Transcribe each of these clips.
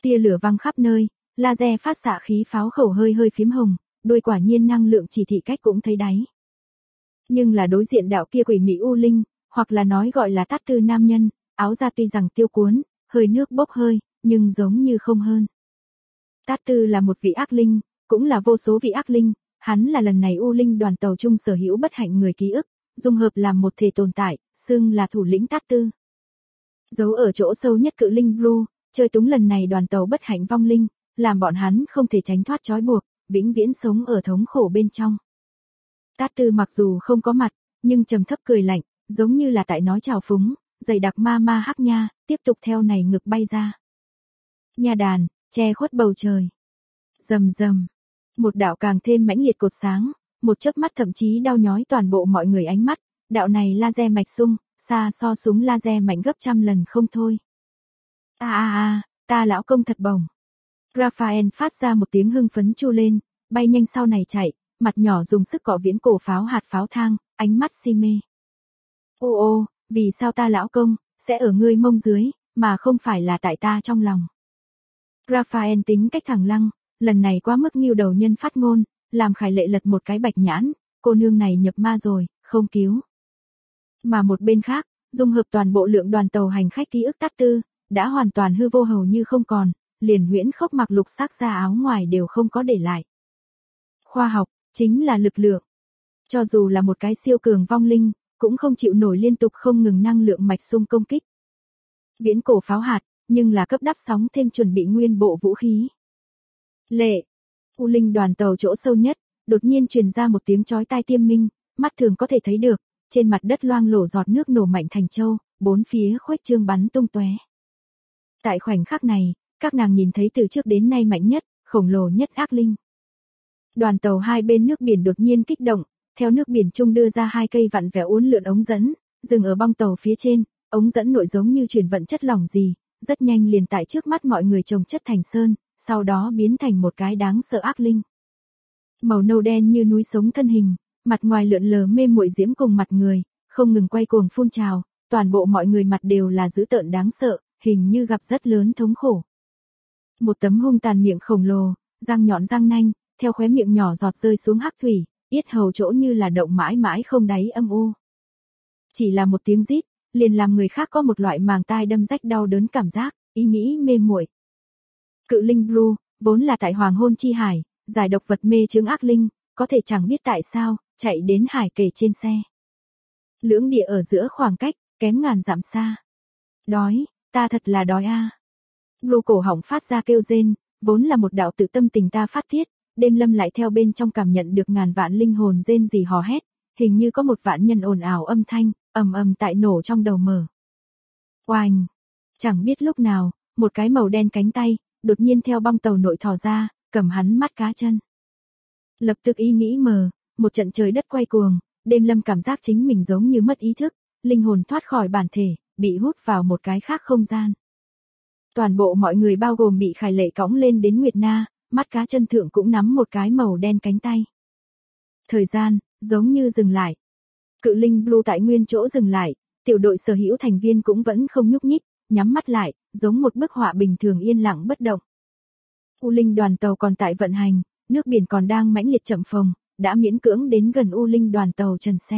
Tia lửa văng khắp nơi, laser phát xạ khí pháo khẩu hơi hơi phím hồng, đuôi quả nhiên năng lượng chỉ thị cách cũng thấy đáy. Nhưng là đối diện đạo kia quỷ mị u linh, hoặc là nói gọi là Tát Tư nam nhân, áo da tuy rằng tiêu cuốn, hơi nước bốc hơi, nhưng giống như không hơn. Tát Tư là một vị ác linh, cũng là vô số vị ác linh, hắn là lần này u linh đoàn tàu chung sở hữu bất hạnh người ký ức, dung hợp làm một thể tồn tại, xưng là thủ lĩnh Tát Tư. Giấu ở chỗ sâu nhất cự linh Blue, chơi túng lần này đoàn tàu bất hạnh vong linh, làm bọn hắn không thể tránh thoát trói buộc, vĩnh viễn sống ở thống khổ bên trong. Tát Tư mặc dù không có mặt, nhưng trầm thấp cười lạnh, giống như là tại nói chào phúng, dày đặc ma ma hắc nha, tiếp tục theo này ngực bay ra. Nha đàn, che khuất bầu trời. Rầm rầm, một đạo càng thêm mãnh liệt cột sáng, một chớp mắt thậm chí đau nhói toàn bộ mọi người ánh mắt, đạo này laser mạch sung, xa so súng laser mạnh gấp trăm lần không thôi. Ta lão công thật bổng. Raphael phát ra một tiếng hưng phấn chu lên, bay nhanh sau này chạy, mặt nhỏ dùng sức cọ viễn cổ pháo hạt pháo thang, ánh mắt si mê. Ô, vì sao ta lão công, sẽ ở ngươi mông dưới, mà không phải là tại ta trong lòng. Raphael tính cách thẳng lăng, lần này quá mức nghiêu đầu nhân phát ngôn, làm Khải Lệ lật một cái bạch nhãn, cô nương này nhập ma rồi, không cứu. Mà một bên khác, dung hợp toàn bộ lượng đoàn tàu hành khách ký ức Tát Tư, đã hoàn toàn hư vô hầu như không còn, liền huyễn khốc mặc lục sắc ra áo ngoài đều không có để lại. Khoa học, chính là lực lượng. Cho dù là một cái siêu cường vong linh, cũng không chịu nổi liên tục không ngừng năng lượng mạch sung công kích. Viễn cổ pháo hạt, nhưng là cấp đắp sóng thêm chuẩn bị nguyên bộ vũ khí. Lệ, u linh đoàn tàu chỗ sâu nhất, đột nhiên truyền ra một tiếng chói tai tiêm minh, mắt thường có thể thấy được, trên mặt đất loang lổ giọt nước nổ mạnh thành châu, bốn phía khuếch trương bắn tung tóe. Tại khoảnh khắc này, các nàng nhìn thấy từ trước đến nay mạnh nhất, khổng lồ nhất ác linh. Đoàn tàu hai bên nước biển đột nhiên kích động, theo nước biển trung đưa ra hai cây vặn vẹo uốn lượn ống dẫn, dừng ở bong tàu phía trên, ống dẫn nội giống như chuyển vận chất lỏng gì, rất nhanh liền tại trước mắt mọi người chồng chất thành sơn, sau đó biến thành một cái đáng sợ ác linh. Màu nâu đen như núi sống thân hình, mặt ngoài lượn lờ mê muội diễm cùng mặt người, không ngừng quay cuồng phun trào, toàn bộ mọi người mặt đều là dữ tợn đáng sợ, hình như gặp rất lớn thống khổ. Một tấm hung tàn miệng khổng lồ, răng nhọn răng nanh, theo khóe miệng nhỏ giọt rơi xuống hắc thủy, yết hầu chỗ như là động mãi mãi không đáy âm u. Chỉ là một tiếng rít, liền làm người khác có một loại màng tai đâm rách đau đớn cảm giác, ý nghĩ mê muội. Cự linh Blue, vốn là tại hoàng hôn chi hải, giải độc vật mê chướng ác linh, có thể chẳng biết tại sao, chạy đến hải kề trên xe. Lưỡng địa ở giữa khoảng cách, kém ngàn dặm xa. Đói, ta thật là đói a. Blue cổ họng phát ra kêu rên, vốn là một đạo tự tâm tình ta phát tiết, đêm lâm lại theo bên trong cảm nhận được ngàn vạn linh hồn rên rỉ hò hét, hình như có một vạn nhân ồn ào âm thanh, ầm ầm tại nổ trong đầu mở. Oanh! Chẳng biết lúc nào, một cái màu đen cánh tay, đột nhiên theo bong tàu nội thò ra, cầm hắn mắt cá chân. Lập tức ý nghĩ mờ, một trận trời đất quay cuồng, đêm lâm cảm giác chính mình giống như mất ý thức, linh hồn thoát khỏi bản thể, bị hút vào một cái khác không gian. Toàn bộ mọi người bao gồm bị Khải Lệ cõng lên đến Nguyệt Na, mắt cá chân thượng cũng nắm một cái màu đen cánh tay. Thời gian, giống như dừng lại. Cự linh Blue tại nguyên chỗ dừng lại, tiểu đội sở hữu thành viên cũng vẫn không nhúc nhích, nhắm mắt lại, giống một bức họa bình thường yên lặng bất động. U linh đoàn tàu còn tại vận hành, nước biển còn đang mãnh liệt chậm phồng, đã miễn cưỡng đến gần u linh đoàn tàu trần xe.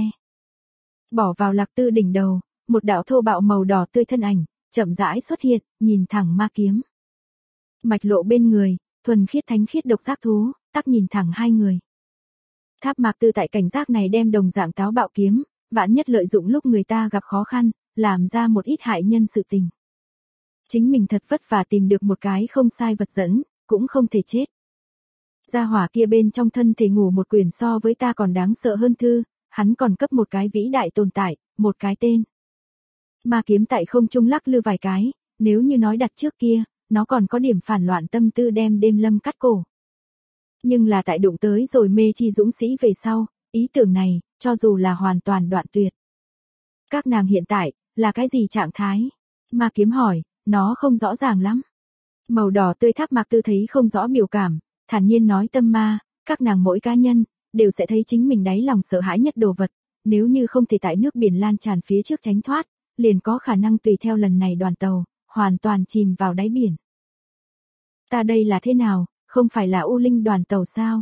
Bỏ vào Lạc Tư đỉnh đầu, một đạo thô bạo màu đỏ tươi thân ảnh, chậm rãi xuất hiện, nhìn thẳng ma kiếm. Mạch lộ bên người, thuần khiết thánh khiết độc giác thú, tắc nhìn thẳng hai người. Tháp Mạc Tư tại cảnh giác này đem đồng dạng táo bạo kiếm, vạn nhất lợi dụng lúc người ta gặp khó khăn, làm ra một ít hại nhân sự tình. Chính mình thật vất vả tìm được một cái không sai vật dẫn, cũng không thể chết. Gia hỏa kia bên trong thân thể ngủ một quyển so với ta còn đáng sợ hơn thư, hắn còn cấp một cái vĩ đại tồn tại, một cái tên. Ma kiếm tại không trung lắc lư vài cái, nếu như nói đặt trước kia, nó còn có điểm phản loạn tâm tư đem đêm lâm cắt cổ. Nhưng là tại đụng tới rồi mê chi dũng sĩ về sau, ý tưởng này, cho dù là hoàn toàn đoạn tuyệt. Các nàng hiện tại, là cái gì trạng thái? Ma kiếm hỏi, nó không rõ ràng lắm. Màu đỏ tươi Tháp Mạc Tư thấy không rõ biểu cảm, thản nhiên nói tâm ma, các nàng mỗi cá nhân, đều sẽ thấy chính mình đáy lòng sợ hãi nhất đồ vật, nếu như không thể tại nước biển lan tràn phía trước tránh thoát, liền có khả năng tùy theo lần này đoàn tàu, hoàn toàn chìm vào đáy biển. Ta đây là thế nào, không phải là U Linh đoàn tàu sao?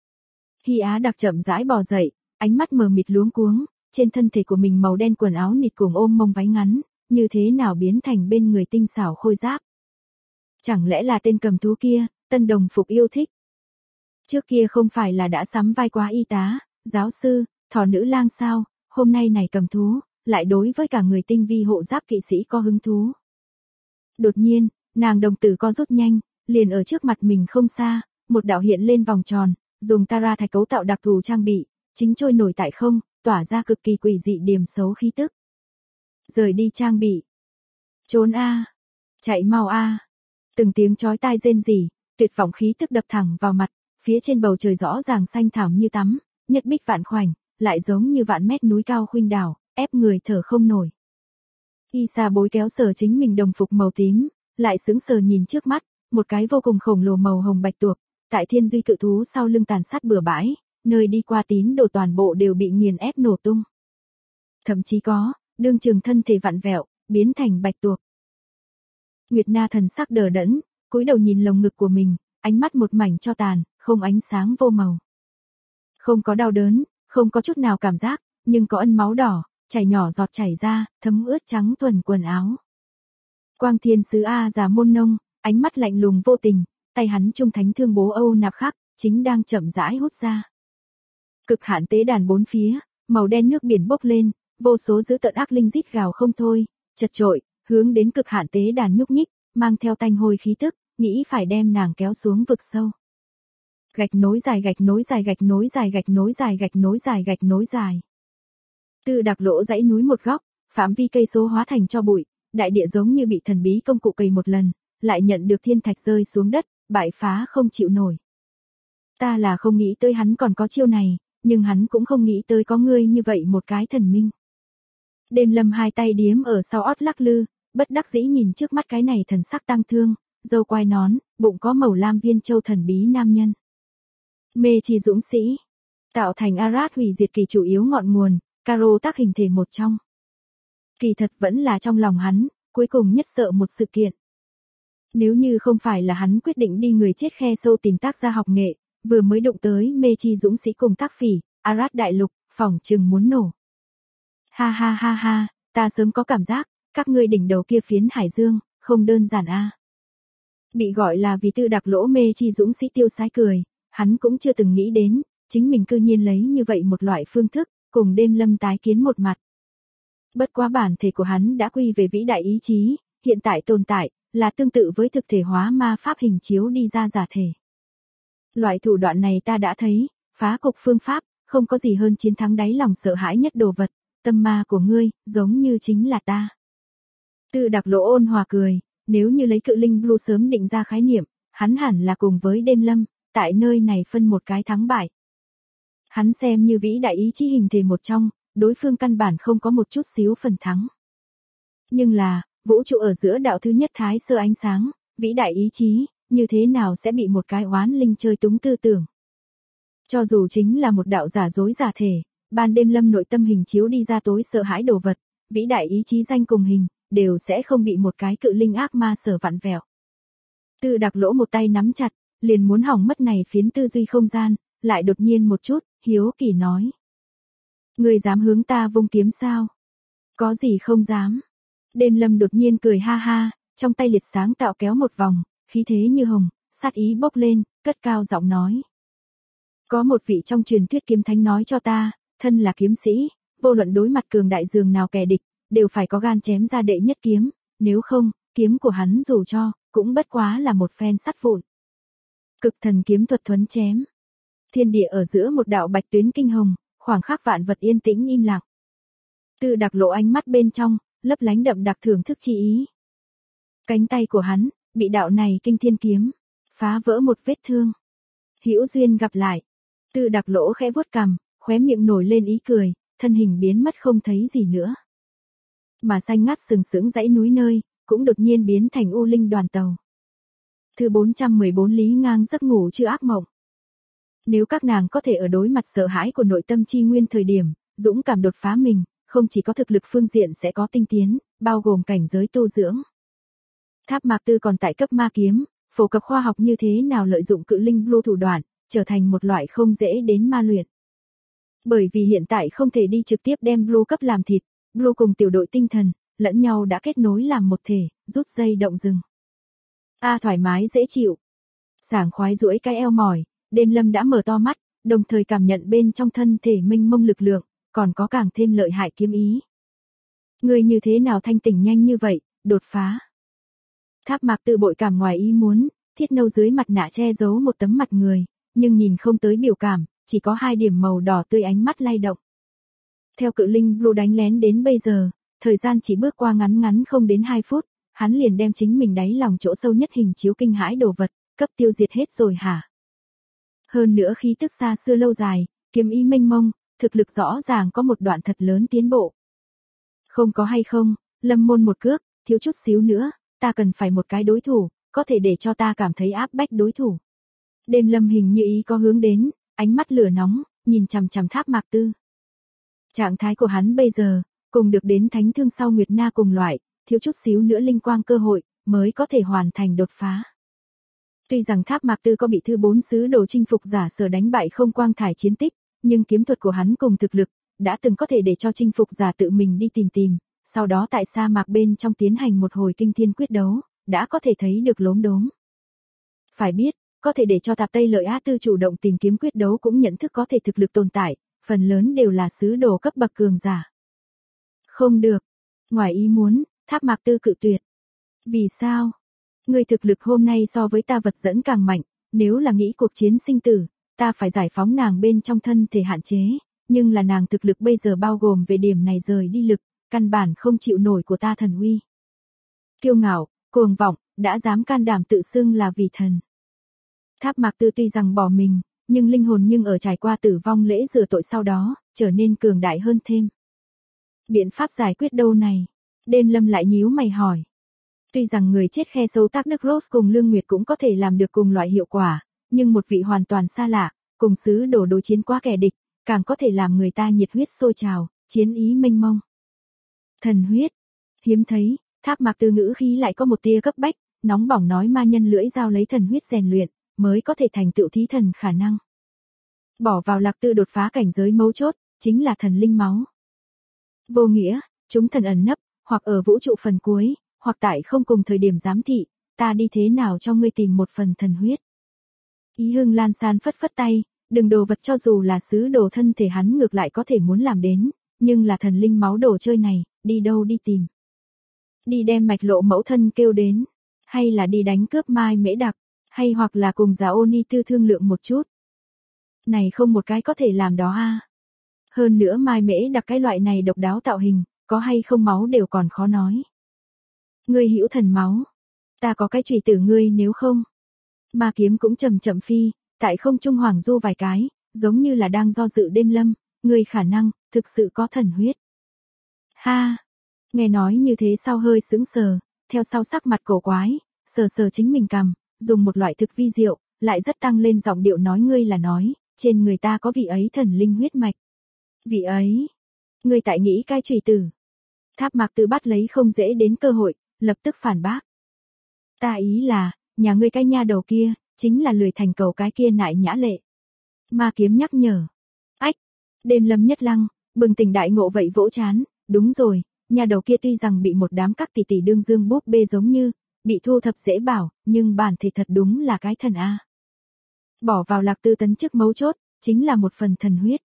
Hy Á Đặc chậm rãi bò dậy, ánh mắt mờ mịt luống cuống, trên thân thể của mình màu đen quần áo nịt cùng ôm mông váy ngắn, như thế nào biến thành bên người tinh xảo khôi giáp. Chẳng lẽ là tên cầm thú kia, tân đồng phục yêu thích? Trước kia không phải là đã sắm vai quá y tá, giáo sư, thỏ nữ lang sao, hôm nay này cầm thú, lại đối với cả người tinh vi hộ giáp kỵ sĩ có hứng thú. Đột nhiên, nàng đồng tử co rút nhanh, liền ở trước mặt mình không xa, một đạo hiện lên vòng tròn, dùng Tara thạch cấu tạo đặc thù trang bị, chính trôi nổi tại không, tỏa ra cực kỳ quỷ dị điềm xấu khí tức. Rời đi trang bị. Trốn a, chạy mau a. Từng tiếng chói tai rên rỉ, tuyệt vọng khí tức đập thẳng vào mặt, phía trên bầu trời rõ ràng xanh thẳm như tắm, nhất bích vạn khoảnh, lại giống như vạn mét núi cao khuynh đảo, ép người thở không nổi. Isa bối kéo sờ chính mình đồng phục màu tím, lại sững sờ nhìn trước mắt, một cái vô cùng khổng lồ màu hồng bạch tuộc, tại thiên duy cự thú sau lưng tàn sát bừa bãi, nơi đi qua tín đồ toàn bộ đều bị nghiền ép nổ tung. Thậm chí có, đương trường thân thể vặn vẹo, biến thành bạch tuộc. Nguyệt Na thần sắc đờ đẫn, cúi đầu nhìn lồng ngực của mình, ánh mắt một mảnh cho tàn, không ánh sáng vô màu. Không có đau đớn, không có chút nào cảm giác, nhưng có ân máu đỏ, chảy nhỏ giọt chảy ra, thấm ướt trắng thuần quần áo. Quang Thiên Sứ A già môn nông, ánh mắt lạnh lùng vô tình, tay hắn trung thánh thương bố Âu nạp khắc, chính đang chậm rãi hút ra. Cực hạn tế đàn bốn phía, màu đen nước biển bốc lên, vô số dữ tợn ác linh rít gào không thôi, chật chội, hướng đến cực hạn tế đàn nhúc nhích, mang theo tanh hôi khí tức, nghĩ phải đem nàng kéo xuống vực sâu. Gạch nối dài gạch nối dài gạch nối dài gạch nối dài gạch nối dài gạch nối dài. Từ đặc lỗ dãy núi một góc, phạm vi cây số hóa thành cho bụi, đại địa giống như bị thần bí công cụ cày một lần, lại nhận được thiên thạch rơi xuống đất, bại phá không chịu nổi. Ta là không nghĩ tới hắn còn có chiêu này, nhưng hắn cũng không nghĩ tới có ngươi như vậy một cái thần minh. Đêm Lâm hai tay điếm ở sau ót lắc lư, bất đắc dĩ nhìn trước mắt cái này thần sắc tăng thương, râu quai nón, bụng có màu lam viên châu thần bí nam nhân. Mê chi dũng sĩ, tạo thành Arad hủy diệt kỳ chủ yếu ngọn nguồn, Caro tác hình thể một trong. Kỳ thật vẫn là trong lòng hắn, cuối cùng nhất sợ một sự kiện. Nếu như không phải là hắn quyết định đi người chết khe sâu tìm tác gia học nghệ, vừa mới đụng tới mê chi dũng sĩ cùng tác phỉ, Arad đại lục, phỏng chừng muốn nổ. Ha ha ha ha, ta sớm có cảm giác, các ngươi đỉnh đầu kia phiến hải dương, không đơn giản a. Bị gọi là vì tư đặc lỗ mê chi dũng sĩ tiêu sái cười, hắn cũng chưa từng nghĩ đến, chính mình cư nhiên lấy như vậy một loại phương thức, cùng Đêm Lâm tái kiến một mặt. Bất quá bản thể của hắn đã quy về vĩ đại ý chí, hiện tại tồn tại, là tương tự với thực thể hóa ma pháp hình chiếu đi ra giả thể. Loại thủ đoạn này ta đã thấy, phá cục phương pháp, không có gì hơn chiến thắng đáy lòng sợ hãi nhất đồ vật, tâm ma của ngươi, giống như chính là ta. Tư đặc lỗ ôn hòa cười, nếu như lấy cự linh blue sớm định ra khái niệm, hắn hẳn là cùng với Đêm Lâm, tại nơi này phân một cái thắng bại. Hắn xem như vĩ đại ý chí hình thể một trong, đối phương căn bản không có một chút xíu phần thắng. Nhưng là, vũ trụ ở giữa đạo thứ nhất thái sơ ánh sáng, vĩ đại ý chí, như thế nào sẽ bị một cái oán linh chơi túng tư tưởng. Cho dù chính là một đạo giả dối giả thể, ban đêm Lâm nội tâm hình chiếu đi ra tối sợ hãi đồ vật, vĩ đại ý chí danh cùng hình, đều sẽ không bị một cái cự linh ác ma sở vặn vẹo. Tư đặc lỗ một tay nắm chặt, liền muốn hỏng mất này phiến tư duy không gian, lại đột nhiên một chút, hiếu kỳ nói. Người dám hướng ta vung kiếm sao? Có gì không dám? Đêm Lâm đột nhiên cười ha ha, trong tay liệt sáng tạo kéo một vòng, khí thế như hồng, sát ý bốc lên, cất cao giọng nói. Có một vị trong truyền thuyết kiếm thánh nói cho ta, thân là kiếm sĩ, vô luận đối mặt cường đại dường nào kẻ địch, đều phải có gan chém ra đệ nhất kiếm, nếu không, kiếm của hắn dù cho, cũng bất quá là một phen sắt vụn. Cực thần kiếm thuật thuấn chém. Thiên địa ở giữa một đạo bạch tuyến kinh hồng, khoảng khắc vạn vật yên tĩnh im lặng. Tư đặc lộ ánh mắt bên trong, lấp lánh đậm đặc thưởng thức chi ý. Cánh tay của hắn, bị đạo này kinh thiên kiếm, phá vỡ một vết thương. Hữu duyên gặp lại. Tư đặc lỗ khẽ vuốt cằm, khóe miệng nổi lên ý cười, thân hình biến mất không thấy gì nữa. Mà xanh ngắt sừng sững dãy núi nơi, cũng đột nhiên biến thành U Linh đoàn tàu. Thứ 414 lý ngang giấc ngủ chưa ác mộng. Nếu các nàng có thể ở đối mặt sợ hãi của nội tâm chi nguyên thời điểm, dũng cảm đột phá mình, không chỉ có thực lực phương diện sẽ có tinh tiến, bao gồm cảnh giới tu dưỡng. Tháp Mạc Tư còn tại cấp ma kiếm, phổ cập khoa học như thế nào lợi dụng cự linh blue thủ đoạn, trở thành một loại không dễ đến ma luyện. Bởi vì hiện tại không thể đi trực tiếp đem blue cấp làm thịt, blue cùng tiểu đội tinh thần, lẫn nhau đã kết nối làm một thể, rút dây động rừng. Thoải mái dễ chịu. Sảng khoái duỗi cái eo mỏi, Đêm Lâm đã mở to mắt, đồng thời cảm nhận bên trong thân thể mênh mông lực lượng, còn có càng thêm lợi hại kiếm ý. Ngươi như thế nào thanh tỉnh nhanh như vậy, đột phá. Tháp Mạc Tư bội cảm ngoài ý muốn, Thiết Nâu dưới mặt nạ che giấu một tấm mặt người, nhưng nhìn không tới biểu cảm, chỉ có 2 điểm màu đỏ tươi ánh mắt lay động. Theo cự linh blue đánh lén đến bây giờ, thời gian chỉ bước qua ngắn ngắn không đến 2 phút, hắn liền đem chính mình đáy lòng chỗ sâu nhất hình chiếu kinh hãi đồ vật, cấp tiêu diệt hết rồi hả? Hơn nữa khí tức xa xưa lâu dài, kiếm ý mênh mông, thực lực rõ ràng có một đoạn thật lớn tiến bộ. Không có hay không, Lâm Môn một cước, thiếu chút xíu nữa, ta cần phải một cái đối thủ, có thể để cho ta cảm thấy áp bách đối thủ. Đêm Lâm hình như ý có hướng đến, ánh mắt lửa nóng, nhìn chằm chằm Tháp Mạc Tư. Trạng thái của hắn bây giờ, cùng được đến thánh thương sau Nguyệt Na cùng loại, thiếu chút xíu nữa linh quang cơ hội, mới có thể hoàn thành đột phá. Tuy rằng Tháp Mạc Tư có bị thứ 4 sứ đồ chinh phục giả sở đánh bại không quang thải chiến tích, nhưng kiếm thuật của hắn cùng thực lực, đã từng có thể để cho chinh phục giả tự mình đi tìm, sau đó tại sa mạc bên trong tiến hành một hồi kinh thiên quyết đấu, đã có thể thấy được lốm đốm. Phải biết, có thể để cho Tạp Tây Lợi Á Tư chủ động tìm kiếm quyết đấu cũng nhận thức có thể thực lực tồn tại, phần lớn đều là sứ đồ cấp bậc cường giả. Không được. Ngoài ý muốn, Tháp Mạc Tư cự tuyệt. Vì sao? Người thực lực hôm nay so với ta vật dẫn càng mạnh, nếu là nghĩ cuộc chiến sinh tử, ta phải giải phóng nàng bên trong thân thể hạn chế, nhưng là nàng thực lực bây giờ bao gồm về điểm này rời đi lực, căn bản không chịu nổi của ta thần uy. Kiêu ngạo, cuồng vọng, đã dám can đảm tự xưng là vì thần. Tháp Mạc Tư tuy rằng bỏ mình, nhưng linh hồn nhưng ở trải qua tử vong lễ rửa tội sau đó, trở nên cường đại hơn thêm. Biện pháp giải quyết đâu này? Đêm Lâm lại nhíu mày hỏi. Tuy rằng người chết khe sâu tác Đức Rose cùng Lương Nguyệt cũng có thể làm được cùng loại hiệu quả, nhưng một vị hoàn toàn xa lạ, cùng sứ đồ đối chiến qua kẻ địch, càng có thể làm người ta nhiệt huyết sôi trào, chiến ý mênh mông. Thần huyết. Hiếm thấy, Tháp Mạc Tư ngữ khí lại có một tia cấp bách, nóng bỏng nói ma nhân lưỡi dao lấy thần huyết rèn luyện, mới có thể thành tựu thí thần khả năng. Bỏ vào Lạc Tư đột phá cảnh giới mấu chốt, chính là thần linh máu. Vô nghĩa, chúng thần ẩn nấp, hoặc ở vũ trụ phần cuối, hoặc tại không cùng thời điểm giám thị, ta đi thế nào cho ngươi tìm một phần thần huyết. Ý Hưng lan san phất phất tay, đừng đồ vật cho dù là sứ đồ thân thể hắn ngược lại có thể muốn làm đến, nhưng là thần linh máu đồ chơi này, đi đâu đi tìm. Đi đem Mạch Lộ mẫu thân kêu đến, hay là đi đánh cướp Mai Mễ Đặc, hay hoặc là cùng Giá Ô Ni Tư thương lượng một chút. Này không một cái có thể làm đó a. Hơn nữa Mai Mễ Đặc cái loại này độc đáo tạo hình, có hay không máu đều còn khó nói. Ngươi hữu thần máu, ta có cái chùy tử ngươi nếu không. Ma kiếm cũng chậm chậm phi, tại không trung hoàng du vài cái, giống như là đang do dự Đêm Lâm, ngươi khả năng, thực sự có thần huyết. Ha! Nghe nói như thế sau hơi sững sờ, theo sau sắc mặt cổ quái, sờ chính mình cằm, dùng một loại thực vi diệu, lại rất tăng lên giọng điệu nói ngươi là nói, trên người ta có vị ấy thần linh huyết mạch. Vị ấy? Ngươi tại nghĩ cái chùy tử. Tháp Mạc Tư bắt lấy không dễ đến cơ hội, lập tức phản bác. Ta ý là, nhà ngươi cái nha đầu kia, chính là lười thành cầu cái kia nại nhã lệ. Ma kiếm nhắc nhở. Ách! Đêm Lâm nhất lăng, bừng tỉnh đại ngộ vậy vỗ chán, đúng rồi, nhà đầu kia tuy rằng bị một đám các tỷ tỷ đương dương búp bê giống như, bị thu thập dễ bảo, nhưng bản thể thật đúng là cái thần A. Bỏ vào Lạc Tư tấn chức mấu chốt, chính là một phần thần huyết.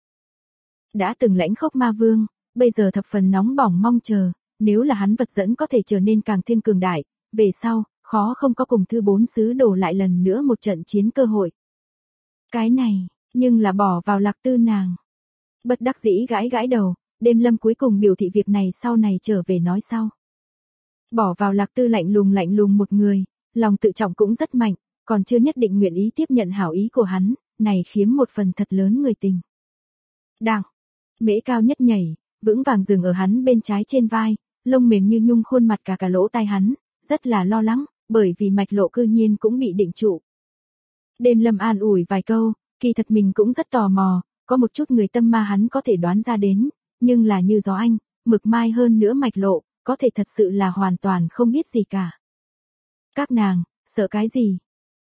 Đã từng lãnh khốc ma vương, bây giờ thập phần nóng bỏng mong chờ, nếu là hắn vật dẫn có thể trở nên càng thêm cường đại, về sau, khó không có cùng thứ 4 sứ đồ lại lần nữa một trận chiến cơ hội. Cái này, nhưng là bỏ vào Lạc Tư nàng. Bất đắc dĩ gãi đầu, Đêm Lâm cuối cùng biểu thị việc này sau này trở về nói sau. Bỏ vào Lạc Tư lạnh lùng một người, lòng tự trọng cũng rất mạnh, còn chưa nhất định nguyện ý tiếp nhận hảo ý của hắn, này khiếm một phần thật lớn người tình. Đặng, Mễ cao nhất nhảy, vững vàng dừng ở hắn bên trái trên vai, lông mềm như nhung khuôn mặt cả lỗ tai hắn, rất là lo lắng, bởi vì Mạch Lộ cư nhiên cũng bị định trụ. Đêm Lâm an ủi vài câu, kỳ thật mình cũng rất tò mò, có một chút người tâm ma hắn có thể đoán ra đến, nhưng là như gió anh, mực mai hơn nữa Mạch Lộ, có thể thật sự là hoàn toàn không biết gì cả. Các nàng, sợ cái gì?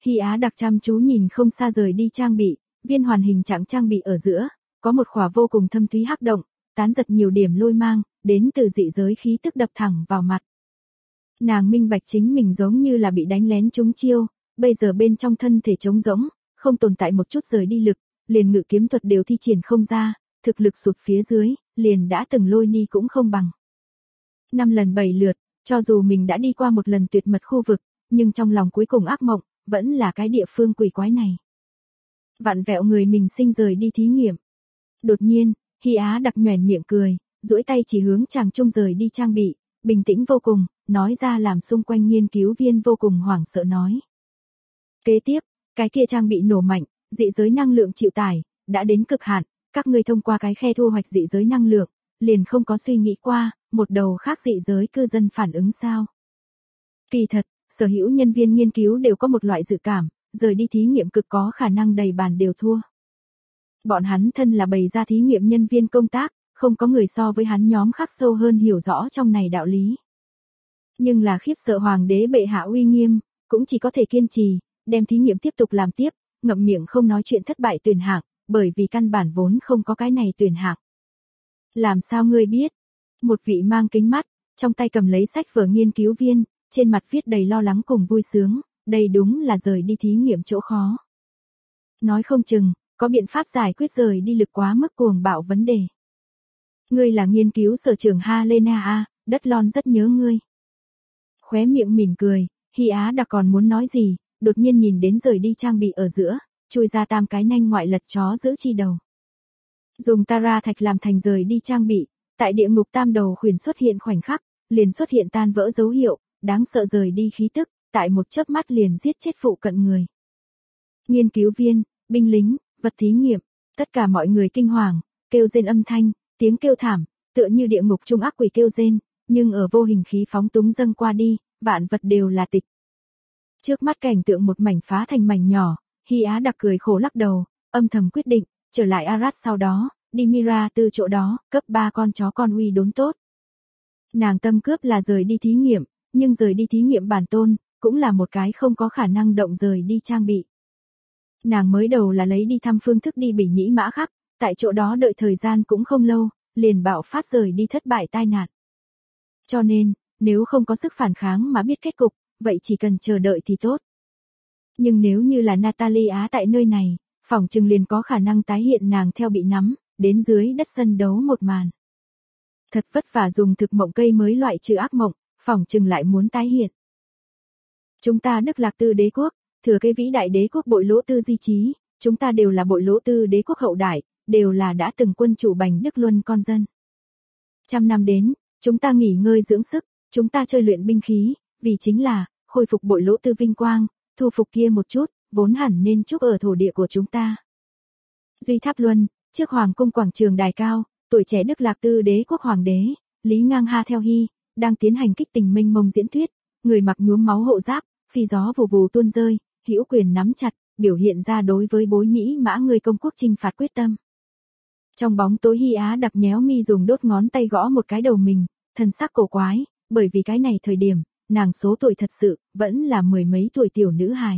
Hy Á Đặc chăm chú nhìn không xa rời đi trang bị, viên hoàn hình trạng trang bị ở giữa, có một khỏa vô cùng thâm thúy hắc động, tán giật nhiều điểm lôi mang, đến từ dị giới khí tức đập thẳng vào mặt. Nàng minh bạch chính mình giống như là bị đánh lén trúng chiêu, bây giờ bên trong thân thể trống rỗng, không tồn tại một chút rời đi lực, liền ngự kiếm thuật đều thi triển không ra, thực lực sụt phía dưới, liền đã từng lôi ni cũng không bằng. 5 lần 7 lượt, cho dù mình đã đi qua một lần tuyệt mật khu vực, nhưng trong lòng cuối cùng ác mộng, vẫn là cái địa phương quỷ quái này. Vặn vẹo người mình sinh rời đi thí nghiệm. Đột nhiên, Hy Á Đặc nhoẻn miệng cười, duỗi tay chỉ hướng chàng trung rời đi trang bị, bình tĩnh vô cùng, nói ra làm xung quanh nghiên cứu viên vô cùng hoảng sợ nói. Kế tiếp, cái kia trang bị nổ mạnh, dị giới năng lượng chịu tải, đã đến cực hạn, các ngươi thông qua cái khe thu hoạch dị giới năng lượng, liền không có suy nghĩ qua, một đầu khác dị giới cư dân phản ứng sao. Kỳ thật, sở hữu nhân viên nghiên cứu đều có một loại dự cảm, rời đi thí nghiệm cực có khả năng đầy bàn đều thua. Bọn hắn thân là bày ra thí nghiệm nhân viên công tác, không có người so với hắn nhóm khác sâu hơn hiểu rõ trong này đạo lý. Nhưng là khiếp sợ hoàng đế bệ hạ uy nghiêm, cũng chỉ có thể kiên trì, đem thí nghiệm tiếp tục làm tiếp, ngậm miệng không nói chuyện thất bại tuyển hạng, bởi vì căn bản vốn không có cái này tuyển hạng. Làm sao ngươi biết? Một vị mang kính mắt, trong tay cầm lấy sách vở nghiên cứu viên, trên mặt viết đầy lo lắng cùng vui sướng, đây đúng là rời đi thí nghiệm chỗ khó. Nói không chừng, có biện pháp giải quyết rời đi lực quá mức cuồng bạo vấn đề. Ngươi là nghiên cứu sở trưởng Helena A, đất lon rất nhớ ngươi. Khóe miệng mỉm cười, Hy Á Đặc còn muốn nói gì, đột nhiên nhìn đến rời đi trang bị ở giữa, chui ra tam cái nanh ngoại lật chó giữ chi đầu. Dùng Tara thạch làm thành rời đi trang bị, tại địa ngục tam đầu khuyển xuất hiện khoảnh khắc, liền xuất hiện tan vỡ dấu hiệu, đáng sợ rời đi khí tức, tại một chớp mắt liền giết chết phụ cận người. Nghiên cứu viên, binh lính, vật thí nghiệm, tất cả mọi người kinh hoàng, kêu rên âm thanh, tiếng kêu thảm, tựa như địa ngục trung ác quỷ kêu rên, nhưng ở vô hình khí phóng túng dâng qua đi, vạn vật đều là tịch. Trước mắt cảnh tượng một mảnh phá thành mảnh nhỏ, Hy Á Đặc cười khổ lắc đầu, âm thầm quyết định, trở lại Arad sau đó, đi Mira từ chỗ đó, cấp 3 con chó con uy đốn tốt. Nàng tâm cướp là rời đi thí nghiệm, nhưng rời đi thí nghiệm bản tôn, cũng là một cái không có khả năng động rời đi trang bị. Nàng mới đầu là lấy đi thăm phương thức đi Bỉ Nhĩ Mã Khắc, tại chỗ đó đợi thời gian cũng không lâu, liền bạo phát rời đi thất bại tai nạn. Cho nên, nếu không có sức phản kháng mà biết kết cục, vậy chỉ cần chờ đợi thì tốt. Nhưng nếu như là Natalie Á tại nơi này, phỏng chừng liền có khả năng tái hiện nàng theo bị nắm, đến dưới đất sân đấu một màn. Thật vất vả dùng thực mộng cây mới loại trừ ác mộng, phỏng chừng lại muốn tái hiện. Chúng ta Đức Lạc Tư đế quốc, thừa kế vĩ đại đế quốc Bội Lỗ Tư di chí, chúng ta đều là Bội Lỗ Tư đế quốc hậu đại, đều là đã từng quân chủ Bành Đức Luân con dân. 100 năm đến, chúng ta nghỉ ngơi dưỡng sức, chúng ta chơi luyện binh khí, vì chính là khôi phục Bội Lỗ Tư vinh quang, thu phục kia một chút, vốn hẳn nên chúc ở thổ địa của chúng ta. Duy Tháp Luân, trước hoàng cung quảng trường đài cao, tuổi trẻ Đức Lạc Tư đế quốc hoàng đế, Lý Ngang Ha theo hy, đang tiến hành kích tình mênh mông diễn thuyết, người mặc nhuốm máu hộ giáp, phi gió vù vù tuôn rơi, hữu quyền nắm chặt, biểu hiện ra đối với Bối Nhĩ Mã người công quốc chinh phạt quyết tâm. Trong bóng tối Hy Á Đặc nhéo mi dùng đốt ngón tay gõ một cái đầu mình, thần sắc cổ quái, bởi vì cái này thời điểm, nàng số tuổi thật sự, vẫn là 10 mấy tuổi tiểu nữ hài.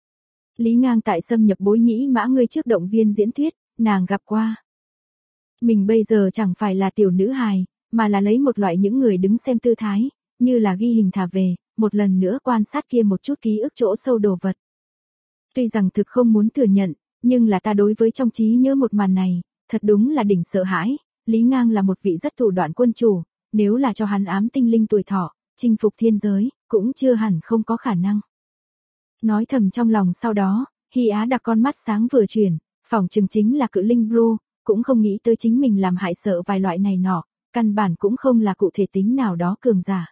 Lý Ngang tại xâm nhập Bối Nhĩ Mã người trước động viên diễn thuyết, nàng gặp qua. Mình bây giờ chẳng phải là tiểu nữ hài, mà là lấy một loại những người đứng xem tư thái, như là ghi hình thả về, một lần nữa quan sát kia một chút ký ức chỗ sâu đồ vật. Tuy rằng thực không muốn thừa nhận, nhưng là ta đối với trong trí nhớ một màn này, thật đúng là đỉnh sợ hãi, Lý Ngang là một vị rất thủ đoạn quân chủ, nếu là cho hắn ám tinh linh tuổi thọ, chinh phục thiên giới, cũng chưa hẳn không có khả năng. Nói thầm trong lòng sau đó, Hy Á Đặc con mắt sáng vừa chuyển, phỏng chừng chính là cự linh Bru, cũng không nghĩ tới chính mình làm hại sợ vài loại này nọ, căn bản cũng không là cụ thể tính nào đó cường giả.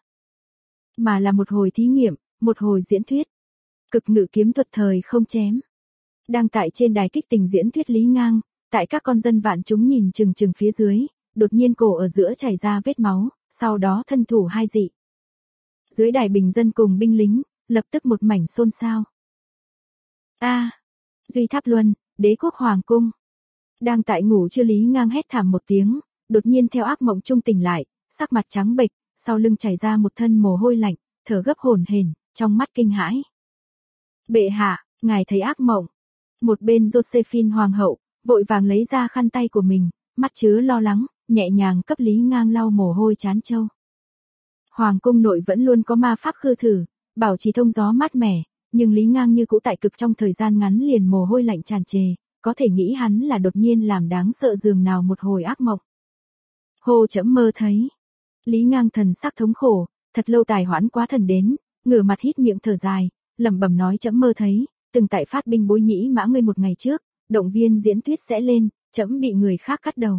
Mà là một hồi thí nghiệm, một hồi diễn thuyết. Cực ngự kiếm thuật thời không chém. Đang tại trên đài kích tình diễn thuyết Lý Ngang, tại các con dân vạn chúng nhìn chừng chừng phía dưới, đột nhiên cổ ở giữa chảy ra vết máu, sau đó thân thủ hai dị. Dưới đài bình dân cùng binh lính, lập tức một mảnh xôn xao. Duy Tháp Luân, đế quốc hoàng cung. Đang tại ngủ chưa Lý Ngang hét thảm một tiếng, đột nhiên theo ác mộng trung tỉnh lại, sắc mặt trắng bệch, sau lưng chảy ra một thân mồ hôi lạnh, thở gấp hổn hển, trong mắt kinh hãi. Bệ hạ, Ngài thấy ác mộng. Một bên Josephine hoàng hậu, vội vàng lấy ra khăn tay của mình, mắt chứa lo lắng, nhẹ nhàng cấp Lý Ngang lau mồ hôi trán trâu. Hoàng cung nội vẫn luôn có ma pháp khư thử, bảo trì thông gió mát mẻ, nhưng Lý Ngang như cũ tại cực trong thời gian ngắn liền mồ hôi lạnh tràn trề, có thể nghĩ hắn là đột nhiên làm đáng sợ giường nào một hồi ác mộng. Hô trẫm mơ thấy. Lý Ngang thần sắc thống khổ, thật lâu tài hoãn quá thần đến, ngửa mặt hít miệng thở dài, lẩm bẩm nói trẫm mơ thấy, từng tại phát binh bối nhĩ mã ngươi một ngày trước, động viên diễn thuyết sẽ lên, trẫm bị người khác cắt đầu.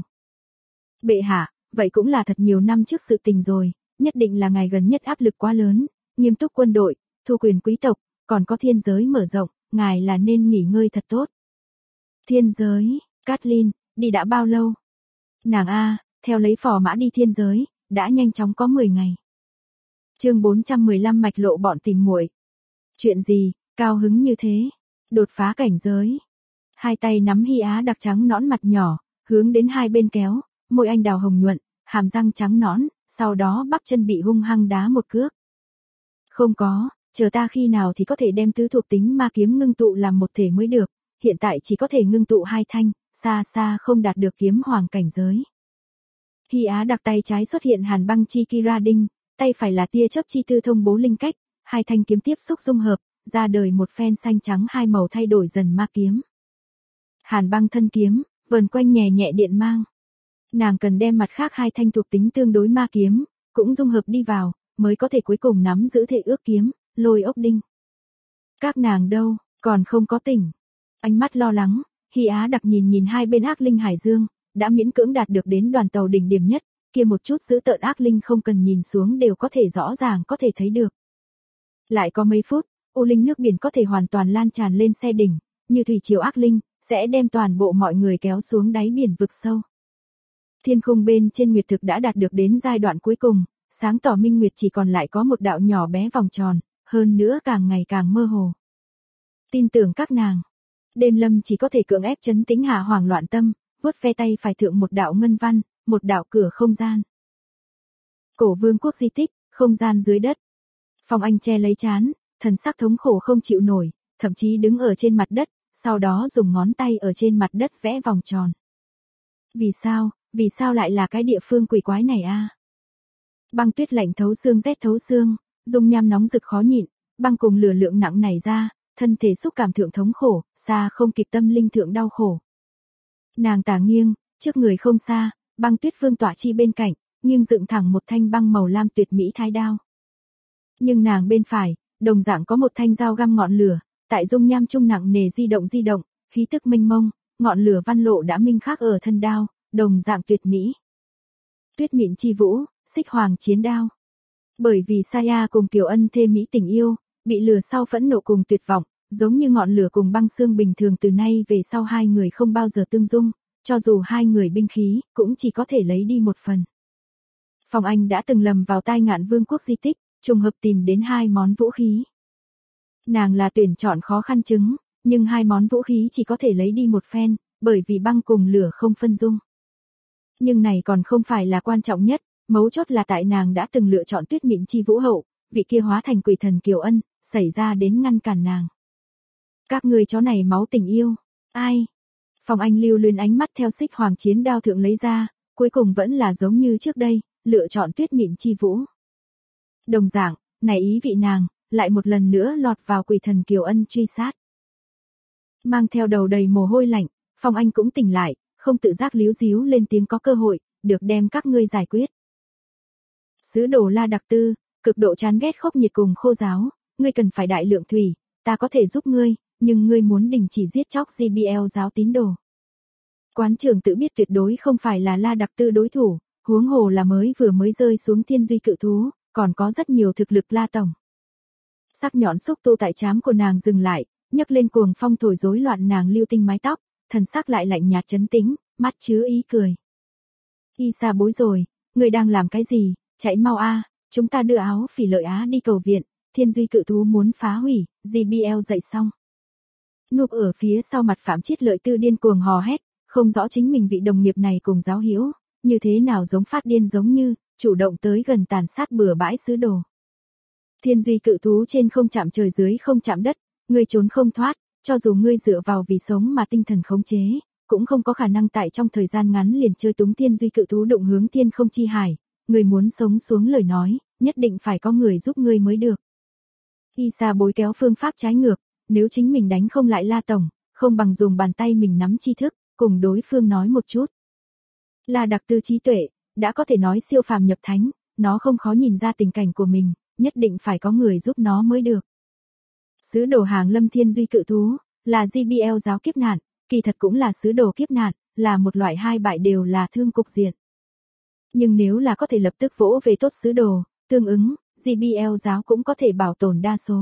Bệ hạ, vậy cũng là thật nhiều năm trước sự tình rồi, nhất định là ngài gần nhất áp lực quá lớn, nghiêm túc quân đội, thu quyền quý tộc, còn có thiên giới mở rộng, ngài là nên nghỉ ngơi thật tốt. Thiên giới, Kathleen, đi đã bao lâu? Nàng a, theo lấy phò mã đi thiên giới, đã nhanh chóng có 10 ngày. Chương 415 mạch lộ bọn tìm muội. Chuyện gì, cao hứng như thế? Đột phá cảnh giới. Hai tay nắm Hy Á đặc trắng nõn mặt nhỏ, hướng đến hai bên kéo, môi anh đào hồng nhuận, hàm răng trắng nõn, sau đó bắp chân bị hung hăng đá một cước. Không có, chờ ta khi nào thì có thể đem tứ thuộc tính ma kiếm ngưng tụ làm một thể mới được, hiện tại chỉ có thể ngưng tụ hai thanh, xa xa không đạt được kiếm hoàng cảnh giới. Hy Á đặc tay trái xuất hiện hàn băng chi kira đinh, tay phải là tia chớp chi tư thông bố linh cách, hai thanh kiếm tiếp xúc dung hợp, ra đời một phen xanh trắng hai màu thay đổi dần ma kiếm. Hàn băng thân kiếm, vờn quanh nhẹ nhẹ điện mang. Nàng cần đem mặt khác hai thanh thuộc tính tương đối ma kiếm, cũng dung hợp đi vào, mới có thể cuối cùng nắm giữ thể ước kiếm, lôi ốc đinh. Các nàng đâu, còn không có tỉnh. Ánh mắt lo lắng, Hy Á đặc nhìn hai bên ác linh hải dương, đã miễn cưỡng đạt được đến đoàn tàu đỉnh điểm nhất, kia một chút giữ tợn ác linh không cần nhìn xuống đều có thể rõ ràng có thể thấy được. Lại có mấy phút, u linh nước biển có thể hoàn toàn lan tràn lên xe đỉnh, như thủy triều ác linh, sẽ đem toàn bộ mọi người kéo xuống đáy biển vực sâu. Thiên khung bên trên nguyệt thực đã đạt được đến giai đoạn cuối cùng, sáng tỏ minh nguyệt chỉ còn lại có một đạo nhỏ bé vòng tròn, hơn nữa càng ngày càng mơ hồ. Tin tưởng các nàng. Đêm lâm chỉ có thể cưỡng ép trấn tĩnh hạ hoảng loạn tâm, vuốt ve tay phải thượng một đạo ngân văn, một đạo cửa không gian. Cổ vương quốc di tích, không gian dưới đất. Phong Anh che lấy trán, thần sắc thống khổ không chịu nổi, thậm chí đứng ở trên mặt đất, sau đó dùng ngón tay ở trên mặt đất vẽ vòng tròn. Vì sao lại là cái địa phương quỷ quái này a? Băng tuyết lạnh thấu xương rét thấu xương, dung nham nóng rực khó nhịn, băng cùng lửa lượng nặng nảy ra, thân thể xúc cảm thượng thống khổ, xa không kịp tâm linh thượng đau khổ. Nàng tả nghiêng, trước người không xa, băng tuyết vương tỏa chi bên cạnh, nghiêng dựng thẳng một thanh băng màu lam tuyệt mỹ thái đao. Nhưng nàng bên phải, đồng dạng có một thanh dao găm ngọn lửa, tại dung nham trung nặng nề di động, khí tức mênh mông, ngọn lửa văn lộ đã minh khắc ở thân đao, đồng dạng tuyệt mỹ. Tuyết mịn chi vũ, xích hoàng chiến đao. Bởi vì Saya cùng Kiều Ân thê mỹ tình yêu, bị lửa sau phẫn nộ cùng tuyệt vọng, giống như ngọn lửa cùng băng xương bình thường từ nay về sau hai người không bao giờ tương dung, cho dù hai người binh khí, cũng chỉ có thể lấy đi một phần. Phong Anh đã từng lầm vào tai ngạn vương quốc di tích, trùng hợp tìm đến hai món vũ khí. Nàng là tuyển chọn khó khăn chứng, nhưng hai món vũ khí chỉ có thể lấy đi một phen, bởi vì băng cùng lửa không phân dung. Nhưng này còn không phải là quan trọng nhất, mấu chốt là tại nàng đã từng lựa chọn tuyết mịn chi vũ hậu, vị kia hóa thành quỷ thần Kiều Ân, xảy ra đến ngăn cản nàng. Các người chó này máu tình yêu, ai? Phong Anh lưu luyến ánh mắt theo xích hoàng chiến đao thượng lấy ra, cuối cùng vẫn là giống như trước đây, lựa chọn tuyết mịn chi vũ. Đồng dạng, này ý vị nàng, lại một lần nữa lọt vào quỷ thần Kiều Ân truy sát. Mang theo đầu đầy mồ hôi lạnh, Phong Anh cũng tỉnh lại, không tự giác líu díu lên tiếng có cơ hội, được đem các ngươi giải quyết. Sứ đồ La Đặc Tư, cực độ chán ghét khốc nhiệt cùng khô giáo, ngươi cần phải đại lượng thủy, ta có thể giúp ngươi, nhưng ngươi muốn đình chỉ giết chóc GBL giáo tín đồ. Quán trưởng tự biết tuyệt đối không phải là La Đặc Tư đối thủ, huống hồ là mới rơi xuống thiên duy cự thú, còn có rất nhiều thực lực La Tổng. Sắc nhọn xúc tu tại trám của nàng dừng lại, nhấc lên cuồng phong thổi rối loạn nàng lưu tinh mái tóc, thần sắc lại lạnh nhạt trấn tĩnh, mắt chứa ý cười. Isa bối rồi, ngươi đang làm cái gì, chạy mau a, chúng ta đưa áo phỉ lợi Á đi cầu viện, thiên duy cự thú muốn phá hủy, GBL dậy xong. Núp ở phía sau mặt Phạm Chiết Lợi Tư điên cuồng hò hét, không rõ chính mình vị đồng nghiệp này cùng giáo hiếu, như thế nào giống phát điên giống như, chủ động tới gần tàn sát bừa bãi sứ đồ. Thiên duy cự thú trên không chạm trời dưới không chạm đất, ngươi trốn không thoát, cho dù ngươi dựa vào vì sống mà tinh thần khống chế, cũng không có khả năng tại trong thời gian ngắn liền chơi túng thiên duy cự thú đụng hướng thiên không chi hải, người muốn sống xuống lời nói, nhất định phải có người giúp ngươi mới được. Isa bối kéo phương pháp trái ngược, nếu chính mình đánh không lại La Tổng, không bằng dùng bàn tay mình nắm tri thức, cùng đối phương nói một chút. La Đặc Tư trí tuệ, đã có thể nói siêu phàm nhập thánh, nó không khó nhìn ra tình cảnh của mình, nhất định phải có người giúp nó mới được. Sứ đồ hàng lâm thiên duy cự thú, là JBL giáo kiếp nạn, kỳ thật cũng là sứ đồ kiếp nạn, là một loại hai bại đều là thương cục diện. Nhưng nếu là có thể lập tức vỗ về tốt sứ đồ, tương ứng, JBL giáo cũng có thể bảo tồn đa số.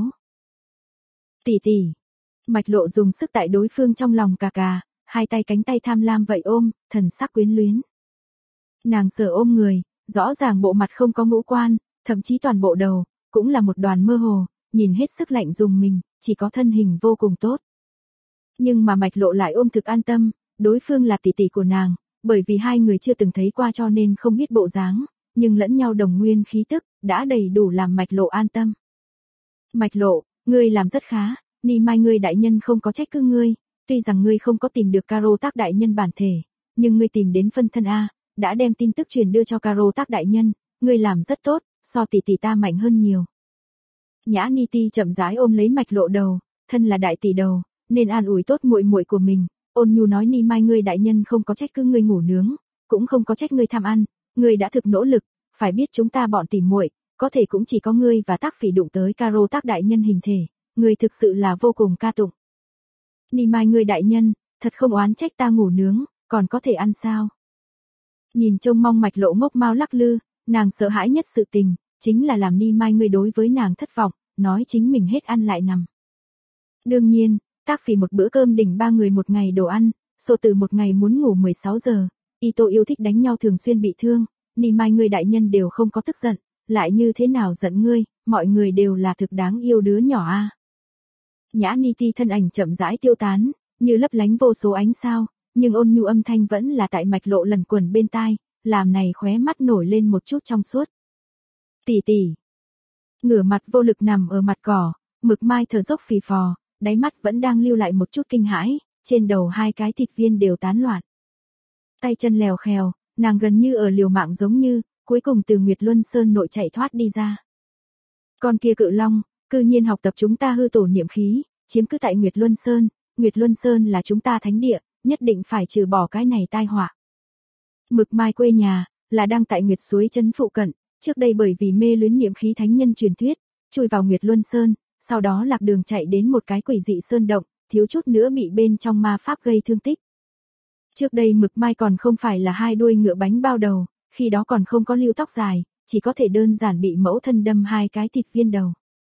Tỷ tỷ. Mạch Lộ dùng sức tại đối phương trong lòng cà, hai tay cánh tay tham lam vậy ôm, thần sắc quyến luyến. Nàng sờ ôm người, rõ ràng bộ mặt không có ngũ quan, thậm chí toàn bộ đầu, cũng là một đoàn mơ hồ, nhìn hết sức lạnh dùng mình, chỉ có thân hình vô cùng tốt. Nhưng mà Mạch Lộ lại ôm thực an tâm, đối phương là tỷ tỷ của nàng, bởi vì hai người chưa từng thấy qua cho nên không biết bộ dáng, nhưng lẫn nhau đồng nguyên khí tức, đã đầy đủ làm Mạch Lộ an tâm. Mạch Lộ, ngươi làm rất khá, Ni Mai ngươi đại nhân không có trách cứ ngươi, tuy rằng ngươi không có tìm được Caro Tác đại nhân bản thể, nhưng ngươi tìm đến phân thân A, đã đem tin tức truyền đưa cho Caro Tác đại nhân, ngươi làm rất tốt, so tỷ tỷ ta mạnh hơn nhiều. Nhã Ni Ti chậm rãi ôm lấy Mạch Lộ đầu, thân là đại tỷ đầu, nên an ủi tốt muội muội của mình, ôn nhu nói Ni Mai ngươi đại nhân không có trách cứ ngươi ngủ nướng, cũng không có trách ngươi tham ăn, ngươi đã thực nỗ lực, phải biết chúng ta bọn tỷ muội, có thể cũng chỉ có ngươi và Tác Phỉ đụng tới Caro Tác đại nhân hình thể, ngươi thực sự là vô cùng ca tụng. Ni Mai ngươi đại nhân, thật không oán trách ta ngủ nướng, còn có thể ăn sao? Nhìn trông mong Mạch Lộ ngốc mao lắc lư, nàng sợ hãi nhất sự tình, chính là làm Ni Mai ngươi đối với nàng thất vọng, nói chính mình hết ăn lại nằm. Đương nhiên, Tác Phỉ một bữa cơm đỉnh ba người một ngày đồ ăn, Sô Tử một ngày muốn ngủ 16 giờ, Ito yêu thích đánh nhau thường xuyên bị thương, Ni Mai ngươi đại nhân đều không có tức giận, lại như thế nào giận ngươi, mọi người đều là thực đáng yêu đứa nhỏ a. Nhã Ni Ti thân ảnh chậm rãi tiêu tán, như lấp lánh vô số ánh sao, nhưng ôn nhu âm thanh vẫn là tại Mạch Lộ lần quần bên tai, làm này khóe mắt nổi lên một chút trong suốt. Tỷ tỷ. Ngửa mặt vô lực nằm ở mặt cỏ, Mực Mai thở dốc phì phò, đáy mắt vẫn đang lưu lại một chút kinh hãi, trên đầu hai cái thịt viên đều tán loạn. Tay chân lèo khèo, nàng gần như ở liều mạng giống như, cuối cùng từ Nguyệt Luân Sơn nội chạy thoát đi ra. Con kia cự long, cư nhiên học tập chúng ta hư tổ niệm khí, chiếm cứ tại Nguyệt Luân Sơn là chúng ta thánh địa, nhất định phải trừ bỏ cái này tai họa. Mực Mai quê nhà, là đang tại Nguyệt Suối Trấn phụ cận, trước đây bởi vì mê luyến niệm khí thánh nhân truyền thuyết, chui vào Nguyệt Luân Sơn, sau đó lạc đường chạy đến một cái quỷ dị sơn động, thiếu chút nữa bị bên trong ma pháp gây thương tích. Trước đây Mực Mai còn không phải là hai đuôi ngựa bánh bao đầu, khi đó còn không có lưu tóc dài, chỉ có thể đơn giản bị mẫu thân đâm hai cái thịt viên đầu.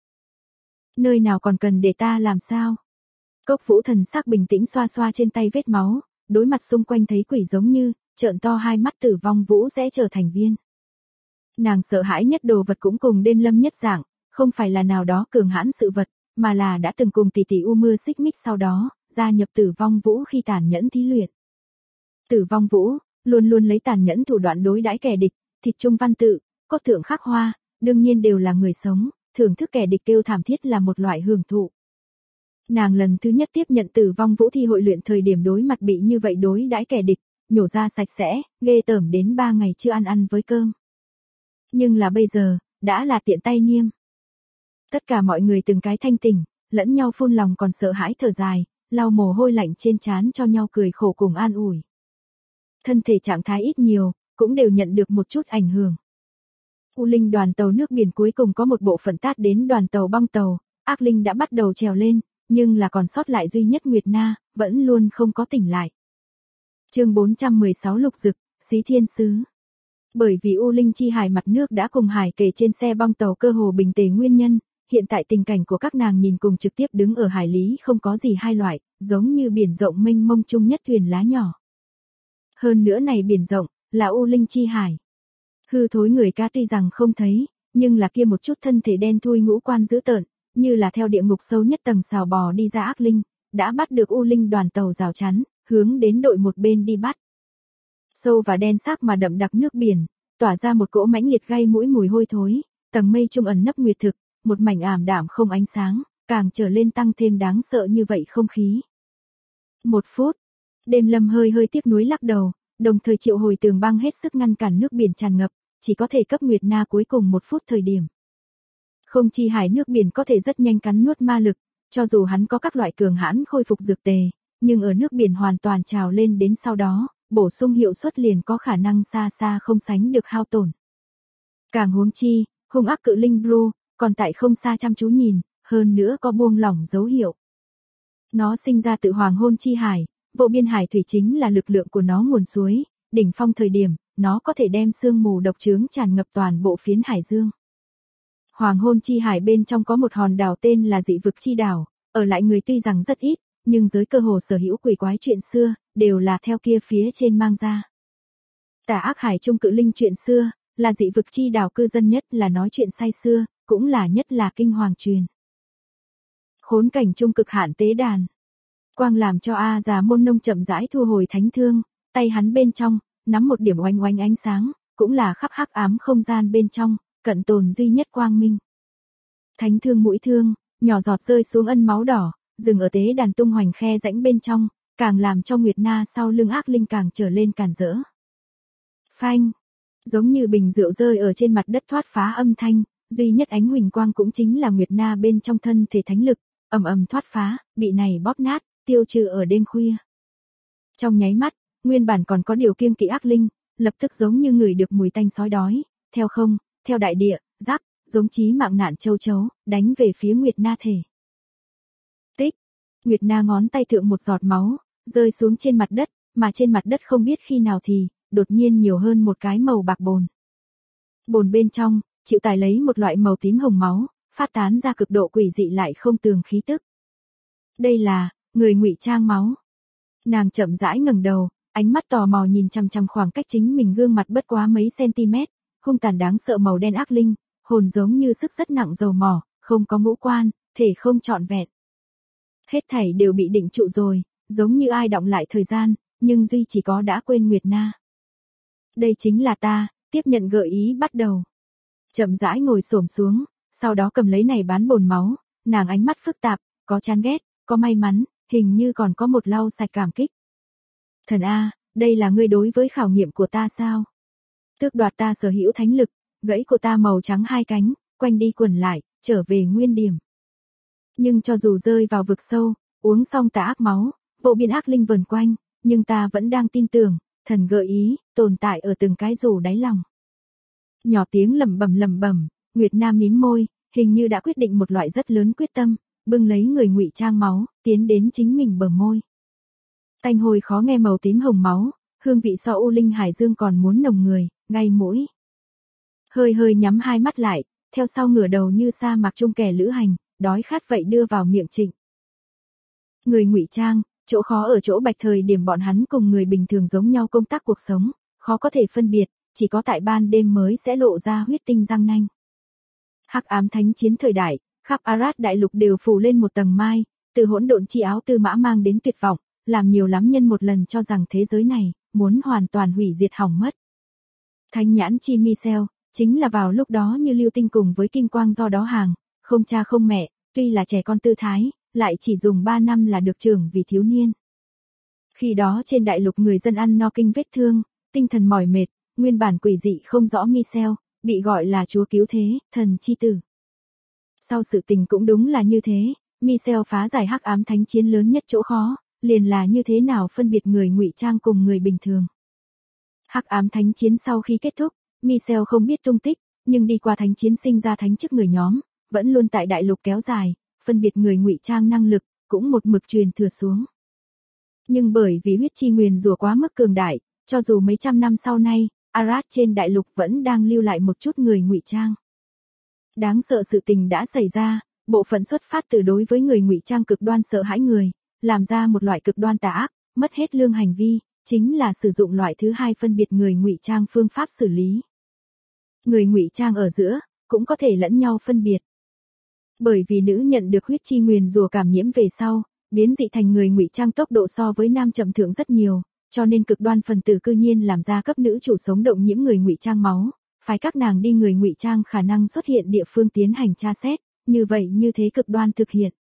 Nơi nào còn cần để ta làm sao? Cốc Vũ thần sắc bình tĩnh xoa xoa trên tay vết máu, đối mặt xung quanh thấy quỷ giống như, trợn to hai mắt Tử Vong Vũ sẽ trở thành viên. Nàng sợ hãi nhất đồ vật cũng cùng đêm lâm nhất dạng, không phải là nào đó cường hãn sự vật, mà là đã từng cùng tỷ tỷ U Mưa xích mích sau đó, gia nhập Tử Vong Vũ khi tàn nhẫn thí luyện. Tử Vong Vũ, luôn luôn lấy tàn nhẫn thủ đoạn đối đãi kẻ địch, thịt trung văn tự, cốt thượng khắc hoa, đương nhiên đều là người sống, thưởng thức kẻ địch kêu thảm thiết là một loại hưởng thụ. Nàng lần thứ nhất tiếp nhận Tử Vong Vũ thi hội luyện thời điểm đối mặt bị như vậy đối đãi kẻ địch, nhổ ra sạch sẽ, ghê tởm đến 3 ngày chưa ăn với cơm. Nhưng là bây giờ, đã là tiện tay niêm. Tất cả mọi người từng cái thanh tỉnh, lẫn nhau phun lòng còn sợ hãi thở dài, lau mồ hôi lạnh trên trán cho nhau cười khổ cùng an ủi. Thân thể trạng thái ít nhiều, cũng đều nhận được một chút ảnh hưởng. U Linh đoàn tàu nước biển cuối cùng có một bộ phận tát đến đoàn tàu băng tàu, Ác Linh đã bắt đầu trèo lên, nhưng là còn sót lại duy nhất Nguyệt Na, vẫn luôn không có tỉnh lại. Chương 416 Lục Dực, Xí Thiên Sứ. Bởi vì U Linh chi hải mặt nước đã cùng hải kề trên xe băng tàu cơ hồ bình tề nguyên nhân, hiện tại tình cảnh của các nàng nhìn cùng trực tiếp đứng ở hải lý không có gì hai loại, giống như biển rộng mênh mông chung nhất thuyền lá nhỏ. Hơn nữa này biển rộng, là U Linh chi hải. Hư thối người ca tuy rằng không thấy, nhưng là kia một chút thân thể đen thui ngũ quan dữ tợn, như là theo địa ngục sâu nhất tầng xào bò đi ra Ác Linh, đã bắt được U Linh đoàn tàu rào chắn, hướng đến đội một bên đi bắt. Sâu và đen sắc mà đậm đặc nước biển, tỏa ra một cỗ mãnh liệt gây mũi mùi hôi thối, tầng mây trung ẩn nấp nguyệt thực, một mảnh ảm đạm không ánh sáng, càng trở lên tăng thêm đáng sợ như vậy không khí. 1 phút. Đêm Lâm hơi hơi tiếc nuối lắc đầu, đồng thời triệu hồi tường băng hết sức ngăn cản nước biển tràn ngập, chỉ có thể cấp Nguyệt Na cuối cùng 1 phút thời điểm. Không chi hải nước biển có thể rất nhanh cắn nuốt ma lực, cho dù hắn có các loại cường hãn khôi phục dược tề, nhưng ở nước biển hoàn toàn trào lên đến sau đó, bổ sung hiệu suất liền có khả năng xa xa không sánh được hao tổn. Càng huống chi, hung ác cự linh Blue, còn tại không xa chăm chú nhìn, hơn nữa có buông lỏng dấu hiệu. Nó sinh ra tự hoàng hôn chi hải, vô biên hải thủy chính là lực lượng của nó nguồn suối, đỉnh phong thời điểm, nó có thể đem sương mù độc chướng tràn ngập toàn bộ phiến hải dương. Hoàng hôn chi hải bên trong có một hòn đảo tên là dị vực chi đảo, ở lại người tuy rằng rất ít, nhưng giới cơ hồ sở hữu quỷ quái chuyện xưa, đều là theo kia phía trên mang ra. Tà ác hải trung cự linh chuyện xưa, là dị vực chi đảo cư dân nhất là nói chuyện say xưa, cũng là nhất là kinh hoàng truyền. Khốn cảnh trung cực hạn tế đàn. Quang làm cho A già môn nông chậm rãi thu hồi thánh thương, tay hắn bên trong, nắm một điểm oanh oanh ánh sáng, cũng là khắp hắc ám không gian bên trong, cận tồn duy nhất quang minh. Thánh thương mũi thương, nhỏ giọt rơi xuống ân máu đỏ, dừng ở tế đàn tung hoành khe rãnh bên trong, càng làm cho Nguyệt Na sau lưng ác linh càng trở lên càn rỡ. Phanh, giống như bình rượu rơi ở trên mặt đất thoát phá âm thanh, duy nhất ánh huỳnh quang cũng chính là Nguyệt Na bên trong thân thể thánh lực, ầm ầm thoát phá, bị này bóp nát, tiêu trừ ở đêm khuya. Trong nháy mắt, nguyên bản còn có điều kiêng kỵ ác linh, lập tức giống như người được mùi tanh sói đói, theo không, theo đại địa, rắc, giống chí mạng nạn châu chấu, đánh về phía Nguyệt Na thể. Tích, Nguyệt Na ngón tay thượng một giọt máu, rơi xuống trên mặt đất, mà trên mặt đất không biết khi nào thì, đột nhiên nhiều hơn một cái màu bạc bồn. Bồn bên trong, chịu tải lấy một loại màu tím hồng máu, phát tán ra cực độ quỷ dị lại không tường khí tức. Đây là, người ngụy trang máu. Nàng chậm rãi ngẩng đầu, ánh mắt tò mò nhìn chằm chằm khoảng cách chính mình gương mặt bất quá mấy cm, hung tàn đáng sợ màu đen ác linh, hồn giống như sức rất nặng dầu mỏ, không có ngũ quan, thể không trọn vẹn. Hết thảy đều bị định trụ rồi, giống như ai đọng lại thời gian, nhưng duy chỉ có đã quên Nguyệt Na. Đây chính là ta, tiếp nhận gợi ý bắt đầu. Chậm rãi ngồi xổm xuống, sau đó cầm lấy này bán bồn máu, nàng ánh mắt phức tạp, có chán ghét, có may mắn, hình như còn có một lau sạch cảm kích. Thần A, đây là ngươi đối với khảo nghiệm của ta sao? Tước đoạt ta sở hữu thánh lực, gãy của ta màu trắng hai cánh, quanh đi quẩn lại, trở về nguyên điểm. Nhưng cho dù rơi vào vực sâu, uống xong tà ác máu, vô biên ác linh vần quanh, nhưng ta vẫn đang tin tưởng, thần gợi ý, tồn tại ở từng cái rổ đáy lòng. Nhỏ tiếng lẩm bẩm, Nguyệt Na mím môi, hình như đã quyết định một loại rất lớn quyết tâm, bưng lấy người ngụy trang máu, tiến đến chính mình bờ môi. Tanh hôi khó nghe màu tím hồng máu, hương vị so u linh hải dương còn muốn nồng người, ngay mũi. Hơi hơi nhắm hai mắt lại, theo sau ngửa đầu như sa mạc trung kẻ lữ hành, đói khát vậy đưa vào miệng trịnh. Người ngụy trang, chỗ khó ở chỗ bạch thời điểm bọn hắn cùng người bình thường giống nhau công tác cuộc sống, khó có thể phân biệt, chỉ có tại ban đêm mới sẽ lộ ra huyết tinh răng nanh. Hắc ám thánh chiến thời đại, khắp Arad đại lục đều phủ lên một tầng mai, từ hỗn độn chi áo tư mã mang đến tuyệt vọng, làm nhiều lắm nhân một lần cho rằng thế giới này, muốn hoàn toàn hủy diệt hỏng mất. Thánh nhãn chi Michel, chính là vào lúc đó như lưu tinh cùng với kim quang do đó hàng, không cha không mẹ, tuy là trẻ con tư thái, lại chỉ dùng 3 năm là được trưởng vì thiếu niên. Khi đó trên đại lục người dân ăn no kinh vết thương, tinh thần mỏi mệt, nguyên bản quỷ dị không rõ Michel, bị gọi là chúa cứu thế, thần chi tử. Sau sự tình cũng đúng là như thế, Michel phá giải hắc ám thánh chiến lớn nhất chỗ khó, liền là như thế nào phân biệt người ngụy trang cùng người bình thường. Hắc ám thánh chiến sau khi kết thúc, Michel không biết tung tích, nhưng đi qua thánh chiến sinh ra thánh chức người nhóm, vẫn luôn tại đại lục kéo dài, phân biệt người ngụy trang năng lực, cũng một mực truyền thừa xuống. Nhưng bởi vì huyết chi nguyền rủa quá mức cường đại, cho dù mấy trăm năm sau nay, Arad trên đại lục vẫn đang lưu lại một chút người ngụy trang. Đáng sợ sự tình đã xảy ra, bộ phận xuất phát từ đối với người ngụy trang cực đoan sợ hãi người, làm ra một loại cực đoan tà ác, mất hết lương hành vi, chính là sử dụng loại thứ hai phân biệt người ngụy trang phương pháp xử lý. Người ngụy trang ở giữa, cũng có thể lẫn nhau phân biệt. Bởi vì nữ nhận được huyết chi nguyền rủa cảm nhiễm về sau, biến dị thành người ngụy trang tốc độ so với nam chậm thượng rất nhiều, cho nên cực đoan phần tử cư nhiên làm ra cấp nữ chủ sống động nhiễm người ngụy trang máu, phái các nàng đi người ngụy trang khả năng xuất hiện địa phương tiến hành tra xét, như vậy như thế cực đoan thực hiện.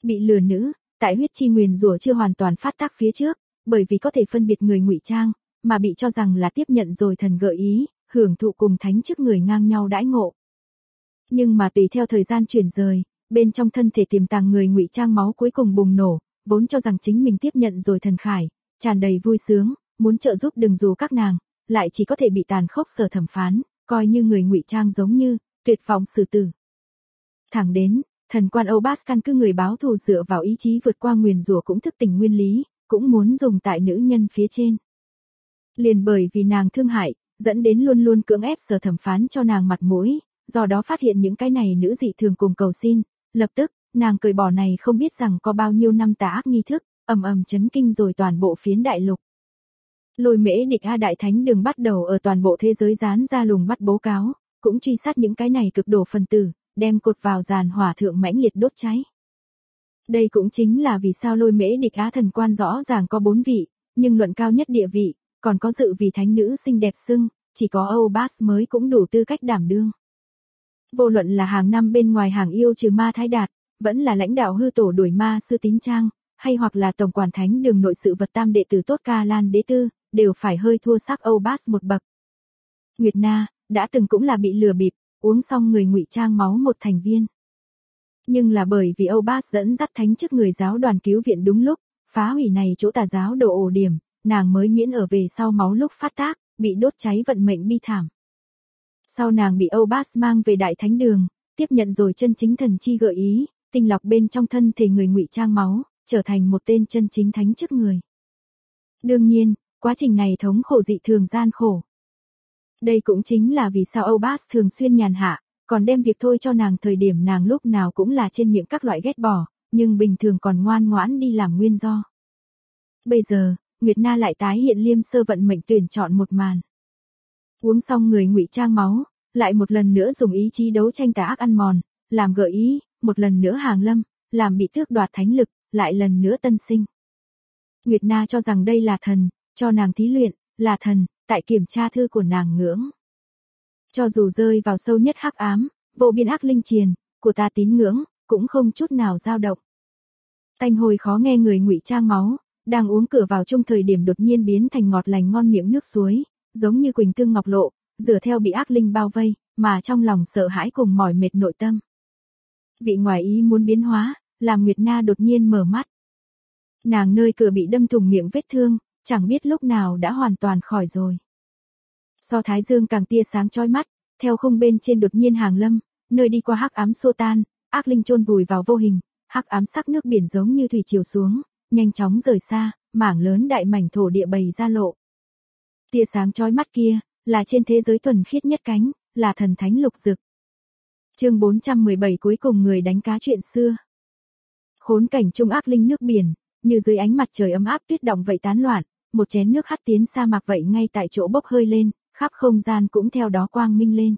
Bị lừa nữ, tại huyết chi nguyền rủa chưa hoàn toàn phát tác phía trước, bởi vì có thể phân biệt người ngụy trang, mà bị cho rằng là tiếp nhận rồi thần gợi ý, hưởng thụ cùng thánh chức người ngang nhau đãi ngộ. Nhưng mà tùy theo thời gian chuyển rời, bên trong thân thể tiềm tàng người ngụy trang máu cuối cùng bùng nổ, vốn cho rằng chính mình tiếp nhận rồi thần khải, tràn đầy vui sướng, muốn trợ giúp đừng dù các nàng, lại chỉ có thể bị tàn khốc sở thẩm phán, coi như người ngụy trang giống như tuyệt vọng xử tử. Thẳng đến, thần quan Obas căn cứ người báo thù dựa vào ý chí vượt qua nguyền rủa cũng thức tỉnh nguyên lý, cũng muốn dùng tại nữ nhân phía trên. Liền bởi vì nàng thương hại, dẫn đến luôn luôn cưỡng ép sở thẩm phán cho nàng mặt mũi, do đó phát hiện những cái này nữ dị thường cùng cầu xin, lập tức, nàng cởi bỏ này không biết rằng có bao nhiêu năm tà ác nghi thức, ầm ầm chấn kinh rồi toàn bộ phiến đại lục. Lôi Mễ Địch A Đại Thánh Đường bắt đầu ở toàn bộ thế giới dán ra lùng bắt bố cáo, cũng truy sát những cái này cực độ phần tử, đem cột vào giàn hỏa thượng mãnh liệt đốt cháy. Đây cũng chính là vì sao Lôi Mễ Địch Á thần quan rõ ràng có 4 vị, nhưng luận cao nhất địa vị, còn có dự vì thánh nữ xinh đẹp xưng, chỉ có Obas mới cũng đủ tư cách đảm đương. Vô luận là hàng năm bên ngoài hàng yêu trừ ma Thái Đạt, vẫn là lãnh đạo hư tổ đuổi ma sư Tín Trang, hay hoặc là tổng quản thánh đường nội sự vật tam đệ tử tốt Ca Lan Đế Tư, đều phải hơi thua sắc Obas một bậc. Nguyệt Na, đã từng cũng là bị lừa bịp, uống xong người ngụy trang máu một thành viên. Nhưng là bởi vì Obas dẫn dắt thánh chức người giáo đoàn cứu viện đúng lúc, phá hủy này chỗ tà giáo đồ ổ điểm, nàng mới miễn ở về sau máu lúc phát tác, bị đốt cháy vận mệnh bi thảm. Sau nàng bị Obas mang về Đại Thánh Đường, tiếp nhận rồi chân chính thần chi gợi ý, tinh lọc bên trong thân thể người ngụy trang máu, trở thành một tên chân chính thánh chức người. Đương nhiên, quá trình này thống khổ dị thường gian khổ. Đây cũng chính là vì sao Obas thường xuyên nhàn hạ, còn đem việc thôi cho nàng thời điểm nàng lúc nào cũng là trên miệng các loại ghét bỏ, nhưng bình thường còn ngoan ngoãn đi làm nguyên do. Bây giờ, Nguyệt Na lại tái hiện Liêm Sơ vận mệnh tuyển chọn một màn. Uống xong người ngụy trang máu, lại một lần nữa dùng ý chí đấu tranh tà ác ăn mòn, làm gợi ý, một lần nữa hàng lâm, làm bị tước đoạt thánh lực, lại lần nữa tân sinh. Nguyệt Na cho rằng đây là thần, cho nàng thí luyện, là thần, tại kiểm tra thư của nàng ngưỡng. Cho dù rơi vào sâu nhất hắc ám, vô biên ác linh triền, của ta tín ngưỡng, cũng không chút nào dao động. Tanh hôi khó nghe người ngụy trang máu, đang uống cửa vào chung thời điểm đột nhiên biến thành ngọt lành ngon miệng nước suối, giống như quỳnh tương ngọc lộ, rửa theo bị ác linh bao vây, mà trong lòng sợ hãi cùng mỏi mệt nội tâm. Vị ngoài ý muốn biến hóa, làm Nguyệt Na đột nhiên mở mắt. Nàng nơi cửa bị đâm thủng miệng vết thương, chẳng biết lúc nào đã hoàn toàn khỏi rồi. So thái dương càng tia sáng chói mắt, theo không bên trên đột nhiên hàng lâm, nơi đi qua hắc ám xô tan, ác linh chôn vùi vào vô hình, hắc ám sắc nước biển giống như thủy triều xuống, nhanh chóng rời xa, mảng lớn đại mảnh thổ địa bày ra lộ. Tia sáng chói mắt kia, là trên thế giới thuần khiết nhất cánh, là thần thánh lục dực. Chương 417 cuối cùng người đánh cá chuyện xưa. Khốn cảnh trung ác linh nước biển, như dưới ánh mặt trời ấm áp tuyết động vậy tán loạn, một chén nước hắt tiến sa mạc vậy ngay tại chỗ bốc hơi lên, khắp không gian cũng theo đó quang minh lên.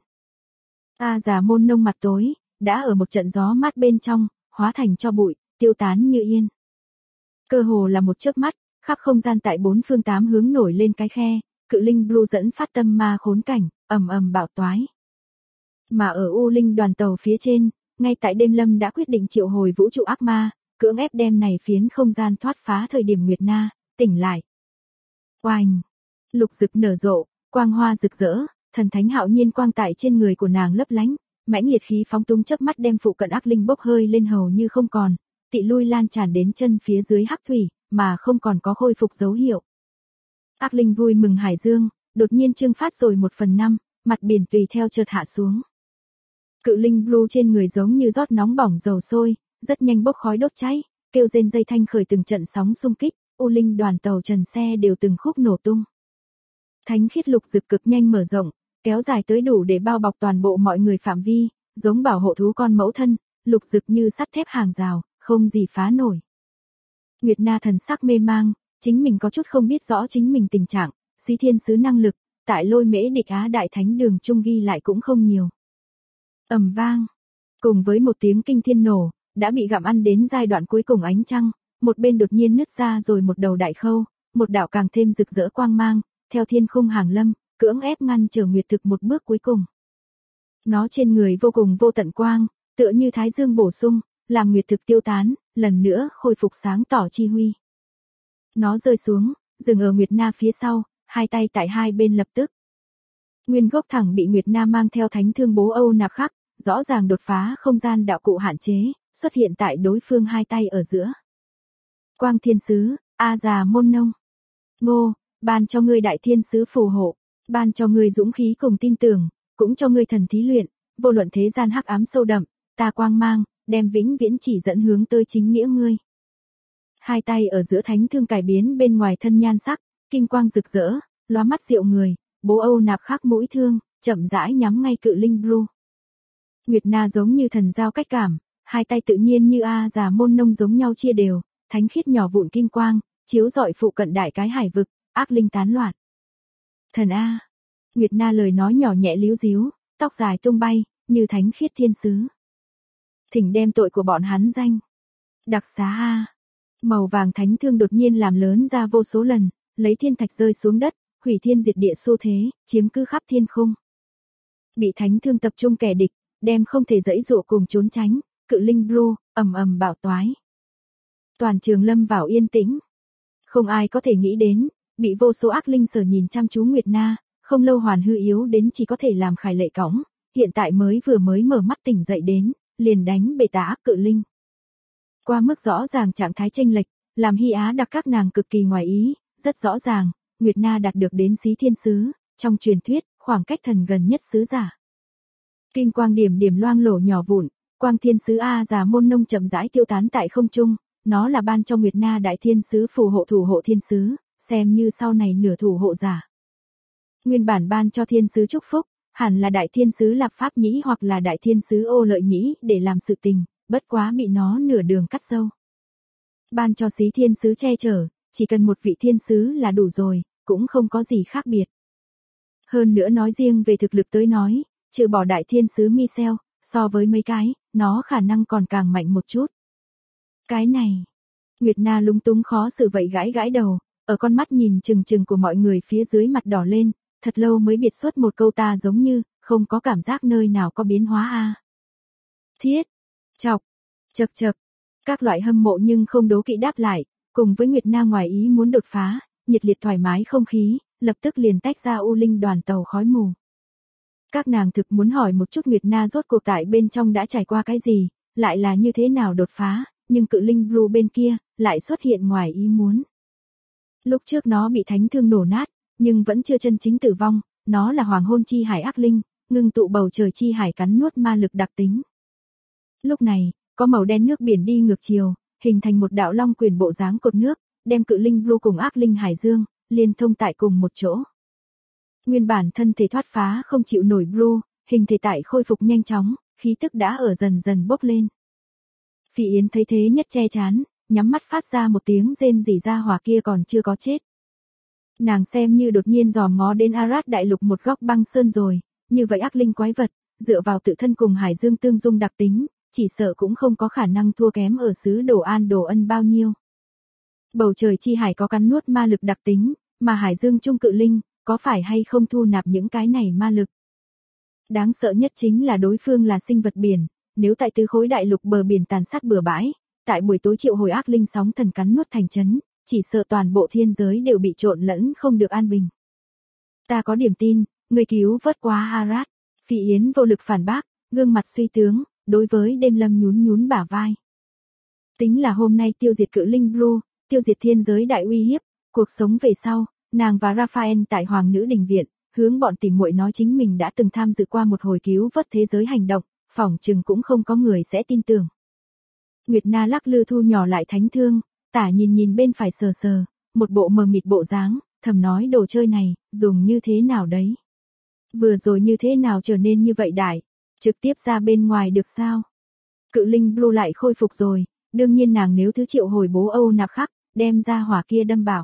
A Già Môn Nông mặt tối, đã ở một trận gió mát bên trong, hóa thành cho bụi, tiêu tán như yên. Cơ hồ là một chớp mắt, khắp không gian tại bốn phương tám hướng nổi lên cái khe, cự linh Blue dẫn phát tâm ma khốn cảnh, ầm ầm bạo toái. Mà ở U Linh đoàn tàu phía trên, ngay tại đêm lâm đã quyết định triệu hồi vũ trụ ác ma, cưỡng ép đem này phiến không gian thoát phá thời điểm Nguyệt Na, tỉnh lại. Oanh! Lục dực nở rộ, quang hoa rực rỡ, thần thánh hạo nhiên quang tại trên người của nàng lấp lánh, mãnh liệt khí phóng tung chớp mắt đem phụ cận ác linh bốc hơi lên hầu như không còn, tị lui lan tràn đến chân phía dưới hắc thủy, mà không còn có khôi phục dấu hiệu. Ác linh vui mừng hải dương, đột nhiên trương phát rồi 1/5, mặt biển tùy theo chợt hạ xuống. Cự linh Blue trên người giống như rót nóng bỏng dầu sôi, rất nhanh bốc khói đốt cháy, kêu rên dây thanh khởi từng trận sóng xung kích, U Linh đoàn tàu trần xe đều từng khúc nổ tung. Thánh khiết lục dực cực nhanh mở rộng, kéo dài tới đủ để bao bọc toàn bộ mọi người phạm vi, giống bảo hộ thú con mẫu thân, lục dực như sắt thép hàng rào, không gì phá nổi. Nguyệt Na thần sắc mê mang, chính mình có chút không biết rõ chính mình tình trạng, Xí Thiên sứ năng lực, tại Lôi Mễ Địch Á Đại Thánh Đường trung ghi lại cũng không nhiều. Ầm vang, cùng với một tiếng kinh thiên nổ, đã bị gặm ăn đến giai đoạn cuối cùng ánh trăng, một bên đột nhiên nứt ra rồi một đầu đại khâu, một đạo càng thêm rực rỡ quang mang, theo thiên khung hàng lâm, cưỡng ép ngăn trở Nguyệt Thực một bước cuối cùng. Nó trên người vô cùng vô tận quang, tựa như thái dương bổ sung, làm Nguyệt Thực tiêu tán, lần nữa khôi phục sáng tỏ chi huy. Nó rơi xuống, dừng ở Nguyệt Na phía sau, hai tay tại hai bên lập tức. Nguyên gốc thẳng bị Nguyệt Na mang theo thánh thương bố Âu nạp khắc, rõ ràng đột phá không gian đạo cụ hạn chế, xuất hiện tại đối phương hai tay ở giữa. Quang thiên sứ, A già môn nông. Ngô, ban cho ngươi đại thiên sứ phù hộ, ban cho ngươi dũng khí cùng tin tưởng, cũng cho ngươi thần thí luyện, vô luận thế gian hắc ám sâu đậm, ta quang mang, đem vĩnh viễn chỉ dẫn hướng tới chính nghĩa ngươi. Hai tay ở giữa thánh thương cải biến bên ngoài thân nhan sắc, kim quang rực rỡ, lóa mắt diệu người, bố Âu nạp khắc mũi thương, chậm rãi nhắm ngay cự linh Bru. Nguyệt Na giống như thần giao cách cảm, hai tay tự nhiên như A già môn nông giống nhau chia đều, thánh khiết nhỏ vụn kim quang, chiếu rọi phụ cận đại cái hải vực, ác linh tán loạn. Thần A. Nguyệt Na lời nói nhỏ nhẹ líu díu, tóc dài tung bay, như thánh khiết thiên sứ. Thỉnh đem tội của bọn hắn danh. Đặc xá A. Màu vàng thánh thương đột nhiên làm lớn ra vô số lần, lấy thiên thạch rơi xuống đất, hủy thiên diệt địa xu thế, chiếm cứ khắp thiên khung. Bị thánh thương tập trung kẻ địch, đem không thể dãy dụa cùng trốn tránh, cự linh Bru, ầm ầm bạo toái. Toàn trường lâm vào yên tĩnh. Không ai có thể nghĩ đến, bị vô số ác linh sở nhìn chăm chú Nguyệt Na, không lâu hoàn hư yếu đến chỉ có thể làm khải lệ cõng, hiện tại vừa mới mở mắt tỉnh dậy đến, liền đánh bể tà ác cự linh. Qua mức rõ ràng trạng thái chênh lệch, làm Hy Á đặc các nàng cực kỳ ngoài ý, rất rõ ràng, Nguyệt Na đạt được đến xí thiên sứ, trong truyền thuyết, khoảng cách thần gần nhất sứ giả. Kim quang điểm điểm loang lổ nhỏ vụn, quang thiên sứ A già môn nông chậm rãi tiêu tán tại không trung, nó là ban cho Nguyệt Na đại thiên sứ phù hộ thủ hộ thiên sứ, xem như sau này nửa thủ hộ giả. Nguyên bản ban cho thiên sứ chúc phúc, hẳn là đại thiên sứ Lạp Pháp Nhĩ hoặc là đại thiên sứ Ô Lợi Nhĩ để làm sự tình, bất quá bị nó nửa đường cắt dâu. Ban cho xí thiên sứ che chở, chỉ cần một vị thiên sứ là đủ rồi, cũng không có gì khác biệt. Hơn nữa nói riêng về thực lực tới nói, trừ bỏ đại thiên sứ Michel, so với mấy cái, nó khả năng còn càng mạnh một chút. Cái này, Nguyệt Na lúng túng khó xử vậy gãi gãi đầu, ở con mắt nhìn chừng chừng của mọi người phía dưới mặt đỏ lên, thật lâu mới biệt xuất một câu ta giống như, không có cảm giác nơi nào có biến hóa a. Thiết, chọc, chật chật, các loại hâm mộ nhưng không đố kỵ đáp lại, cùng với Nguyệt Na ngoài ý muốn đột phá, nhiệt liệt thoải mái không khí, lập tức liền tách ra u linh đoàn tàu khói mù. Các nàng thực muốn hỏi một chút Nguyệt Na rốt cuộc tại bên trong đã trải qua cái gì, lại là như thế nào đột phá, nhưng cự linh Bru bên kia, lại xuất hiện ngoài ý muốn. Lúc trước nó bị thánh thương nổ nát, nhưng vẫn chưa chân chính tử vong, nó là hoàng hôn chi hải ác linh, ngưng tụ bầu trời chi hải cắn nuốt ma lực đặc tính. Lúc này, có màu đen nước biển đi ngược chiều, hình thành một đạo long quyền bộ dáng cột nước, đem cự linh Bru cùng ác linh hải dương, liên thông tại cùng một chỗ. Nguyên bản thân thể thoát phá không chịu nổi Bru, hình thể tại khôi phục nhanh chóng, khí tức đã ở dần dần bốc lên. Phỉ Yến thấy thế nhất che chán, nhắm mắt phát ra một tiếng rên rỉ ra hỏa kia còn chưa có chết. Nàng xem như đột nhiên dòm ngó đến Arad đại lục một góc băng sơn rồi, như vậy ác linh quái vật, dựa vào tự thân cùng hải dương tương dung đặc tính, chỉ sợ cũng không có khả năng thua kém ở xứ Đồ An Đồ Ân bao nhiêu. Bầu trời chi hải có cắn nuốt ma lực đặc tính, mà hải dương trung cự linh, có phải hay không thu nạp những cái này ma lực. Đáng sợ nhất chính là đối phương là sinh vật biển, nếu tại tứ khối đại lục bờ biển tàn sát bừa bãi, tại buổi tối triệu hồi ác linh sóng thần cắn nuốt thành trấn, chỉ sợ toàn bộ thiên giới đều bị trộn lẫn không được an bình. Ta có điểm tin, người cứu vớt quá Arad. Phỉ Yến vô lực phản bác, gương mặt suy tướng, đối với đêm lâm nhún nhún bả vai. Tính là hôm nay tiêu diệt cự linh Bru, tiêu diệt thiên giới đại uy hiếp, cuộc sống về sau, nàng và Raphael tại Hoàng nữ đình viện, hướng bọn tỉ muội nói chính mình đã từng tham dự qua một hồi cứu vớt thế giới hành động, phỏng chừng cũng không có người sẽ tin tưởng. Nguyệt Na lắc lư thu nhỏ lại thánh thương, tả nhìn bên phải sờ sờ, một bộ mờ mịt bộ dáng, thầm nói đồ chơi này, dùng như thế nào đấy. Vừa rồi như thế nào trở nên như vậy đại, trực tiếp ra bên ngoài được sao? Cự linh Bru lại khôi phục rồi, đương nhiên nàng nếu thứ triệu hồi bố Âu nạp khắc, đem ra hỏa kia đâm bảo.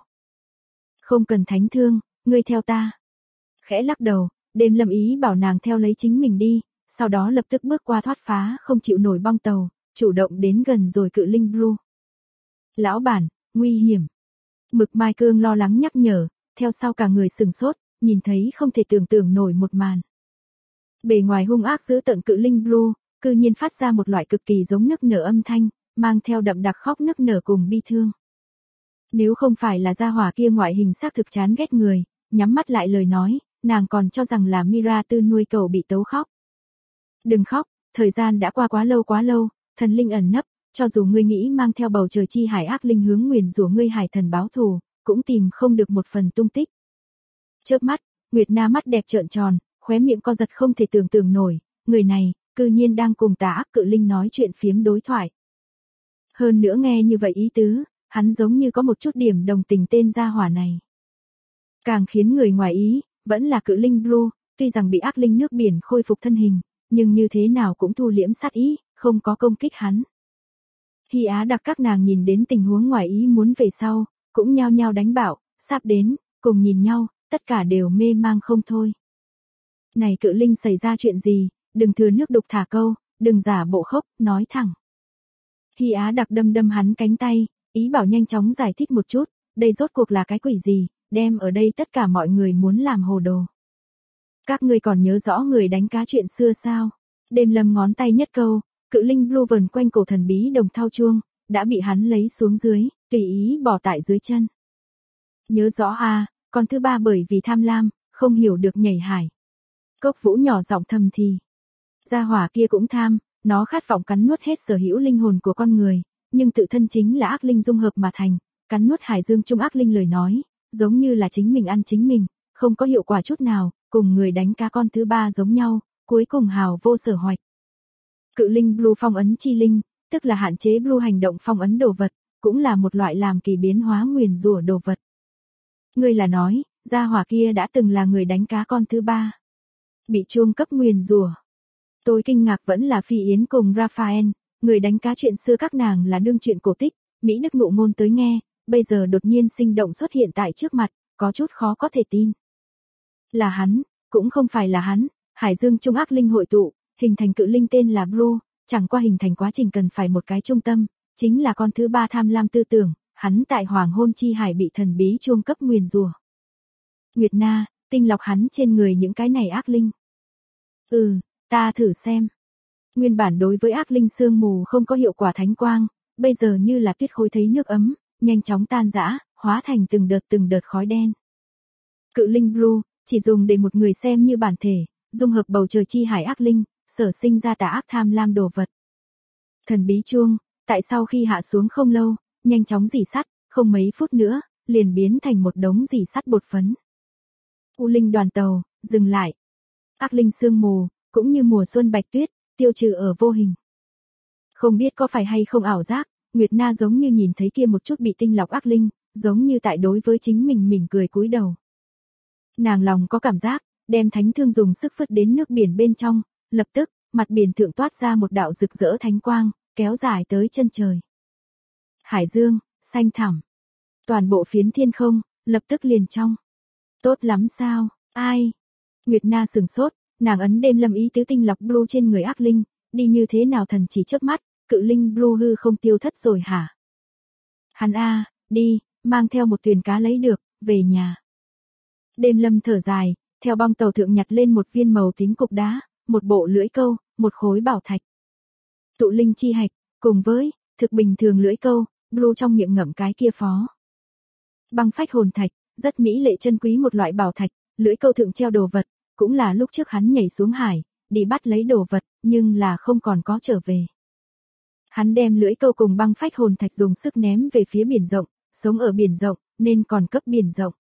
Không cần thánh thương, ngươi theo ta. Khẽ lắc đầu, đêm lâm ý bảo nàng theo lấy chính mình đi, sau đó lập tức bước qua thoát phá không chịu nổi bong tàu, chủ động đến gần rồi cự linh Bru. Lão bản, nguy hiểm. Mực Mai Cương lo lắng nhắc nhở, theo sau cả người sừng sốt, nhìn thấy không thể tưởng tượng nổi một màn. Bề ngoài hung ác giữ tận cự linh Bru, cư nhiên phát ra một loại cực kỳ giống nức nở âm thanh, mang theo đậm đặc khóc nức nở cùng bi thương. Nếu không phải là gia hỏa kia ngoại hình xác thực chán ghét người, nhắm mắt lại lời nói, nàng còn cho rằng là Mira Tư nuôi cậu bị tấu khóc. Đừng khóc, thời gian đã qua quá lâu, thần linh ẩn nấp, cho dù ngươi nghĩ mang theo bầu trời chi hải ác linh hướng nguyền rủa ngươi hải thần báo thù, cũng tìm không được một phần tung tích. Chớp mắt, Nguyệt Na mắt đẹp trợn tròn, khóe miệng co giật không thể tưởng tượng nổi, người này, cư nhiên đang cùng tà ác cự linh nói chuyện phiếm đối thoại. Hơn nữa nghe như vậy ý tứ, hắn giống như có một chút điểm đồng tình tên gia hỏa này. Càng khiến người ngoài ý, vẫn là cự linh Blue, tuy rằng bị ác linh nước biển khôi phục thân hình, nhưng như thế nào cũng thu liễm sát ý, không có công kích hắn. Hy Á Đặc các nàng nhìn đến tình huống ngoài ý muốn về sau, cũng nhao nhao đánh bảo, sắp đến, cùng nhìn nhau, tất cả đều mê mang không thôi. Này cự linh xảy ra chuyện gì, đừng thừa nước đục thả câu, đừng giả bộ khốc, nói thẳng. Hy Á Đặc đâm hắn cánh tay, ý bảo nhanh chóng giải thích một chút, đây rốt cuộc là cái quỷ gì, đem ở đây tất cả mọi người muốn làm hồ đồ. Các ngươi còn nhớ rõ người đánh cá chuyện xưa sao? Đêm Lâm ngón tay nhất câu, cự linh Blue vần quanh cổ thần bí đồng thao chuông, đã bị hắn lấy xuống dưới, tùy ý bỏ tại dưới chân. Nhớ rõ à, con thứ ba bởi vì tham lam, không hiểu được nhảy hải. Cốc Vũ nhỏ giọng thầm thì. Gia hỏa kia cũng tham, nó khát vọng cắn nuốt hết sở hữu linh hồn của con người, nhưng tự thân chính là ác linh dung hợp mà thành, cắn nuốt hải dương trung ác linh lời nói, giống như là chính mình ăn chính mình, không có hiệu quả chút nào, cùng người đánh cá con thứ ba giống nhau, cuối cùng hào vô sở hoạch. Cự linh Blue phong ấn chi linh, tức là hạn chế Blue hành động phong ấn đồ vật, cũng là một loại làm kỳ biến hóa nguyền rủa đồ vật. Ngươi là nói, gia hỏa kia đã từng là người đánh cá con thứ ba. Bị chuông cấp nguyền rủa. Tôi kinh ngạc vẫn là Phi Yến cùng Raphael, người đánh cá chuyện xưa các nàng là đương chuyện cổ tích, Mỹ Đức ngụ ngôn tới nghe, bây giờ đột nhiên sinh động xuất hiện tại trước mặt, có chút khó có thể tin. Là hắn, cũng không phải là hắn, hải dương trung ác linh hội tụ, hình thành cự linh tên là Blue, chẳng qua hình thành quá trình cần phải một cái trung tâm, chính là con thứ ba tham lam tư tưởng, hắn tại hoàng hôn chi hải bị thần bí chuông cấp nguyền rủa. Nguyệt Na, tinh lọc hắn trên người những cái này ác linh. Ta thử xem. Nguyên bản đối với ác linh sương mù không có hiệu quả thánh quang, bây giờ như là tuyết khối thấy nước ấm, nhanh chóng tan rã, hóa thành từng đợt khói đen. Cự linh Blue, chỉ dùng để một người xem như bản thể, dung hợp bầu trời chi hải ác linh, sở sinh ra tà ác tham lam đồ vật. Thần bí chuông, tại sau khi hạ xuống không lâu, nhanh chóng rỉ sắt, không mấy phút nữa, liền biến thành một đống rỉ sắt bột phấn. U linh đoàn tàu, dừng lại. Ác linh sương mù, cũng như mùa xuân bạch tuyết, tiêu trừ ở vô hình. Không biết có phải hay không ảo giác, Nguyệt Na giống như nhìn thấy kia một chút bị tinh lọc ác linh, giống như tại đối với chính mình mỉm cười cúi đầu. Nàng lòng có cảm giác, đem thánh thương dùng sức phất đến nước biển bên trong, lập tức, mặt biển thượng toát ra một đạo rực rỡ thánh quang, kéo dài tới chân trời. Hải dương, xanh thẳm. Toàn bộ phiến thiên không, lập tức liền trong. Tốt lắm sao, ai? Nguyệt Na sừng sốt, nàng ấn đêm lâm ý tứ tinh lọc Blue trên người ác linh, đi như thế nào thần chỉ chớp mắt, cự linh Blue hư không tiêu thất rồi hả? Hắn đi, mang theo một thuyền cá lấy được, về nhà. Đêm lâm thở dài, theo bong tàu thượng nhặt lên một viên màu tím cục đá, một bộ lưỡi câu, một khối bảo thạch. Tụ linh chi hạch, cùng với, thực bình thường lưỡi câu, Blue trong miệng ngậm cái kia phó. Băng phách hồn thạch, rất mỹ lệ chân quý một loại bảo thạch, lưỡi câu thượng treo đồ vật, cũng là lúc trước hắn nhảy xuống hải, đi bắt lấy đồ vật, nhưng là không còn có trở về. Hắn đem lưỡi câu cùng băng phách hồn thạch dùng sức ném về phía biển rộng, sống ở biển rộng, nên còn cấp biển rộng.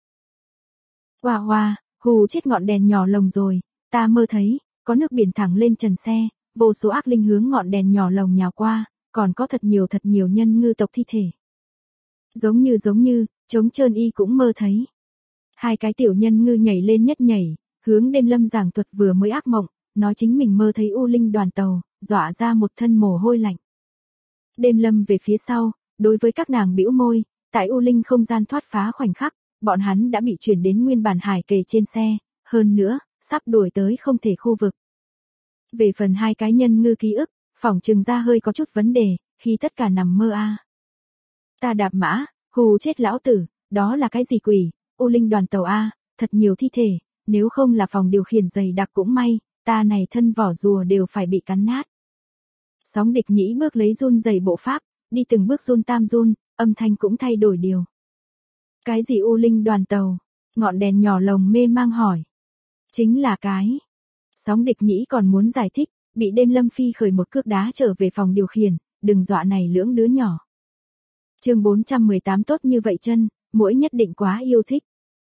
Hoa, hù chết ngọn đèn nhỏ lồng rồi, ta mơ thấy, có nước biển thẳng lên trần xe, vô số ác linh hướng ngọn đèn nhỏ lồng nhào qua, còn có thật nhiều nhân ngư tộc thi thể. Giống như, trống trơn y cũng mơ thấy. Hai cái tiểu nhân ngư nhảy lên nhất nhảy, hướng đêm lâm giảng thuật vừa mới ác mộng, nói chính mình mơ thấy u linh đoàn tàu, dọa ra một thân mồ hôi lạnh. Đêm lâm về phía sau, đối với các nàng bĩu môi, tại u linh không gian thoát phá khoảnh khắc, bọn hắn đã bị chuyển đến nguyên bản hải kề trên xe, hơn nữa, sắp đuổi tới không thể khu vực. Về phần hai cái nhân ngư ký ức, phỏng chừng ra hơi có chút vấn đề, khi tất cả nằm mơ Ta đạp mã, hù chết lão tử, đó là cái gì quỷ, u linh đoàn tàu thật nhiều thi thể, nếu không là phòng điều khiển dày đặc cũng may, ta này thân vỏ rùa đều phải bị cắn nát. Sóng địch nhĩ bước lấy run rẩy bộ pháp, đi từng bước run tam run, âm thanh cũng thay đổi điều. Cái gì U Linh đoàn tàu? Ngọn đèn nhỏ lồng mê mang hỏi. Chính là cái. Sóng địch nhĩ còn muốn giải thích, bị đêm Lâm phi khởi một cước đá trở về phòng điều khiển, đừng dọa này lưỡng đứa nhỏ. Chương 418 tốt như vậy chân, muỗi nhất định quá yêu thích.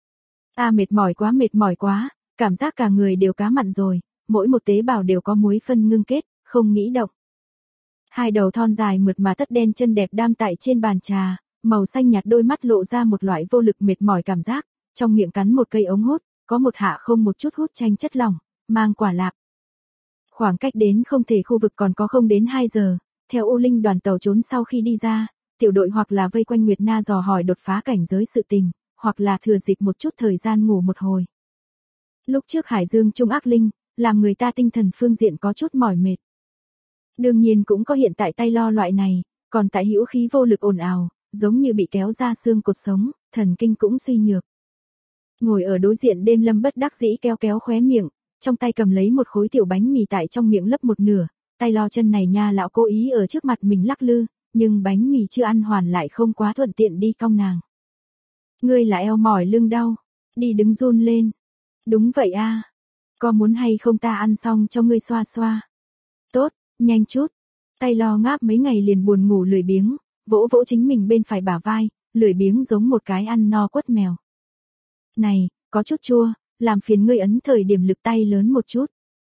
Mệt mỏi quá, cảm giác cả người đều cá mặn rồi, mỗi một tế bào đều có muối phân ngưng kết, không nghĩ động. Hai đầu thon dài mượt mà tất đen chân đẹp đam tại trên bàn trà, màu xanh nhạt đôi mắt lộ ra một loại vô lực mệt mỏi cảm giác, trong miệng cắn một cây ống hút, có một hạ không một chút hút chanh chất lỏng, mang quả lạp. Khoảng cách đến không thể khu vực còn có không đến 2 giờ, theo U Linh đoàn tàu trốn sau khi đi ra, tiểu đội hoặc là vây quanh Nguyệt Na dò hỏi đột phá cảnh giới sự tình, hoặc là thừa dịp một chút thời gian ngủ một hồi. Lúc trước Hải Dương Trung ác linh, làm người ta tinh thần phương diện có chút mỏi mệt. Đương nhiên cũng có hiện tại tay lo loại này, còn tại hữu khí vô lực ồn ào, giống như bị kéo ra xương cột sống, thần kinh cũng suy nhược. Ngồi ở đối diện đêm Lâm bất đắc dĩ kéo kéo khóe miệng, trong tay cầm lấy một khối tiểu bánh mì tại trong miệng lấp một nửa, tay lo chân này nha lão cố ý ở trước mặt mình lắc lư, nhưng bánh mì chưa ăn hoàn lại không quá thuận tiện đi cong nàng. Ngươi là eo mỏi lưng đau, đi đứng run lên. Đúng vậy a. Có muốn hay không ta ăn xong cho ngươi xoa xoa? Tốt, nhanh chút. Tay lo ngáp mấy ngày liền buồn ngủ lười biếng, vỗ vỗ chính mình bên phải bả vai, lười biếng giống một cái ăn no quất mèo. Này, có chút chua, làm phiền ngươi ấn thời điểm lực tay lớn một chút.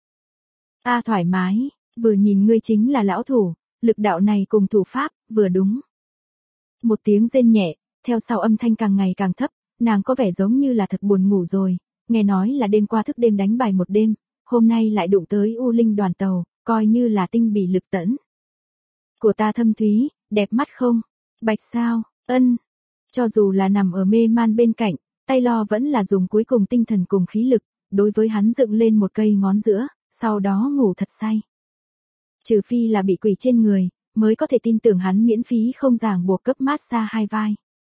Thoải mái, vừa nhìn ngươi chính là lão thủ, lực đạo này cùng thủ pháp, vừa đúng. Một tiếng rên nhẹ, theo sau âm thanh càng ngày càng thấp, nàng có vẻ giống như là thật buồn ngủ rồi, nghe nói là đêm qua thức đêm đánh bài một đêm, hôm nay lại đụng tới U Linh đoàn tàu, coi như là tinh bỉ lực tẫn. Của ta thâm thúy, đẹp mắt không? Bạch sao, ân. Cho dù là nằm ở mê man bên cạnh, tay lo vẫn là dùng cuối cùng tinh thần cùng khí lực, đối với hắn dựng lên một cây ngón giữa, sau đó ngủ thật say. Trừ phi là bị quỷ trên người, mới có thể tin tưởng hắn miễn phí không ràng buộc cấp massage hai vai.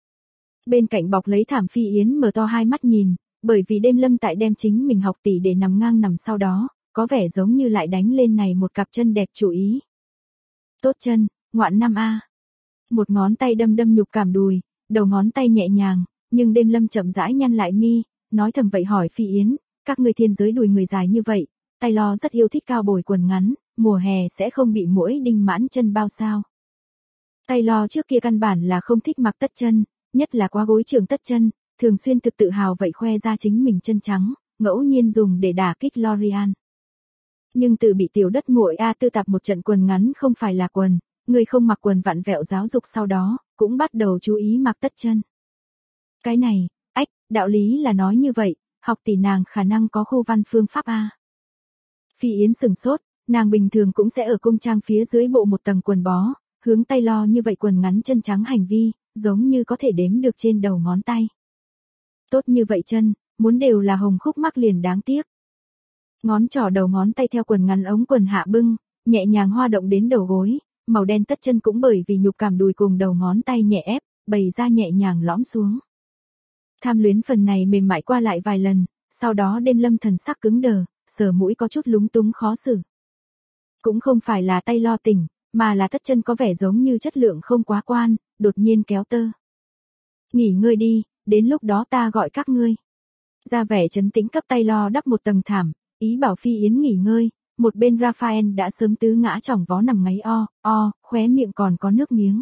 Bên cạnh bọc lấy thảm Phi Yến mở to hai mắt nhìn, bởi vì đêm Lâm tại đem chính mình học tỷ để nằm ngang nằm sau đó, có vẻ giống như lại đánh lên này một cặp chân đẹp chủ ý. Tốt chân, ngoạn năm a. Một ngón tay đâm nhục cảm đùi, đầu ngón tay nhẹ nhàng, nhưng đêm Lâm chậm rãi nhăn lại mi, nói thầm vậy hỏi Phi Yến, các ngươi thiên giới đùi người dài như vậy, tay lo rất yêu thích cao bồi quần ngắn, mùa hè sẽ không bị muỗi đinh mãn chân bao sao. Tay lo trước kia căn bản là không thích mặc tất chân, nhất là quá gối trường tất chân, thường xuyên thực tự hào vậy khoe ra chính mình chân trắng, ngẫu nhiên dùng để đả kích Lorian. Nhưng từ bị tiểu đất muội tư tạp một trận quần ngắn không phải là quần, người không mặc quần vặn vẹo giáo dục sau đó, cũng bắt đầu chú ý mặc tất chân. Cái này, đạo lý là nói như vậy, học tỷ nàng khả năng có khu văn phương pháp a. Phi Yến sừng sốt, nàng bình thường cũng sẽ ở cung trang phía dưới bộ một tầng quần bó, hướng tay lo như vậy quần ngắn chân trắng hành vi, giống như có thể đếm được trên đầu ngón tay. Tốt như vậy chân, muốn đều là hồng khúc mắc liền đáng tiếc. Ngón trỏ đầu ngón tay theo quần ngắn ống quần hạ bưng, nhẹ nhàng hoa động đến đầu gối, màu đen tất chân cũng bởi vì nhục cảm đùi cùng đầu ngón tay nhẹ ép, bày ra nhẹ nhàng lõm xuống. Tham luyến phần này mềm mại qua lại vài lần, sau đó đêm Lâm thần sắc cứng đờ, sờ mũi có chút lúng túng khó xử. Cũng không phải là tay lo tỉnh, mà là tất chân có vẻ giống như chất lượng không quá quan, đột nhiên kéo tơ. Nghỉ ngơi đi, đến lúc đó ta gọi các ngươi. Ra vẻ trấn tĩnh cấp tay lo đắp một tầng thảm, ý bảo Phi Yến nghỉ ngơi, một bên Raphael đã sớm tứ ngã chỏng vó nằm ngáy khóe miệng còn có nước miếng.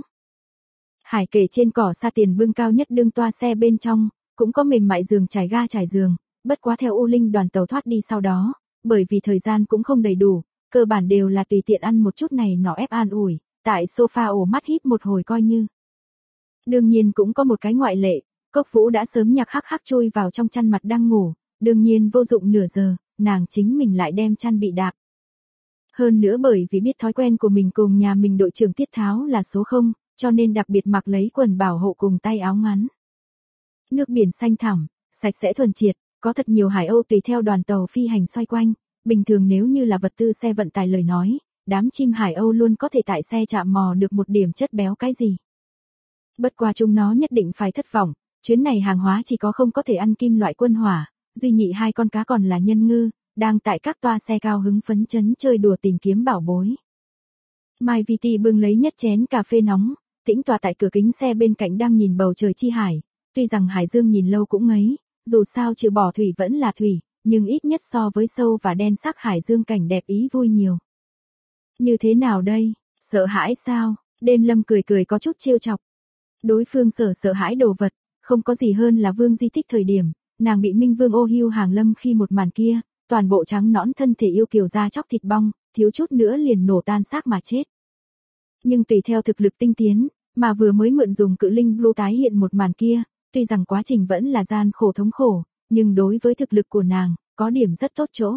Hải kể trên cỏ sa tiền bưng cao nhất đương toa xe bên trong, cũng có mềm mại giường trải ga trải giường, bất quá theo U Linh đoàn tàu thoát đi sau đó, bởi vì thời gian cũng không đầy đủ, cơ bản đều là tùy tiện ăn một chút này nọ ép an ủi, tại sofa ổ mắt híp một hồi coi như. Đương nhiên cũng có một cái ngoại lệ, Cốc Vũ đã sớm nhạc hắc hắc chui vào trong chăn mặt đang ngủ, đương nhiên vô dụng nửa giờ, nàng chính mình lại đem chăn bị đạp. Hơn nữa bởi vì biết thói quen của mình cùng nhà mình đội trưởng Tiết Tháo là số 0, cho nên đặc biệt mặc lấy quần bảo hộ cùng tay áo ngắn. Nước biển xanh thẳm, sạch sẽ thuần triệt, có thật nhiều hải âu tùy theo đoàn tàu phi hành xoay quanh, bình thường nếu như là vật tư xe vận tải lời nói, đám chim hải âu luôn có thể tại xe chạm mò được một điểm chất béo cái gì. Bất qua chúng nó nhất định phải thất vọng, chuyến này hàng hóa chỉ có không có thể ăn kim loại quân hỏa, duy nhị hai con cá còn là nhân ngư, đang tại các toa xe cao hứng phấn chấn chơi đùa tìm kiếm bảo bối. Mai Viti bưng lấy nhất chén cà phê nóng, tĩnh tọa tại cửa kính xe bên cạnh đang nhìn bầu trời chi hải, tuy rằng hải dương nhìn lâu cũng ngấy, dù sao trừ bỏ thủy vẫn là thủy, nhưng ít nhất so với sâu và đen sắc hải dương cảnh đẹp ý vui nhiều. Như thế nào đây, sợ hãi sao? Đêm Lâm cười cười có chút trêu chọc. Đối phương sợ hãi đồ vật, không có gì hơn là Vương Di thích thời điểm, nàng bị Minh Vương ô hưu hàng lâm khi một màn kia, toàn bộ trắng nõn thân thể yêu kiều da chóc thịt bong, thiếu chút nữa liền nổ tan xác mà chết. Nhưng tùy theo thực lực tinh tiến, mà vừa mới mượn dùng cự linh blue tái hiện một màn kia, tuy rằng quá trình vẫn là gian khổ thống khổ, nhưng đối với thực lực của nàng, có điểm rất tốt chỗ.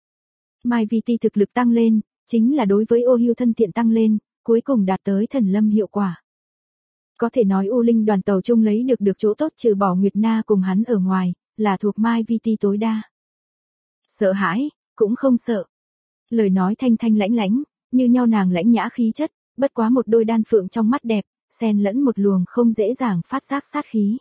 Mai Vi Ti thực lực tăng lên, chính là đối với ô hưu thân thiện tăng lên, cuối cùng đạt tới thần lâm hiệu quả. Có thể nói U Linh đoàn tàu chung lấy được chỗ tốt trừ bỏ Nguyệt Na cùng hắn ở ngoài, là thuộc Mai Vi Ti tối đa. Sợ hãi, cũng không sợ. Lời nói thanh thanh lãnh lãnh, như nhau nàng lãnh nhã khí chất, bất quá một đôi đan phượng trong mắt đẹp, xen lẫn một luồng không dễ dàng phát giác sát khí.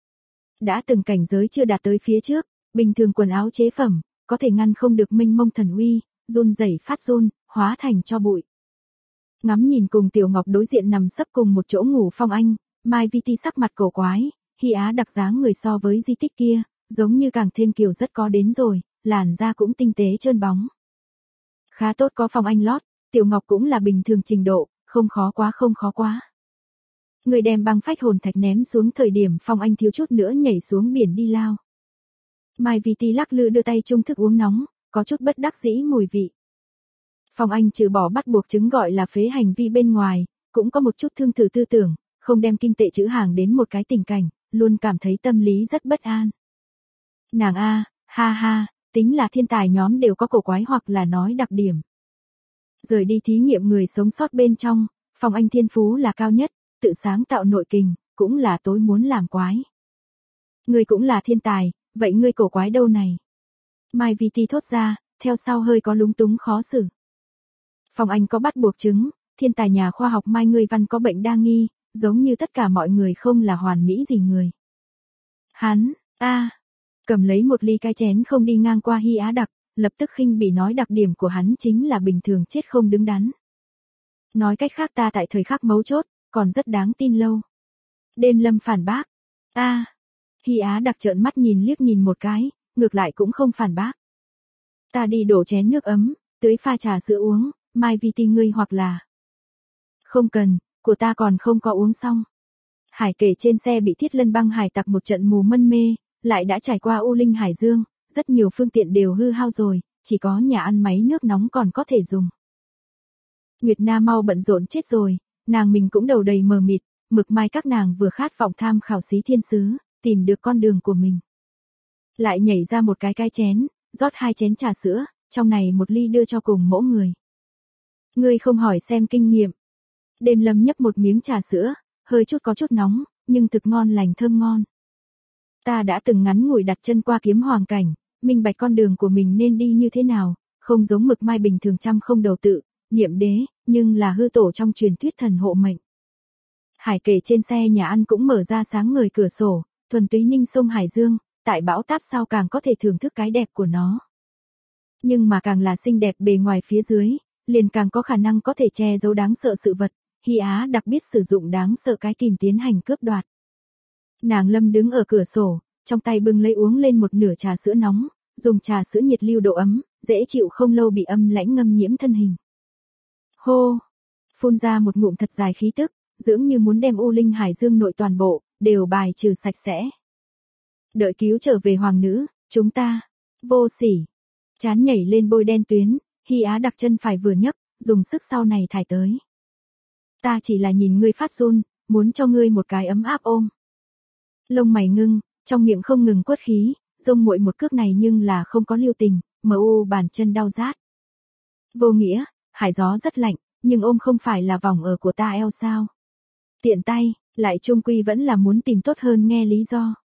Đã từng cảnh giới chưa đạt tới phía trước, bình thường quần áo chế phẩm, có thể ngăn không được mênh mông thần uy, run rẩy phát run, hóa thành cho bụi. Ngắm nhìn cùng Tiểu Ngọc đối diện nằm sấp cùng một chỗ ngủ Phong Anh, Mai Vi Ti sắc mặt cổ quái, Hy Á đặc dáng người so với di tích kia, giống như càng thêm kiều rất có đến rồi, làn da cũng tinh tế trơn bóng. Khá tốt có Phong Anh lót, Tiểu Ngọc cũng là bình thường trình độ, không khó quá. Người đem băng phách hồn thạch ném xuống thời điểm Phong Anh thiếu chút nữa nhảy xuống biển đi lao. Mai Vi Ti lắc lư đưa tay chung thức uống nóng, có chút bất đắc dĩ mùi vị. Phong Anh trừ bỏ bắt buộc chứng gọi là phế hành vi bên ngoài, cũng có một chút thương thử tư tưởng, không đem kim tệ chữ hàng đến một cái tình cảnh, luôn cảm thấy tâm lý rất bất an. Nàng a, ha, tính là thiên tài nhóm đều có cổ quái hoặc là nói đặc điểm. Rời đi thí nghiệm người sống sót bên trong, Phong Anh thiên phú là cao nhất, tự sáng tạo nội kình, cũng là tối muốn làm quái. Ngươi cũng là thiên tài, vậy ngươi cổ quái đâu này? Mai Vi Ti thốt ra, theo sau hơi có lúng túng khó xử. Phong Anh có bắt buộc chứng, thiên tài nhà khoa học Mai ngươi văn có bệnh đa nghi, giống như tất cả mọi người không là hoàn mỹ gì người. Hắn, cầm lấy một ly cai chén không đi ngang qua Hy Á đặc, lập tức khinh bỉ nói đặc điểm của hắn chính là bình thường chết không đứng đắn. Nói cách khác ta tại thời khắc mấu chốt, còn rất đáng tin lâu. Đêm Lâm phản bác. Hy Á đặc trợn mắt nhìn liếc nhìn một cái, ngược lại cũng không phản bác. Ta đi đổ chén nước ấm, tưới pha trà sữa uống, Mai Vi Ti ngươi hoặc là. Không cần, của ta còn không có uống xong. Hải kể trên xe bị Thiết Lân băng hải tặc một trận mù mân mê, lại đã trải qua U Linh Hải Dương, rất nhiều phương tiện đều hư hao rồi, chỉ có nhà ăn máy nước nóng còn có thể dùng. Nguyệt Na mau bận rộn chết rồi, nàng mình cũng đầu đầy mờ mịt, Mực Mai các nàng vừa khát vọng tham khảo xí thiên sứ, tìm được con đường của mình. Lại nhảy ra một cái chén, rót 2 chén trà sữa, trong này một ly đưa cho cùng mỗi người. Ngươi không hỏi xem kinh nghiệm. Đêm Lâm nhấp một miếng trà sữa, hơi chút có chút nóng, nhưng thực ngon lành thơm ngon. Ta đã từng ngắn ngủi đặt chân qua kiếm hoàng cảnh, minh bạch con đường của mình nên đi như thế nào, không giống Mực Mai bình thường trăm không đầu tự, niệm đế, nhưng là hư tổ trong truyền thuyết thần hộ mệnh. Hải kể trên xe nhà ăn cũng mở ra sáng ngời cửa sổ, thuần túy ninh sông Hải Dương, tại bão táp sao càng có thể thưởng thức cái đẹp của nó. Nhưng mà càng là xinh đẹp bề ngoài phía dưới, liền càng có khả năng có thể che giấu đáng sợ sự vật, Hy Á đặc biết sử dụng đáng sợ cái kìm tiến hành cướp đoạt. Nàng Lâm đứng ở cửa sổ, trong tay bưng lấy uống lên một nửa trà sữa nóng, dùng trà sữa nhiệt lưu độ ấm, dễ chịu không lâu bị âm lãnh ngâm nhiễm thân hình. Hô, phun ra một ngụm thật dài khí tức, dưỡng như muốn đem U Linh Hải Dương nội toàn bộ, đều bài trừ sạch sẽ. Đợi cứu trở về hoàng nữ, chúng ta, vô sỉ. Chán nhảy lên bôi đen tuyến, Hy Á đặc chân phải vừa nhấc, dùng sức sau này thải tới. Ta chỉ là nhìn ngươi phát run, muốn cho ngươi một cái ấm áp ôm. Lông mày ngưng, trong miệng không ngừng quất khí, rông muội một cước này nhưng là không có lưu tình, bàn chân đau rát. Vô nghĩa, hải gió rất lạnh, nhưng ôm không phải là vòng ở của ta eo sao. Tiện tay, lại chung quy vẫn là muốn tìm tốt hơn nghe lý do.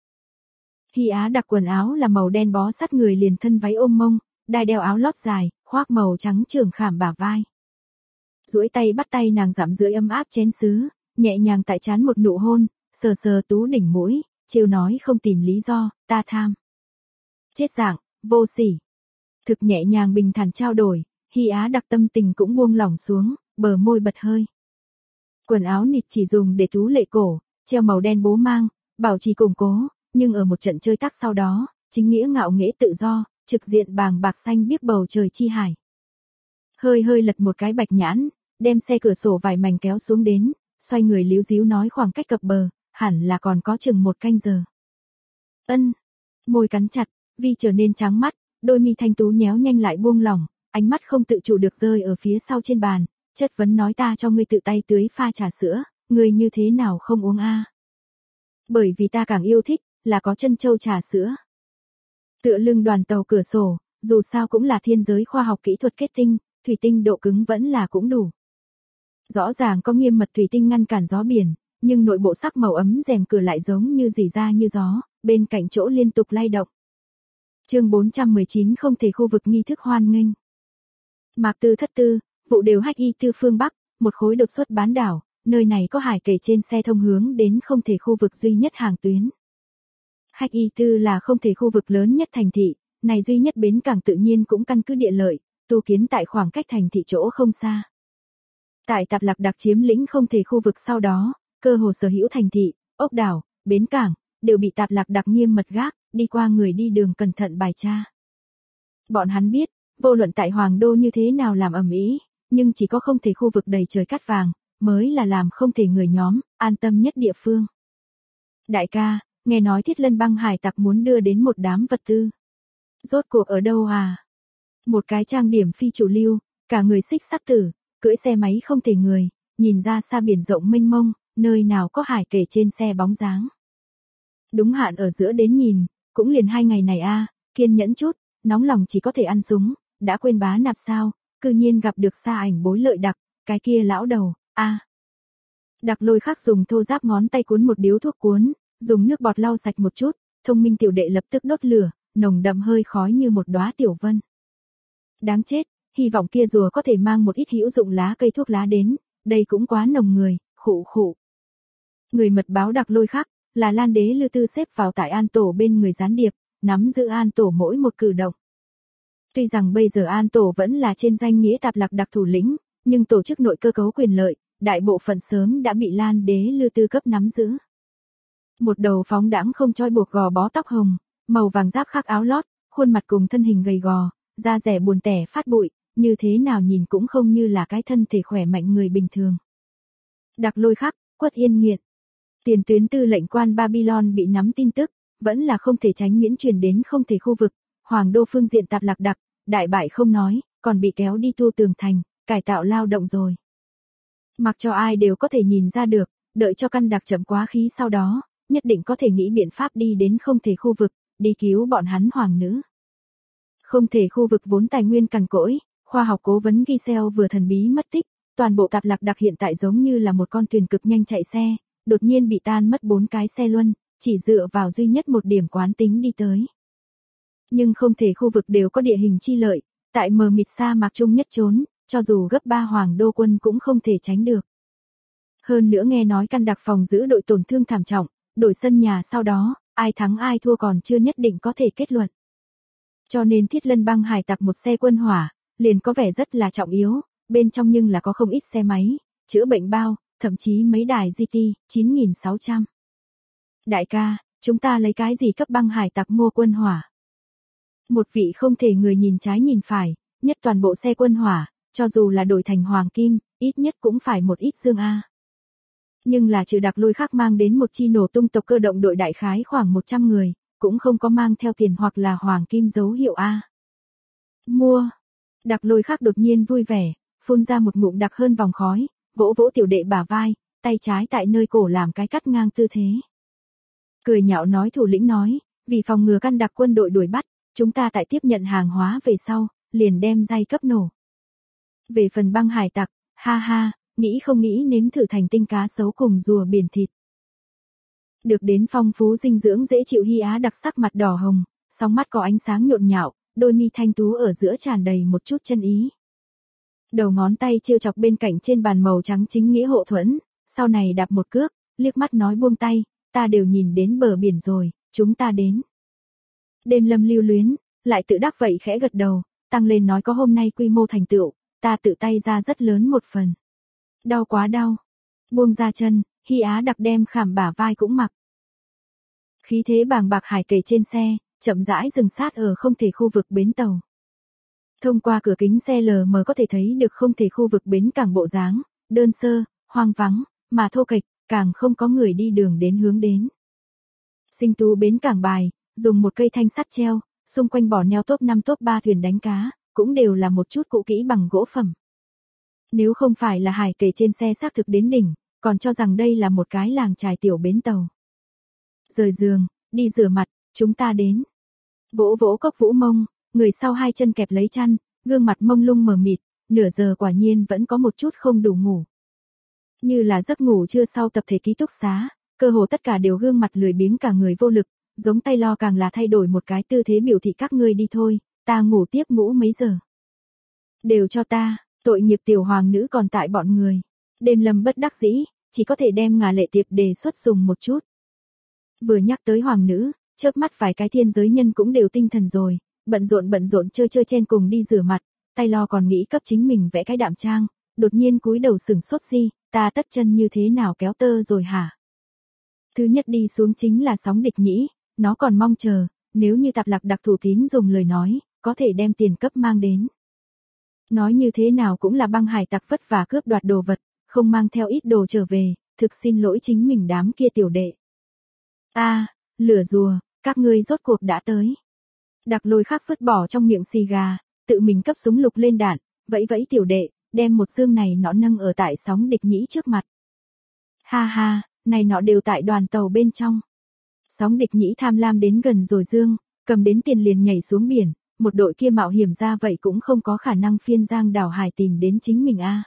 Hy Á đặc quần áo là màu đen bó sát người liền thân váy ôm mông, đai đeo áo lót dài, khoác màu trắng trường khảm bả vai. Duỗi tay bắt tay nàng giảm dưới ấm áp chén sứ, nhẹ nhàng tại trán một nụ hôn, sờ sờ tú đỉnh mũi, trêu nói không tìm lý do, ta tham. Chết dạng, vô sỉ. Thực nhẹ nhàng bình thản trao đổi, Hy Á đặc tâm tình cũng buông lỏng xuống, bờ môi bật hơi. Quần áo nịt chỉ dùng để tú lệ cổ, treo màu đen bố mang, bảo trì củng cố, nhưng ở một trận chơi tác sau đó, chính nghĩa ngạo nghễ tự do, trực diện bàng bạc xanh biếc bầu trời chi hải. Hơi hơi lật một cái bạch nhãn, đem xe cửa sổ vài mảnh kéo xuống đến, xoay người líu díu nói khoảng cách cập bờ, hẳn là còn có chừng 1 canh giờ. Ân, môi cắn chặt, Vi trở nên trắng mắt, đôi mi thanh tú nhéo nhanh lại buông lỏng, ánh mắt không tự chủ được rơi ở phía sau trên bàn, chất vấn nói ta cho ngươi tự tay tưới pha trà sữa, ngươi như thế nào không uống a? Bởi vì ta càng yêu thích, là có chân châu trà sữa. Tựa lưng đoàn tàu cửa sổ, dù sao cũng là thiên giới khoa học kỹ thuật kết tinh, thủy tinh độ cứng vẫn là cũng đủ. Rõ ràng có nghiêm mật thủy tinh ngăn cản gió biển, nhưng nội bộ sắc màu ấm rèm cửa lại giống như rỉ ra như gió, bên cạnh chỗ liên tục lay động. Chương 419 không thể khu vực nghi thức hoan nghênh. Mạc Tư Thất Tư, vụ đều hách y tư phương Bắc, một khối đột xuất bán đảo, nơi này có hải kể trên xe thông hướng đến không thể khu vực duy nhất hàng tuyến. Hách y tư là không thể khu vực lớn nhất thành thị, này duy nhất bến cảng tự nhiên cũng căn cứ địa lợi, tu kiến tại khoảng cách thành thị chỗ không xa. Tại Tạp Lạc Đặc chiếm lĩnh không thể khu vực sau đó, cơ hồ sở hữu thành thị, ốc đảo, bến cảng, đều bị Tạp Lạc Đặc nghiêm mật gác, đi qua người đi đường cẩn thận bài tra. Bọn hắn biết, vô luận tại Hoàng Đô như thế nào làm ầm ĩ, nhưng chỉ có không thể khu vực đầy trời cát vàng, mới là làm không thể người nhóm, an tâm nhất địa phương. Đại ca, nghe nói Thiết Lân băng hải tặc muốn đưa đến một đám vật tư. Rốt cuộc ở đâu à? Một cái trang điểm phi chủ lưu, cả người xích sắc tử, cưỡi xe máy không thể người, nhìn ra xa biển rộng mênh mông, nơi nào có hải kể trên xe bóng dáng. Đúng hạn ở giữa đến nhìn, cũng liền 2 ngày này a, kiên nhẫn chút, nóng lòng chỉ có thể ăn súng, đã quên bá nạp sao, cư nhiên gặp được xa ảnh Bối Lợi Đặc, cái kia lão đầu, a. Đặc Lôi Khắc dùng thô giáp ngón tay cuốn một điếu thuốc cuốn, dùng nước bọt lau sạch một chút, thông minh tiểu đệ lập tức đốt lửa, nồng đậm hơi khói như một đóa tiểu vân. Đáng chết, hy vọng kia rùa có thể mang một ít hữu dụng lá cây thuốc lá đến, đây cũng quá nồng người, khụ khụ. Người mật báo Đặc Lôi Khắc, là Lan Đế Lư Tư xếp vào tại An Tổ bên người gián điệp, nắm giữ An Tổ mỗi một cử động. Tuy rằng bây giờ An Tổ vẫn là trên danh nghĩa Tạp Lạc Đặc thủ lĩnh, nhưng tổ chức nội cơ cấu quyền lợi, đại bộ phận sớm đã bị Lan Đế Lư Tư cấp nắm giữ. Một đầu phóng đãng không trói buộc gò bó tóc hồng, màu vàng giáp khắc áo lót, khuôn mặt cùng thân hình gầy gò, da rẻ buồn tẻ phát bụi, như thế nào nhìn cũng không như là cái thân thể khỏe mạnh người bình thường. Đặc Lôi Khắc, Quất Yên Nghiệt. Tiền tuyến tư lệnh quan Babylon bị nắm tin tức, vẫn là không thể tránh miễn truyền đến không thể khu vực, Hoàng Đô phương diện Tạp Lạc Đặc, đại bại không nói, còn bị kéo đi tu tường thành, cải tạo lao động rồi. Mặc cho ai đều có thể nhìn ra được, đợi cho căn đặc chậm quá khí sau đó, nhất định có thể nghĩ biện pháp đi đến không thể khu vực, đi cứu bọn hắn hoàng nữ. Không thể khu vực vốn tài nguyên cằn cỗi, khoa học cố vấn Giselle vừa thần bí mất tích, toàn bộ Tạp Lạc Đặc hiện tại giống như là một con thuyền cực nhanh chạy xe, đột nhiên bị tan mất 4 cái xe luân, chỉ dựa vào duy nhất một điểm quán tính đi tới. Nhưng không thể khu vực đều có địa hình chi lợi, tại mờ mịt sa mạc chung nhất trốn, cho dù gấp 3 Hoàng Đô quân cũng không thể tránh được. Hơn nữa nghe nói căn đặc phòng giữ đội tổn thương thảm trọng, đổi sân nhà sau đó, ai thắng ai thua còn chưa nhất định có thể kết luận. Cho nên Thiết Lân băng hải tặc một xe quân hỏa, liền có vẻ rất là trọng yếu, bên trong nhưng là có không ít xe máy, chữa bệnh bao, thậm chí mấy đài GT 9600. Đại ca, chúng ta lấy cái gì cấp băng hải tặc mua quân hỏa? Một vị không thể người nhìn trái nhìn phải, nhất toàn bộ xe quân hỏa, cho dù là đổi thành hoàng kim, ít nhất cũng phải một ít dương A. Nhưng là trừ Đặc Lôi Khắc mang đến một chi nổ tung tộc cơ động đội đại khái khoảng 100 người, cũng không có mang theo tiền hoặc là hoàng kim dấu hiệu A. Mua. Đặc Lôi Khắc đột nhiên vui vẻ, phun ra một ngụm đặc hơn vòng khói, vỗ vỗ tiểu đệ bả vai, tay trái tại nơi cổ làm cái cắt ngang tư thế. Cười nhạo nói thủ lĩnh nói, vì phòng ngừa căn đặc quân đội đuổi bắt, chúng ta tại tiếp nhận hàng hóa về sau, liền đem dây cấp nổ. Về phần băng hải tặc, ha ha, nghĩ không nghĩ nếm thử thành tinh cá sấu cùng rùa biển thịt. Được đến phong phú dinh dưỡng dễ chịu Hy Á đặc sắc mặt đỏ hồng, sóng mắt có ánh sáng nhộn nhạo, đôi mi thanh tú ở giữa tràn đầy một chút chân ý. Đầu ngón tay trêu chọc bên cạnh trên bàn màu trắng chính nghĩa hộ thuẫn, sau này đạp một cước, liếc mắt nói buông tay, ta đều nhìn đến bờ biển rồi, chúng ta đến. Đêm Lâm lưu luyến, lại tự đắc vậy khẽ gật đầu, tăng lên nói có hôm nay quy mô thành tựu, ta tự tay ra rất lớn một phần. Đau quá đau. Buông ra chân, Hy Á đặc đem khảm bả vai cũng mặc. Khí thế bàng bạc hải kể trên xe, chậm rãi dừng sát ở không thể khu vực bến tàu. Thông qua cửa kính xe lờ mờ có thể thấy được không thể khu vực bến cảng bộ dáng, đơn sơ, hoang vắng, mà thô kệch, càng không có người đi đường đến hướng đến. Sinh tú bến cảng bài, dùng một cây thanh sắt treo, xung quanh bỏ neo top 5 top 3 thuyền đánh cá, cũng đều là một chút cũ kỹ bằng gỗ phẩm. Nếu không phải là hải kể trên xe xác thực đến đỉnh, còn cho rằng đây là một cái làng trài tiểu bến tàu. Rời giường, đi rửa mặt, chúng ta đến. Vỗ vỗ cốc Vũ mông, người sau hai chân kẹp lấy chăn, gương mặt mông lung mờ mịt, nửa giờ quả nhiên vẫn có một chút không đủ ngủ. Như là giấc ngủ trưa sau tập thể ký túc xá, cơ hồ tất cả đều gương mặt lười biếng cả người vô lực, giống tay lo càng là thay đổi một cái tư thế biểu thị các ngươi đi thôi, ta ngủ tiếp ngủ mấy giờ. Đều cho ta, tội nghiệp tiểu hoàng nữ còn tại bọn người. Đêm Lâm bất đắc dĩ, chỉ có thể đem Ngà Lệ Tiệp đề xuất dùng một chút. Vừa nhắc tới hoàng nữ, chớp mắt vài cái thiên giới nhân cũng đều tinh thần rồi, bận rộn chơi chen cùng đi rửa mặt, tay lo còn nghĩ cấp chính mình vẽ cái đạm trang, đột nhiên cúi đầu sửng sốt gì, ta tất chân như thế nào kéo tơ rồi hả? Thứ nhất đi xuống chính là Sóng Địch Nhĩ, nó còn mong chờ, nếu như Tạp Lạc đặc thủ tín dùng lời nói, có thể đem tiền cấp mang đến. Nói như thế nào cũng là băng hải tặc vất vả cướp đoạt đồ vật, không mang theo ít đồ trở về, thực xin lỗi chính mình đám kia tiểu đệ. Lửa rùa, các ngươi rốt cuộc đã tới. Đặc Lôi Khắc vứt bỏ trong miệng xì gà, tự mình cấp súng lục lên đạn, vẫy vẫy tiểu đệ, đem một dương này nọ nâng ở tại Sóng Địch Nhĩ trước mặt. Ha ha, này nọ đều tại đoàn tàu bên trong. Sóng Địch Nhĩ tham lam đến gần rồi dương, cầm đến tiền liền nhảy xuống biển, một đội kia mạo hiểm ra vậy cũng không có khả năng phiên giang đảo hải tìm đến chính mình a.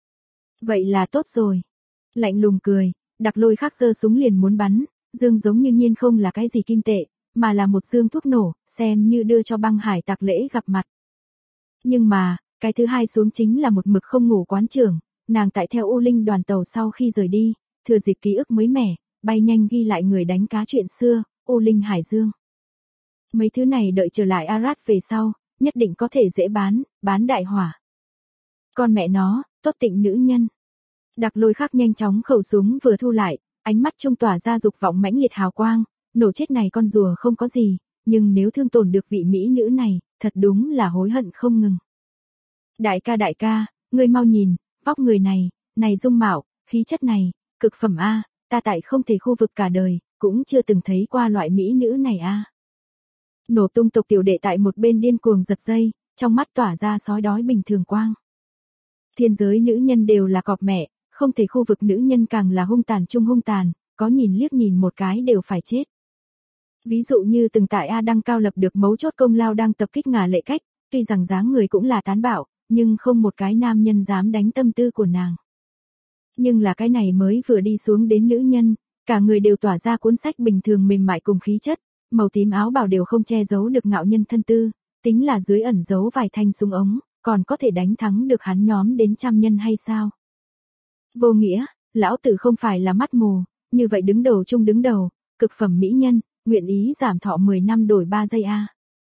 Vậy là tốt rồi. Lạnh lùng cười, Đặc Lôi Khắc giơ súng liền muốn bắn, dương giống như nhiên không là cái gì kim tệ, mà là một dương thuốc nổ, xem như đưa cho băng hải tặc lễ gặp mặt. Nhưng mà, cái thứ hai xuống chính là một mực không ngủ quán trưởng, nàng tại theo U Linh đoàn tàu sau khi rời đi, thừa dịp ký ức mới mẻ, bay nhanh ghi lại người đánh cá chuyện xưa, U Linh Hải Dương. Mấy thứ này đợi trở lại Arad về sau, nhất định có thể dễ bán đại hỏa. Con mẹ nó, tốt tịnh nữ nhân. Đặc Lôi Khắc nhanh chóng khẩu súng vừa thu lại, ánh mắt trung tỏa ra dục vọng mãnh liệt hào quang, nổ chết này con rùa không có gì, nhưng nếu thương tổn được vị mỹ nữ này, thật đúng là hối hận không ngừng. Đại ca, ngươi mau nhìn, vóc người này dung mạo, khí chất này, cực phẩm a, ta tại không thể khu vực cả đời, cũng chưa từng thấy qua loại mỹ nữ này a. Nổ tung tộc tiểu đệ tại một bên điên cuồng giật dây, trong mắt tỏa ra sói đói bình thường quang. Thiên giới nữ nhân đều là cọp mẹ, không thể khu vực nữ nhân càng là hung tàn chung hung tàn, có nhìn liếc nhìn một cái đều phải chết. Ví dụ như từng tại A Đăng cao lập được mấu chốt công lao đang tập kích Ngà Lệ Cách, tuy rằng dáng người cũng là tán bạo, nhưng không một cái nam nhân dám đánh tâm tư của nàng. Nhưng là cái này mới vừa đi xuống đến nữ nhân, cả người đều tỏa ra cuốn sách bình thường mềm mại cùng khí chất, màu tím áo bào đều không che giấu được ngạo nhân thân tư, tính là dưới ẩn giấu vài thanh súng ống, còn có thể đánh thắng được hắn nhóm đến trăm nhân hay sao? Vô nghĩa, lão tử không phải là mắt mù, như vậy đứng đầu, cực phẩm mỹ nhân, nguyện ý giảm thọ 10 năm đổi 3 giây a.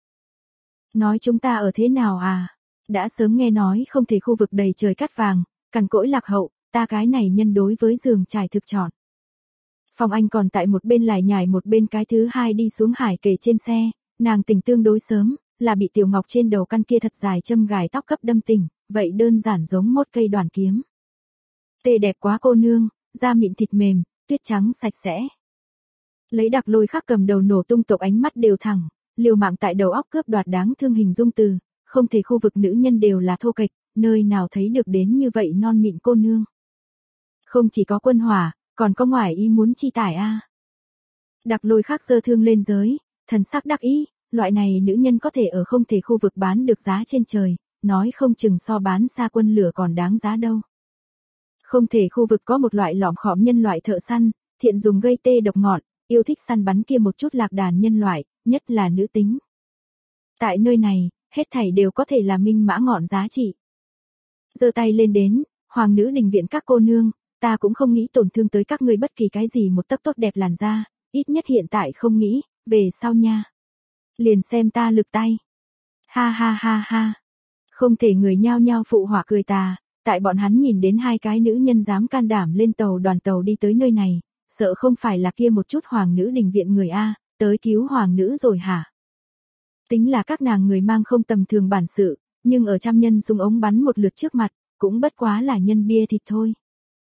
Nói chúng ta ở thế nào à? Đã sớm nghe nói không thể khu vực đầy trời cát vàng, cằn cỗi lạc hậu, ta cái này nhân đối với giường trải thực chọn. Phong Anh còn tại một bên lải nhải một bên cái thứ hai đi xuống hải kề trên xe, nàng tỉnh tương đối sớm, là bị Tiểu Ngọc trên đầu căn kia thật dài châm gài tóc cấp đâm tỉnh, vậy đơn giản giống một cây đoàn kiếm. Tê đẹp quá cô nương, da mịn thịt mềm, tuyết trắng sạch sẽ. Lấy Đặc Lôi Khắc cầm đầu nổ tung tộc ánh mắt đều thẳng, liều mạng tại đầu óc cướp đoạt đáng thương hình dung từ, không thể khu vực nữ nhân đều là thô kệch, nơi nào thấy được đến như vậy non mịn cô nương. Không chỉ có quân hỏa, còn có ngoại ý muốn chi tải a. Đặc Lôi Khắc giơ thương lên giới, thần sắc đắc ý, loại này nữ nhân có thể ở không thể khu vực bán được giá trên trời, nói không chừng so bán xa quân lửa còn đáng giá đâu. Không thể khu vực có một loại lỏm khóm nhân loại thợ săn, thiện dùng gây tê độc ngọn, yêu thích săn bắn kia một chút lạc đàn nhân loại, nhất là nữ tính. Tại nơi này, hết thảy đều có thể là minh mã ngọn giá trị. Giơ tay lên đến, hoàng nữ đình viện các cô nương, ta cũng không nghĩ tổn thương tới các ngươi bất kỳ cái gì một tấc tốt đẹp làn da, ít nhất hiện tại không nghĩ, về sau nha. Liền xem ta lực tay. Ha ha ha ha. Không thể người nhao nhao phụ họa cười tà, Tại bọn hắn nhìn đến hai cái nữ nhân dám can đảm lên tàu đoàn tàu đi tới nơi này, sợ không phải là kia một chút hoàng nữ đình viện người A, tới cứu hoàng nữ rồi hả? Tính là các nàng người mang không tầm thường bản sự, nhưng ở trăm nhân súng ống bắn một lượt trước mặt, cũng bất quá là nhân bia thịt thôi.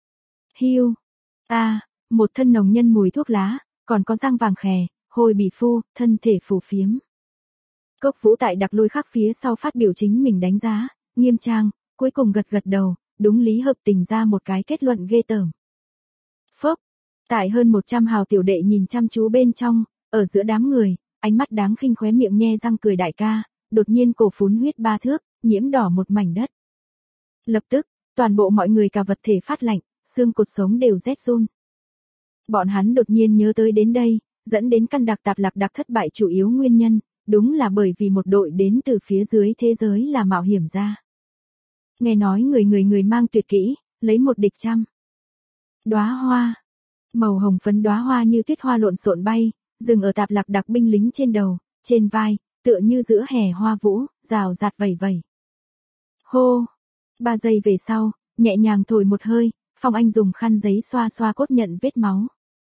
Hiu, một thân nồng nhân mùi thuốc lá, còn có răng vàng khè, hồi bì phu, thân thể phù phiếm. Cốc Vũ tại đặc lôi khắc phía sau phát biểu chính mình đánh giá, nghiêm trang, cuối cùng gật gật đầu, đúng lý hợp tình ra một cái kết luận ghê tởm. Phốc, tại hơn 100 hào tiểu đệ nhìn chăm chú bên trong, ở giữa đám người, ánh mắt đáng khinh khóe miệng nhe răng cười đại ca, đột nhiên cổ phún huyết 3 thước, nhiễm đỏ một mảnh đất. Lập tức, toàn bộ mọi người cả vật thể phát lạnh, xương cột sống đều rét run. Bọn hắn đột nhiên nhớ tới đến đây, dẫn đến căn đặc tạp lạc đặc thất bại chủ yếu nguyên nhân, đúng là bởi vì một đội đến từ phía dưới thế giới là mạo hiểm ra. Nghe nói người mang tuyệt kỹ, lấy một địch trăm. Đóa hoa, màu hồng phấn đóa hoa như tuyết hoa lộn xộn bay, dừng ở tạp lạc đặc binh lính trên đầu, trên vai, tựa như giữa hè hoa vũ, rào rạt vẩy vẩy. Hô, 3 giây về sau, nhẹ nhàng thổi một hơi, Phong Anh dùng khăn giấy xoa xoa cốt nhận vết máu.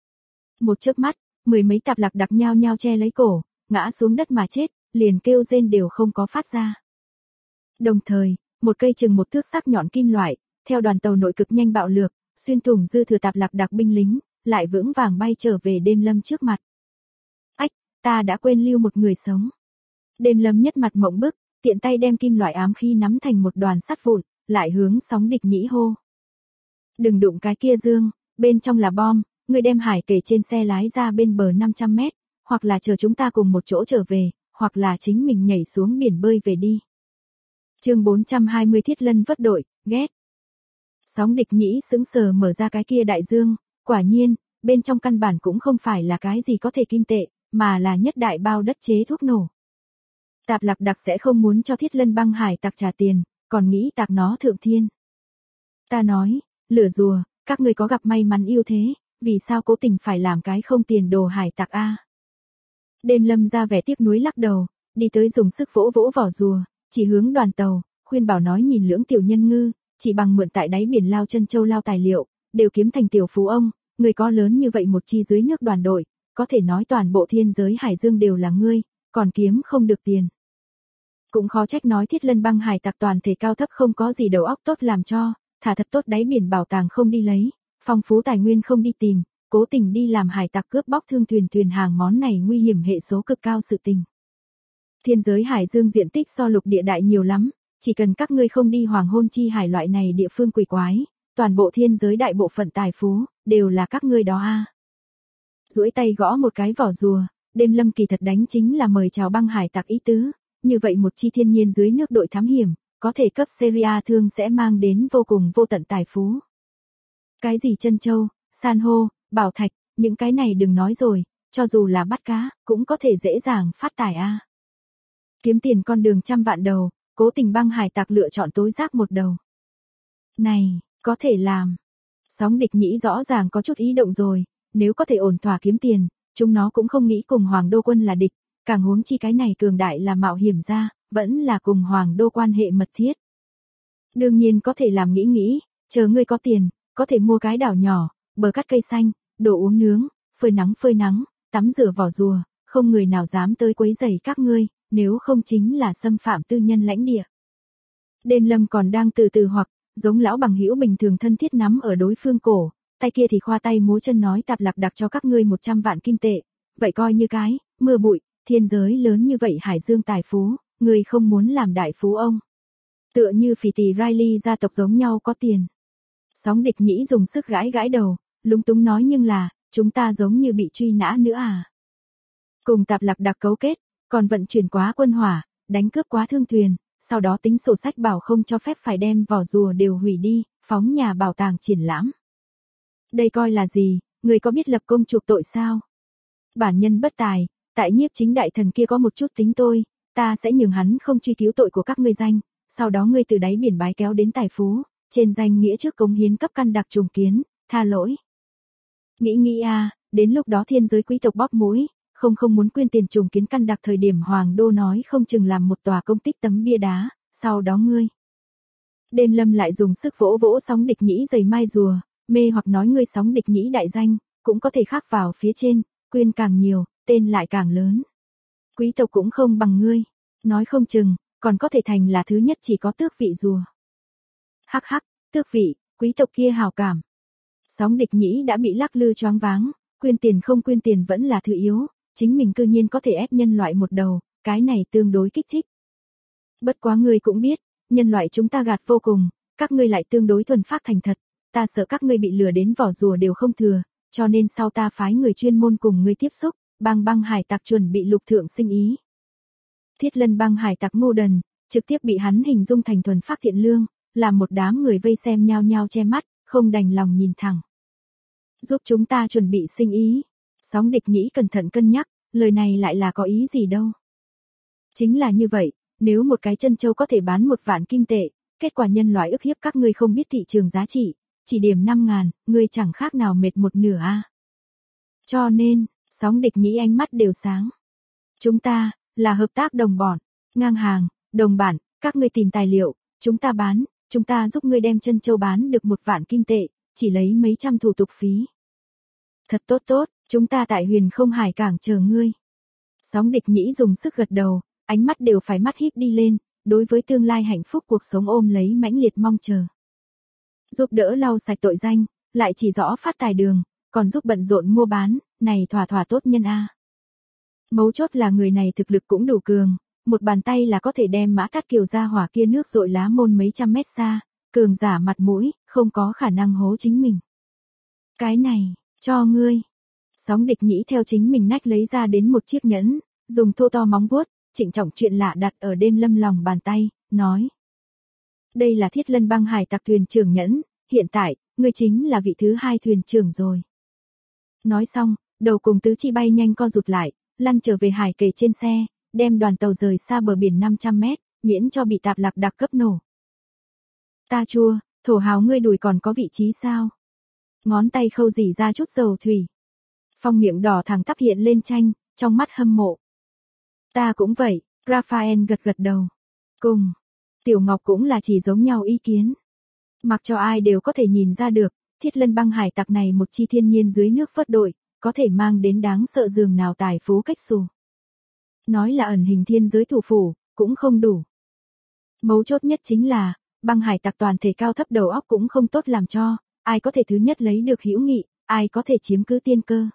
Một chớp mắt, 10 mấy tạp lạc đặc nhao nhao che lấy cổ, ngã xuống đất mà chết, liền kêu rên đều không có phát ra. Đồng thời, một cây chừng 1 thước sắc nhọn kim loại, theo đoàn tàu nội cực nhanh bạo lược, xuyên thủng dư thừa tạp lạc đặc binh lính, lại vững vàng bay trở về Đêm Lâm trước mặt. Ách, ta đã quên lưu một người sống. Đêm Lâm nhất mặt mộng bức, tiện tay đem kim loại ám khí nắm thành một đoàn sắt vụn, lại hướng Sóng Địch Nhĩ hô. Đừng đụng cái kia dương, bên trong là bom, người đem Hải kể trên xe lái ra bên bờ 500 mét, hoặc là chờ chúng ta cùng một chỗ trở về, hoặc là chính mình nhảy xuống biển bơi về đi. Chương 420 Thiết Lân vất đội, ghét. Sóng Địch Nhĩ sững sờ mở ra cái kia đại dương, quả nhiên, bên trong căn bản cũng không phải là cái gì có thể kim tệ, mà là nhất đại bao đất chế thuốc nổ. Tạp lạc đặc sẽ không muốn cho Thiết Lân băng hải tặc trả tiền, còn nghĩ tạc nó thượng thiên. Ta nói, lửa rùa, các ngươi có gặp may mắn yêu thế, vì sao cố tình phải làm cái không tiền đồ hải tặc a? Đêm Lâm ra vẻ tiếc nuối lắc đầu, đi tới dùng sức vỗ vỗ vỏ rùa, chỉ hướng đoàn tàu, khuyên bảo nói nhìn lưỡng tiểu nhân ngư, chỉ bằng mượn tại đáy biển lao chân châu lao tài liệu, đều kiếm thành tiểu phú ông, người có lớn như vậy một chi dưới nước đoàn đội, có thể nói toàn bộ thiên giới hải dương đều là ngươi, còn kiếm không được tiền. Cũng khó trách nói Thiết Lân băng hải tặc toàn thể cao thấp không có gì đầu óc tốt làm cho, thả thật tốt đáy biển bảo tàng không đi lấy, phong phú tài nguyên không đi tìm, cố tình đi làm hải tặc cướp bóc thương thuyền hàng món này nguy hiểm hệ số cực cao sự tình. Thiên giới hải dương diện tích so lục địa đại nhiều lắm, chỉ cần các ngươi không đi hoàng hôn chi hải loại này địa phương quỷ quái, toàn bộ thiên giới đại bộ phận tài phú, đều là các ngươi đó a. Duỗi tay gõ một cái vỏ rùa, Đêm Lâm kỳ thật đánh chính là mời chào băng hải tặc ý tứ, như vậy một chi thiên nhiên dưới nước đội thám hiểm, có thể cấp Syria thương sẽ mang đến vô cùng vô tận tài phú. Cái gì chân châu, san hô, bảo thạch, những cái này đừng nói rồi, cho dù là bắt cá, cũng có thể dễ dàng phát tài a. Kiếm tiền con đường trăm vạn đầu, cố tình băng hải tặc lựa chọn tối giác một đầu. Này, có thể làm. Sóng Địch Nhĩ rõ ràng có chút ý động rồi, nếu có thể ổn thỏa kiếm tiền, chúng nó cũng không nghĩ cùng Hoàng Đô quân là địch, càng huống chi cái này cường đại là mạo hiểm ra, vẫn là cùng Hoàng Đô quan hệ mật thiết. Đương nhiên có thể làm nghĩ, chờ ngươi có tiền, có thể mua cái đảo nhỏ, bờ cắt cây xanh, đồ uống nướng, phơi nắng, tắm rửa vỏ rùa, không người nào dám tới quấy rầy các ngươi, nếu không chính là xâm phạm tư nhân lãnh địa. Đêm Lâm còn đang từ từ hoặc, giống lão bằng hữu bình thường thân thiết nắm ở đối phương cổ, tay kia thì khoa tay múa chân nói tạp lạc đặc cho các ngươi 100 vạn kim tệ, vậy coi như cái, mưa bụi, thiên giới lớn như vậy hải dương tài phú, người không muốn làm đại phú ông. Tựa như phỉ tỳ Riley gia tộc giống nhau có tiền. Sóng Địch Nhĩ dùng sức gãi gãi đầu, lúng túng nói nhưng là, chúng ta giống như bị truy nã nữa à. Cùng tạp lạc đặc cấu kết, còn vận chuyển quá quân hỏa, đánh cướp quá thương thuyền, sau đó tính sổ sách bảo không cho phép phải đem vỏ rùa đều hủy đi, phóng nhà bảo tàng triển lãm. Đây coi là gì, người có biết lập công chuộc tội sao? Bản nhân bất tài, tại Nhiếp Chính đại thần kia có một chút tính tôi, ta sẽ nhường hắn không truy cứu tội của các ngươi danh, sau đó ngươi từ đáy biển bái kéo đến tài phú, trên danh nghĩa trước cống hiến cấp căn đặc trùng kiến, tha lỗi. Nghĩ đến lúc đó thiên giới quý tộc bóp mũi, không muốn quyên tiền trùng kiến căn đặc thời điểm Hoàng Đô nói không chừng làm một tòa công tích tấm bia đá, sau đó ngươi Đêm Lâm lại dùng sức vỗ vỗ Sóng Địch Nhĩ giày mai rùa, mê hoặc nói ngươi Sóng Địch Nhĩ đại danh, cũng có thể khắc vào phía trên, quyền càng nhiều, tên lại càng lớn. Quý tộc cũng không bằng ngươi, nói không chừng, còn có thể thành là thứ nhất chỉ có tước vị rùa. Hắc hắc, tước vị, quý tộc kia hào cảm. Sóng Địch Nhĩ đã bị lắc lư choáng váng, quyên tiền không quyên tiền vẫn là thứ yếu, chính mình cư nhiên có thể ép nhân loại một đầu, cái này tương đối kích thích. Bất quá ngươi cũng biết, nhân loại chúng ta gạt vô cùng, các ngươi lại tương đối thuần phác thành thật, ta sợ các ngươi bị lừa đến vỏ rùa đều không thừa, cho nên sau ta phái người chuyên môn cùng ngươi tiếp xúc, bang hải tặc chuẩn bị lục thượng sinh ý. Thiết Lân bang hải tặc ngu đần, trực tiếp bị hắn hình dung thành thuần phác thiện lương, làm một đám người vây xem nhao nhao che mắt, không đành lòng nhìn thẳng. Giúp chúng ta chuẩn bị sinh ý. Sóng Địch Nhĩ cẩn thận cân nhắc, lời này lại là có ý gì đâu. Chính là như vậy, nếu một cái chân châu có thể bán 1 vạn kim tệ, kết quả nhân loại ức hiếp các ngươi không biết thị trường giá trị, chỉ điểm 5.000, ngươi chẳng khác nào mệt một nửa a. Cho nên, Sóng Địch Nhĩ ánh mắt đều sáng. Chúng ta, là hợp tác đồng bọn, ngang hàng, đồng bản, các ngươi tìm tài liệu, chúng ta bán, chúng ta giúp ngươi đem chân châu bán được 1 vạn kim tệ, chỉ lấy mấy trăm thủ tục phí. Thật tốt tốt, chúng ta tại Huyền Không Hải cảng chờ ngươi. Sóng Địch Nhĩ dùng sức gật đầu, ánh mắt đều phải mắt híp đi lên, đối với tương lai hạnh phúc cuộc sống ôm lấy mãnh liệt mong chờ. Giúp đỡ lau sạch tội danh, lại chỉ rõ phát tài đường, còn giúp bận rộn mua bán, này thỏa thỏa tốt nhân a. Mấu chốt là người này thực lực cũng đủ cường, một bàn tay là có thể đem Mã Thát Kiều ra hỏa kia nước dội lá môn mấy trăm mét xa, cường giả mặt mũi, không có khả năng hố chính mình. Cái này, cho ngươi. Sóng Địch Nhĩ theo chính mình nách lấy ra đến một chiếc nhẫn, dùng thô to móng vuốt, trịnh trọng chuyện lạ đặt ở Đêm Lâm lòng bàn tay, nói. Đây là Thiết Lân bang hải tặc thuyền trưởng nhẫn, hiện tại, ngươi chính là vị thứ 2 thuyền trưởng rồi. Nói xong, đầu cùng tứ chi bay nhanh co rụt lại, lăn trở về hải kề trên xe, đem đoàn tàu rời xa bờ biển 500 mét, miễn cho bị tạp lạc đặc cấp nổ. Ta chua, thổ hào ngươi đùi còn có vị trí sao? Ngón tay khâu dỉ ra chút dầu thủy. Phong miệng đỏ thẳng tắp hiện lên tranh, trong mắt hâm mộ. Ta cũng vậy, Raphael gật gật đầu. Cùng, Tiểu Ngọc cũng là chỉ giống nhau ý kiến. Mặc cho ai đều có thể nhìn ra được, Thiết Lân bang hải tặc này một chi thiên nhiên dưới nước vớt đội, có thể mang đến đáng sợ dường nào tài phú cách xù. Nói là ẩn hình thiên giới thủ phủ, cũng không đủ. Mấu chốt nhất chính là, băng hải tặc toàn thể cao thấp đầu óc cũng không tốt làm cho, ai có thể thứ nhất lấy được hữu nghị, ai có thể chiếm cứ tiên cơ.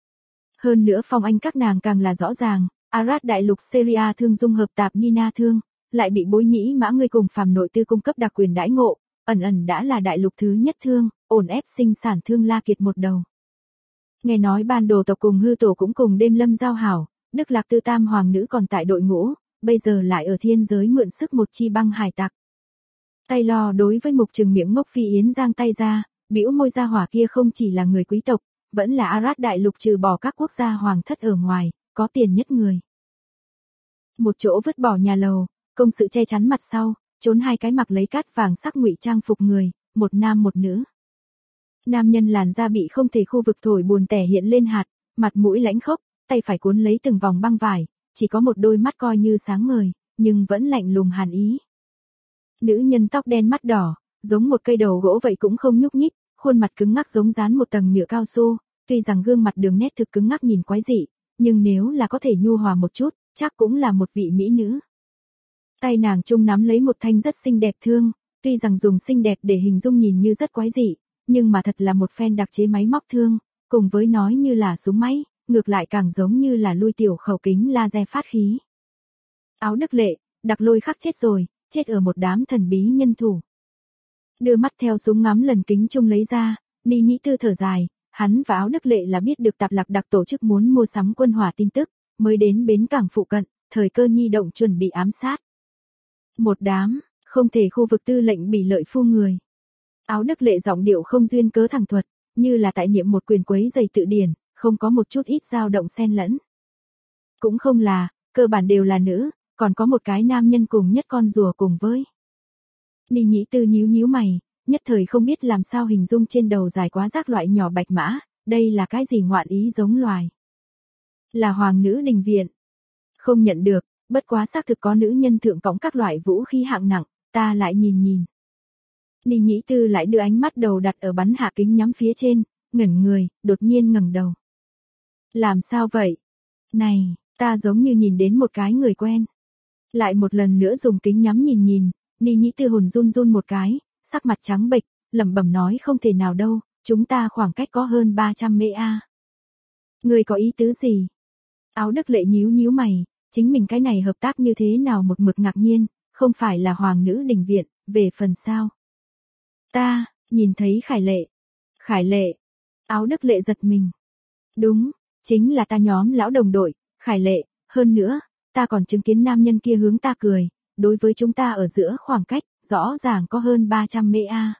Hơn nữa Phong Anh các nàng càng là rõ ràng, Arad đại lục Syria thương dung hợp tạp Nina thương, lại bị Bối Nhĩ Mã ngươi cùng phàm nội tư cung cấp đặc quyền đãi ngộ, ẩn ẩn đã là đại lục thứ nhất thương, ổn ép sinh sản thương La Kiệt một đầu. Nghe nói ban đồ tộc cùng hư tổ cũng cùng Đêm Lâm giao hảo, Đức Lạc Tư Tam hoàng nữ còn tại đội ngũ, bây giờ lại ở thiên giới mượn sức một chi băng hải tặc. Tay lò đối với Mục Trừng miệng ngốc Phi Yến giang tay ra, bĩu môi ra hỏa kia không chỉ là người quý tộc, vẫn là Arad đại lục trừ bỏ các quốc gia hoàng thất ở ngoài, có tiền nhất người. Một chỗ vứt bỏ nhà lầu, công sự che chắn mặt sau, trốn 2 cái mặc lấy cát vàng sắc ngụy trang phục người, một nam một nữ. Nam nhân làn da bị không thể khu vực thổi buồn tẻ hiện lên hạt, mặt mũi lãnh khốc, tay phải cuốn lấy từng vòng băng vải, chỉ có một đôi mắt coi như sáng ngời, nhưng vẫn lạnh lùng hàn ý. Nữ nhân tóc đen mắt đỏ, giống một cây đầu gỗ vậy cũng không nhúc nhích, khuôn mặt cứng ngắc giống dán một tầng nhựa cao su, tuy rằng gương mặt đường nét thực cứng ngắc nhìn quái dị, nhưng nếu là có thể nhu hòa một chút, chắc cũng là một vị mỹ nữ. Tay nàng chung nắm lấy một thanh rất xinh đẹp thương, tuy rằng dùng xinh đẹp để hình dung nhìn như rất quái dị, nhưng mà thật là một phen đặc chế máy móc thương, cùng với nói như là súng máy, ngược lại càng giống như là lui tiểu khẩu kính laser phát khí. Áo Đức Lệ, Đặc Lôi Khắc chết rồi, chết ở một đám thần bí nhân thủ. Đưa mắt theo súng ngắm lần kính chung lấy ra, Ni Nhĩ Tư thở dài, hắn và Áo Đức Lệ là biết được Tạp Lạc Đặc tổ chức muốn mua sắm quân hỏa tin tức, mới đến bến cảng phụ cận, thời cơ nhi động chuẩn bị ám sát. Một đám, không thể khu vực tư lệnh bị lợi phu người. Áo Đức Lệ giọng điệu không duyên cớ thẳng thuật, như là tại niệm một quyền quấy giày tự điển, không có một chút ít dao động xen lẫn. Cũng không là, cơ bản đều là nữ, còn có một cái nam nhân cùng nhất con rùa cùng với. Ni Nhĩ Tư nhíu nhíu mày, nhất thời không biết làm sao hình dung trên đầu dài quá rác loại nhỏ bạch mã, đây là cái gì ngoạn ý giống loài. Là hoàng nữ đình viện. Không nhận được, bất quá xác thực có nữ nhân thượng cõng các loại vũ khí hạng nặng, ta lại nhìn nhìn. Ni Nhĩ Tư lại đưa ánh mắt đầu đặt ở bắn hạ kính nhắm phía trên, ngẩn người, đột nhiên ngẩng đầu. Làm sao vậy? Này, ta giống như nhìn đến một cái người quen. Lại một lần nữa dùng kính nhắm nhìn, Ni Nhĩ Tư hồn run run một cái, sắc mặt trắng bệch, lẩm bẩm nói không thể nào đâu, chúng ta khoảng cách có hơn 300 mễ a. Người có ý tứ gì? Áo Đức Lệ nhíu mày, chính mình cái này hợp tác như thế nào một mực ngạc nhiên, không phải là hoàng nữ đình viện, về phần sao? Ta, nhìn thấy Khải Lệ. Khải Lệ. Áo Đức Lệ giật mình. Đúng, chính là ta nhóm lão đồng đội, Khải Lệ, hơn nữa, ta còn chứng kiến nam nhân kia hướng ta cười, đối với chúng ta ở giữa khoảng cách, rõ ràng có hơn 300 mễ a.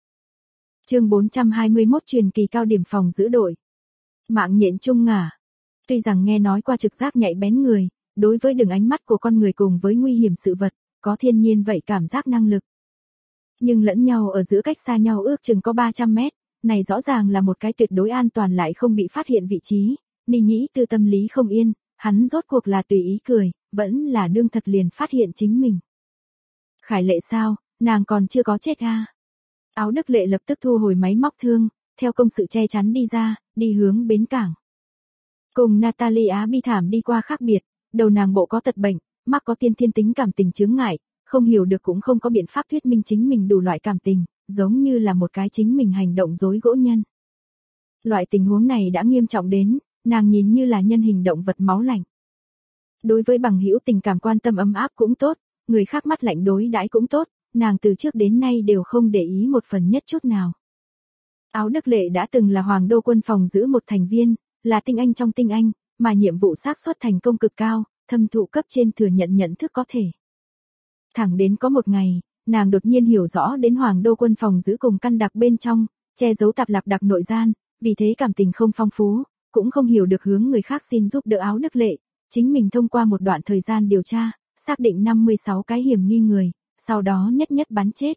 Chương 421 truyền kỳ cao điểm phòng giữ đội. Mạng nhện trung ngả. Tuy rằng nghe nói qua trực giác nhạy bén người, đối với đường ánh mắt của con người cùng với nguy hiểm sự vật, có thiên nhiên vậy cảm giác năng lực. Nhưng lẫn nhau ở giữa cách xa nhau ước chừng có 300 mét, này rõ ràng là một cái tuyệt đối an toàn lại không bị phát hiện vị trí, Ni Nhĩ Tư tâm lý không yên, hắn rốt cuộc là tùy ý cười, vẫn là đương thật liền phát hiện chính mình. Khải Lệ sao, nàng còn chưa có chết à? Áo Đức Lệ lập tức thu hồi máy móc thương, theo công sự che chắn đi ra, đi hướng bến cảng. Cùng Natalia bi thảm đi qua khác biệt, đầu nàng bộ có tật bệnh, mắc có tiên thiên tính cảm tình chướng ngại, không hiểu được cũng không có biện pháp thuyết minh chính mình đủ loại cảm tình, giống như là một cái chính mình hành động dối gỗ nhân. Loại tình huống này đã nghiêm trọng đến, nàng nhìn như là nhân hình động vật máu lạnh. Đối với bằng hữu tình cảm quan tâm ấm áp cũng tốt, người khác mắt lạnh đối đãi cũng tốt, nàng từ trước đến nay đều không để ý một phần nhất chút nào. Áo Đức Lệ đã từng là Hoàng Đô quân phòng giữ một thành viên, là tinh anh trong tinh anh, mà nhiệm vụ xác suất thành công cực cao, thâm thụ cấp trên thừa nhận nhận thức có thể. Thẳng đến có một ngày, nàng đột nhiên hiểu rõ đến Hoàng Đô quân phòng giữ cùng căn đặc bên trong, che giấu tạp lạc đặc nội gian, vì thế cảm tình không phong phú, cũng không hiểu được hướng người khác xin giúp đỡ Áo Đức Lệ, chính mình thông qua một đoạn thời gian điều tra, xác định 56 cái hiểm nghi người, sau đó nhất nhất bắn chết.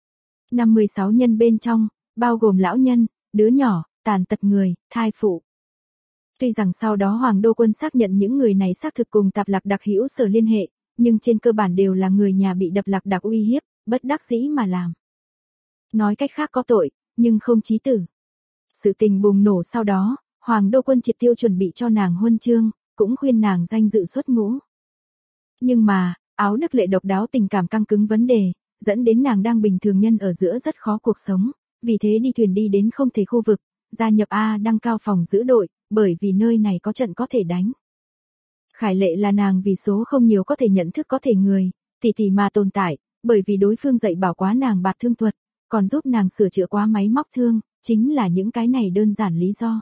56 nhân bên trong, bao gồm lão nhân, đứa nhỏ, tàn tật người, thai phụ. Tuy rằng sau đó Hoàng Đô quân xác nhận những người này xác thực cùng tạp lạc đặc hữu sở liên hệ, nhưng trên cơ bản đều là người nhà bị đập lạc đặc uy hiếp, bất đắc dĩ mà làm. Nói cách khác có tội, nhưng không chí tử. Sự tình bùng nổ sau đó, Hoàng Đô quân triệt tiêu chuẩn bị cho nàng huân chương, cũng khuyên nàng danh dự xuất ngũ. Nhưng mà, Áo Đức Lệ độc đáo tình cảm căng cứng vấn đề, dẫn đến nàng đang bình thường nhân ở giữa rất khó cuộc sống, vì thế đi thuyền đi đến không thể khu vực, gia nhập A đăng cao phòng giữ đội, bởi vì nơi này có trận có thể đánh. Khải Lệ là nàng vì số không nhiều có thể nhận thức có thể người, tỷ mà tồn tại, bởi vì đối phương dạy bảo quá nàng bạt thương thuật, còn giúp nàng sửa chữa quá máy móc thương, chính là những cái này đơn giản lý do.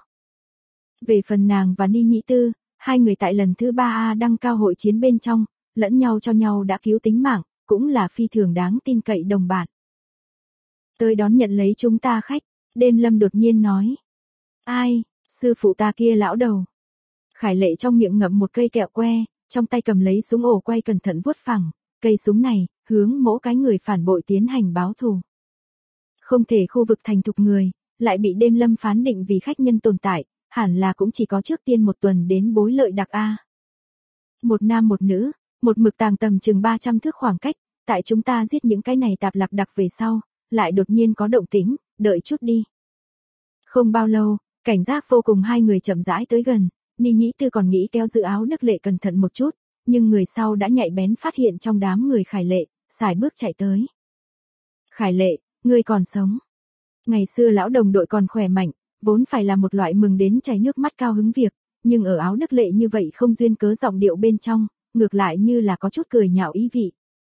Về phần nàng và Ni Nhĩ Tư, hai người tại lần thứ 3A đăng cao hội chiến bên trong, lẫn nhau cho nhau đã cứu tính mạng, cũng là phi thường đáng tin cậy đồng bạn. Tới đón nhận lấy chúng ta khách, Đêm Lâm đột nhiên nói. Ai, sư phụ ta kia lão đầu. Khải Lệ trong miệng ngậm một cây kẹo que, trong tay cầm lấy súng ổ quay cẩn thận vuốt phẳng, cây súng này, hướng mỗi cái người phản bội tiến hành báo thù. Không thể khu vực thành thục người, lại bị Đêm Lâm phán định vì khách nhân tồn tại, hẳn là cũng chỉ có trước tiên một tuần đến bối lợi đặc A. Một nam một nữ, một mực tàng tầm chừng 300 thước khoảng cách, tại chúng ta giết những cái này tạp lạc đặc về sau, lại đột nhiên có động tĩnh, đợi chút đi. Không bao lâu, cảnh giác vô cùng hai người chậm rãi tới gần, Ni Nhĩ Tư còn nghĩ kéo giữ Áo Đức Lệ cẩn thận một chút, nhưng người sau đã nhạy bén phát hiện trong đám người Khải Lệ, xài bước chạy tới. Khải Lệ, ngươi còn sống. Ngày xưa lão đồng đội còn khỏe mạnh, vốn phải là một loại mừng đến chảy nước mắt cao hứng việc, nhưng ở Áo Đức Lệ như vậy không duyên cớ giọng điệu bên trong, ngược lại như là có chút cười nhạo ý vị.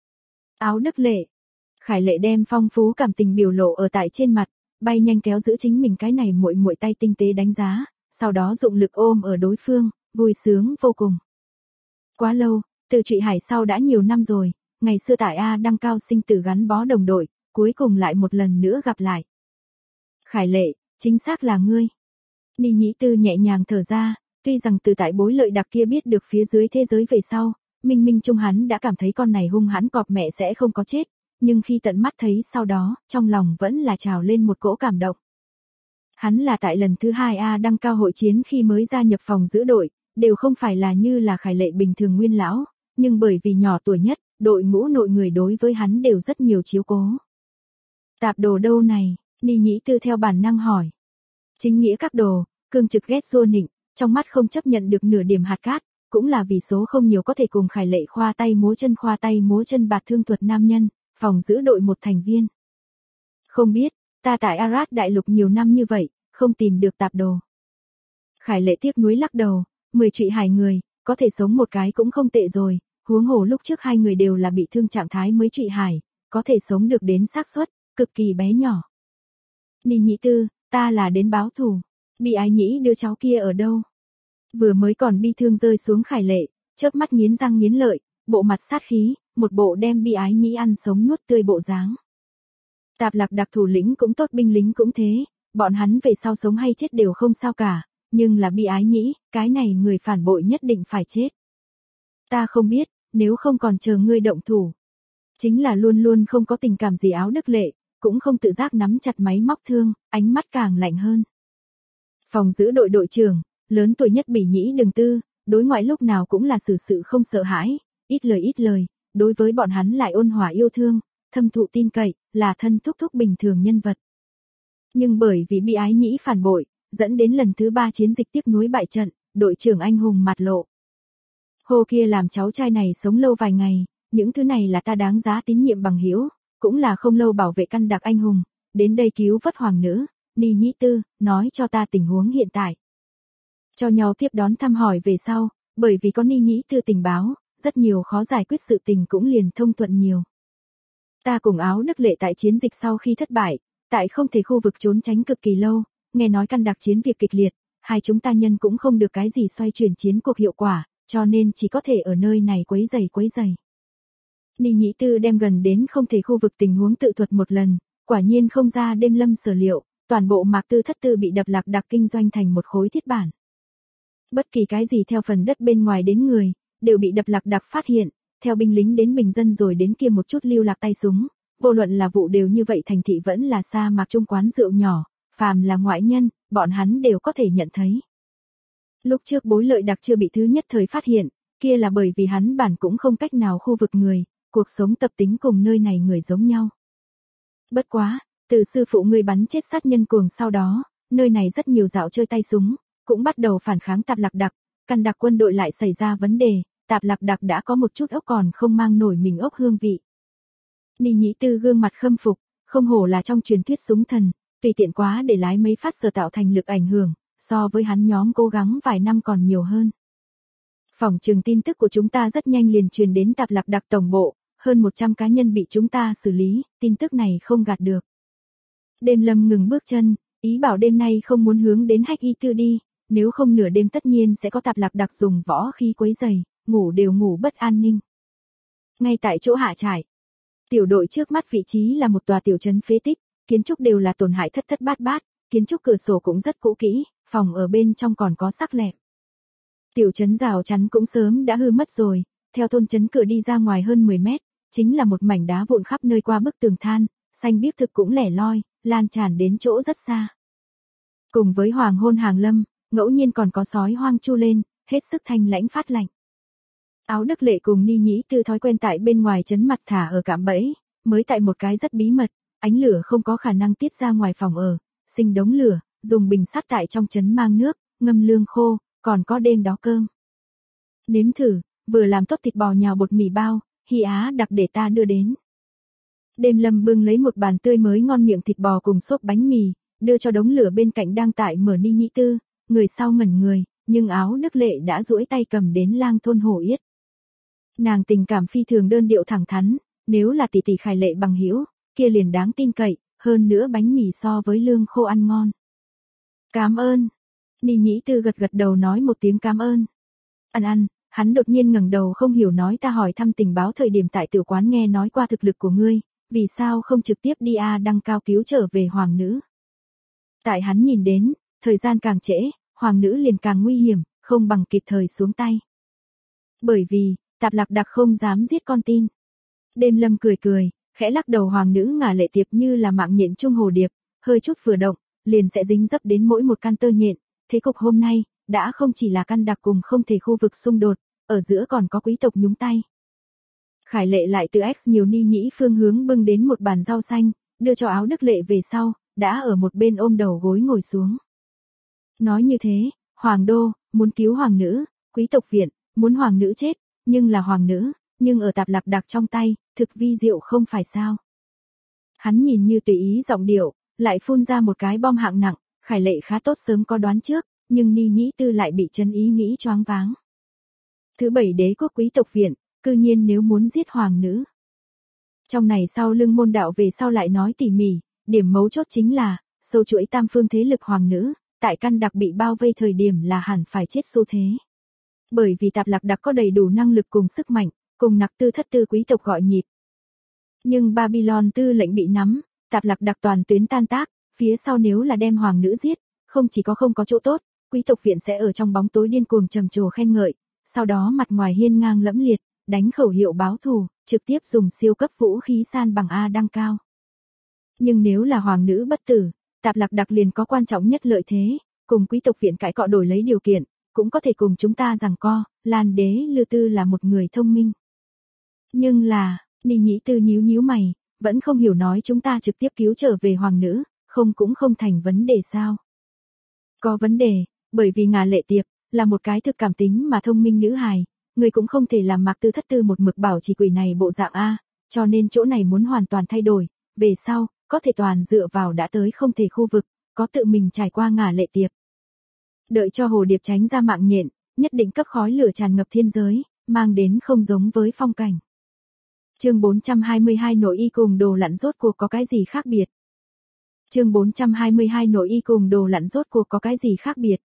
Áo Đức Lệ. Khải Lệ đem phong phú cảm tình biểu lộ ở tại trên mặt, bay nhanh kéo giữ chính mình cái này muội muội tay tinh tế đánh giá, sau đó dụng lực ôm ở đối phương, vui sướng vô cùng. Quá lâu, từ Trụy Hải sau đã nhiều năm rồi, ngày xưa tại A đăng cao sinh tử gắn bó đồng đội, cuối cùng lại một lần nữa gặp lại. Khải Lệ, chính xác là ngươi. Ni Nhĩ Tư nhẹ nhàng thở ra, tuy rằng từ tại bối lợi đặc kia biết được phía dưới thế giới về sau, minh trung hắn đã cảm thấy con này hung hãn cọp mẹ sẽ không có chết, nhưng khi tận mắt thấy sau đó, trong lòng vẫn là trào lên một cỗ cảm động. Hắn là tại lần thứ 2A đăng cao hội chiến khi mới gia nhập phòng giữ đội, đều không phải là như là Khải Lệ bình thường nguyên lão, nhưng bởi vì nhỏ tuổi nhất, đội ngũ nội người đối với hắn đều rất nhiều chiếu cố. Tạp đồ đâu này? Ni Nhĩ Tư theo bản năng hỏi. Chính nghĩa các đồ, cương trực ghét Dô Nịnh, trong mắt không chấp nhận được nửa điểm hạt cát, cũng là vì số không nhiều có thể cùng Khải Lệ khoa tay múa chân bạt thương thuật nam nhân, phòng giữ đội một thành viên. Không biết, ta tại Arad đại lục nhiều năm như vậy, không tìm được tạp đồ. Khải Lệ tiếc nuối lắc đầu, 10 trụy hải người, có thể sống một cái cũng không tệ rồi, huống hồ lúc trước hai người đều là bị thương trạng thái mới trụy hải, có thể sống được đến xác suất cực kỳ bé nhỏ. Ni Nhĩ Tư, ta là đến báo thù. Bi Ái Nhĩ đứa cháu kia ở đâu? Vừa mới còn bi thương rơi xuống Khải Lệ, chớp mắt nghiến răng nghiến lợi, bộ mặt sát khí, một bộ đem Bi Ái Nhĩ ăn sống nuốt tươi bộ dáng. Tạp Lạc Đặc thủ lĩnh cũng tốt, binh lính cũng thế, bọn hắn về sau sống hay chết đều không sao cả, nhưng là Bi Ái Nhĩ, cái này người phản bội nhất định phải chết. Ta không biết, nếu không còn chờ ngươi động thủ. Chính là luôn luôn không có tình cảm gì Áo Đức Lệ, cũng không tự giác nắm chặt máy móc thương, ánh mắt càng lạnh hơn. Phòng giữ đội đội trưởng, lớn tuổi nhất Bỉ Nhĩ Đường Tư, đối ngoại lúc nào cũng là xử sự không sợ hãi, ít lời, đối với bọn hắn lại ôn hòa yêu thương, thâm thụ tin cậy, là thân thúc thúc bình thường nhân vật. Nhưng bởi vì Bi Ái Nhĩ phản bội, dẫn đến lần thứ 3 chiến dịch tiếc nuối bại trận, đội trưởng anh hùng mặt lộ. Hồ kia làm cháu trai này sống lâu vài ngày, những thứ này là ta đáng giá tín nhiệm bằng hữu, cũng là không lâu bảo vệ căn đặc anh hùng, đến đây cứu vớt hoàng nữ. Ni Nhĩ Tư, nói cho ta tình huống hiện tại. Cho nhau tiếp đón thăm hỏi về sau, bởi vì có Ni Nhĩ Tư tình báo, rất nhiều khó giải quyết sự tình cũng liền thông thuận nhiều. Ta cùng Áo Đức Lệ tại chiến dịch sau khi thất bại, tại không thể khu vực trốn tránh cực kỳ lâu, nghe nói căn đặc chiến việc kịch liệt, hai chúng ta nhân cũng không được cái gì xoay chuyển chiến cuộc hiệu quả, cho nên chỉ có thể ở nơi này quấy giày. Ni Nhĩ Tư đem gần đến không thể khu vực tình huống tự thuật một lần, quả nhiên không ra đêm lâm sở liệu, toàn bộ Mạc Tư Thất Tư bị đập Lạc Đặc kinh doanh thành một khối thiết bản. Bất kỳ cái gì theo phần đất bên ngoài đến người, đều bị đập Lạc Đặc phát hiện, theo binh lính đến bình dân rồi đến kia một chút lưu lạc tay súng, vô luận là vụ đều như vậy, thành thị vẫn là sa mạc trung quán rượu nhỏ, phàm là ngoại nhân, bọn hắn đều có thể nhận thấy. Lúc trước Bối Lợi Đặc chưa bị thứ nhất thời phát hiện, kia là bởi vì hắn bản cũng không cách nào khu vực người, cuộc sống tập tính cùng nơi này người giống nhau. Bất quá, từ sư phụ người bắn chết sát nhân cuồng sau đó, nơi này rất nhiều dạo chơi tay súng, cũng bắt đầu phản kháng Tạp Lạc Đặc, căn đặc quân đội lại xảy ra vấn đề, Tạp Lạc Đặc đã có một chút ốc còn không mang nổi mình ốc hương vị. Ni Nhĩ Tư gương mặt khâm phục, không hổ là trong truyền thuyết súng thần, tùy tiện quá để lái mấy phát sở tạo thành lực ảnh hưởng, so với hắn nhóm cố gắng vài năm còn nhiều hơn. Phỏng chừng tin tức của chúng ta rất nhanh liền truyền đến Tạp Lạc Đặc tổng bộ, hơn 100 cá nhân bị chúng ta xử lý, tin tức này không gạt được. Đêm Lâm ngừng bước chân, ý bảo đêm nay không muốn hướng đến Hách Y Tư đi, nếu không nửa đêm tất nhiên sẽ có Tạp Lạc Đặc dùng võ khí quấy giày, ngủ đều ngủ bất an ninh. Ngay tại chỗ hạ trại, tiểu đội trước mắt vị trí là một tòa tiểu trấn phế tích, kiến trúc đều là tổn hại thất thất bát bát, kiến trúc cửa sổ cũng rất cũ kỹ, phòng ở bên trong còn có sắc lẹm. Tiểu trấn rào chắn cũng sớm đã hư mất rồi, theo thôn trấn cửa đi ra ngoài hơn 10 mét, chính là một mảnh đá vụn khắp nơi qua bức tường than, xanh biếc thực cũng lẻ loi, lan tràn đến chỗ rất xa. Cùng với hoàng hôn hàng lâm, ngẫu nhiên còn có sói hoang chu lên, hết sức thanh lãnh phát lạnh. Áo Đức Lệ cùng Ni Nhĩ Tư thói quen tại bên ngoài trấn mặt thả ở cạm bẫy, mới tại một cái rất bí mật, ánh lửa không có khả năng tiết ra ngoài phòng ở, sinh đống lửa, dùng bình sắt tại trong trấn mang nước, ngâm lương khô, còn có đêm đó cơm. Nếm thử, vừa làm tốt thịt bò nhào bột mì bao, Hi Á đặc để ta đưa đến. Đêm Lâm bưng lấy một bàn tươi mới ngon miệng thịt bò cùng xốp bánh mì, đưa cho đống lửa bên cạnh đang tại mở Ni Nhĩ Tư, người sau ngẩn người, nhưng Áo Đức Lệ đã duỗi tay cầm đến lang thôn hổ yết. Nàng tình cảm phi thường đơn điệu thẳng thắn, nếu là tỷ tỷ Khải Lệ bằng hữu, kia liền đáng tin cậy, hơn nữa bánh mì so với lương khô ăn ngon. Cảm ơn. Ni Nhĩ Tư gật gật đầu nói một tiếng cảm ơn. Ăn, hắn đột nhiên ngẩng đầu không hiểu nói ta hỏi thăm tình báo thời điểm tại tiểu quán nghe nói qua thực lực của ngươi, vì sao không trực tiếp đi đăng cao cứu trở về hoàng nữ. Tại hắn nhìn đến, thời gian càng trễ, hoàng nữ liền càng nguy hiểm, không bằng kịp thời xuống tay. Bởi vì, Tạp Lạc Đặc không dám giết con tin. Đêm Lâm cười, khẽ lắc đầu hoàng nữ ngả lệ tiệp như là mạng nhện trung hồ điệp, hơi chút vừa động, liền sẽ dính dấp đến mỗi một căn tơ nhện, thế cục hôm nay, đã không chỉ là căn đặc cùng không thể khu vực xung đột, ở giữa còn có quý tộc nhúng tay. Khải Lệ lại từ X nhiều Ni Nhĩ phương hướng bưng đến một bàn rau xanh, đưa cho Áo Đức Lệ về sau, đã ở một bên ôm đầu gối ngồi xuống. Nói như thế, hoàng đô, muốn cứu hoàng nữ, quý tộc viện, muốn hoàng nữ chết, nhưng là hoàng nữ, nhưng ở Tạp Lạc Đặc trong tay, thực vi diệu không phải sao. Hắn nhìn như tùy ý giọng điệu, lại phun ra một cái bom hạng nặng, Khải Lệ khá tốt sớm có đoán trước, nhưng Ni Nhĩ Tư lại bị chân ý nghĩ choáng váng. Thứ 7 đế quốc quý tộc viện, cư nhiên nếu muốn giết hoàng nữ. Trong này sau lưng môn đạo về sau lại nói tỉ mỉ, điểm mấu chốt chính là, sâu chuỗi tam phương thế lực hoàng nữ, tại căn đặc bị bao vây thời điểm là hẳn phải chết xu thế. Bởi vì Tạp Lạc Đặc có đầy đủ năng lực cùng sức mạnh, cùng nặc tư thất tư quý tộc gọi nhịp. Nhưng Babylon tư lệnh bị nắm, Tạp Lạc Đặc toàn tuyến tan tác, phía sau nếu là đem hoàng nữ giết, không chỉ có không có chỗ tốt, quý tộc viện sẽ ở trong bóng tối điên cuồng trầm trồ khen ngợi, sau đó mặt ngoài hiên ngang lẫm liệt, đánh khẩu hiệu báo thù, trực tiếp dùng siêu cấp vũ khí san bằng A đăng cao. Nhưng nếu là hoàng nữ bất tử, Tạp Lạc Đặc liền có quan trọng nhất lợi thế, cùng quý tộc viện cãi cọ đổi lấy điều kiện, cũng có thể cùng chúng ta giằng co, Lan đế Lư Tư là một người thông minh. Nhưng là, Ni Nhĩ Tư nhíu nhíu mày, vẫn không hiểu nói chúng ta trực tiếp cứu trở về hoàng nữ, không cũng không thành vấn đề sao. Có vấn đề, bởi vì Ngà Lệ Tiệp, là một cái thực cảm tính mà thông minh nữ hài, người cũng không thể làm Mạc Tư thất tư một mực bảo trì quỷ này bộ dạng A, cho nên chỗ này muốn hoàn toàn thay đổi, về sau, có thể toàn dựa vào đã tới không thể khu vực, có tự mình trải qua Ngà Lệ Tiệp. Đợi cho hồ điệp tránh ra mạng nhện, nhất định cấp khói lửa tràn ngập thiên giới, mang đến không giống với phong cảnh. Chương 422 nội y cùng đồ lặn rốt cuộc có cái gì khác biệt? Chương 422 nội y cùng đồ lặn rốt cuộc có cái gì khác biệt?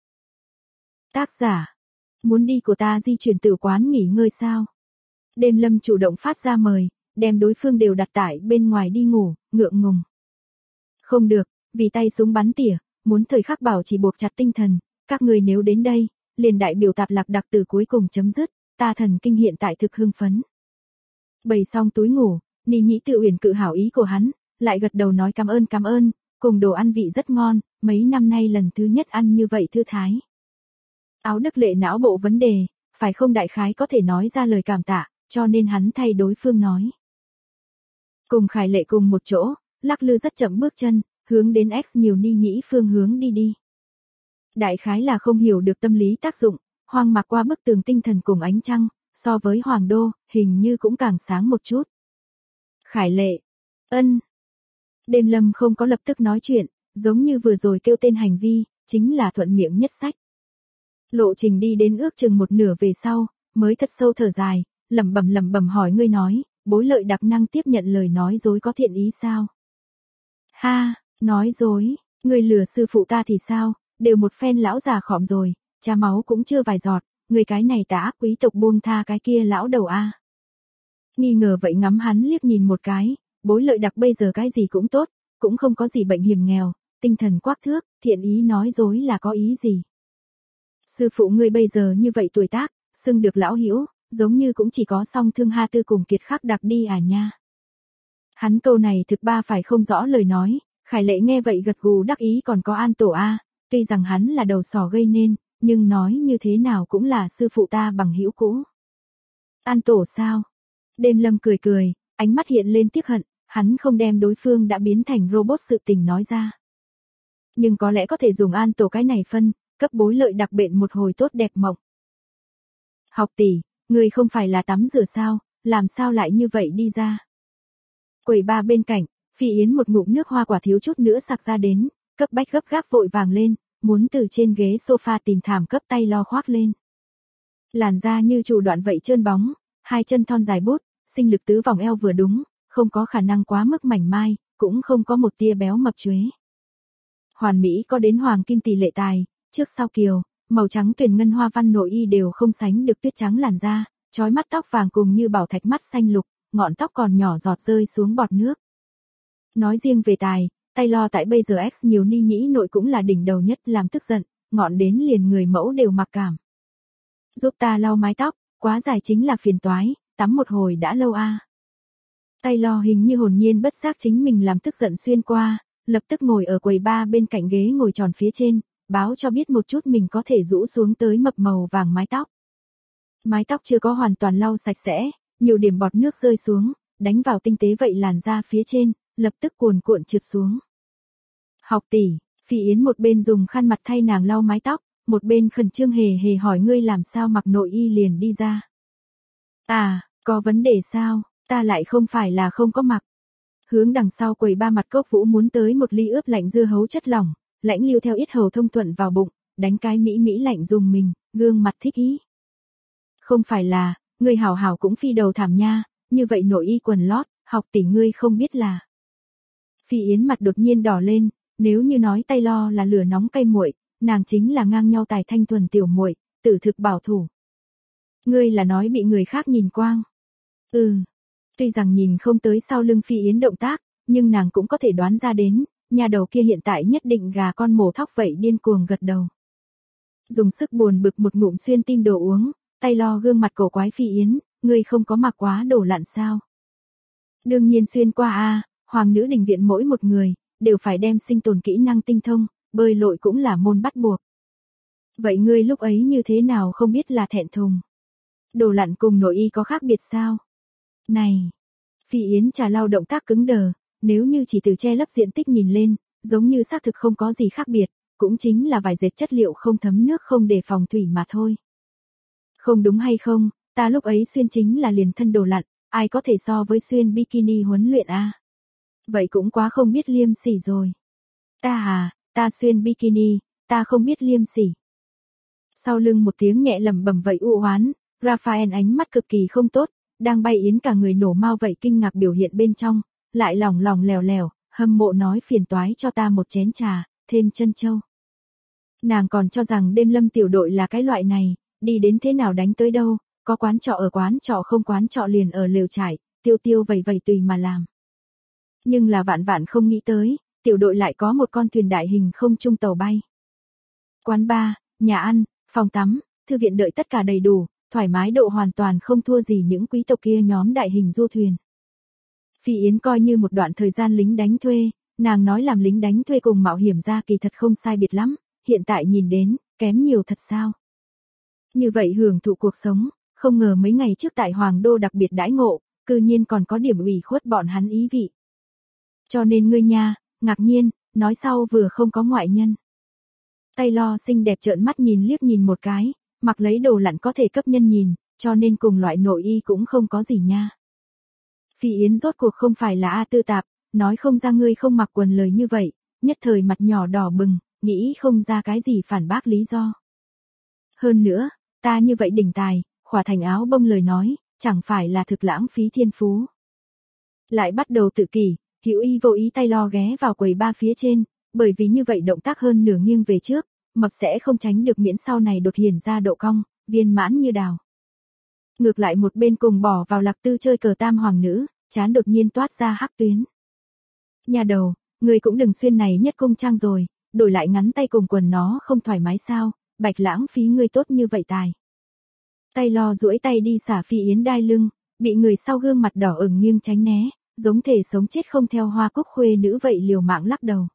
Tác giả, muốn đi của ta di chuyển tử quán nghỉ ngơi sao? Đêm Lâm chủ động phát ra mời, đem đối phương đều đặt tại bên ngoài đi ngủ, ngượng ngùng. Không được, vì tay súng bắn tỉa, muốn thời khắc bảo chỉ buộc chặt tinh thần, các người nếu đến đây, liền đại biểu Tạp Lạc Đặc từ cuối cùng chấm dứt, ta thần kinh hiện tại thực hưng phấn. Bày xong túi ngủ, Ni Nhĩ Tư uyển cự hảo ý của hắn, lại gật đầu nói cảm ơn, cùng đồ ăn vị rất ngon, mấy năm nay lần thứ nhất ăn như vậy thư thái. Áo Đức Lệ não bộ vấn đề, phải không đại khái có thể nói ra lời cảm tạ, cho nên hắn thay đối phương nói. Cùng Khải Lệ cùng một chỗ, lắc lư rất chậm bước chân, hướng đến X nhiều Ni Nhĩ phương hướng đi. Đại khái là không hiểu được tâm lý tác dụng, hoang mạc qua bức tường tinh thần cùng ánh trăng, so với hoàng đô, hình như cũng càng sáng một chút. Khải Lệ, ân. Đêm Lâm không có lập tức nói chuyện, giống như vừa rồi kêu tên hành vi, chính là thuận miệng nhất sách. Lộ trình đi đến ước chừng một nửa về sau, mới thật sâu thở dài, lẩm bẩm hỏi ngươi nói, Bối Lợi đặc năng tiếp nhận lời nói dối có thiện ý sao? Ha, nói dối, ngươi lừa sư phụ ta thì sao, đều một phen lão già khọm rồi, cha máu cũng chưa vài giọt, người cái này tà ác quý tộc buông tha cái kia lão đầu a. Nghi ngờ vậy ngắm hắn liếc nhìn một cái, Bối Lợi đặc bây giờ cái gì cũng tốt, cũng không có gì bệnh hiểm nghèo, tinh thần quắc thước, thiện ý nói dối là có ý gì? Sư phụ ngươi bây giờ như vậy tuổi tác, xưng được lão hữu, giống như cũng chỉ có song thương ha tư cùng kiệt khắc đặc đi à nha. Hắn câu này thực ba phải không rõ lời nói, Khải Lệ nghe vậy gật gù đắc ý còn có An Tổ a, tuy rằng hắn là đầu sỏ gây nên, nhưng nói như thế nào cũng là sư phụ ta bằng hữu cũ. An Tổ sao? Đêm Lâm cười, ánh mắt hiện lên tiếc hận, hắn không đem đối phương đã biến thành robot sự tình nói ra. Nhưng có lẽ có thể dùng An Tổ cái này phân, cấp Bối Lợi đặc bệnh một hồi tốt đẹp mộng. Học tỷ, người không phải là tắm rửa sao, làm sao lại như vậy đi ra? Quầy ba bên cạnh, Phi Yến một ngụm nước hoa quả thiếu chút nữa sặc ra đến, cấp bách gấp gáp vội vàng lên, muốn từ trên ghế sofa tìm thảm cấp tay lo khoác lên. Làn da như trụ đoạn vậy trơn bóng, hai chân thon dài bút, sinh lực tứ vòng eo vừa đúng, không có khả năng quá mức mảnh mai, cũng không có một tia béo mập chuế. Hoàn mỹ có đến hoàng kim tỷ lệ tài, trước sau kiều, màu trắng tuyền ngân hoa văn nội y đều không sánh được tuyết trắng làn da, chói mắt tóc vàng cùng như bảo thạch mắt xanh lục, ngọn tóc còn nhỏ giọt rơi xuống bọt nước. Nói riêng về tài, tay lo tại bây giờ X nhiều Ni Nhĩ nội cũng là đỉnh đầu nhất làm tức giận, ngọn đến liền người mẫu đều mặc cảm. Giúp ta lau mái tóc, quá dài chính là phiền toái, tắm một hồi đã lâu a. Tay lo hình như hồn nhiên bất giác chính mình làm tức giận xuyên qua, lập tức ngồi ở quầy ba bên cạnh ghế ngồi tròn phía trên, báo cho biết một chút mình có thể rũ xuống tới mập màu vàng mái tóc. Mái tóc chưa có hoàn toàn lau sạch sẽ, nhiều điểm bọt nước rơi xuống, đánh vào tinh tế vậy làn da phía trên, lập tức cuồn cuộn trượt xuống. Học tỷ, Phi Yến một bên dùng khăn mặt thay nàng lau mái tóc, một bên khẩn trương hề hề hỏi ngươi làm sao mặc nội y liền đi ra. À, có vấn đề sao, ta lại không phải là không có mặc. Hướng đằng sau quầy ba mặt Cốc Vũ muốn tới một ly ướp lạnh dưa hấu chất lỏng, lãnh lưu theo yết hầu thông thuận vào bụng, đánh cái mỹ lạnh dùng mình, gương mặt thích ý. Không phải là, ngươi hảo hảo cũng phi đầu thảm nha, như vậy nội y quần lót, học tỷ ngươi không biết là. Phi Yến mặt đột nhiên đỏ lên, nếu như nói Taylor là lửa nóng cay muội, nàng chính là ngang nhau tài thanh thuần tiểu muội, tử thực bảo thủ. Ngươi là nói bị người khác nhìn quang. Tuy rằng nhìn không tới sau lưng Phi Yến động tác, nhưng nàng cũng có thể đoán ra đến, nhà đầu kia hiện tại nhất định gà con mổ thóc vậy điên cuồng gật đầu. Dùng sức buồn bực một ngụm xuyên tim đồ uống, Taylor gương mặt cổ quái Phi Yến, ngươi không có mặc quá đổ lặn sao? Đương nhiên xuyên qua a, hoàng nữ đình viện mỗi một người đều phải đem sinh tồn kỹ năng tinh thông, bơi lội cũng là môn bắt buộc. Vậy ngươi lúc ấy như thế nào không biết là thẹn thùng? Đồ lặn cùng nội y có khác biệt sao? Này, Phi Yến trà lau động tác cứng đờ, nếu như chỉ từ che lấp diện tích nhìn lên, giống như xác thực không có gì khác biệt, cũng chính là vài dệt chất liệu không thấm nước không để phòng thủy mà thôi. Không đúng hay không, ta lúc ấy xuyên chính là liền thân đồ lặn, ai có thể so với xuyên bikini huấn luyện a? Vậy cũng quá không biết liêm sỉ rồi. Ta xuyên bikini, ta không biết liêm sỉ. Sau lưng một tiếng nhẹ lẩm bẩm vậy u oán, Raphael ánh mắt cực kỳ không tốt, đang bay Yến cả người nổ mau vậy kinh ngạc biểu hiện bên trong, lại lỏng lẻo lẻo, hâm mộ nói phiền toái cho ta một chén trà, thêm chân châu. Nàng còn cho rằng đêm lâm tiểu đội là cái loại này, đi đến thế nào đánh tới đâu, có quán trọ ở quán trọ không quán trọ liền ở lều trại, tiêu vầy tùy mà làm. Nhưng là vạn không nghĩ tới, tiểu đội lại có một con thuyền đại hình không trung tàu bay. Quán bar, nhà ăn, phòng tắm, thư viện đợi tất cả đầy đủ, thoải mái độ hoàn toàn không thua gì những quý tộc kia nhóm đại hình du thuyền. Phi Yến coi như một đoạn thời gian lính đánh thuê, nàng nói làm lính đánh thuê cùng mạo hiểm ra kỳ thật không sai biệt lắm, hiện tại nhìn đến, kém nhiều thật sao. Như vậy hưởng thụ cuộc sống, không ngờ mấy ngày trước tại Hoàng Đô đặc biệt đãi ngộ, cư nhiên còn có điểm ủy khuất bọn hắn ý vị. Cho nên ngươi nha, ngạc nhiên, nói sau vừa không có ngoại nhân. Taylor xinh đẹp trợn mắt liếc nhìn một cái, mặc lấy đồ lặn có thể cấp nhân nhìn, cho nên cùng loại nội y cũng không có gì nha. Phi Yến rốt cuộc không phải là A Tư Tạp, nói không ra ngươi không mặc quần lời như vậy, nhất thời mặt nhỏ đỏ bừng, nghĩ không ra cái gì phản bác lý do. Hơn nữa, ta như vậy đỉnh tài, khỏa thành áo bông lời nói, chẳng phải là thực lãng phí thiên phú. Lại bắt đầu tự kỷ, hữu ý vô ý Taylor ghé vào quầy ba phía trên, bởi vì như vậy động tác hơn nửa nghiêng về trước, mập sẽ không tránh được miễn sau này đột hiện ra độ cong, viên mãn như đào. Ngược lại một bên cùng bỏ vào lạc tư chơi cờ tam hoàng nữ, chán đột nhiên toát ra hắc tuyến. Nhà đầu, người cũng đừng xuyên này nhất cung trang rồi, đổi lại ngắn tay cùng quần nó không thoải mái sao, bạch lãng phí ngươi tốt như vậy tài. Taylor duỗi tay đi xả Phi Yến đai lưng, bị người sau gương mặt đỏ ửng nghiêng tránh né, giống thể sống chết không theo hoa cúc khuê nữ vậy liều mạng lắc đầu.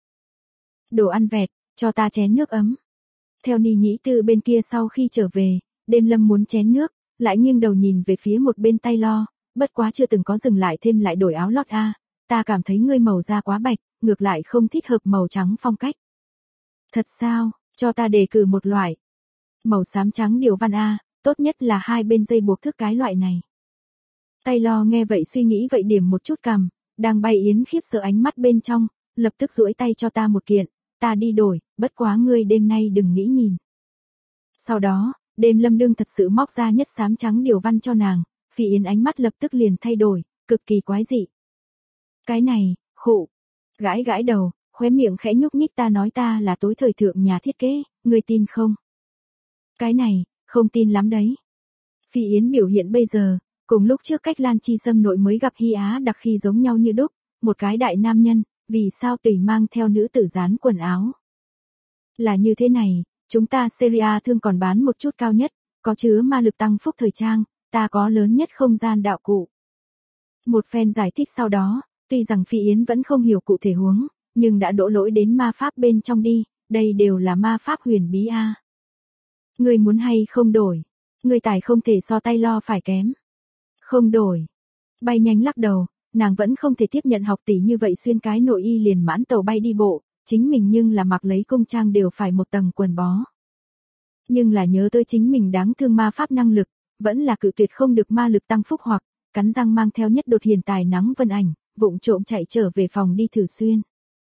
Đồ ăn vẹt, cho ta chén nước ấm. Theo Ni Nhĩ Tư bên kia sau khi trở về, đêm lâm muốn chén nước, lại nghiêng đầu nhìn về phía một bên Taylor, bất quá chưa từng có dừng lại thêm lại đổi áo lót a, ta cảm thấy ngươi màu da quá bạch, ngược lại không thích hợp màu trắng phong cách. Thật sao, cho ta đề cử một loại. Màu xám trắng điều văn a, tốt nhất là hai bên dây buộc thước cái loại này. Taylor nghe vậy suy nghĩ vậy điểm một chút cằm, đang bay Yến khiếp sợ ánh mắt bên trong, lập tức duỗi tay cho ta một kiện, ta đi đổi, bất quá ngươi đêm nay đừng nghĩ nhìn. Sau đó, đêm lâm đương thật sự móc ra nhất xám trắng điều văn cho nàng, Phi Yến ánh mắt lập tức liền thay đổi, cực kỳ quái dị. Cái này, khụ, gãi đầu, khóe miệng khẽ nhúc nhích ta nói ta là tối thời thượng nhà thiết kế, ngươi tin không? Cái này, không tin lắm đấy. Phi Yến biểu hiện bây giờ, cùng lúc trước cách Lan Chi Sâm nội mới gặp Hy Á đặc khi giống nhau như đúc, một cái đại nam nhân, vì sao tùy mang theo nữ tử dán quần áo. Là như thế này, chúng ta Seria thương còn bán một chút cao nhất, có chứa ma lực tăng phúc thời trang, ta có lớn nhất không gian đạo cụ. Một phen giải thích sau đó, tuy rằng Phi Yến vẫn không hiểu cụ thể huống, nhưng đã đổ lỗi đến ma pháp bên trong đi, đây đều là ma pháp huyền bí a. Người muốn hay không đổi, người tài không thể so tay lo phải kém. Không đổi. Bay nhanh lắc đầu, nàng vẫn không thể tiếp nhận học tỷ như vậy xuyên cái nội y liền mãn tàu bay đi bộ, chính mình nhưng là mặc lấy cung trang đều phải một tầng quần bó. Nhưng là nhớ tới chính mình đáng thương ma pháp năng lực, vẫn là cự tuyệt không được ma lực tăng phúc hoặc, cắn răng mang theo nhất đột hiền tài nắng Vân Ảnh, vụng trộm chạy trở về phòng đi thử xuyên.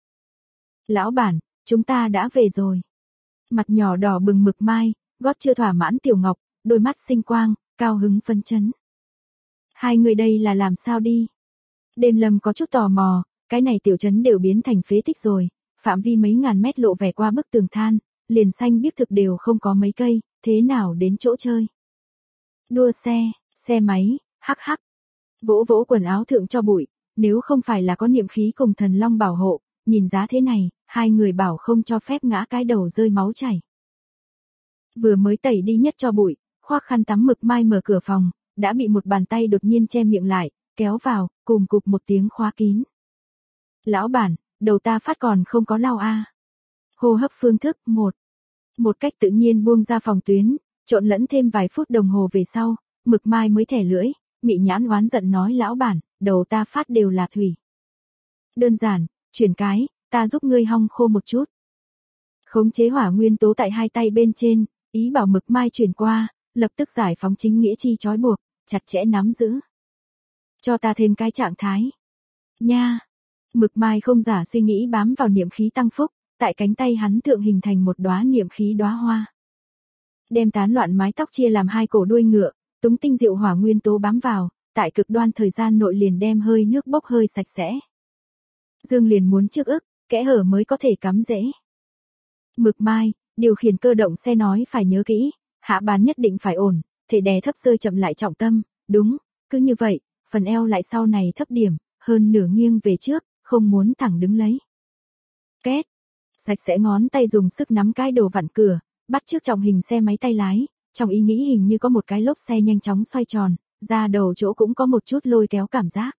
Lão bản, chúng ta đã về rồi. Mặt nhỏ đỏ bừng Mực Mai, gót chưa thỏa mãn Tiểu Ngọc, đôi mắt sinh quang, cao hứng phấn chấn. Hai người đây là làm sao đi? Đêm Lâm có chút tò mò, cái này tiểu trấn đều biến thành phế tích rồi, phạm vi mấy ngàn mét lộ vẻ qua bức tường than, liền xanh biếc thực đều không có mấy cây, thế nào đến chỗ chơi? Đua xe, xe máy, hắc hắc. Vỗ vỗ quần áo thượng cho bụi, nếu không phải là có niệm khí cùng thần long bảo hộ, nhìn giá thế này, hai người bảo không cho phép ngã cái đầu rơi máu chảy. Vừa mới tẩy đi nhất cho bụi, khoác khăn tắm Mực Mai mở cửa phòng, đã bị một bàn tay đột nhiên che miệng lại, kéo vào, cùng cục một tiếng khóa kín. Lão bản, đầu ta phát còn không có lau a. Hô hấp phương thức 1. Một cách tự nhiên buông ra phòng tuyến, trộn lẫn thêm vài phút đồng hồ về sau, Mực Mai mới thẻ lưỡi, mị nhãn oán giận nói lão bản, đầu ta phát đều là thủy. Đơn giản, chuyển cái, ta giúp ngươi hong khô một chút. Khống chế hỏa nguyên tố tại hai tay bên trên, ý bảo Mực Mai chuyển qua, lập tức giải phóng chính nghĩa chi trói buộc, chặt chẽ nắm giữ. Cho ta thêm cái trạng thái. Nha. Mực Mai không giả suy nghĩ bám vào niệm khí tăng phúc, tại cánh tay hắn thượng hình thành một đóa niệm khí đóa hoa. Đem tán loạn mái tóc chia làm hai cổ đuôi ngựa, túng tinh diệu hỏa nguyên tố bám vào, tại cực đoan thời gian nội liền đem hơi nước bốc hơi sạch sẽ. Dương liền muốn trước ức, kẽ hở mới có thể cắm rễ. Mực Mai, điều khiển cơ động xe nói phải nhớ kỹ, hạ bán nhất định phải ổn, thể đè thấp rơi chậm lại trọng tâm, đúng, cứ như vậy, phần eo lại sau này thấp điểm, hơn nửa nghiêng về trước, không muốn thẳng đứng lấy. Két, sạch sẽ ngón tay dùng sức nắm cái đồ vặn cửa, bắt trước trọng hình xe máy tay lái, trong ý nghĩ hình như có một cái lốp xe nhanh chóng xoay tròn, ra đầu chỗ cũng có một chút lôi kéo cảm giác.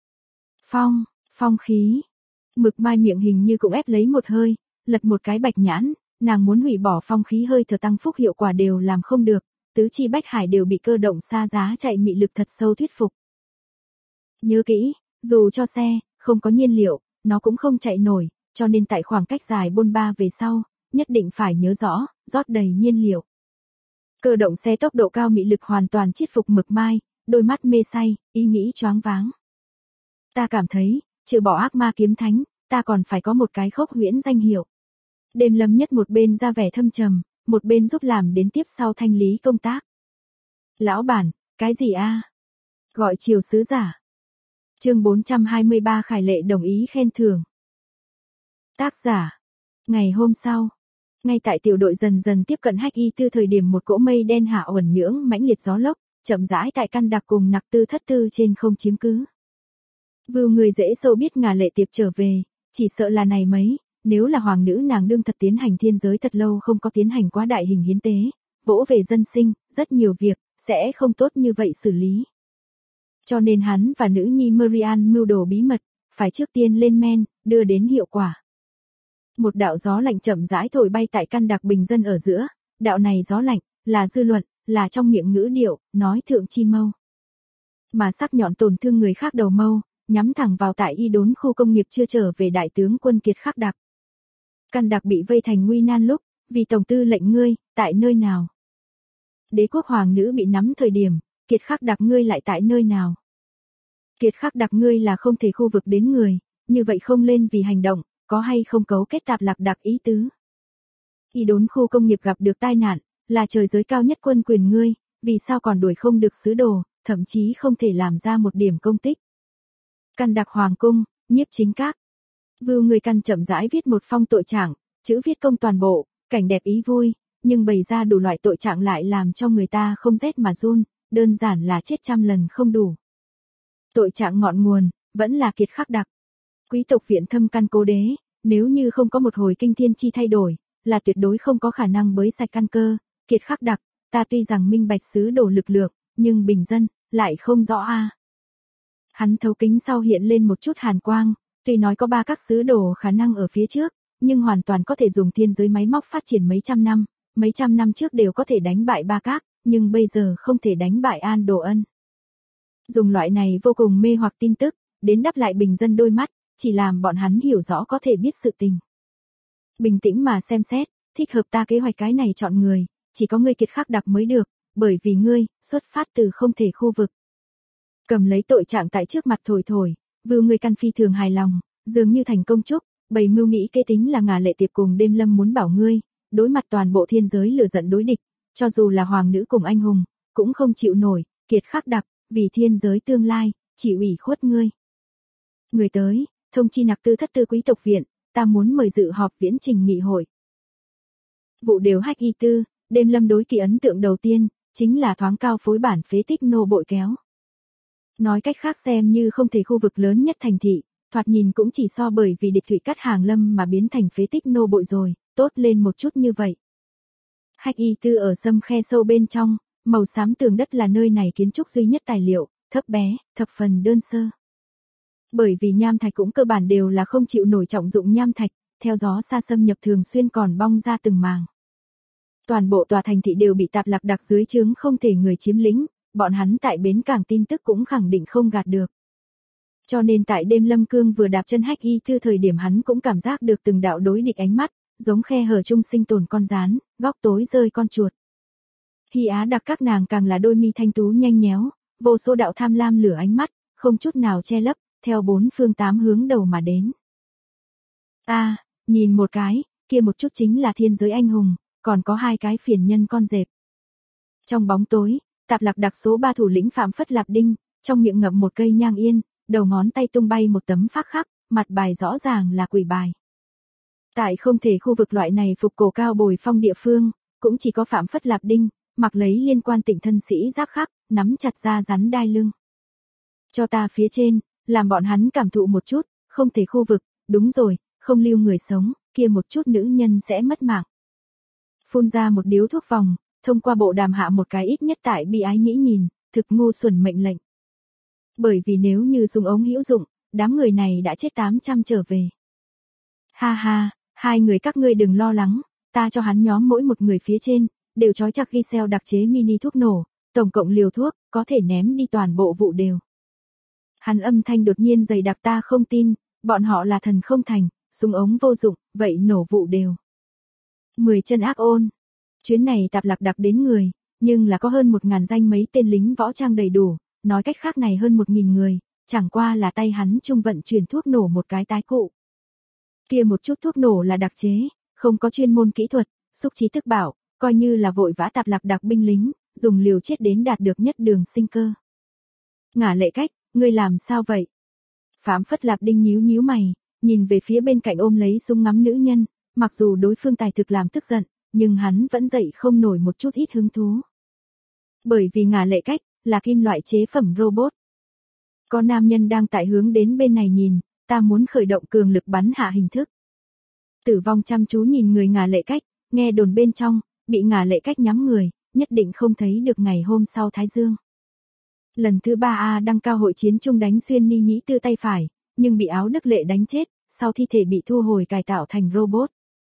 Phong khí. Mực Mai miệng hình như cũng ép lấy một hơi, lật một cái bạch nhãn, nàng muốn hủy bỏ phong khí hơi thở tăng phúc hiệu quả đều làm không được, tứ chi bách hải đều bị cơ động xa giá chạy mị lực thật sâu thuyết phục. Nhớ kỹ, dù cho xe, không có nhiên liệu, nó cũng không chạy nổi, cho nên tại khoảng cách dài bôn ba về sau, nhất định phải nhớ rõ, rót đầy nhiên liệu. Cơ động xe tốc độ cao mị lực hoàn toàn chiết phục Mực Mai, đôi mắt mê say, ý nghĩ choáng váng. Ta cảm thấy, trừ bỏ ác ma kiếm thánh, ta còn phải có một cái khốc huyễn danh hiệu. Đêm Lâm nhất một bên ra vẻ thâm trầm, một bên giúp làm đến tiếp sau thanh lý công tác. Lão bản, cái gì a? Gọi triều sứ giả. Chương 423 Khải Lệ đồng ý khen thưởng. Tác giả. Ngày hôm sau, ngay tại tiểu đội dần dần tiếp cận Hách Y Tư thời điểm một cỗ mây đen hạ uẩn nhưỡng mãnh liệt gió lốc, chậm rãi tại căn đặc cùng nặc tư thất tư trên không chiếm cứ. Vưu người dễ sâu biết Ngà Lệ Tiệp trở về, chỉ sợ là này mấy, nếu là hoàng nữ nàng đương thật tiến hành thiên giới thật lâu không có tiến hành quá đại hình hiến tế, vỗ về dân sinh, rất nhiều việc, sẽ không tốt như vậy xử lý. Cho nên hắn và nữ nhi Marian mưu đồ bí mật, phải trước tiên lên men, đưa đến hiệu quả. Một đạo gió lạnh chậm rãi thổi bay tại căn đặc bình dân ở giữa, đạo này gió lạnh, là dư luận, là trong miệng ngữ điệu, nói thượng chi mâu. Mà sắc nhọn tổn thương người khác đầu mâu, nhắm thẳng vào tại Y Đốn khu công nghiệp chưa trở về đại tướng quân Kiệt Khắc Đặc. Căn đặc bị vây thành nguy nan lúc, vì tổng tư lệnh ngươi, tại nơi nào? Đế quốc hoàng nữ bị nắm thời điểm, Kiệt Khắc Đặc ngươi lại tại nơi nào? Kiệt Khắc Đặc ngươi là không thể khu vực đến người, như vậy không lên vì hành động, có hay không cấu kết tạp lạc đặc ý tứ? Y Đốn khu công nghiệp gặp được tai nạn, là trời giới cao nhất quân quyền ngươi, vì sao còn đuổi không được sứ đồ, thậm chí không thể làm ra một điểm công tích. Căn đặc hoàng cung, nhiếp chính các. Vưu người căn chậm rãi viết một phong tội trạng, chữ viết công toàn bộ, cảnh đẹp ý vui, nhưng bày ra đủ loại tội trạng lại làm cho người ta không rét mà run, đơn giản là chết trăm lần không đủ. Tội trạng ngọn nguồn, vẫn là Kiệt Khắc Đặc. Quý tộc viện thâm căn cố đế, nếu như không có một hồi kinh thiên chi thay đổi, là tuyệt đối không có khả năng bới sạch căn cơ. Kiệt Khắc Đặc, ta tuy rằng minh bạch sứ đồ lực lượng, nhưng bình dân, lại không rõ a. Hắn thấu kính sau hiện lên một chút hàn quang, tuy nói có 3 các sứ đồ khả năng ở phía trước, nhưng hoàn toàn có thể dùng thiên giới máy móc phát triển mấy trăm năm trước đều có thể đánh bại 3 các, nhưng bây giờ không thể đánh bại An Đồ Ân. Dùng loại này vô cùng mê hoặc tin tức, đến đắp lại bình dân đôi mắt, chỉ làm bọn hắn hiểu rõ có thể biết sự tình. Bình tĩnh mà xem xét, thích hợp ta kế hoạch cái này chọn người, chỉ có ngươi Kiệt Khắc Đặc mới được, bởi vì ngươi, xuất phát từ không thể khu vực. Cầm lấy tội trạng tại trước mặt thổi thổi, vưu ngươi căn phi thường hài lòng, dường như thành công chúc, bày mưu nghĩ kế tính là Ngà Lệ Tiệp cùng Đêm Lâm muốn bảo ngươi, đối mặt toàn bộ thiên giới lửa giận đối địch, cho dù là hoàng nữ cùng anh hùng, cũng không chịu nổi, Kiệt Khắc Đặc, vì thiên giới tương lai, chỉ ủy khuất ngươi. Người tới, thông chi Nặc Tư Thất Tư quý tộc viện, ta muốn mời dự họp viễn trình nghị hội. Vụ điều Hách Y Tư, Đêm Lâm đối kỳ ấn tượng đầu tiên, chính là thoáng cao phối bản phế tích nô bội kéo. Nói cách khác xem như không thể khu vực lớn nhất thành thị, thoạt nhìn cũng chỉ so bởi vì địch thủy cắt hàng lâm mà biến thành phế tích nô bội rồi, tốt lên một chút như vậy. Hách Y Tư ở xâm khe sâu bên trong, màu xám tường đất là nơi này kiến trúc duy nhất tài liệu, thấp bé, thập phần đơn sơ. Bởi vì nham thạch cũng cơ bản đều là không chịu nổi trọng dụng nham thạch, theo gió xa xâm nhập thường xuyên còn bong ra từng màng. Toàn bộ tòa thành thị đều bị Tạp Lạc Đặc dưới trướng không thể người chiếm lĩnh, bọn hắn tại bến cảng tin tức cũng khẳng định không gạt được. Cho nên tại đêm Lâm Cương vừa đạp chân Hách Y Tư thời điểm hắn cũng cảm giác được từng đạo đối địch ánh mắt, giống khe hở chung sinh tồn con rán, góc tối rơi con chuột. Hy Á Đặc các nàng càng là đôi mi thanh tú nhanh nhéo, vô số đạo tham lam lửa ánh mắt, không chút nào che lấp, theo bốn phương tám hướng đầu mà đến. Nhìn một cái, kia một chút chính là thiên giới anh hùng, còn có hai cái phiền nhân con dẹp. Trong bóng tối, Tạp Lạc Đặc số 3 thủ lĩnh Phạm Phất Lạp Đinh, trong miệng ngậm một cây nhang yên, đầu ngón tay tung bay một tấm phác khắc, mặt bài rõ ràng là quỷ bài. Tại không thể khu vực loại này phục cổ cao bồi phong địa phương, cũng chỉ có Phạm Phất Lạp Đinh, mặc lấy liên quan Tịnh thân sĩ giáp khắc, nắm chặt ra rắn đai lưng. Cho ta phía trên, làm bọn hắn cảm thụ một chút, không thể khu vực, đúng rồi, không lưu người sống, kia một chút nữ nhân sẽ mất mạng. Phun ra một điếu thuốc vòng, thông qua bộ đàm hạ một cái ít nhất tại bi ái nghĩ nhìn, thực ngu xuẩn mệnh lệnh. Bởi vì nếu như dùng ống hữu dụng, đám người này đã chết 800 trở về. Ha ha, hai người các ngươi đừng lo lắng, ta cho hắn nhóm mỗi một người phía trên, đều trói chặt ghi xeo đặc chế mini thuốc nổ, tổng cộng liều thuốc, có thể ném đi toàn bộ vụ đều. Hắn âm thanh đột nhiên dày đặc ta không tin, bọn họ là thần không thành, súng ống vô dụng, vậy nổ vụ đều. 10 chân ác ôn. Chuyến này Tạp Lạc Đặc đến người, nhưng là có hơn 1.000 danh mấy tên lính võ trang đầy đủ, nói cách khác này hơn 1.000 người, chẳng qua là tay hắn trung vận chuyển thuốc nổ một cái tái cụ. Kia một chút thuốc nổ là đặc chế, không có chuyên môn kỹ thuật, xúc trí thức bảo, coi như là vội vã Tạp Lạc Đặc binh lính, dùng liều chết đến đạt được nhất đường sinh cơ. Ngả Lệ Cách, ngươi làm sao vậy? Phạm Phất Lạp Đinh nhíu mày, nhìn về phía bên cạnh ôm lấy súng ngắm nữ nhân, mặc dù đối phương tài thực làm tức giận, nhưng hắn vẫn dậy không nổi một chút ít hứng thú. Bởi vì Ngả Lệ Cách, là kim loại chế phẩm robot. Có nam nhân đang tại hướng đến bên này nhìn, ta muốn khởi động cường lực bắn hạ hình thức. Tử vong chăm chú nhìn người Ngả Lệ Cách, nghe đồn bên trong, bị Ngả Lệ Cách nhắm người, nhất định không thấy được ngày hôm sau Thái Dương. Lần thứ 3 đăng cao hội chiến chung đánh xuyên Ni Nhĩ Tư tay phải, nhưng bị Áo Đức Lệ đánh chết, sau thi thể bị thu hồi cải tạo thành robot.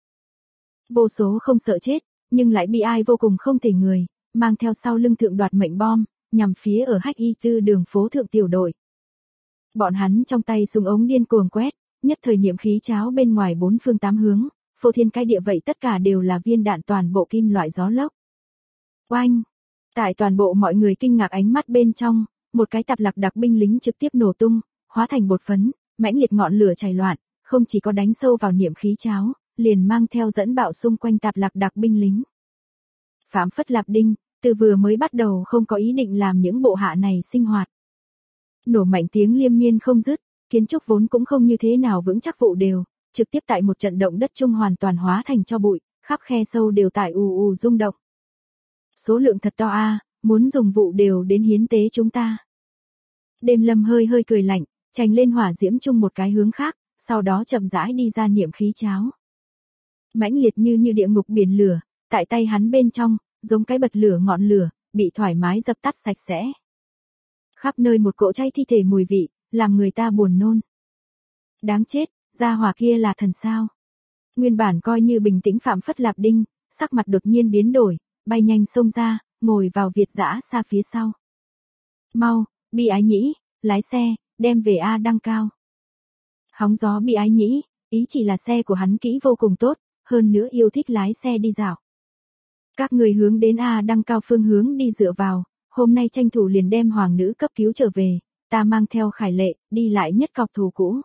Vô số không sợ chết, nhưng lại bi ai vô cùng không thể người, mang theo sau lưng thượng đoạt mệnh bom, nhằm phía ở Hách Y Tư đường phố thượng tiểu đội. Bọn hắn trong tay súng ống điên cuồng quét, nhất thời niệm khí cháo bên ngoài bốn phương tám hướng, phô thiên cái địa vậy tất cả đều là viên đạn toàn bộ kim loại gió lốc. Oanh! Tại toàn bộ mọi người kinh ngạc ánh mắt bên trong, một cái Tạp Lạc Đặc binh lính trực tiếp nổ tung, hóa thành bột phấn, mãnh liệt ngọn lửa chảy loạn, không chỉ có đánh sâu vào niệm khí cháo, liền mang theo dẫn bạo xung quanh Tạp Lạc Đặc binh lính. Phạm Phất Lạp Đinh, từ vừa mới bắt đầu không có ý định làm những bộ hạ này sinh hoạt. Nổ mạnh tiếng liên miên không dứt, kiến trúc vốn cũng không như thế nào vững chắc vụ đều, trực tiếp tại một trận động đất chung hoàn toàn hóa thành tro bụi, khắp khe sâu đều tại ù rung động. Số lượng thật to muốn dùng vụ đều đến hiến tế chúng ta. Đêm Lâm hơi cười lạnh, tránh lên hỏa diễm chung một cái hướng khác, sau đó chậm rãi đi ra niệm khí cháo. Mãnh liệt như địa ngục biển lửa, tại tay hắn bên trong, giống cái bật lửa ngọn lửa, bị thoải mái dập tắt sạch sẽ. Khắp nơi một cỗ cháy thi thể mùi vị, làm người ta buồn nôn. Đáng chết, gia hỏa kia là thần sao? Nguyên bản coi như bình tĩnh Phạm Phất Lạp Đinh, sắc mặt đột nhiên biến đổi, bay nhanh xông ra, ngồi vào Việt dã xa phía sau. Mau, bi ái nhĩ, lái xe, đem về A Đăng Cao. Hóng gió Bi Ái Nhĩ, ý chỉ là xe của hắn kỹ vô cùng tốt, hơn nữa yêu thích lái xe đi dạo. Các người hướng đến A Đăng Cao phương hướng đi dựa vào, hôm nay tranh thủ liền đem hoàng nữ cấp cứu trở về, ta mang theo Khải Lệ, đi lại nhất cọc thù cũ.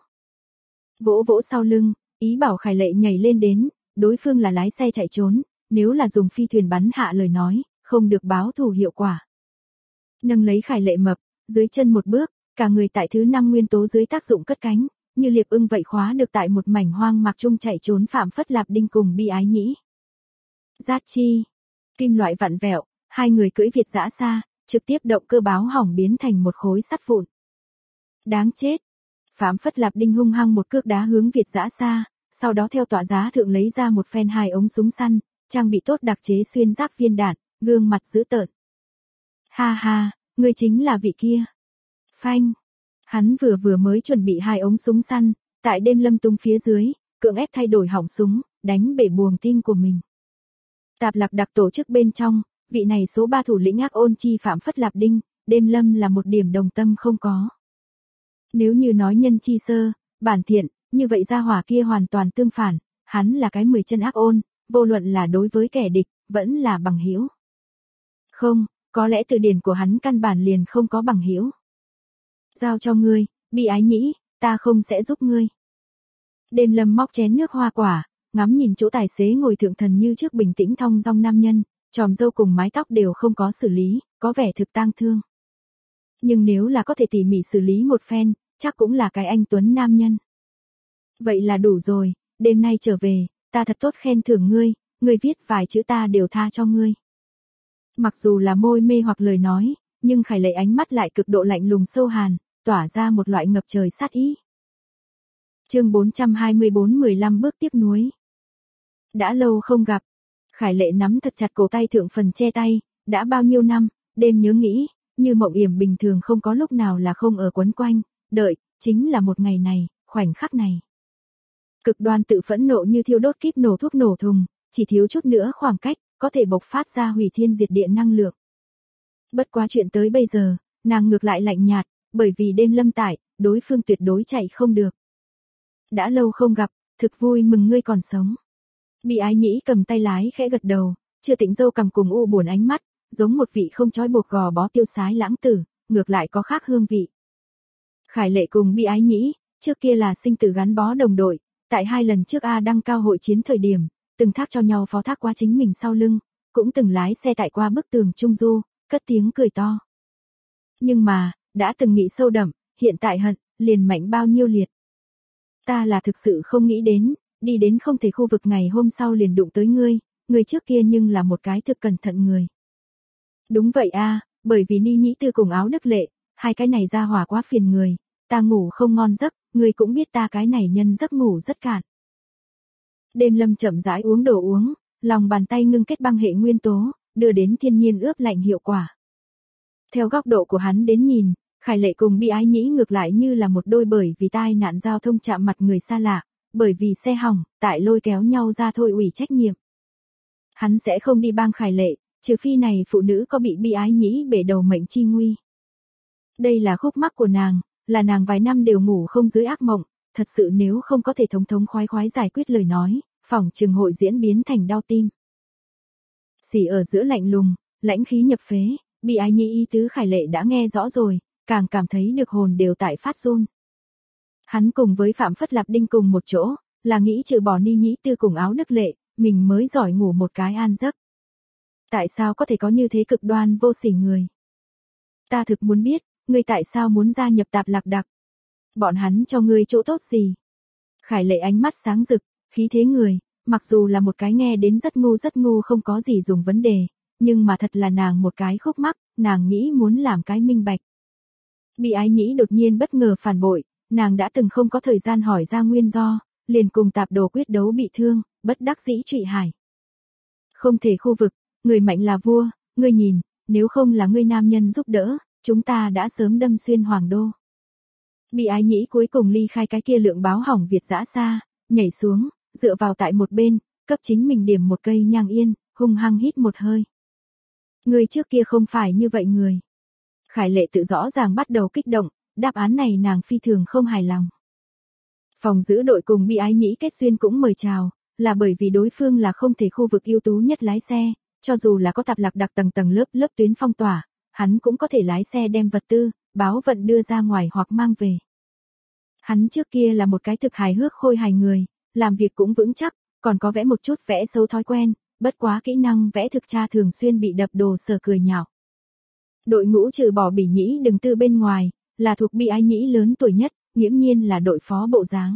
Vỗ vỗ sau lưng, ý bảo Khải Lệ nhảy lên đến, đối phương là lái xe chạy trốn, nếu là dùng phi thuyền bắn hạ lời nói, không được báo thù hiệu quả. Nâng lấy Khải Lệ mập, dưới chân một bước, cả người tại thứ 5 nguyên tố dưới tác dụng cất cánh, như liệp ưng vậy khóa được tại một mảnh hoang mạc trung chạy trốn Phạm Phất Lạp Đinh cùng Bi Ái Nhĩ. Giác chi, kim loại vặn vẹo, hai người cưỡi Việt dã xa, trực tiếp động cơ báo hỏng biến thành một khối sắt vụn. Đáng chết. Phạm Phất Lạp Đinh hung hăng một cước đá hướng Việt dã xa, sau đó theo tọa giá thượng lấy ra một phen 2 ống súng săn, trang bị tốt đặc chế xuyên giáp viên đạn, gương mặt dữ tợn. Ha ha, ngươi chính là vị kia. Phanh. Hắn vừa mới chuẩn bị 2 ống súng săn, tại đêm lâm tung phía dưới, cưỡng ép thay đổi họng súng, đánh bể buồng tim của mình. Tạp Lạc Đặc tổ chức bên trong, vị này số 3 thủ lĩnh ác ôn chi Phạm Phất Lạp Đinh, đêm lâm là một điểm đồng tâm không có. Nếu như nói nhân chi sơ, bản thiện, như vậy gia hỏa kia hoàn toàn tương phản, hắn là cái 10 chân ác ôn, vô luận là đối với kẻ địch, vẫn là bằng hữu. Không, có lẽ từ điển của hắn căn bản liền không có bằng hữu. Giao cho ngươi, Bi Ái Nhĩ, ta không sẽ giúp ngươi. Đêm lâm móc chén nước hoa quả, ngắm nhìn chỗ tài xế ngồi thượng thần như trước bình tĩnh thong dong nam nhân, tròm râu cùng mái tóc đều không có xử lý, có vẻ thực tang thương. Nhưng nếu là có thể tỉ mỉ xử lý một phen, chắc cũng là cái anh tuấn nam nhân. Vậy là đủ rồi, đêm nay trở về, ta thật tốt khen thưởng ngươi, ngươi viết vài chữ ta đều tha cho ngươi. Mặc dù là môi mê hoặc lời nói, nhưng Khải Lệ ánh mắt lại cực độ lạnh lùng sâu hàn, tỏa ra một loại ngập trời sát ý. Chương 424-15 bước tiếc nuối. Đã lâu không gặp, Khải Lệ nắm thật chặt cổ tay thượng phần che tay, đã bao nhiêu năm, đêm nhớ nghĩ, như mộng yểm bình thường không có lúc nào là không ở quấn quanh, đợi, chính là một ngày này, khoảnh khắc này. Cực đoan tự phẫn nộ như thiêu đốt kíp nổ thuốc nổ thùng, chỉ thiếu chút nữa khoảng cách, có thể bộc phát ra hủy thiên diệt địa năng lượng. Bất quá chuyện tới bây giờ, nàng ngược lại lạnh nhạt, bởi vì đêm lâm tại, đối phương tuyệt đối chạy không được. Đã lâu không gặp, thực vui mừng ngươi còn sống. Bi Ái Nhĩ cầm tay lái khẽ gật đầu, chưa tỉnh dâu cầm cùng u buồn ánh mắt, giống một vị không trói buộc gò bó tiêu sái lãng tử, ngược lại có khác hương vị. Khải Lệ cùng Bi Ái Nhĩ, trước kia là sinh tử gắn bó đồng đội, tại 2 lần trước A Đăng Cao hội chiến thời điểm, từng thác cho nhau phó thác qua chính mình sau lưng, cũng từng lái xe tại qua bức tường trung du, cất tiếng cười to. Nhưng mà, đã từng nghĩ sâu đậm, hiện tại hận, liền mạnh bao nhiêu liệt. Ta là thực sự không nghĩ đến, đi đến không thể khu vực ngày hôm sau liền đụng tới ngươi, người trước kia nhưng là một cái thực cẩn thận người. Đúng vậy a, bởi vì Ni Nhĩ Tư cùng Áo Đức Lệ, hai cái này ra hỏa quá phiền người, ta ngủ không ngon giấc, ngươi cũng biết ta cái này nhân giấc ngủ rất cạn. Đêm lâm chậm rãi uống đồ uống, lòng bàn tay ngưng kết băng hệ nguyên tố, đưa đến thiên nhiên ướp lạnh hiệu quả. Theo góc độ của hắn đến nhìn, Khải Lệ cùng Bi Ái Nhĩ ngược lại như là một đôi bởi vì tai nạn giao thông chạm mặt người xa lạ, bởi vì xe hỏng, tại lôi kéo nhau ra thôi ủy trách nhiệm. Hắn sẽ không đi bang Khải Lệ, trừ phi này phụ nữ có bị Bi Ái Nhĩ bể đầu mệnh chi nguy. Đây là khúc mắc của nàng, là nàng vài năm đều ngủ không dưới ác mộng, thật sự nếu không có thể thống thống khoái khoái giải quyết lời nói, phỏng chừng hội diễn biến thành đau tim. Xỉ ở giữa lạnh lùng, lãnh khí nhập phế, Bi Ái Nhĩ ý tứ Khải Lệ đã nghe rõ rồi, càng cảm thấy được hồn đều tại phát run. Hắn cùng với Phạm Phất Lạp Đinh cùng một chỗ, là nghĩ trừ bỏ Ni Nhĩ Tư cùng Áo Đức Lệ, mình mới giỏi ngủ một cái an giấc. Tại sao có thể có như thế cực đoan vô sỉ người? Ta thực muốn biết, ngươi tại sao muốn gia nhập Tạp Lạc Đặc? Bọn hắn cho ngươi chỗ tốt gì? Khải Lệ ánh mắt sáng rực, khí thế người, mặc dù là một cái nghe đến rất ngu không có gì dùng vấn đề, nhưng mà thật là nàng một cái khúc mắc, nàng nghĩ muốn làm cái minh bạch. Bi Ái Nhĩ đột nhiên bất ngờ phản bội, nàng đã từng không có thời gian hỏi ra nguyên do, liền cùng Tạp Đồ quyết đấu bị thương, bất đắc dĩ trụy hải. Không thể khu vực, người mạnh là vua, ngươi nhìn, nếu không là ngươi nam nhân giúp đỡ, chúng ta đã sớm đâm xuyên Hoàng Đô. Bi Ái Nhĩ cuối cùng ly khai cái kia lượng báo hỏng Việt dã xa, nhảy xuống, dựa vào tại một bên, cấp chính mình điểm một cây nhang yên, hung hăng hít một hơi. Người trước kia không phải như vậy người. Khải Lệ tự rõ ràng bắt đầu kích động, Đáp án này nàng phi thường không hài lòng. Phòng giữ đội cùng Bi Ái Nhĩ kết duyên cũng mời chào, là bởi vì đối phương là không thể khu vực ưu tú nhất lái xe, cho dù là có tạp lạc đặc tầng tầng lớp lớp tuyến phong tỏa, hắn cũng có thể lái xe đem vật tư, báo vận đưa ra ngoài hoặc mang về. Hắn trước kia là một cái thực hài hước khôi hài người, làm việc cũng vững chắc, còn có vẽ một chút vẽ xấu thói quen, bất quá kỹ năng vẽ thực tra thường xuyên bị đập đồ sờ cười nhạo. Đội ngũ trừ bỏ Bỉ Nhĩ Đừng Tư bên ngoài, là thuộc Bi Ái Nhĩ lớn tuổi nhất, nghiễm nhiên là đội phó bộ dáng.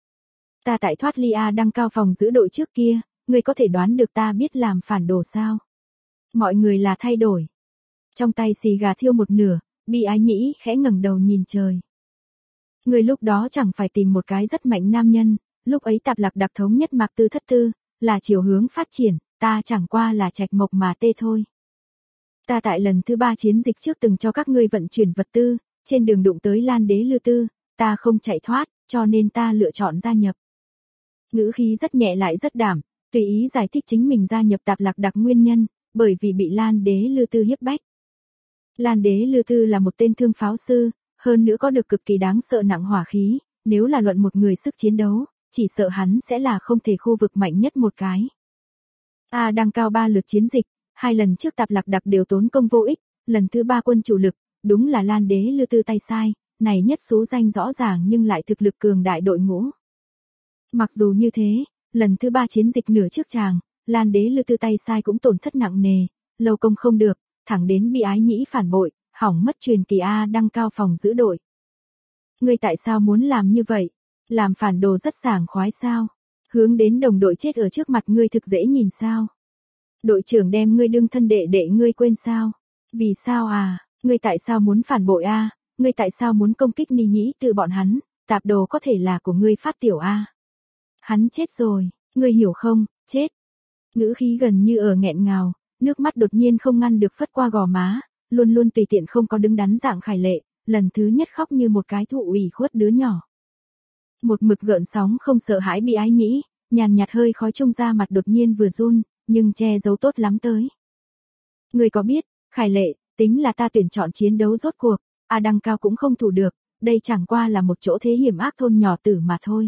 Ta tại thoát ly A đăng cao phòng giữ đội trước kia, ngươi có thể đoán được ta biết làm phản đồ sao? Mọi người là thay đổi. Trong tay xì gà thiêu một nửa, Bi Ái Nhĩ khẽ ngẩng đầu nhìn trời. Ngươi lúc đó chẳng phải tìm một cái rất mạnh nam nhân, lúc ấy tạp lạc đặc thống nhất Mạc Tư Thất Tư, là chiều hướng phát triển, ta chẳng qua là trạch mộc mà tê thôi. Ta tại lần thứ 3 chiến dịch trước từng cho các ngươi vận chuyển vật tư, trên đường đụng tới Lan Đế Lư Tư, ta không chạy thoát, cho nên ta lựa chọn gia nhập. Ngữ khí rất nhẹ lại rất đảm, tùy ý giải thích chính mình gia nhập tạp lạc đặc nguyên nhân, bởi vì bị Lan Đế Lư Tư hiếp bách. Lan Đế Lư Tư là một tên thương pháo sư, hơn nữa có được cực kỳ đáng sợ nặng hỏa khí, nếu là luận một người sức chiến đấu, chỉ sợ hắn sẽ là không thể khu vực mạnh nhất một cái. A đăng cao 3 lượt chiến dịch, 2 lần trước tạp lạc đặc đều tốn công vô ích, lần thứ 3 quân chủ lực, đúng là Lan Đế Lư Tư tay sai, này nhất số danh rõ ràng nhưng lại thực lực cường đại đội ngũ. Mặc dù như thế, lần thứ 3 chiến dịch nửa trước tràng, Lan Đế Lư Tư tay sai cũng tổn thất nặng nề, lâu công không được, thẳng đến Bi Ái Nhĩ phản bội, hỏng mất truyền kỳ A đăng cao phòng giữ đội. Ngươi tại sao muốn làm như vậy? Làm phản đồ rất sảng khoái sao? Hướng đến đồng đội chết ở trước mặt ngươi thực dễ nhìn sao? Đội trưởng đem ngươi đương thân đệ đệ ngươi quên sao? Vì sao à? Ngươi tại sao muốn phản bội a? Ngươi tại sao muốn công kích Ni Nhĩ Tư bọn hắn? Tạp đồ có thể là của ngươi phát tiểu a. Hắn chết rồi, ngươi hiểu không? Chết. Ngữ khí gần như ở nghẹn ngào, nước mắt đột nhiên không ngăn được phất qua gò má, luôn luôn tùy tiện không có đứng đắn dạng Khải Lệ, lần thứ nhất khóc như một cái thụ ủy khuất đứa nhỏ. Một mực gợn sóng không sợ hãi Bi Ái Nhĩ, nhàn nhạt hơi khói trung ra mặt đột nhiên vừa run, nhưng che giấu tốt lắm tới. Ngươi có biết, Khải Lệ, tính là ta tuyển chọn chiến đấu rốt cuộc, A đăng cao cũng không thủ được, đây chẳng qua là một chỗ thế hiểm ác thôn nhỏ tử mà thôi.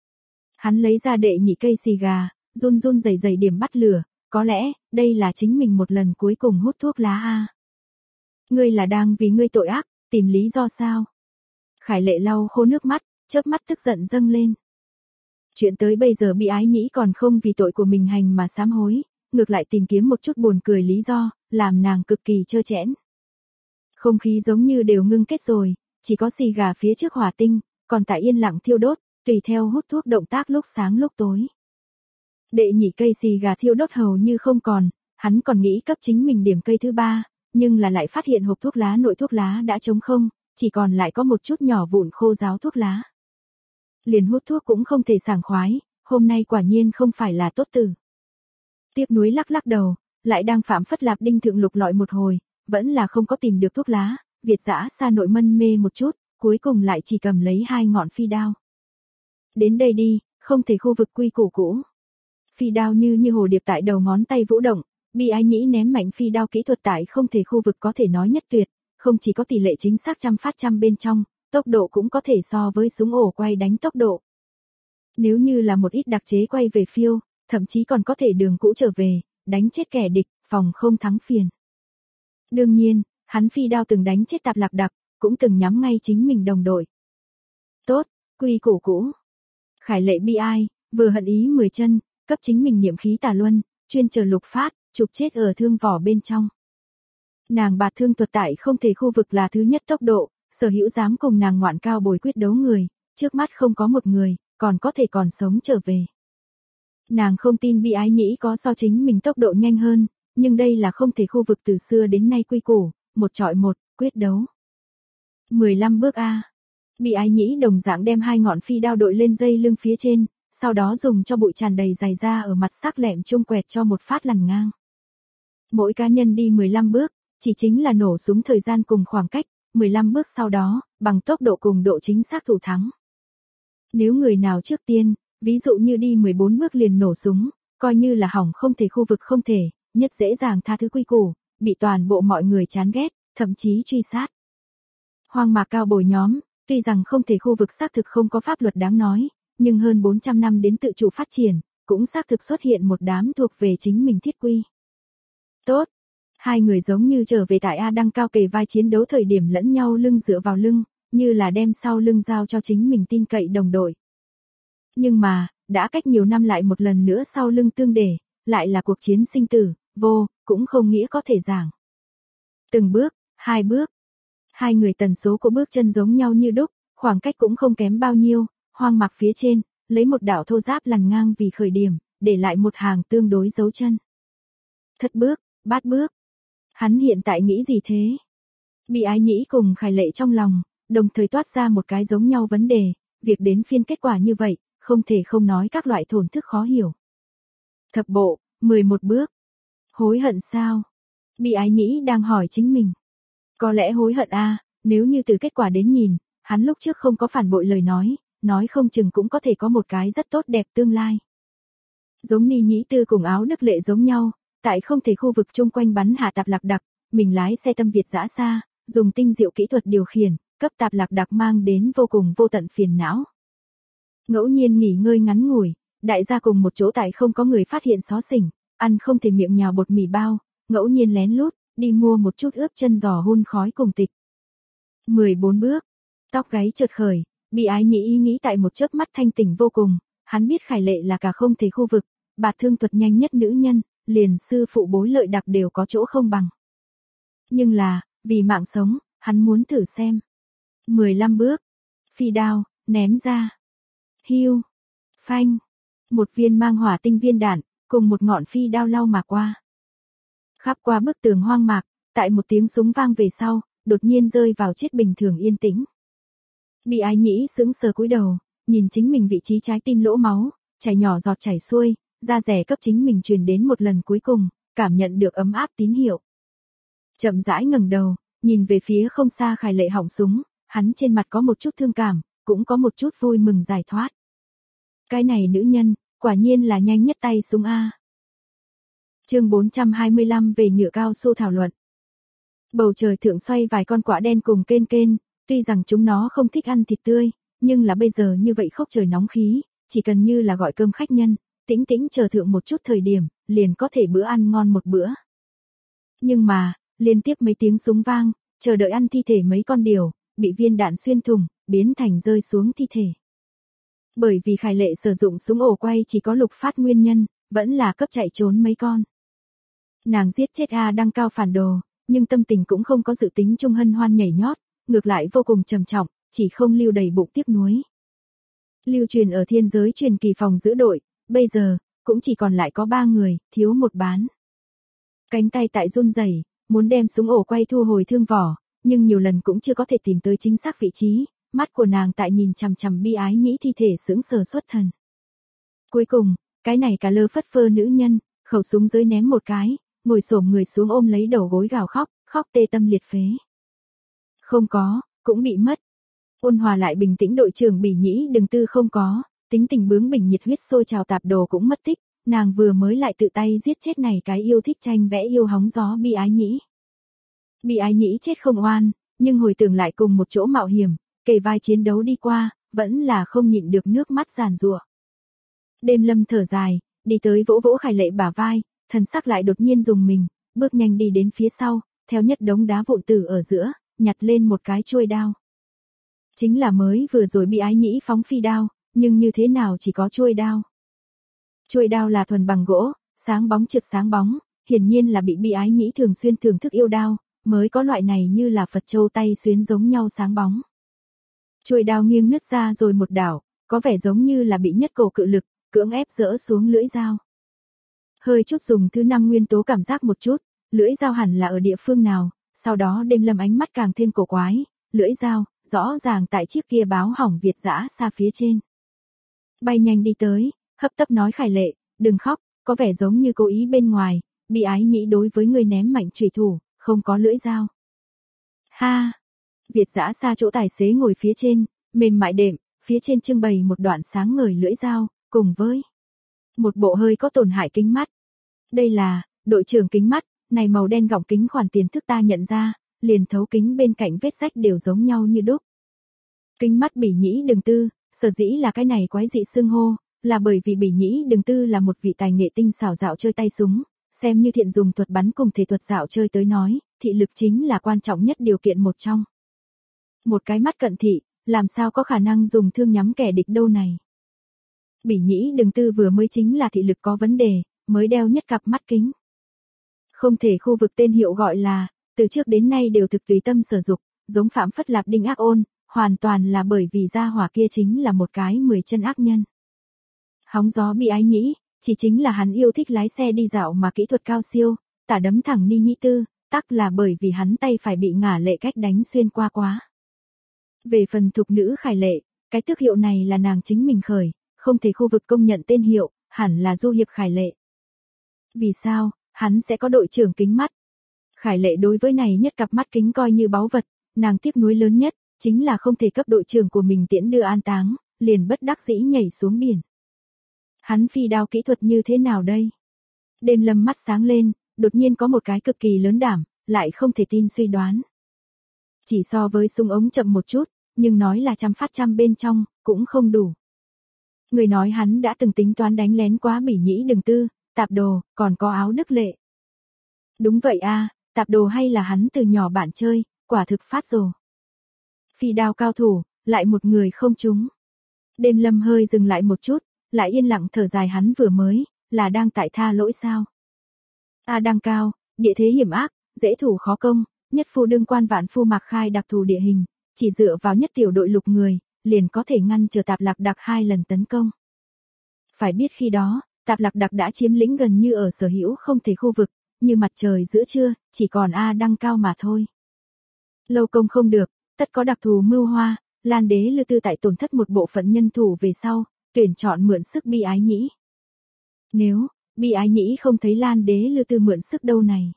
Hắn lấy ra đệ nhị cây xì gà, run run rẩy rẩy điểm bắt lửa, có lẽ, đây là chính mình một lần cuối cùng hút thuốc lá a. Ngươi là đang vì ngươi tội ác, tìm lý do sao? Khải Lệ lau khô nước mắt, chớp mắt tức giận dâng lên. Chuyện tới bây giờ Bi Ái Nhĩ còn không vì tội của mình hành mà sám hối, ngược lại tìm kiếm một chút buồn cười lý do, làm nàng cực kỳ trơ trẽn. Không khí giống như đều ngưng kết rồi, chỉ có xì gà phía trước hỏa tinh, còn tại yên lặng thiêu đốt, tùy theo hút thuốc động tác lúc sáng lúc tối. Đệ nhị cây xì gà thiêu đốt hầu như không còn, hắn còn nghĩ cấp chính mình điểm cây thứ 3, nhưng là lại phát hiện hộp thuốc lá nội thuốc lá đã trống không, chỉ còn lại có một chút nhỏ vụn khô ráo thuốc lá. Liền hút thuốc cũng không thể sảng khoái, hôm nay quả nhiên không phải là tốt tử. Tiếc nuối lắc lắc đầu, lại đang phạm phất lạp đinh thượng lục lọi một hồi, vẫn là không có tìm được thuốc lá, Việt dã xa nội mân mê một chút, cuối cùng lại chỉ cầm lấy 2 ngọn phi đao. Đến đây đi, không thể khu vực quy củ cũ. Phi đao như hồ điệp tại đầu ngón tay vũ động, Bi Ái Nhĩ ném mạnh phi đao kỹ thuật tại không thể khu vực có thể nói nhất tuyệt, không chỉ có tỷ lệ chính xác trăm phát trăm bên trong, tốc độ cũng có thể so với súng ổ quay đánh tốc độ. Nếu như là một ít đặc chế quay về phiêu, thậm chí còn có thể đường cũ trở về, đánh chết kẻ địch, phòng không thắng phiền. Đương nhiên, hắn phi đao từng đánh chết tạp lạc đặc, cũng từng nhắm ngay chính mình đồng đội. Tốt, quy củ cũ. Khải Lệ bi ai, vừa hận ý 10 chân, cấp chính mình niệm khí tà luân, chuyên chờ lục phát, trục chết ở thương vỏ bên trong. Nàng bạt thương thuật tại không thể khu vực là thứ nhất tốc độ, sở hữu dám cùng nàng ngoạn cao bồi quyết đấu người, trước mắt không có một người, còn có thể còn sống trở về. Nàng không tin Bi Ái Nhĩ có so chính mình tốc độ nhanh hơn, nhưng đây là không thể khu vực từ xưa đến nay quy củ, một chọi một, quyết đấu. 15 bước A. Bi Ái Nhĩ đồng dạng đem 2 ngọn phi đao đội lên dây lưng phía trên, sau đó dùng cho bụi tràn đầy dày ra ở mặt sắc lẹm chung quẹt cho một phát lằn ngang. Mỗi cá nhân đi 15 bước, chỉ chính là nổ súng thời gian cùng khoảng cách, 15 bước sau đó, bằng tốc độ cùng độ chính xác thủ thắng. Nếu người nào trước tiên, ví dụ như đi 14 bước liền nổ súng, coi như là hỏng không thể khu vực không thể, nhất dễ dàng tha thứ quy củ, bị toàn bộ mọi người chán ghét, thậm chí truy sát. Hoang mạc cao bồi nhóm, tuy rằng không thể khu vực xác thực không có pháp luật đáng nói, nhưng hơn 400 năm đến tự chủ phát triển, cũng xác thực xuất hiện một đám thuộc về chính mình thiết quy. Tốt, hai người giống như trở về tại A Đăng cao kề vai chiến đấu thời điểm lẫn nhau lưng dựa vào lưng, như là đem sau lưng giao cho chính mình tin cậy đồng đội. Nhưng mà, đã cách nhiều năm lại một lần nữa sau lưng tương để, lại là cuộc chiến sinh tử, cũng không nghĩa có thể giảng. Từng bước, hai người tần số của bước chân giống nhau như đúc, khoảng cách cũng không kém bao nhiêu, hoang mạc phía trên, lấy một đạo thô giáp lằn ngang vì khởi điểm, để lại một hàng tương đối dấu chân. Thất bước, bát bước. Hắn hiện tại nghĩ gì thế? Bị ái nhĩ cùng Khải Lệ trong lòng, đồng thời toát ra một cái giống nhau vấn đề, việc đến phiên kết quả như vậy, không thể không nói các loại thổn thức khó hiểu. Thập bộ, 11 bước. Hối hận sao? Bị ái nhĩ đang hỏi chính mình. Có lẽ hối hận nếu như từ kết quả đến nhìn, hắn lúc trước không có phản bội lời nói không chừng cũng có thể có một cái rất tốt đẹp tương lai. Giống Ni Nhĩ Tư cùng Áo Đức Lệ giống nhau, tại không thể khu vực chung quanh bắn hạ tạp lạc đặc, mình lái xe tâm Việt dã xa, dùng tinh diệu kỹ thuật điều khiển, cấp tạp lạc đặc mang đến vô cùng vô tận phiền não. Ngẫu nhiên nghỉ ngơi ngắn ngủi, đại gia cùng một chỗ tại không có người phát hiện xó xỉnh, ăn không thể miệng nhào bột mì bao, ngẫu nhiên lén lút, đi mua một chút ướp chân giò hun khói cùng tịch. 14 bước, tóc gáy chợt khởi, bị ái nhĩ ý nghĩ tại một chớp mắt thanh tỉnh vô cùng, hắn biết Khải Lệ là cả không thể khu vực, bạt thương thuật nhanh nhất nữ nhân, liền sư phụ bối Lợi Đặc đều có chỗ không bằng. Nhưng là, vì mạng sống, hắn muốn thử xem. 15 bước, phi đao, ném ra. Hiu, phanh, một viên mang hỏa tinh viên đạn, cùng một ngọn phi đao lao mà qua. Khắp qua bức tường hoang mạc, tại một tiếng súng vang về sau, đột nhiên rơi vào chết bình thường yên tĩnh. Bị ái nhĩ sững sờ cúi đầu, nhìn chính mình vị trí trái tim lỗ máu, chảy nhỏ giọt chảy xuôi, da rẻ cấp chính mình truyền đến một lần cuối cùng, cảm nhận được ấm áp tín hiệu. Chậm rãi ngẩng đầu, nhìn về phía không xa Khải Lệ họng súng, hắn trên mặt có một chút thương cảm, cũng có một chút vui mừng giải thoát. Cái này nữ nhân, quả nhiên là nhanh nhất tay súng A. Chương 425 về nhựa cao su thảo luận. Bầu trời thượng xoay vài con quạ đen cùng kên, tuy rằng chúng nó không thích ăn thịt tươi, nhưng là bây giờ như vậy khốc trời nóng khí, chỉ cần như là gọi cơm khách nhân, tĩnh tĩnh chờ thượng một chút thời điểm, liền có thể bữa ăn ngon một bữa. Nhưng mà, liên tiếp mấy tiếng súng vang, chờ đợi ăn thi thể mấy con điểu, bị viên đạn xuyên thủng, biến thành rơi xuống thi thể. Bởi vì Khải Lệ sử dụng súng ổ quay chỉ có lục phát nguyên nhân, vẫn là cấp chạy trốn mấy con. Nàng giết chết A Đăng cao phản đồ, nhưng tâm tình cũng không có dự tính trung hân hoan nhảy nhót, ngược lại vô cùng trầm trọng, chỉ không lưu đầy bụng tiếc nuối. Lưu truyền ở thiên giới truyền kỳ phòng giữ đội, bây giờ, cũng chỉ còn lại có 3 người, thiếu một bán. Cánh tay tại run rẩy, muốn đem súng ổ quay thu hồi thương vỏ, nhưng nhiều lần cũng chưa có thể tìm tới chính xác vị trí, mắt của nàng tại nhìn chằm chằm bi ái nhĩ thi thể sững sờ xuất thần. Cuối cùng, cái này cả lơ phất phơ nữ nhân, khẩu súng dưới ném một cái, ngồi xổm người xuống ôm lấy đầu gối gào khóc, khóc tê tâm liệt phế. Không có, cũng bị mất. Ôn hòa lại bình tĩnh đội trưởng Bỉ Nhĩ Đừng Tư không có, tính tình bướng bỉnh nhiệt huyết sôi trào tạp đồ cũng mất tích, nàng vừa mới lại tự tay giết chết này cái yêu thích tranh vẽ yêu hóng gió bi ái nhĩ. Bi ái nhĩ chết không oan, nhưng hồi tưởng lại cùng một chỗ mạo hiểm, kề vai chiến đấu đi qua, vẫn là không nhịn được nước mắt giàn giụa. Đêm Lâm thở dài, đi tới vỗ vỗ Khải Lệ bả vai, thần sắc lại đột nhiên dùng mình, bước nhanh đi đến phía sau, theo nhất đống đá vụn tử ở giữa, nhặt lên một cái chuôi đao. Chính là mới vừa rồi bị ái nhĩ phóng phi đao, nhưng như thế nào chỉ có chuôi đao. Chuôi đao là thuần bằng gỗ, sáng bóng trượt sáng bóng, hiển nhiên là bị ái nhĩ thường xuyên thưởng thức yêu đao, mới có loại này như là Phật châu tay xuyến giống nhau sáng bóng. Chuôi đao nghiêng nứt ra rồi một đảo, có vẻ giống như là bị nhất cổ cự lực, cưỡng ép dỡ xuống lưỡi dao. Hơi chút dùng thứ 5 nguyên tố cảm giác một chút, lưỡi dao hẳn là ở địa phương nào, sau đó Đêm Lâm ánh mắt càng thêm cổ quái, lưỡi dao, rõ ràng tại chiếc kia báo hỏng Việt dã xa phía trên. Bay nhanh đi tới, hấp tấp nói Khải Lệ, đừng khóc, có vẻ giống như cố ý bên ngoài, bị ái nhĩ đối với người ném mạnh chủy thủ, không có lưỡi dao. Ha! Việt dã xa chỗ tài xế ngồi phía trên, mềm mại đệm, phía trên trưng bày một đoạn sáng ngời lưỡi dao, cùng với một bộ hơi có tổn hại kính mắt. Đây là, đội trưởng kính mắt, này màu đen gọng kính khoản tiền thức ta nhận ra, liền thấu kính bên cạnh vết rách đều giống nhau như đúc. Kính mắt Bỉ Nhĩ Đường Tư, sở dĩ là cái này quái dị xưng hô, là bởi vì Bỉ Nhĩ Đường Tư là một vị tài nghệ tinh xảo dạo chơi tay súng, xem như thiện dùng thuật bắn cùng thể thuật dạo chơi tới nói, thị lực chính là quan trọng nhất điều kiện một trong. Một cái mắt cận thị, làm sao có khả năng dùng thương nhắm kẻ địch đâu này. Bỉ Nhĩ Đường Tư vừa mới chính là thị lực có vấn đề, mới đeo nhất cặp mắt kính. Không thể khu vực tên hiệu gọi là, từ trước đến nay đều thực tùy tâm sở dục, giống Phạm Phất Lạp Đinh Ác Ôn, hoàn toàn là bởi vì gia hỏa kia chính là một cái 10 chân ác nhân. Hóng gió Bi Ái Nhĩ, chỉ chính là hắn yêu thích lái xe đi dạo mà kỹ thuật cao siêu, tả đấm thẳng Ni Nhĩ Tư, tắc là bởi vì hắn tay phải bị Ngả Lệ Cách đánh xuyên qua quá. Về phần thục nữ Khải Lệ, cái tước hiệu này là nàng chính mình khởi, không thể khu vực công nhận tên hiệu, hẳn là Du Hiệp Khải Lệ. Vì sao, hắn sẽ có đội trưởng kính mắt? Khải Lệ đối với này nhất cặp mắt kính coi như báu vật, nàng tiếc nuối lớn nhất, chính là không thể cấp đội trưởng của mình tiễn đưa an táng, liền bất đắc dĩ nhảy xuống biển. Hắn phi đao kỹ thuật như thế nào đây? Đêm Lâm mắt sáng lên, đột nhiên có một cái cực kỳ lớn đảm, lại không thể tin suy đoán. Chỉ so với súng ống chậm một chút, nhưng nói là trăm phát trăm bên trong, cũng không đủ. Người nói hắn đã từng tính toán đánh lén quá Bỉ Nhĩ Đường Tư, Tạp Đồ, còn có Áo Đức Lệ. Đúng vậy a, Tạp Đồ hay là hắn từ nhỏ bạn chơi, quả thực phát rồ. Phi đao cao thủ, lại một người không trúng. Đêm Lâm hơi dừng lại một chút, lại yên lặng thở dài hắn vừa mới, là đang tại tha lỗi sao. Đang cao, địa thế hiểm ác, dễ thủ khó công, nhất phu đương quan vạn phu Mạc Khai đặc thù địa hình, chỉ dựa vào nhất tiểu đội lục người, liền có thể ngăn trở Tạp Lạc Đặc 2 lần tấn công. Phải biết khi đó, Tạp Lạc Đặc đã chiếm lĩnh gần như ở sở hữu không thể khu vực, như mặt trời giữa trưa, chỉ còn Đăng Cao mà thôi. Lâu công không được, tất có đặc thù mưu hoa, Lan Đế Lư Tư tại tổn thất một bộ phận nhân thủ về sau, tuyển chọn mượn sức Bi Ái Nhĩ. Nếu, Bi Ái Nhĩ không thấy Lan Đế Lư Tư mượn sức đâu này.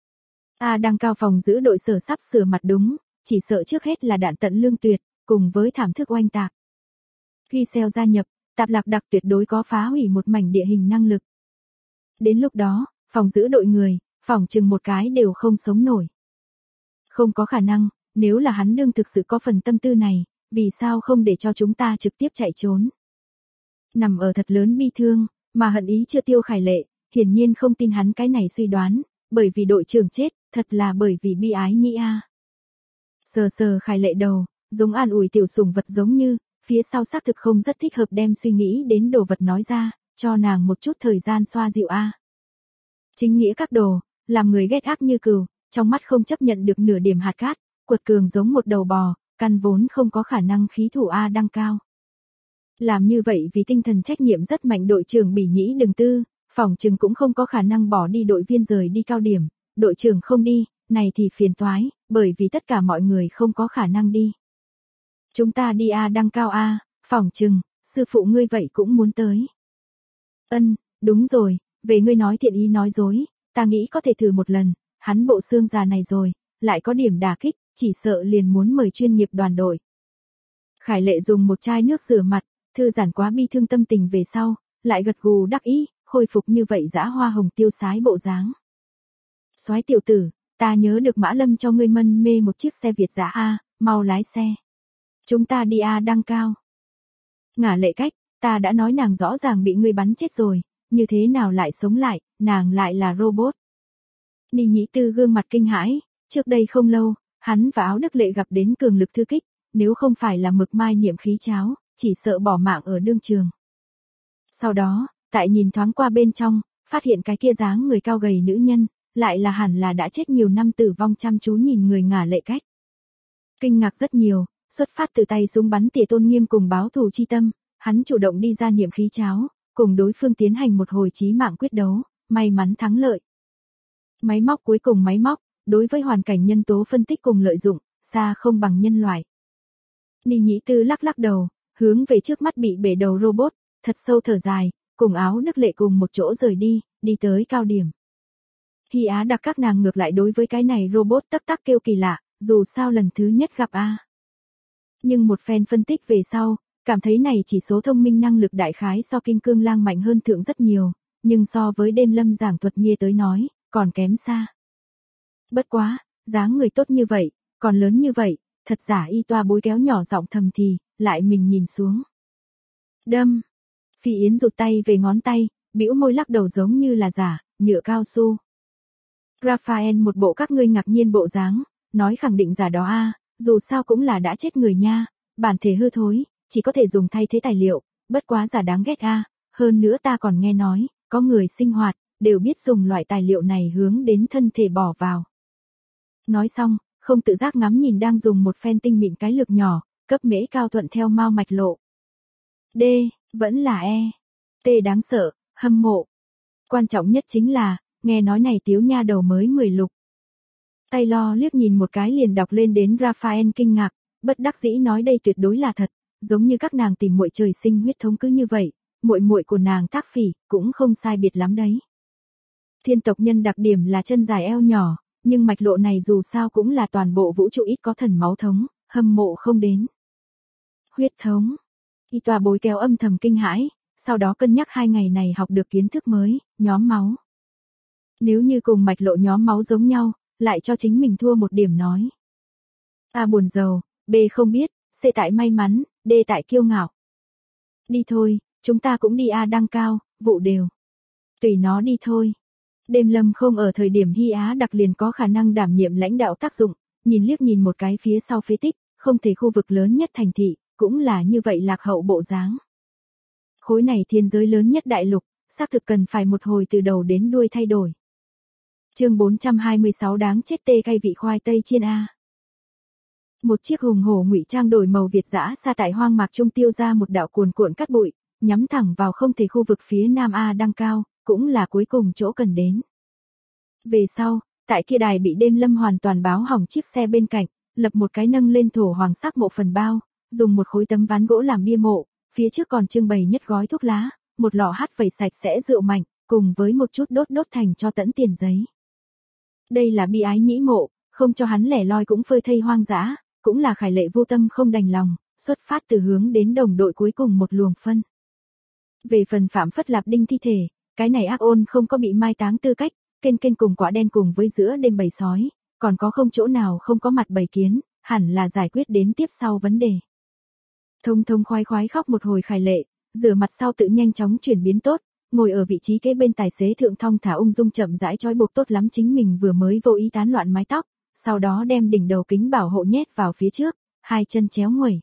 Đăng Cao phòng giữ đội sở sắp sửa mặt đúng, chỉ sợ trước hết là đạn tận lương tuyệt, cùng với thảm thức oanh tạc. Khi Xeo gia nhập, Tạp Lạc Đặc tuyệt đối có phá hủy một mảnh địa hình năng lực. Đến lúc đó, phòng giữ đội người, phòng chừng một cái đều không sống nổi. Không có khả năng, nếu là hắn đương thực sự có phần tâm tư này, vì sao không để cho chúng ta trực tiếp chạy trốn. Nằm ở thật lớn bi thương, mà hận ý chưa tiêu Khải Lệ, hiển nhiên không tin hắn cái này suy đoán, bởi vì đội trưởng chết, thật là bởi vì Bi Ái Nhĩ a. Sờ sờ Khải Lệ đầu, giống an ủi tiểu sủng vật giống như, phía sau xác thực không rất thích hợp đem suy nghĩ đến đồ vật nói ra, cho nàng một chút thời gian xoa dịu a. Chính nghĩa các đồ, làm người ghét ác như cừu, trong mắt không chấp nhận được nửa điểm hạt cát, cuột cường giống một đầu bò, căn vốn không có khả năng khí thủ Đăng Cao. Làm như vậy vì tinh thần trách nhiệm rất mạnh đội trưởng Bỉ Nhĩ Đường Tư, phòng chừng cũng không có khả năng bỏ đi đội viên rời đi cao điểm, đội trưởng không đi, này thì phiền toái, bởi vì tất cả mọi người không có khả năng đi. Chúng ta đi Đăng Cao phòng chừng, sư phụ ngươi vậy cũng muốn tới. Đúng rồi, về ngươi nói thiện ý nói dối, ta nghĩ có thể thử một lần, hắn bộ xương già này rồi, lại có điểm đả kích, chỉ sợ liền muốn mời chuyên nghiệp đoàn đội. Khải Lệ dùng một chai nước rửa mặt, thư giãn quá bi thương tâm tình về sau, lại gật gù đắc ý, khôi phục như vậy dã hoa hồng tiêu sái bộ dáng. Soái tiểu tử, ta nhớ được Mã Lâm cho ngươi mân mê một chiếc xe Việt dã mau lái xe. Chúng ta đi Đăng Cao. Ngả Lệ Cách, ta đã nói nàng rõ ràng bị ngươi bắn chết rồi, như thế nào lại sống lại, nàng lại là robot. Ni Nhĩ Tư gương mặt kinh hãi, trước đây không lâu, hắn và Áo Đức Lệ gặp đến cường lực thư kích, nếu không phải là Mực Mai niệm khí cháo, chỉ sợ bỏ mạng ở đương trường. Sau đó, tại nhìn thoáng qua bên trong, phát hiện cái kia dáng người cao gầy nữ nhân, lại là hẳn là đã chết nhiều năm tử vong chăm chú nhìn người Ngả Lệ Cách. Kinh ngạc rất nhiều, xuất phát từ tay súng bắn tỉa tôn nghiêm cùng báo thù chi tâm, hắn chủ động đi ra niệm khí cháo, cùng đối phương tiến hành một hồi chí mạng quyết đấu, may mắn thắng lợi. Máy móc cuối cùng máy móc, đối với hoàn cảnh nhân tố phân tích cùng lợi dụng, xa không bằng nhân loại. Ni Nhĩ Tư lắc lắc đầu, hướng về trước mắt bị bể đầu robot, thật sâu thở dài, cùng Áo Đức Lệ cùng một chỗ rời đi, đi tới cao điểm. Hy Á Đặc các nàng ngược lại đối với cái này robot tắc tắc kêu kỳ lạ, dù sao lần thứ nhất gặp Nhưng một phen phân tích về sau, cảm thấy này chỉ số thông minh năng lực đại khái so Kim Cương Lang mạnh hơn thượng rất nhiều, nhưng so với Đêm Lâm giảng thuật Nghia tới nói, còn kém xa. Bất quá, dáng người tốt như vậy, còn lớn như vậy, thật giả y toa bối kéo nhỏ giọng thầm thì, lại mình nhìn xuống. Đâm. Phi Yến rụt tay về ngón tay, bĩu môi lắc đầu giống như là giả, nhựa cao su. Raphael một bộ các ngươi ngạc nhiên bộ dáng, nói khẳng định giả đó a, dù sao cũng là đã chết người nha, bản thể hư thối, chỉ có thể dùng thay thế tài liệu, bất quá giả đáng ghét a, hơn nữa ta còn nghe nói, có người sinh hoạt, đều biết dùng loại tài liệu này hướng đến thân thể bỏ vào. Nói xong, không tự giác ngắm nhìn đang dùng một phen tinh mịn cái lược nhỏ, cấp mễ cao thuận theo Mao Mạch Lộ. D, vẫn là E. T đáng sợ, hâm mộ. Quan trọng nhất chính là, nghe nói này tiếu nha đầu mới 10 lục. Taylor liếc nhìn một cái liền đọc lên đến Raphael kinh ngạc, bất đắc dĩ nói đây tuyệt đối là thật, giống như các nàng tìm muội trời sinh huyết thống cứ như vậy, muội muội của nàng Thác Phỉ cũng không sai biệt lắm đấy. Thiên tộc nhân đặc điểm là chân dài eo nhỏ, nhưng Mạch Lộ này dù sao cũng là toàn bộ vũ trụ ít có thần máu thống, hâm mộ không đến. Huyết thống. Y tòa bối kéo âm thầm kinh hãi, sau đó cân nhắc 2 ngày này học được kiến thức mới, nhóm máu. Nếu như cùng Mạch Lộ nhóm máu giống nhau, lại cho chính mình thua một điểm nói. A buồn rầu, B không biết, C tại may mắn, D tại kiêu ngạo. Đi thôi, chúng ta cũng đi A đăng cao, vụ đều. Tùy nó đi thôi. Đêm Lâm không ở thời điểm Hy Á đặc liền có khả năng đảm nhiệm lãnh đạo tác dụng, nhìn liếc nhìn một cái phía sau phế tích, không thể khu vực lớn nhất thành thị, cũng là như vậy lạc hậu bộ dáng. Khối này thiên giới lớn nhất đại lục, xác thực cần phải một hồi từ đầu đến đuôi thay đổi. Chương 426 đáng chết tê cay vị khoai tây chiên A. Một chiếc hùng hổ ngụy trang đổi màu Việt dã xa tại hoang mạc trung tiêu ra một đạo cuồn cuộn cát bụi, nhắm thẳng vào không thể khu vực phía nam A đăng cao, cũng là cuối cùng chỗ cần đến. Về sau, tại kia đài bị Đêm Lâm hoàn toàn báo hỏng chiếc xe bên cạnh, lập một cái nâng lên thổ hoàng sắc mộ phần bao, dùng một khối tấm ván gỗ làm bia mộ, phía trước còn trưng bày nhất gói thuốc lá, một lọ hát vẩy sạch sẽ rượu mạnh, cùng với một chút đốt thành cho tẫn tiền giấy. Đây là bi ái nhĩ mộ, không cho hắn lẻ loi cũng phơi thây hoang dã, cũng là khải lệ vô tâm không đành lòng, xuất phát từ hướng đến đồng đội cuối cùng một luồng phân. Về phần Phạm Phất Lạp Đinh thi thể, cái này ác ôn không có bị mai táng tư cách, kênh cùng quả đen cùng với giữa đêm bầy sói, còn có không chỗ nào không có mặt bầy kiến, hẳn là giải quyết đến tiếp sau vấn đề. Thông khoái khóc một hồi khải lệ, rửa mặt sau tự nhanh chóng chuyển biến tốt, ngồi ở vị trí kế bên tài xế thượng thong thả ung dung chậm rãi trói buộc tốt lắm chính mình vừa mới vô ý tán loạn mái tóc, sau đó đem đỉnh đầu kính bảo hộ nhét vào phía trước, hai chân chéo nguẩy.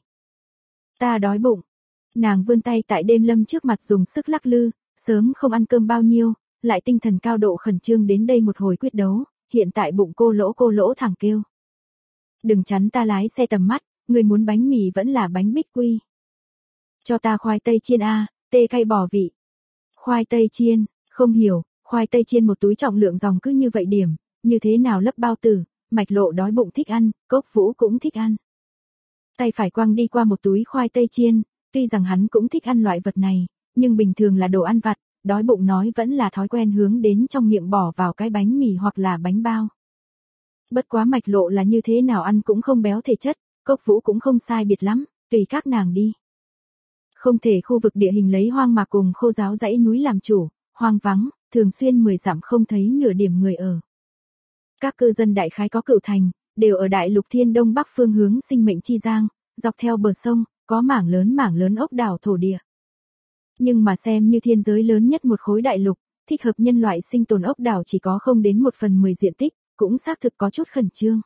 Ta đói bụng. Nàng vươn tay tại Đêm Lâm trước mặt dùng sức lắc lư, sớm không ăn cơm bao nhiêu, lại tinh thần cao độ khẩn trương đến đây một hồi quyết đấu, hiện tại bụng cô lỗ thẳng kêu. Đừng chắn ta lái xe tầm mắt, người muốn bánh mì vẫn là bánh bích quy. Cho ta khoai tây chiên A, tê cay bò vị. Khoai tây chiên, không hiểu, khoai tây chiên một túi trọng lượng dòng cứ như vậy điểm, như thế nào lấp bao tử, Mạch Lộ đói bụng thích ăn, Cốc Vũ cũng thích ăn. Tay phải quăng đi qua một túi khoai tây chiên, tuy rằng hắn cũng thích ăn loại vật này, nhưng bình thường là đồ ăn vặt, đói bụng nói vẫn là thói quen hướng đến trong miệng bỏ vào cái bánh mì hoặc là bánh bao. Bất quá Mạch Lộ là như thế nào ăn cũng không béo thể chất, Cốc Vũ cũng không sai biệt lắm, tùy các nàng đi. Không thể khu vực địa hình lấy hoang mạc cùng khô giáo dãy núi làm chủ, hoang vắng, thường xuyên 10 dặm không thấy nửa điểm người ở. Các cư dân đại khái có cửu thành, đều ở đại lục thiên đông bắc phương hướng sinh mệnh chi giang, dọc theo bờ sông, có mảng lớn ốc đảo thổ địa. Nhưng mà xem như thiên giới lớn nhất một khối đại lục, thích hợp nhân loại sinh tồn ốc đảo chỉ có không đến 1/10 diện tích, cũng xác thực có chút khẩn trương.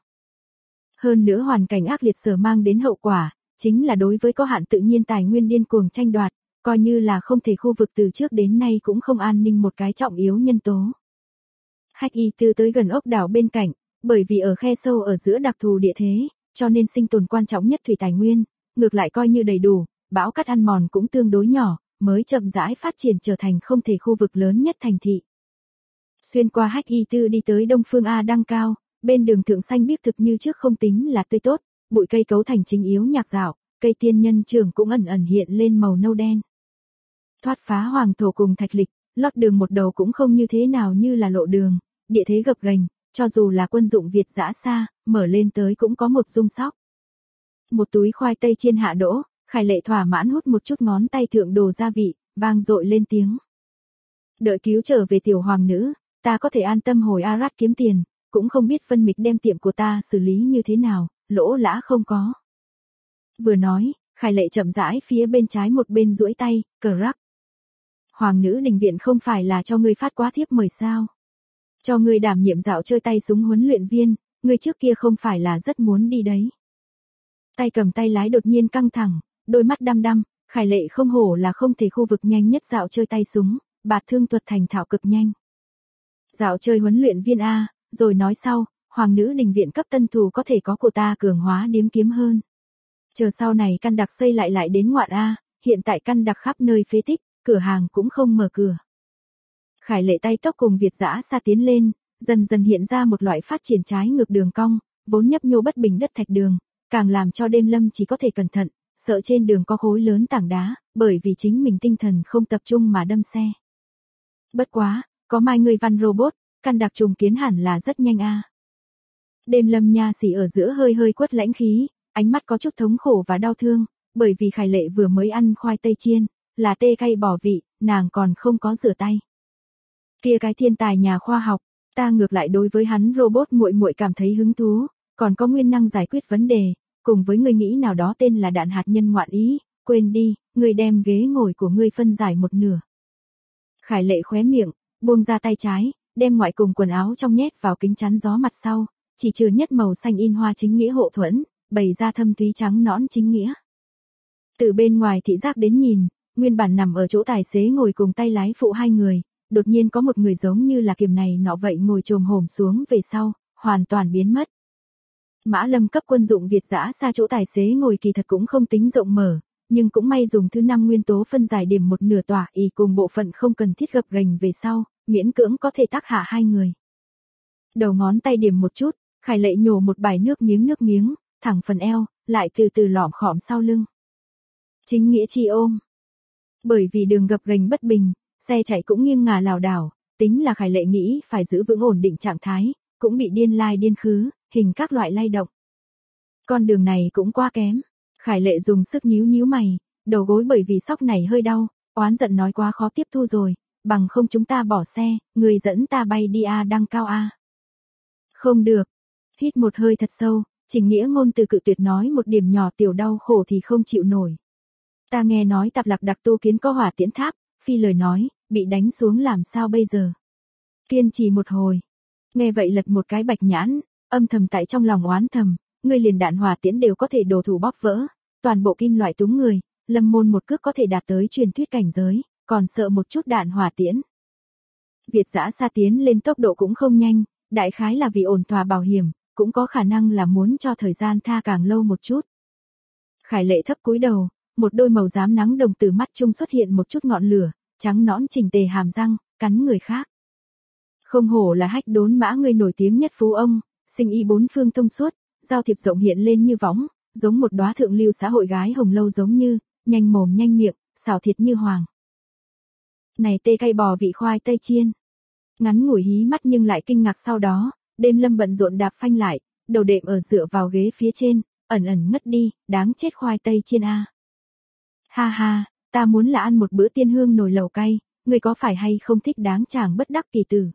Hơn nữa hoàn cảnh ác liệt sở mang đến hậu quả, chính là đối với có hạn tự nhiên tài nguyên điên cuồng tranh đoạt, coi như là không thể khu vực từ trước đến nay cũng không an ninh một cái trọng yếu nhân tố. Hách Y Tư tới gần ốc đảo bên cạnh, bởi vì ở khe sâu ở giữa đặc thù địa thế, cho nên sinh tồn quan trọng nhất thủy tài nguyên, ngược lại coi như đầy đủ, bão cát ăn mòn cũng tương đối nhỏ, mới chậm rãi phát triển trở thành không thể khu vực lớn nhất thành thị. Xuyên qua Hách Y Tư đi tới đông phương A đăng cao, bên đường thượng xanh biếc thực như trước không tính là tươi tốt, bụi cây cấu thành chính yếu nhạc dạo, cây tiên nhân trường cũng ẩn hiện lên màu nâu đen. Thoát phá hoàng thổ cùng thạch lịch, lót đường một đầu cũng không như thế nào như là lộ đường, địa thế gập ghềnh, cho dù là quân dụng Việt dã xa, mở lên tới cũng có một rung sóc. Một túi khoai tây chiên hạ đỗ, Khải Lệ thỏa mãn hút một chút ngón tay thượng đồ gia vị, vang dội lên tiếng. Đợi cứu trở về tiểu hoàng nữ, ta có thể an tâm hồi Arad kiếm tiền, cũng không biết Vân Mịch đem tiệm của ta xử lý như thế nào, lỗ lã không có. Vừa nói, Khải Lệ chậm rãi phía bên trái một bên duỗi tay, cờ rắc. Hoàng nữ đình viện không phải là cho ngươi phát quá thiếp mời sao? Cho ngươi đảm nhiệm dạo chơi tay súng huấn luyện viên, ngươi trước kia không phải là rất muốn đi đấy. Tay cầm tay lái đột nhiên căng thẳng, đôi mắt đăm đăm, Khải Lệ không hổ là không thể khu vực nhanh nhất dạo chơi tay súng, bạt thương thuật thành thạo cực nhanh. Dạo chơi huấn luyện viên A, rồi nói sau, hoàng nữ đình viện cấp tân thủ có thể có của ta cường hóa điếm kiếm hơn. Chờ sau này căn đặc xây lại đến ngoạn A, hiện tại căn đặc khắp nơi phế tích, cửa hàng cũng không mở cửa. Khải Lệ tay tốc cùng Việt Dã Sa tiến lên, dần dần hiện ra một loại phát triển trái ngược đường cong, vốn nhấp nhô bất bình đất thạch đường, càng làm cho Đêm Lâm chỉ có thể cẩn thận, sợ trên đường có khối lớn tảng đá, bởi vì chính mình tinh thần không tập trung mà đâm xe. Bất quá, có Mai người văn robot, căn đặc trùng kiến hẳn là rất nhanh a. Đêm Lâm nha xỉ ở giữa hơi hơi quất lãnh khí, ánh mắt có chút thống khổ và đau thương, bởi vì Khải Lệ vừa mới ăn khoai tây chiên, là tê cay bỏ vị, nàng còn không có rửa tay. Kia cái thiên tài nhà khoa học, ta ngược lại đối với hắn robot muội muội cảm thấy hứng thú, còn có nguyên năng giải quyết vấn đề, cùng với người nghĩ nào đó tên là đạn hạt nhân ngoạn ý, quên đi, người đem ghế ngồi của ngươi phân giải một nửa. Khải Lệ khóe miệng, buông ra tay trái, đem ngoại cùng quần áo trong nhét vào kính chắn gió mặt sau, chỉ trừ nhất màu xanh in hoa chính nghĩa hộ thuẫn, bày ra thâm thúy trắng nõn chính nghĩa. Từ bên ngoài thị giác đến nhìn, nguyên bản nằm ở chỗ tài xế ngồi cùng tay lái phụ hai người, đột nhiên có một người giống như là kiềm này nọ vậy ngồi chồm hổm xuống về sau, hoàn toàn biến mất. Mã Lâm cấp quân dụng Việt Dã Sa chỗ tài xế ngồi kỳ thật cũng không tính rộng mở, nhưng cũng may dùng thứ 5 nguyên tố phân giải điểm một nửa tỏa ý cùng bộ phận không cần thiết gập ghềnh về sau, miễn cưỡng có thể tác hạ hai người. Đầu ngón tay điểm một chút, Khải Lệ nhổ một bài nước miếng, thẳng phần eo, lại từ từ lỏm khỏm sau lưng. Chính nghĩa chi ôm. Bởi vì đường gập ghềnh bất bình, xe chạy cũng nghiêng ngả lảo đảo, tính là Khải Lệ nghĩ phải giữ vững ổn định trạng thái, cũng bị điên lai điên khứ, hình các loại lay động. Con đường này cũng quá kém. Khải Lệ dùng sức nhíu mày, đầu gối bởi vì sóc này hơi đau, oán giận nói quá khó tiếp thu rồi, bằng không chúng ta bỏ xe, người dẫn ta bay đi a đăng cao a. Không được. Hít một hơi thật sâu, Trình Nghĩa ngôn từ cự tuyệt nói một điểm nhỏ tiểu đau khổ thì không chịu nổi. Ta nghe nói Tạp Lạc Đặc tu kiến có hỏa tiễn tháp, phi lời nói, bị đánh xuống làm sao bây giờ? Kiên trì một hồi. Nghe vậy lật một cái bạch nhãn, âm thầm tại trong lòng oán thầm, người liền đạn hỏa tiễn đều có thể đồ thủ bóp vỡ, toàn bộ kim loại túng người, Lâm môn một cước có thể đạt tới truyền thuyết cảnh giới, còn sợ một chút đạn hỏa tiễn. Việt Dã Sa tiến lên tốc độ cũng không nhanh, đại khái là vì ổn thỏa bảo hiểm, cũng có khả năng là muốn cho thời gian tha càng lâu một chút. Khải Lệ thấp cúi đầu, một đôi màu xám nắng đồng từ mắt trung xuất hiện một chút ngọn lửa, trắng nõn chỉnh tề hàm răng, cắn người khác. Không hổ là hách đốn mã người nổi tiếng nhất phú ông, sinh y bốn phương thông suốt, giao thiệp rộng hiện lên như võng, giống một đóa thượng lưu xã hội gái hồng lâu giống như, nhanh mồm nhanh miệng, xảo thiệt như hoàng. Này tê cay bò vị khoai tây chiên. Ngắn ngủi hí mắt nhưng lại kinh ngạc sau đó, Đêm Lâm bận rộn đạp phanh lại, đầu đệm ở dựa vào ghế phía trên, ẩn ngất đi, đáng chết khoai tây chiên a. Ha ha, ta muốn là ăn một bữa tiên hương nồi lẩu cay, người có phải hay không thích đáng chàng bất đắc kỳ tử.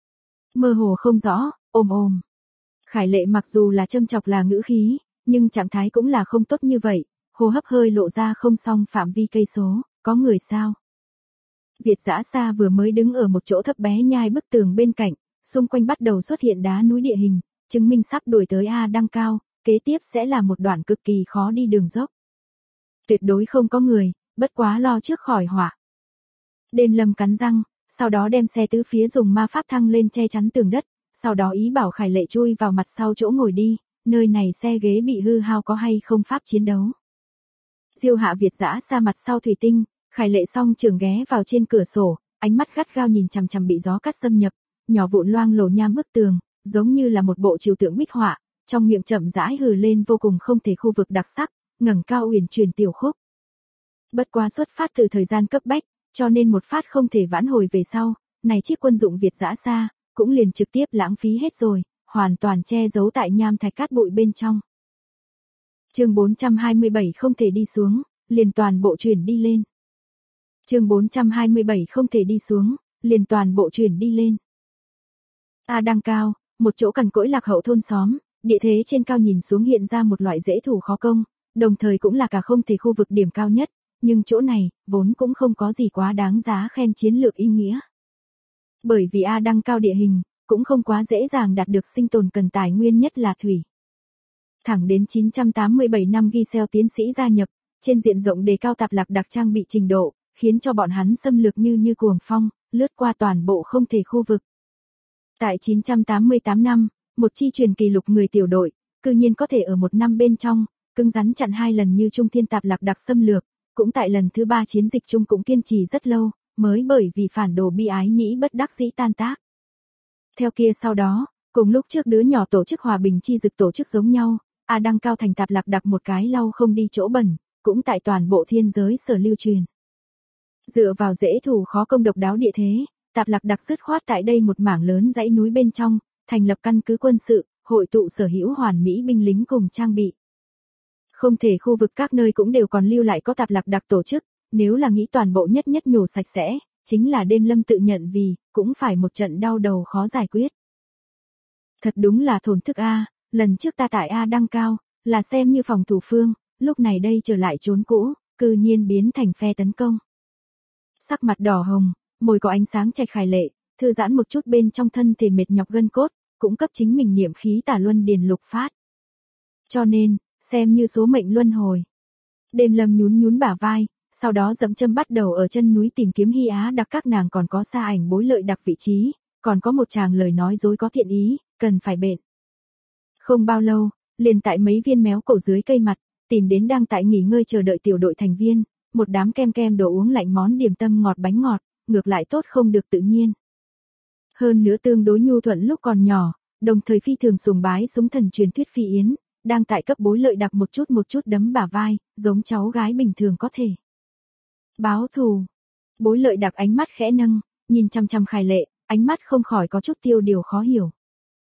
Mơ hồ không rõ, ôm. Khải Lệ mặc dù là châm chọc là ngữ khí, nhưng trạng thái cũng là không tốt như vậy, hô hấp hơi lộ ra không xong phạm vi cây số, có người sao? Việt Dã Sa vừa mới đứng ở một chỗ thấp bé nhai bức tường bên cạnh, xung quanh bắt đầu xuất hiện đá núi địa hình, chứng minh sắp đuổi tới A đăng cao, kế tiếp sẽ là một đoạn cực kỳ khó đi đường dốc. Tuyệt đối không có người, bất quá lo trước khỏi họa. Đêm Lâm cắn răng, sau đó đem xe tứ phía dùng ma pháp thăng lên che chắn tường đất, sau đó ý bảo Khải Lệ chui vào mặt sau chỗ ngồi đi, nơi này xe ghế bị hư hao có hay không pháp chiến đấu. Diêu hạ Việt Dã Sa mặt sau thủy tinh, Khải Lệ song trường ghé vào trên cửa sổ, ánh mắt gắt gao nhìn chằm chằm bị gió cắt xâm nhập, nhỏ vụn loang lổ nham bức tường, giống như là một bộ trừu tượng bích họa, trong miệng chậm rãi hừ lên vô cùng không thể khu vực đặc sắc, ngẩng cao uyển chuyển tiểu khúc. Bất quá xuất phát từ thời gian cấp bách, cho nên một phát không thể vãn hồi về sau, này chiếc quân dụng Việt Dã Sa cũng liền trực tiếp lãng phí hết rồi, hoàn toàn che giấu tại nham thạch cát bụi bên trong. Chương 427 không thể đi xuống, liền toàn bộ chuyển đi lên. Chương 427 không thể đi xuống, liền toàn bộ chuyển đi lên. A đăng cao, Một chỗ cằn cỗi lạc hậu thôn xóm, địa thế trên cao nhìn xuống hiện ra một loại dễ thủ khó công, đồng thời cũng là cả không thể khu vực điểm cao nhất, nhưng chỗ này, vốn cũng không có gì quá đáng giá khen chiến lược ý nghĩa. Bởi vì A Đăng Cao địa hình, cũng không quá dễ dàng đạt được sinh tồn cần tài nguyên nhất là thủy. Thẳng đến 987 năm Giselle tiến sĩ gia nhập, trên diện rộng đề cao Tạp Lạc Đặc trang bị trình độ, khiến cho bọn hắn xâm lược như cuồng phong, lướt qua toàn bộ không thể khu vực. Tại 988 năm, một chi truyền kỷ lục người tiểu đội, cư nhiên có thể ở một năm bên trong, cứng rắn chặn 2 lần như Trung Thiên Tạp Lạc Đặc xâm lược, cũng tại lần thứ 3 chiến dịch chung cũng kiên trì rất lâu, mới bởi vì phản đồ bi ái nhĩ bất đắc dĩ tan tác. Theo kia sau đó, cùng lúc trước đứa nhỏ tổ chức hòa bình chi dực tổ chức giống nhau, A Đăng Cao thành Tạp Lạc Đặc một cái lau không đi chỗ bẩn, cũng tại toàn bộ thiên giới sở lưu truyền. Dựa vào dễ thủ khó công độc đáo địa thế, Tạp Lạc Đặc dứt khoát tại đây một mảng lớn dãy núi bên trong, thành lập căn cứ quân sự, hội tụ sở hữu hoàn mỹ binh lính cùng trang bị. Không thể khu vực các nơi cũng đều còn lưu lại có Tạp Lạc Đặc tổ chức, nếu là nghĩ toàn bộ nhất nhổ sạch sẽ, chính là Đêm Lâm tự nhận vì, cũng phải một trận đau đầu khó giải quyết. Thật đúng là thổn thức A, lần trước ta tại A Đăng Cao, là xem như phòng thủ phương, lúc này đây trở lại trốn cũ, cư nhiên biến thành phe tấn công. Sắc mặt đỏ hồng, môi có ánh sáng chạch Khải Lệ, thư giãn một chút bên trong thân thể mệt nhọc gân cốt, cũng cấp chính mình niệm khí tả luân điền lục phát. Cho nên, xem như số mệnh luân hồi. Đêm Lâm nhún bả vai, sau đó dẫm châm bắt đầu ở chân núi tìm kiếm Hy Á Đặc các nàng còn có xa ảnh Bối Lợi Đặc vị trí, còn có một tràng lời nói dối có thiện ý, cần phải bện. Không bao lâu, liền tại mấy viên méo cổ dưới cây mặt, tìm đến đang tại nghỉ ngơi chờ đợi tiểu đội thành viên, một đám kem đồ uống lạnh món điểm tâm ngọt bánh ngọt, ngược lại tốt không được tự nhiên. Hơn nữa tương đối nhu thuận lúc còn nhỏ, đồng thời phi thường sùng bái súng thần truyền thuyết Phi Yến, đang tại cấp Bối Lợi Đặc một chút đấm bả vai, giống cháu gái bình thường có thể. Báo thù. Bối Lợi Đặc ánh mắt khẽ nâng, nhìn chăm Khải Lệ, ánh mắt không khỏi có chút tiêu điều khó hiểu.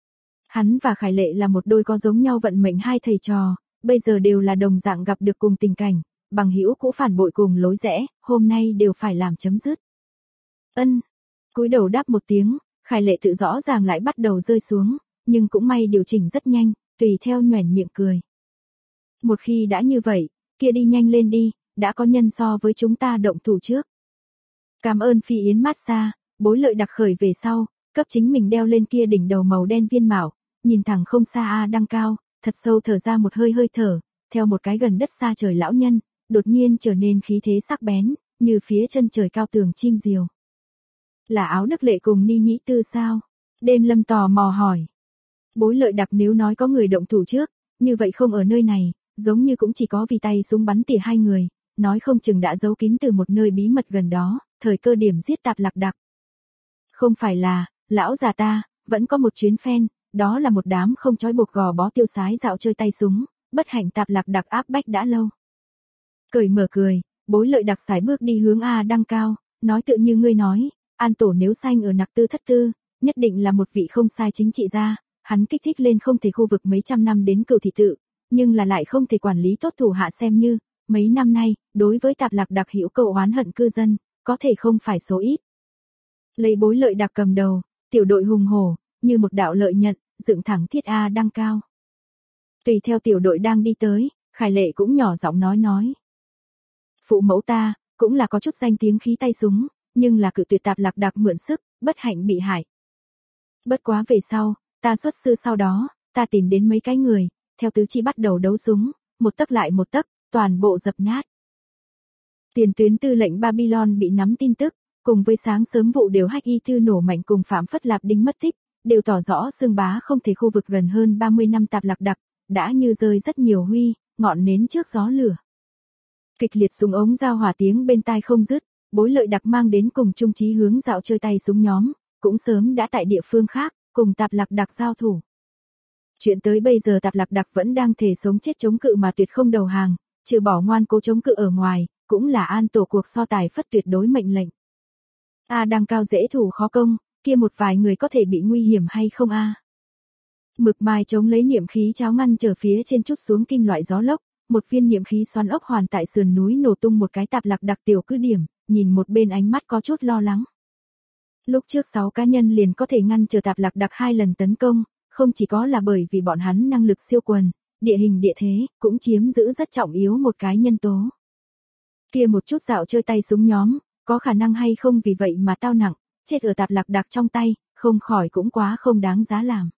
Hắn và Khải Lệ là một đôi có giống nhau vận mệnh hai thầy trò, bây giờ đều là đồng dạng gặp được cùng tình cảnh, bằng hữu cũ phản bội cùng lối rẽ, hôm nay đều phải làm chấm dứt. Ân. Cúi đầu đáp một tiếng, Khải Lệ tự rõ ràng lại bắt đầu rơi xuống, nhưng cũng may điều chỉnh rất nhanh, tùy theo nhoẻn miệng cười. Một khi đã như vậy, kia đi nhanh lên đi, đã có nhân so với chúng ta động thủ trước. Cảm ơn Phi Yến massage, Bối Lợi Đặc khởi về sau, cấp chính mình đeo lên kia đỉnh đầu màu đen viên mạo, nhìn thẳng không xa A Đăng Cao, thật sâu thở ra một hơi thở, theo một cái gần đất xa trời lão nhân, đột nhiên trở nên khí thế sắc bén, như phía chân trời cao tường chim diều. Là Áo Đức Lệ cùng Ni Nhĩ Tư sao? Đêm Lâm tò mò hỏi. Bối Lợi Đặc nếu nói có người động thủ trước, như vậy không ở nơi này, giống như cũng chỉ có vì tay súng bắn tỉa 2 người, nói không chừng đã giấu kín từ một nơi bí mật gần đó, thời cơ điểm giết Tạp Lạc Đặc. Không phải là, lão già ta, vẫn có một chuyến phen, đó là một đám không trói buộc gò bó tiêu sái dạo chơi tay súng, bất hạnh Tạp Lạc Đặc áp bách đã lâu. Cười mở cười, Bối Lợi Đặc sải bước đi hướng A Đăng Cao, nói tự như ngươi nói, An Tổ nếu sanh ở Nặc Tư Thất Tư, nhất định là một vị không sai chính trị gia, hắn kích thích lên không thể khu vực mấy trăm năm đến Cửu Thị Tự, nhưng là lại không thể quản lý tốt thủ hạ xem như, mấy năm nay, đối với Tạp Lạc Đặc hữu cầu oán hận cư dân, có thể không phải số ít. Lấy Bối Lợi Đặc cầm đầu, tiểu đội hùng hổ, như một đạo lợi nhận, dựng thẳng thiết A Đăng Cao. Tùy theo tiểu đội đang đi tới, Khải Lệ cũng nhỏ giọng nói. Phụ mẫu ta, cũng là có chút danh tiếng khí tay súng, nhưng là cự tuyệt Tạp Lạc Đặc mượn sức, bất hạnh bị hại. Bất quá về sau, ta xuất sư sau đó, ta tìm đến mấy cái người, theo tứ chi bắt đầu đấu súng, một tấc lại một tấc, toàn bộ dập nát. Tiền tuyến tư lệnh Babylon bị nắm tin tức, cùng với sáng sớm vụ điều hách y thư nổ mạnh cùng Phạm Phất Lạp Đinh mất tích, đều tỏ rõ Dương Bá không thể khu vực gần hơn 30 năm Tạp Lạc Đặc, đã như rơi rất nhiều huy, ngọn nến trước gió lửa. Kịch liệt súng ống giao hỏa tiếng bên tai không dứt, Bối Lợi Đặc mang đến cùng trung chí hướng dạo chơi tay súng nhóm, cũng sớm đã tại địa phương khác, cùng Tạp Lạc Đặc giao thủ. Chuyện tới bây giờ Tạp Lạc Đặc vẫn đang thể sống chết chống cự mà tuyệt không đầu hàng, trừ bỏ ngoan cố chống cự ở ngoài, cũng là An Tổ cuộc so tài phất tuyệt đối mệnh lệnh. A Đăng Cao dễ thủ khó công, kia một vài người có thể bị nguy hiểm hay không a? Mực Mai chống lấy niệm khí cháo ngăn trở phía trên chút xuống kim loại gió lốc, một viên niệm khí xoắn ốc hoàn tại sườn núi nổ tung một cái Tạp Lạc Đặc tiểu cứ điểm, nhìn một bên ánh mắt có chút lo lắng. Lúc trước 6 cá nhân liền có thể ngăn trở Tạp Lạc Đặc 2 lần tấn công, Không chỉ có là bởi vì bọn hắn năng lực siêu quần, địa hình địa thế, cũng chiếm giữ rất trọng yếu một cái nhân tố. Kia một chút dạo chơi tay súng nhóm, có khả năng hay không vì vậy mà tao nặng, chết ở Tạp Lạc Đặc trong tay, không khỏi cũng quá không đáng giá làm.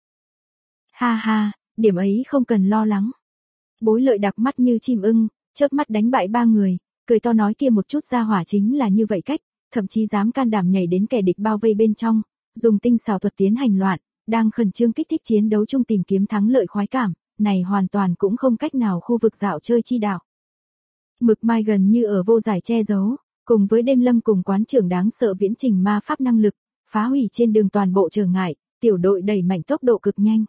Ha ha, điểm ấy không cần lo lắng. Bối Lợi Đặc mắt như chim ưng, chớp mắt đánh bại 3 người, cười to nói kia một chút gia hỏa chính là như vậy cách, thậm chí dám can đảm nhảy đến kẻ địch bao vây bên trong, dùng tinh xảo thuật tiến hành loạn, đang khẩn trương kích thích chiến đấu chung tìm kiếm thắng lợi khoái cảm, này hoàn toàn cũng không cách nào khu vực dạo chơi chi đạo. Mực Mai gần như ở vô giải che giấu, cùng với Đêm Lâm cùng quán trưởng đáng sợ viễn trình ma pháp năng lực, phá hủy trên đường toàn bộ trở ngại, tiểu đội đẩy mạnh tốc độ cực nhanh.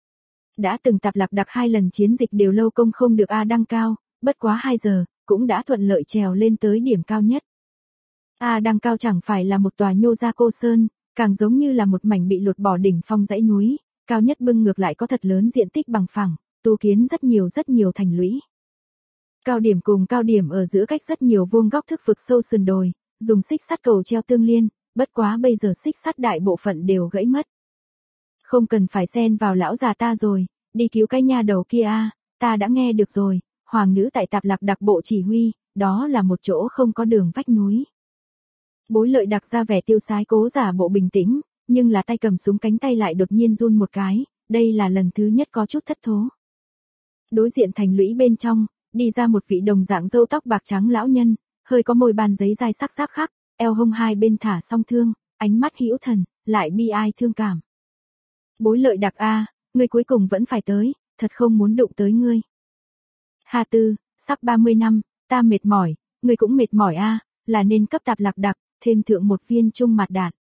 Đã từng Tạp Lạc Đặc 2 lần chiến dịch đều lâu công không được A đăng cao, bất quá 2 giờ, cũng đã thuận lợi trèo lên tới điểm cao nhất. A đăng cao chẳng phải là một tòa nhô ra cô sơn, càng giống như là một mảnh bị lột bỏ đỉnh phong dãy núi, cao nhất bưng ngược lại có thật lớn diện tích bằng phẳng, tu kiến rất nhiều thành lũy. Cao điểm cùng cao điểm ở giữa cách rất nhiều vuông góc thức vực sâu sườn đồi, dùng xích sắt cầu treo tương liên, bất quá bây giờ xích sắt đại bộ phận đều gãy mất. Không cần phải xen vào lão già ta rồi, đi cứu cái nha đầu kia a, ta đã nghe được rồi, hoàng nữ tại Tạp Lạc Đặc bộ chỉ huy, đó là một chỗ không có đường vách núi. Bối Lợi Đặc ra vẻ tiêu sái cố giả bộ bình tĩnh, nhưng là tay cầm súng cánh tay lại đột nhiên run một cái, đây là lần thứ nhất có chút thất thố. Đối diện thành lũy bên trong, đi ra một vị đồng dạng râu tóc bạc trắng lão nhân, hơi có môi bàn giấy dai sắc sắc khắc, eo hông hai bên thả song thương, ánh mắt hữu thần, lại bi ai thương cảm. Bối Lợi Đặc a, ngươi cuối cùng vẫn phải tới, thật không muốn đụng tới ngươi. Hà Tư, sắp 30 năm, ta mệt mỏi, ngươi cũng mệt mỏi a, là nên cấp Tạp Lạc Đặc thêm thượng một viên trung mặt đạn.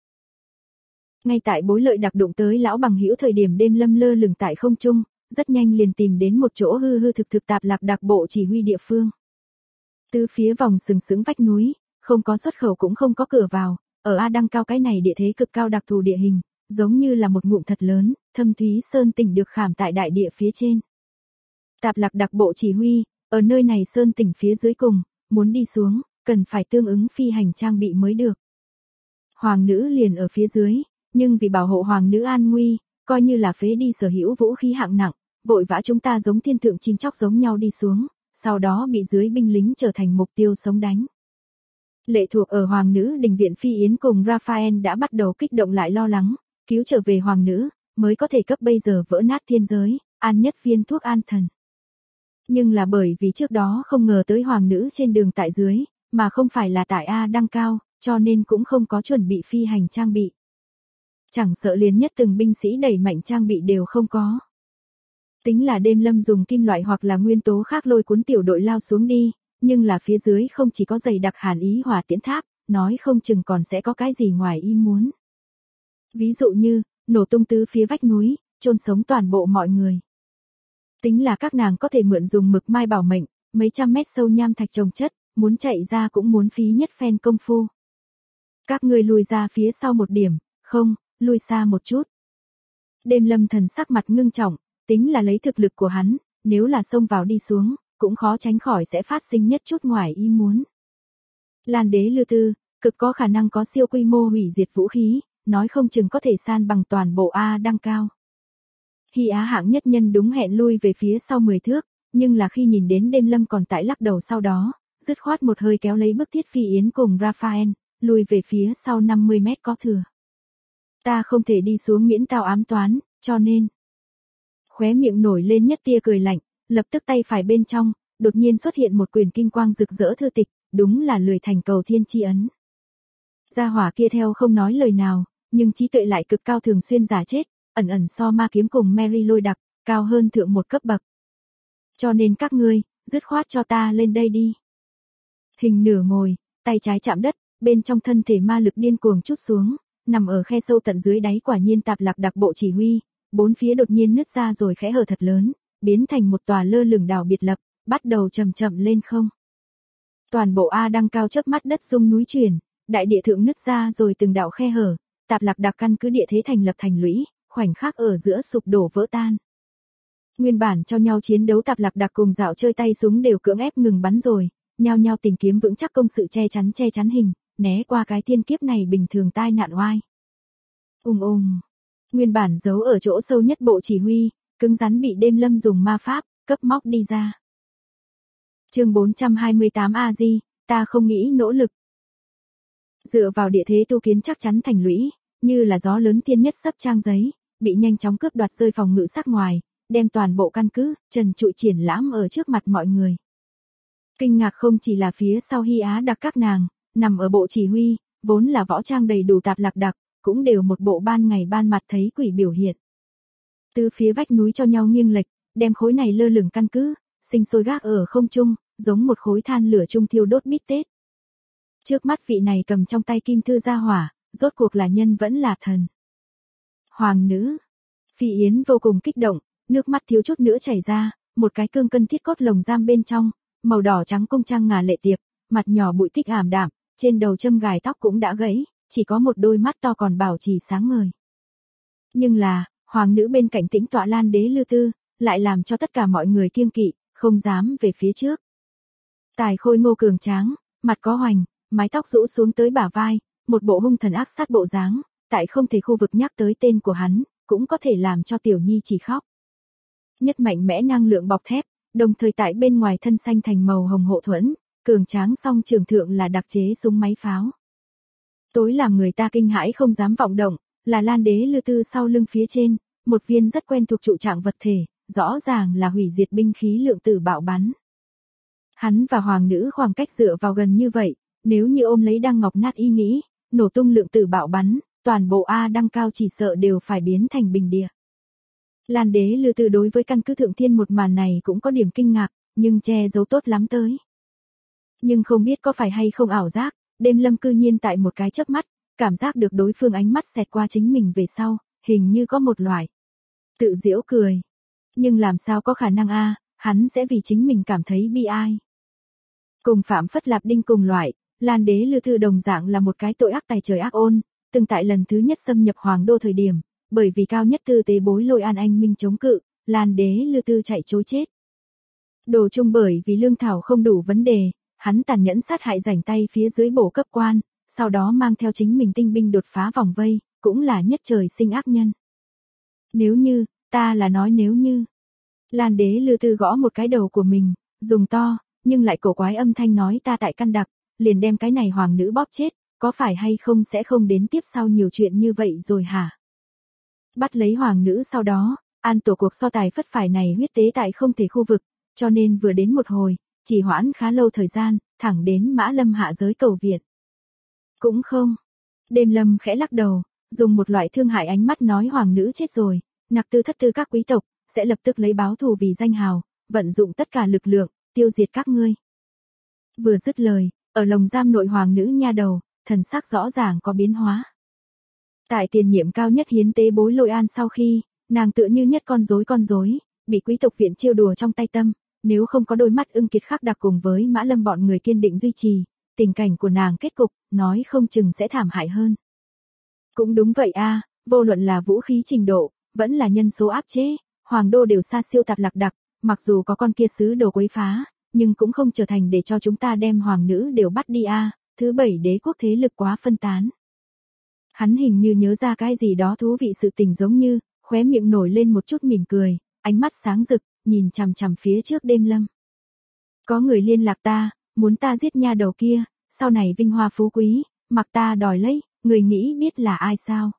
Ngay tại Bối Lợi Đặc đụng tới lão bằng hữu thời điểm Đêm Lâm lơ lửng tại không trung, rất nhanh liền tìm đến một chỗ hư hư thực thực Tạp Lạc Đặc bộ chỉ huy địa phương. Tứ phía vòng sừng sững vách núi, không có xuất khẩu cũng không có cửa vào, ở A đăng cao cái này địa thế cực cao đặc thù địa hình, giống như là một ngụm thật lớn, thâm thúy sơn tỉnh được khảm tại đại địa phía trên. Tạp Lạc Đặc bộ chỉ huy, ở nơi này sơn tỉnh phía dưới cùng, muốn đi xuống, cần phải tương ứng phi hành trang bị mới được. Hoàng nữ liền ở phía dưới, nhưng vì bảo hộ hoàng nữ an nguy, coi như là phế đi sở hữu vũ khí hạng nặng, vội vã chúng ta giống thiên thượng chim chóc giống nhau đi xuống, sau đó bị dưới binh lính trở thành mục tiêu sống đánh. Lệ thuộc ở hoàng nữ đình viện Phi Yến cùng Raphael đã bắt đầu kích động lại lo lắng, cứu trở về hoàng nữ, mới có thể cấp bây giờ vỡ nát thiên giới, an nhất viên thuốc an thần. Nhưng là bởi vì trước đó không ngờ tới hoàng nữ trên đường tại dưới, mà không phải là tại A đăng cao, cho nên cũng không có chuẩn bị phi hành trang bị. Chẳng sợ liền nhất từng binh sĩ đẩy mạnh trang bị đều không có. Tính là Đêm Lâm dùng kim loại hoặc là nguyên tố khác lôi cuốn tiểu đội lao xuống đi, nhưng là phía dưới không chỉ có dày đặc hàn ý hỏa tiễn tháp, nói không chừng còn sẽ có cái gì ngoài ý muốn. Ví dụ như, nổ tung tứ phía vách núi, chôn sống toàn bộ mọi người. Tính là các nàng có thể mượn dùng Mực Mai bảo mệnh, mấy trăm mét sâu nham thạch trồng chất, muốn chạy ra cũng muốn phí nhất phen công phu. Các ngươi lùi ra phía sau một điểm, không, lùi xa một chút. Đêm Lâm thần sắc mặt ngưng trọng, tính là lấy thực lực của hắn, nếu là xông vào đi xuống, cũng khó tránh khỏi sẽ phát sinh nhất chút ngoài ý muốn. Lan đế Lư Tư, cực có khả năng có siêu quy mô hủy diệt vũ khí, nói không chừng có thể san bằng toàn bộ A đăng cao. Hy Á hạng nhất nhân đúng hẹn lui về phía sau 10 thước, nhưng là khi nhìn đến Đêm Lâm còn tại lắc đầu sau đó, dứt khoát một hơi kéo lấy bức thiết Phi Yến cùng Raphael, lùi về phía sau 50 mét có thừa. Ta không thể đi xuống miễn tao ám toán, cho nên. Khóe miệng nổi lên nhất tia cười lạnh, lập tức tay phải bên trong, đột nhiên xuất hiện một quyền kinh quang rực rỡ thư tịch, đúng là lười thành cầu thiên chi ấn. Gia hỏa kia theo không nói lời nào, nhưng trí tuệ lại cực cao thường xuyên giả chết, ẩn ẩn so ma kiếm cùng Mary lôi đặc, cao hơn thượng một cấp bậc. Cho nên các ngươi, dứt khoát cho ta lên đây đi. Hình nửa ngồi, tay trái chạm đất, bên trong thân thể ma lực điên cuồng trút xuống, nằm ở khe sâu tận dưới đáy quả nhiên Tạp Lạc Đặc bộ chỉ huy, bốn phía đột nhiên nứt ra rồi khẽ hở thật lớn, biến thành một tòa lơ lửng đảo biệt lập, bắt đầu chậm chậm lên không. Toàn bộ A đăng cao chớp mắt đất rung núi chuyển, đại địa thượng nứt ra rồi từng đạo khe hở, Tạp Lạc Đặc căn cứ địa thế thành lập thành lũy, khoảnh khắc ở giữa sụp đổ vỡ tan. Nguyên bản cho nhau chiến đấu Tạp Lạc Đặc cùng dạo chơi tay súng đều cưỡng ép ngừng bắn rồi, nhao nhao tìm kiếm vững chắc công sự che chắn hình, né qua cái thiên kiếp này bình thường tai nạn oai. Nguyên bản giấu ở chỗ sâu nhất bộ chỉ huy, cứng rắn bị Đêm Lâm dùng ma pháp, cấp móc đi ra. Chương 428 A-di, ta không nghĩ nỗ lực. Dựa vào địa thế tu kiến chắc chắn thành lũy, như là gió lớn thiên nhất sấp trang giấy, bị nhanh chóng cướp đoạt rơi phòng ngự sát ngoài, đem toàn bộ căn cứ, trần trụi triển lãm ở trước mặt mọi người. Kinh ngạc không chỉ là phía sau Hy Á đặc các nàng, nằm ở bộ chỉ huy, vốn là võ trang đầy đủ tạp lạc đặc, cũng đều một bộ ban ngày ban mặt thấy quỷ biểu hiện. Từ phía vách núi cho nhau nghiêng lệch, đem khối này lơ lửng căn cứ, sinh sôi gác ở không trung, giống một khối than lửa trung thiêu đốt bít tết. Trước mắt vị này cầm trong tay kim thư gia hỏa, rốt cuộc là nhân vẫn là thần. Hoàng nữ. Phi Yến vô cùng kích động, nước mắt thiếu chút nữa chảy ra, một cái cương cân thiết cốt lồng giam bên trong, màu đỏ trắng cung trang ngà lệ tiệp, mặt nhỏ bụi tích ảm đạm, trên đầu châm gài tóc cũng đã gãy, chỉ có một đôi mắt to còn bảo trì sáng ngời. Nhưng là, hoàng nữ bên cạnh tĩnh tọa Lan Đế Lư Tư, lại làm cho tất cả mọi người kiêng kỵ, không dám về phía trước. Tài khôi ngô cường tráng, mặt có hoành, mái tóc rũ xuống tới bả vai, một bộ hung thần ác sát bộ dáng, tại không thể khu vực nhắc tới tên của hắn, cũng có thể làm cho tiểu nhi chỉ khóc. Nhất mạnh mẽ năng lượng bọc thép, đồng thời tại bên ngoài thân xanh thành màu hồng hộ thuẫn, cường tráng song trường thượng là đặc chế súng máy pháo. Tối làm người ta kinh hãi không dám vọng động, là Lan Đế Lư Tư sau lưng phía trên, một viên rất quen thuộc trụ trạng vật thể, rõ ràng là hủy diệt binh khí lượng tử bạo bắn. Hắn và hoàng nữ khoảng cách dựa vào gần như vậy, nếu như ôm lấy Đăng Ngọc Nát ý nghĩ, nổ tung lượng tử bạo bắn, toàn bộ A Đăng Cao chỉ sợ đều phải biến thành bình địa. Lan Đế Lư Tư đối với căn cứ Thượng Thiên một màn này cũng có điểm kinh ngạc, nhưng che giấu tốt lắm tới. Nhưng không biết có phải hay không ảo giác, Đêm Lâm cư nhiên tại một cái chớp mắt, cảm giác được đối phương ánh mắt xẹt qua chính mình về sau, hình như có một loại tự giễu cười. Nhưng làm sao có khả năng hắn sẽ vì chính mình cảm thấy bi ai. Cùng Phạm Phất Lạp Đinh cùng loại, Lan Đế Lư Tư đồng dạng là một cái tội ác tài trời ác ôn, từng tại lần thứ nhất xâm nhập Hoàng đô thời điểm, bởi vì cao nhất tư tế bối lôi An Anh Minh chống cự, Lan Đế Lư Tư chạy trối chết. Đồ chung bởi vì lương thảo không đủ vấn đề, hắn tàn nhẫn sát hại rảnh tay phía dưới bổ cấp quan, sau đó mang theo chính mình tinh binh đột phá vòng vây, cũng là nhất trời sinh ác nhân. Nếu như, ta là nói nếu như. Lan Đế Lư Tư gõ một cái đầu của mình, dùng to, nhưng lại cổ quái âm thanh nói ta tại căn đặc, liền đem cái này hoàng nữ bóp chết, có phải hay không sẽ không đến tiếp sau nhiều chuyện như vậy rồi hả? Bắt lấy hoàng nữ sau đó, an tổ cuộc so tài phất phải này huyết tế tại không thể khu vực, cho nên vừa đến một hồi, chỉ hoãn khá lâu thời gian, thẳng đến Mã Lâm hạ giới cầu viện. Cũng không. Đêm Lâm khẽ lắc đầu, dùng một loại thương hại ánh mắt nói hoàng nữ chết rồi, nặc tư thất tư các quý tộc, sẽ lập tức lấy báo thù vì danh hào, vận dụng tất cả lực lượng, tiêu diệt các ngươi. Vừa dứt lời, ở lồng giam nội hoàng nữ nha đầu, thần sắc rõ ràng có biến hóa. Tại tiền nhiệm cao nhất hiến tế bối lôi an sau khi, nàng tựa như nhất con rối, bị quý tộc viện chiêu đùa trong tay tâm, nếu không có đôi mắt ưng kiệt khắc đặc cùng với Mã Lâm bọn người kiên định duy trì, tình cảnh của nàng kết cục, nói không chừng sẽ thảm hại hơn. Cũng đúng vậy vô luận là vũ khí trình độ, vẫn là nhân số áp chế, hoàng đô đều xa siêu tạp lạc đặc, mặc dù có con kia sứ đồ quấy phá, nhưng cũng không trở thành để cho chúng ta đem hoàng nữ đều bắt đi thứ bảy đế quốc thế lực quá phân tán. Hắn hình như nhớ ra cái gì đó thú vị sự tình giống như, khóe miệng nổi lên một chút mỉm cười, ánh mắt sáng rực, nhìn chằm chằm phía trước Đêm Lâm. Có người liên lạc ta, muốn ta giết nha đầu kia, sau này vinh hoa phú quý, mặc ta đòi lấy, người nghĩ biết là ai sao?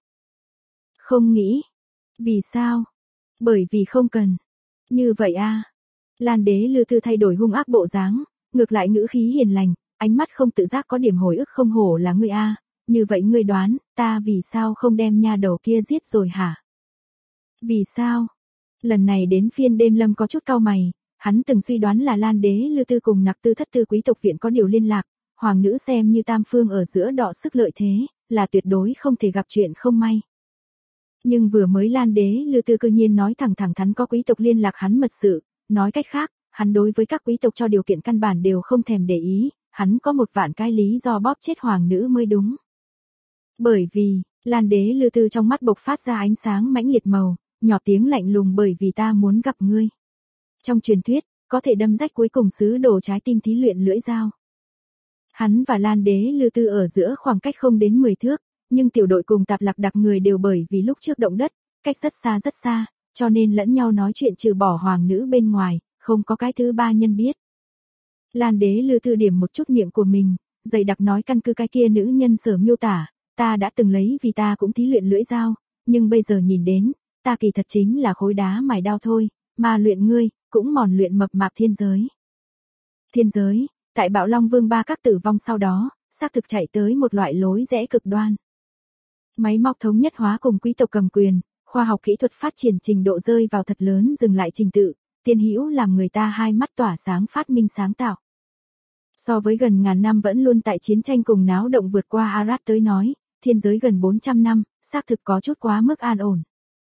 Không nghĩ. Vì sao? Bởi vì không cần. Như vậy Lan Đế Lư Tư thay đổi hung ác bộ dáng, ngược lại ngữ khí hiền lành, ánh mắt không tự giác có điểm hồi ức không hổ là ngươi như vậy ngươi đoán, ta vì sao không đem nha đầu kia giết rồi hả? Vì sao? Lần này đến phiên Đêm Lâm có chút cau mày, hắn từng suy đoán là Lan Đế Lư Tư cùng nặc tư thất tư quý tộc viện có điều liên lạc, hoàng nữ xem như tam phương ở giữa đọ sức lợi thế, là tuyệt đối không thể gặp chuyện không may. Nhưng vừa mới Lan Đế Lư Tư cư nhiên nói thẳng thắn có quý tộc liên lạc hắn mật sự, nói cách khác, hắn đối với các quý tộc cho điều kiện căn bản đều không thèm để ý, hắn có một vạn cái lý do bóp chết hoàng nữ mới đúng. Bởi vì, Lan Đế Lư Tư trong mắt bộc phát ra ánh sáng mãnh liệt màu, nhỏ tiếng lạnh lùng bởi vì ta muốn gặp ngươi. Trong truyền thuyết, có thể đâm rách cuối cùng sứ đồ trái tim thí luyện lưỡi dao. Hắn và Lan Đế Lư Tư ở giữa khoảng cách không đến 10 thước, nhưng tiểu đội cùng Tạp Lạc Đặc người đều bởi vì lúc trước động đất, cách rất xa, cho nên lẫn nhau nói chuyện trừ bỏ hoàng nữ bên ngoài, không có cái thứ ba nhân biết. Lan Đế Lư Tư điểm một chút miệng của mình, dày đặc nói căn cứ cái kia nữ nhân sở miêu tả, ta đã từng lấy vì ta cũng thí luyện lưỡi dao, nhưng bây giờ nhìn đến, ta kỳ thật chính là khối đá mài đao thôi, mà luyện ngươi, cũng mòn luyện mập mạp thiên giới. Thiên giới, tại Bạo Long Vương ba các tử vong sau đó, xác thực chạy tới một loại lối rẽ cực đoan. Máy móc thống nhất hóa cùng quý tộc cầm quyền, khoa học kỹ thuật phát triển trình độ rơi vào thật lớn dừng lại trình tự, Tiên Hữu làm người ta hai mắt tỏa sáng phát minh sáng tạo. So với gần ngàn năm vẫn luôn tại chiến tranh cùng náo động vượt qua Arad tới nói, thiên giới gần 400 năm, xác thực có chút quá mức an ổn.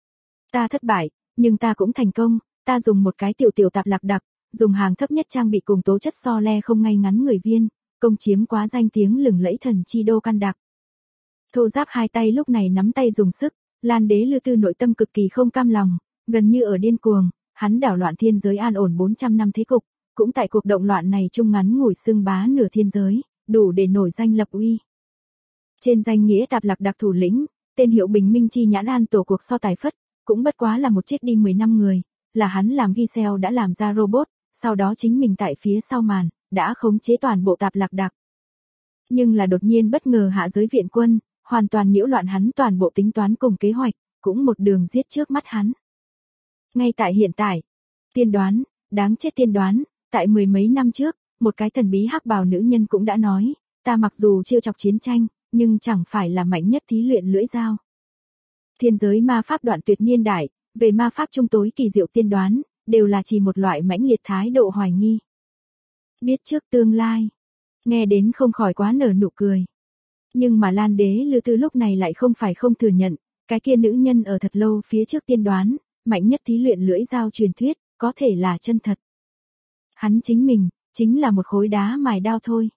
Ta thất bại, nhưng ta cũng thành công, ta dùng một cái tiểu Tạp Lạc Đặc, dùng hàng thấp nhất trang bị cùng tố chất so le không ngay ngắn người viên, công chiếm quá danh tiếng lừng lẫy thần chi đô Can Đặc. Thô Giáp hai tay lúc này nắm tay dùng sức, Lan Đế Lư Tư nội tâm cực kỳ không cam lòng, gần như ở điên cuồng, hắn đảo loạn thiên giới an ổn 400 năm thế cục, cũng tại cuộc động loạn này trung ngắn ngủi xưng bá nửa thiên giới, đủ để nổi danh lập uy. Trên danh nghĩa Tạp Lạc Đặc thủ lĩnh, tên hiệu Bình Minh Chi Nhãn An tổ cuộc so tài phất, cũng bất quá là một chết đi 10 năm người, là hắn làm Giselle đã làm ra robot, sau đó chính mình tại phía sau màn, đã khống chế toàn bộ Tạp Lạc Đặc. Nhưng là đột nhiên bất ngờ hạ giới viện quân, hoàn toàn nhiễu loạn hắn toàn bộ tính toán cùng kế hoạch, cũng một đường giết trước mắt hắn. Ngay tại hiện tại, tiên đoán, đáng chết tiên đoán, tại mười mấy năm trước, một cái thần bí hắc bào nữ nhân cũng đã nói, ta mặc dù chiêu chọc chiến tranh, nhưng chẳng phải là mạnh nhất thí luyện lưỡi dao. Thiên giới ma pháp đoạn tuyệt niên đại, về ma pháp trung tối kỳ diệu tiên đoán, đều là chỉ một loại mãnh liệt thái độ hoài nghi. Biết trước tương lai, nghe đến không khỏi quá nở nụ cười. Nhưng mà Lan Đế Lư Tư lúc này lại không phải không thừa nhận, cái kia nữ nhân ở thật lâu phía trước tiên đoán, mạnh nhất thí luyện lưỡi dao truyền thuyết, có thể là chân thật. Hắn chính mình, chính là một khối đá mài đao thôi.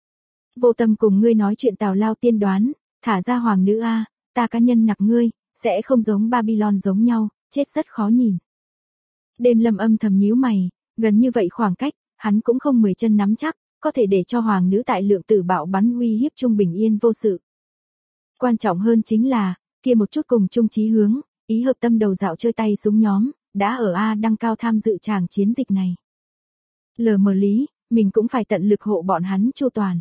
Vô tâm cùng ngươi nói chuyện tào lao tiên đoán, thả ra hoàng nữ a, ta cá nhân nặc ngươi, sẽ không giống Babylon giống nhau, chết rất khó nhìn. Đêm Lâm âm thầm nhíu mày, gần như vậy khoảng cách, hắn cũng không 10 chân nắm chắc, có thể để cho hoàng nữ tại lượng tử bạo bắn uy hiếp trung bình yên vô sự. Quan trọng hơn chính là, kia một chút cùng chung chí hướng, ý hợp tâm đầu dạo chơi tay súng nhóm, đã ở A Đăng Cao tham dự tràng chiến dịch này. Lờ mờ lý, mình cũng phải tận lực hộ bọn hắn chu toàn.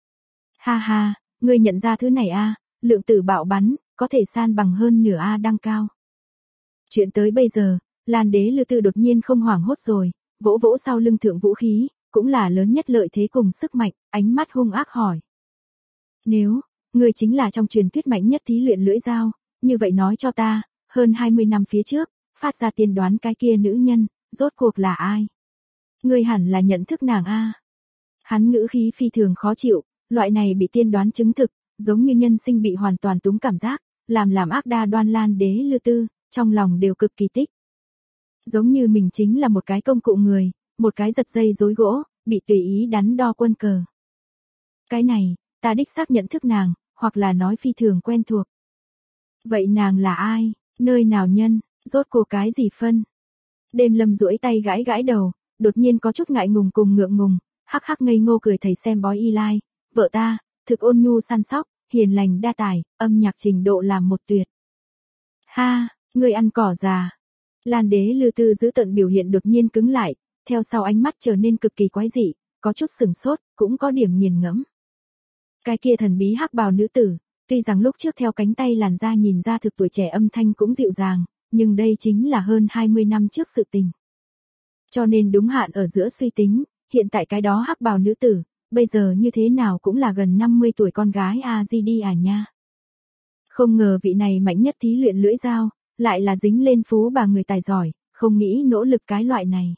Ha ha, ngươi nhận ra thứ này a, lượng tử bạo bắn, có thể san bằng hơn nửa A Đăng Cao. Chuyện tới bây giờ, Lan Đế Lư Tư đột nhiên không hoảng hốt rồi, vỗ vỗ sau lưng thượng vũ khí, cũng là lớn nhất lợi thế cùng sức mạnh, ánh mắt hung ác hỏi. Nếu, ngươi chính là trong truyền thuyết mạnh nhất thí luyện lưỡi dao, như vậy nói cho ta, hơn 20 năm phía trước, phát ra tiên đoán cái kia nữ nhân, rốt cuộc là ai? Ngươi hẳn là nhận thức nàng a. Hắn ngữ khí phi thường khó chịu, loại này bị tiên đoán chứng thực, giống như nhân sinh bị hoàn toàn túng cảm giác, làm ác đa đoan Lan Đế Lư Tư, trong lòng đều cực kỳ tích. Giống như mình chính là một cái công cụ người, một cái giật dây rối gỗ, bị tùy ý đắn đo quân cờ. Cái này, ta đích xác nhận thức nàng, hoặc là nói phi thường quen thuộc. Vậy nàng là ai, nơi nào nhân, rốt cuộc cái gì phân? Đêm Lâm duỗi tay gãi gãi đầu, đột nhiên có chút ngại ngùng cùng ngượng ngùng, hắc hắc ngây ngô cười thầy xem bói y lai, vợ ta, thực ôn nhu săn sóc, hiền lành đa tài, âm nhạc trình độ làm một tuyệt. Ha, người ăn cỏ già. Lan Đế Lư Tư giữ tận biểu hiện đột nhiên cứng lại, theo sau ánh mắt trở nên cực kỳ quái dị, có chút sừng sốt, cũng có điểm nghiền ngẫm. Cái kia thần bí hắc bào nữ tử, tuy rằng lúc trước theo cánh tay làn da nhìn ra thực tuổi trẻ âm thanh cũng dịu dàng, nhưng đây chính là hơn 20 năm trước sự tình. Cho nên đúng hạn ở giữa suy tính, hiện tại cái đó hắc bào nữ tử, bây giờ như thế nào cũng là gần 50 tuổi con gái AGD à nha. Không ngờ vị này mạnh nhất thí luyện lưỡi dao, lại là dính lên phú bà người tài giỏi, không nghĩ nỗ lực cái loại này.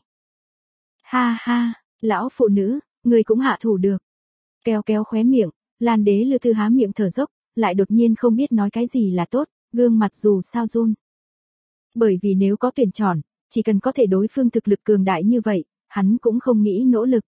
Ha ha, lão phụ nữ, người cũng hạ thủ được. Kéo kéo khóe miệng, Lan Đế Lư Tư há miệng thở dốc, lại đột nhiên không biết nói cái gì là tốt, gương mặt dù sao run. Bởi vì nếu có tuyển chọn, chỉ cần có thể đối phương thực lực cường đại như vậy, hắn cũng không nghĩ nỗ lực.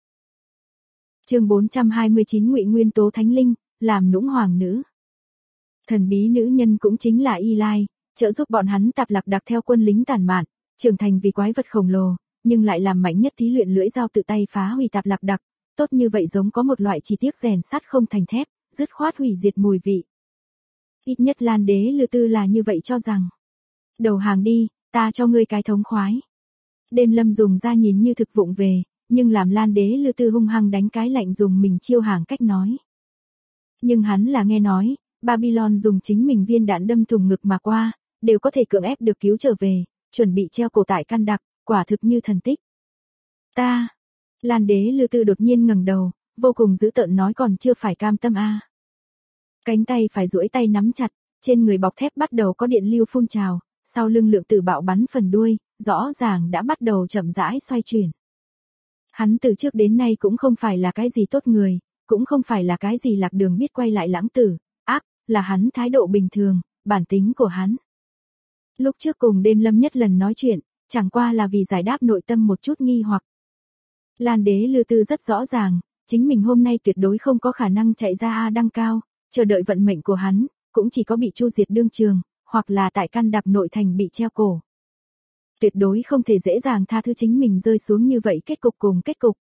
Chương 429 Ngụy Nguyên Tố Thánh Linh, làm nũng hoàng nữ. Thần bí nữ nhân cũng chính là Y Lai, trợ giúp bọn hắn Tạp Lạc Đặc theo quân lính tàn mạn, trưởng thành vì quái vật khổng lồ, nhưng lại làm mạnh nhất thí luyện lưỡi dao tự tay phá hủy Tạp Lạc Đặc, tốt như vậy giống có một loại chi tiết rèn sắt không thành thép, dứt khoát hủy diệt mùi vị. Ít nhất Lan Đế Lư Tư là như vậy cho rằng. Đầu hàng đi, ta cho ngươi cái thống khoái. Đêm Lâm dùng ra nhìn như thực vụng về, nhưng làm Lan Đế Lư Tư hung hăng đánh cái lạnh dùng mình chiêu hàng cách nói. Nhưng hắn là nghe nói, Babylon dùng chính mình viên đạn đâm thủng ngực mà qua, đều có thể cưỡng ép được cứu trở về, chuẩn bị treo cổ tại căn đặc, quả thực như thần tích. Ta, Lan Đế Lư Tư đột nhiên ngẩng đầu, vô cùng dữ tợn nói còn chưa phải cam tâm a. Cánh tay phải duỗi tay nắm chặt, trên người bọc thép bắt đầu có điện lưu phun trào, sau lưng lượng tử bạo bắn phần đuôi, rõ ràng đã bắt đầu chậm rãi xoay chuyển. Hắn từ trước đến nay cũng không phải là cái gì tốt người, cũng không phải là cái gì lạc đường biết quay lại lãng tử, ác, là hắn thái độ bình thường, bản tính của hắn. Lúc trước cùng Đêm Lâm nhất lần nói chuyện, chẳng qua là vì giải đáp nội tâm một chút nghi hoặc. Lan Đế Lư Tư rất rõ ràng, chính mình hôm nay tuyệt đối không có khả năng chạy ra A Đăng Cao, chờ đợi vận mệnh của hắn, cũng chỉ có bị chu diệt đương trường, hoặc là tại căn đạp nội thành bị treo cổ. Tuyệt đối không thể dễ dàng tha thứ chính mình rơi xuống như vậy kết cục cùng kết cục.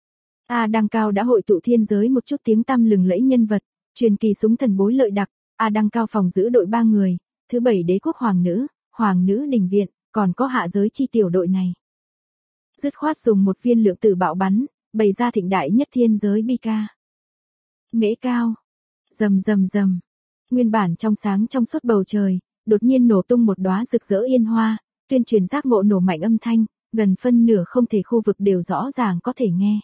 A Đăng Cao đã hội tụ thiên giới một chút tiếng tăm lừng lẫy nhân vật, truyền kỳ súng thần bối lợi đặc, A Đăng Cao phòng giữ đội 3 người, thứ 7 đế quốc hoàng nữ đình viện, còn có hạ giới chi tiểu đội này. Dứt khoát dùng một viên lượng tử bạo bắn, bày ra thịnh đại nhất thiên giới bi ca. Mễ cao, rầm rầm rầm, nguyên bản trong sáng trong suốt bầu trời, đột nhiên nổ tung một đóa rực rỡ yên hoa, tuyên truyền giác ngộ nổ mạnh âm thanh, gần phân nửa không thể khu vực đều rõ ràng có thể nghe.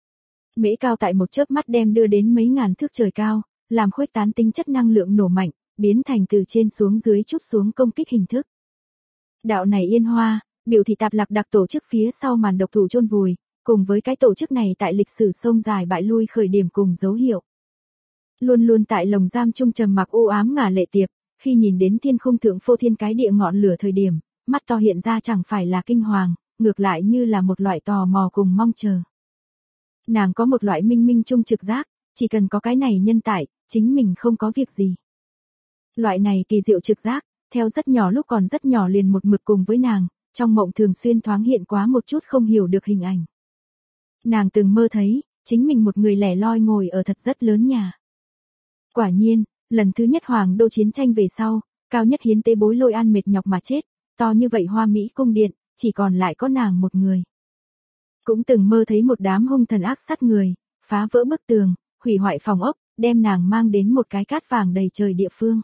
Mễ cao tại một chớp mắt đem đưa đến mấy ngàn thước trời cao, làm khuếch tán tính chất năng lượng nổ mạnh, biến thành từ trên xuống dưới chút xuống công kích hình thức. Đạo này yên hoa, biểu thị Tạp Lạc Đặc tổ chức phía sau màn độc thủ chôn vùi, cùng với cái tổ chức này tại lịch sử sông dài bại lui khởi điểm cùng dấu hiệu. Luôn luôn tại lồng giam trung trầm mặc u ám ngả lệ tiệp, khi nhìn đến thiên khung thượng phô thiên cái địa ngọn lửa thời điểm, mắt to hiện ra chẳng phải là kinh hoàng, ngược lại như là một loại tò mò cùng mong chờ. Nàng có một loại minh minh trung trực giác, chỉ cần có cái này nhân tại, chính mình không có việc gì. Loại này kỳ diệu trực giác, theo rất nhỏ lúc còn rất nhỏ liền một mực cùng với nàng, trong mộng thường xuyên thoáng hiện quá một chút không hiểu được hình ảnh. Nàng từng mơ thấy, chính mình một người lẻ loi ngồi ở thật rất lớn nhà. Quả nhiên, lần thứ nhất hoàng đô chiến tranh về sau, cao nhất hiến tế bối Lôi An mệt nhọc mà chết, to như vậy hoa mỹ cung điện, chỉ còn lại có nàng một người. Cũng từng mơ thấy một đám hung thần ác sát người, phá vỡ bức tường, hủy hoại phòng ốc, đem nàng mang đến một cái cát vàng đầy trời địa phương.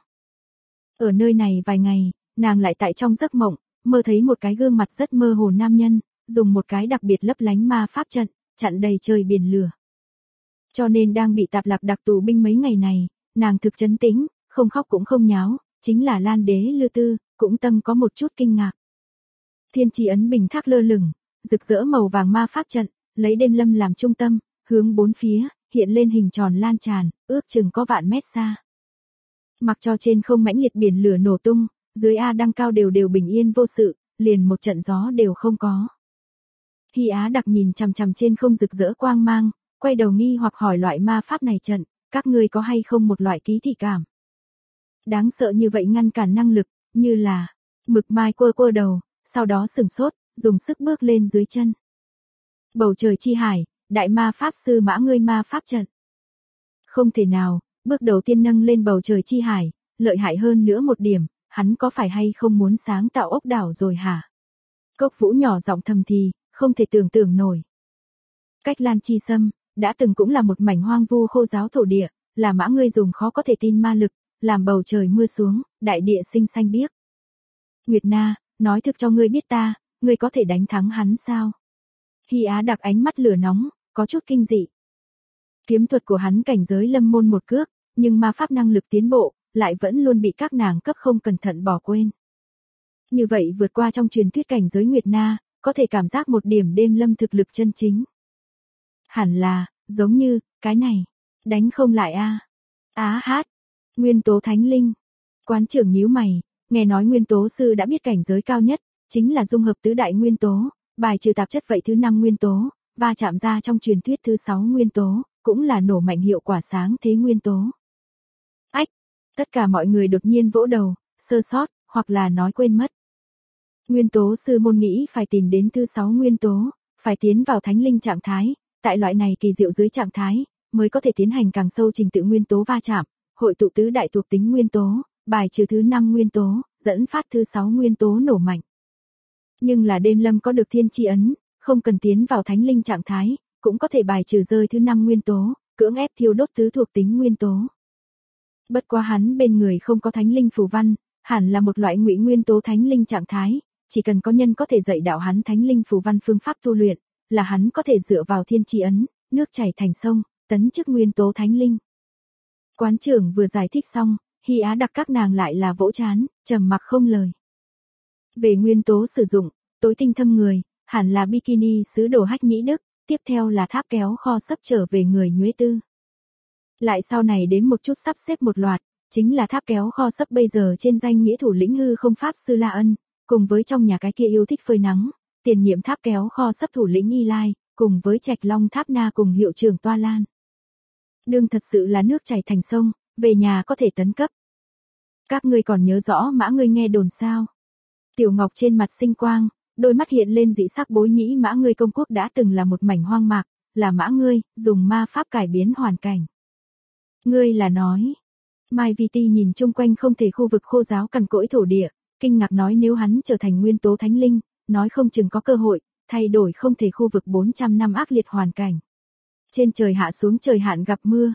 Ở nơi này vài ngày, nàng lại tại trong giấc mộng, mơ thấy một cái gương mặt rất mơ hồ nam nhân, dùng một cái đặc biệt lấp lánh ma pháp trận, chặn đầy trời biển lửa. Cho nên đang bị Tạp Lạc Đặc tù binh mấy ngày này, nàng thực trấn tĩnh, không khóc cũng không nháo, chính là Lan Đế Lư Tư, cũng tâm có một chút kinh ngạc. Thiên trì ấn bình thác lơ lửng, rực rỡ màu vàng ma pháp trận, lấy Đêm Lâm làm trung tâm, hướng bốn phía, hiện lên hình tròn lan tràn, ước chừng có vạn mét xa. Mặc cho trên không mãnh liệt biển lửa nổ tung, dưới A Đăng Cao đều bình yên vô sự, liền một trận gió đều không có. Hy Á Đặc nhìn chằm chằm trên không rực rỡ quang mang, quay đầu nghi hoặc hỏi loại ma pháp này trận, các ngươi có hay không một loại ký thị cảm? Đáng sợ như vậy ngăn cản năng lực, như là, Mực Mai quơ đầu, sau đó sừng sốt, dùng sức bước lên dưới chân. Bầu trời chi hải, đại ma pháp sư Mã ngươi ma pháp trận. Không thể nào, bước đầu tiên nâng lên bầu trời chi hải, lợi hại hơn nữa một điểm, hắn có phải hay không muốn sáng tạo ốc đảo rồi hả? Cốc Vũ nhỏ giọng thầm thì, không thể tưởng tượng nổi. Cách Lan Chi Sâm, đã từng cũng là một mảnh hoang vu khô giáo thổ địa, là Mã ngươi dùng khó có thể tin ma lực, làm bầu trời mưa xuống, đại địa sinh xanh biếc. Nguyệt Na, nói thực cho ngươi biết ta, ngươi có thể đánh thắng hắn sao? Hy Á Đặc ánh mắt lửa nóng, có chút kinh dị. Kiếm thuật của hắn cảnh giới lâm môn một cước, nhưng ma pháp năng lực tiến bộ, lại vẫn luôn bị các nàng cấp không cẩn thận bỏ quên. Như vậy vượt qua trong truyền thuyết cảnh giới Nguyệt Na, có thể cảm giác một điểm Đêm Lâm thực lực chân chính. Hẳn là, giống như, cái này, đánh không lại a. Á hát, Nguyên tố thánh linh. Quán trưởng nhíu mày, nghe nói nguyên tố sư đã biết cảnh giới cao nhất, chính là dung hợp tứ đại nguyên tố, bài trừ tạp chất vậy thứ 5 nguyên tố, và chạm ra trong truyền thuyết thứ 6 nguyên tố, cũng là nổ mạnh hiệu quả sáng thế nguyên tố. Ách, tất cả mọi người đột nhiên vỗ đầu, sơ sót, hoặc là nói quên mất. Nguyên tố sư môn nghĩ phải tìm đến thứ 6 nguyên tố, phải tiến vào thánh linh trạng thái, tại loại này kỳ diệu dưới trạng thái, mới có thể tiến hành càng sâu trình tự nguyên tố va chạm, hội tụ tứ đại thuộc tính nguyên tố, bài trừ thứ 5 nguyên tố, dẫn phát thứ 6 nguyên tố nổ mạnh. Nhưng là đêm lâm có được thiên chi ấn, không cần tiến vào thánh linh trạng thái, cũng có thể bài trừ rơi thứ 5 nguyên tố, cưỡng ép thiêu đốt tứ thuộc tính nguyên tố. Bất quá hắn bên người không có thánh linh phù văn, hẳn là một loại ngụy nguyên tố thánh linh trạng thái, chỉ cần có nhân có thể dạy đạo hắn thánh linh phù văn phương pháp tu luyện, là hắn có thể dựa vào thiên chi ấn, nước chảy thành sông, tấn chức nguyên tố thánh linh. Quán trưởng vừa giải thích xong, Hy Á đặc các nàng lại là vỗ chán, trầm mặc không lời. Về nguyên tố sử dụng, tối tinh thâm người, hẳn là bikini sứ đồ Hách Nhĩ Đức, tiếp theo là tháp kéo kho sấp trở về người Nhuế Tư. Lại sau này đến một chút sắp xếp một loạt, chính là tháp kéo kho sấp bây giờ trên danh nghĩa thủ lĩnh hư không pháp sư La Ân, cùng với trong nhà cái kia yêu thích phơi nắng, tiền nhiệm tháp kéo kho sấp thủ lĩnh Y Lai, cùng với Trạch Long Tháp Na cùng hiệu trưởng Toa Lan. Đương thật sự là nước chảy thành sông, về nhà có thể tấn cấp. Các ngươi còn nhớ rõ mã ngươi nghe đồn sao? Tiểu Ngọc trên mặt sinh quang, đôi mắt hiện lên dị sắc bối nhĩ mã ngươi công quốc đã từng là một mảnh hoang mạc, là mã ngươi, dùng ma pháp cải biến hoàn cảnh. Ngươi là nói. Mai Vi Ti nhìn chung quanh không thể khu vực khô giáo cằn cỗi thổ địa, kinh ngạc nói nếu hắn trở thành nguyên tố thánh linh, nói không chừng có cơ hội, thay đổi không thể khu vực 400 năm ác liệt hoàn cảnh. Trên trời hạ xuống trời hạn gặp mưa.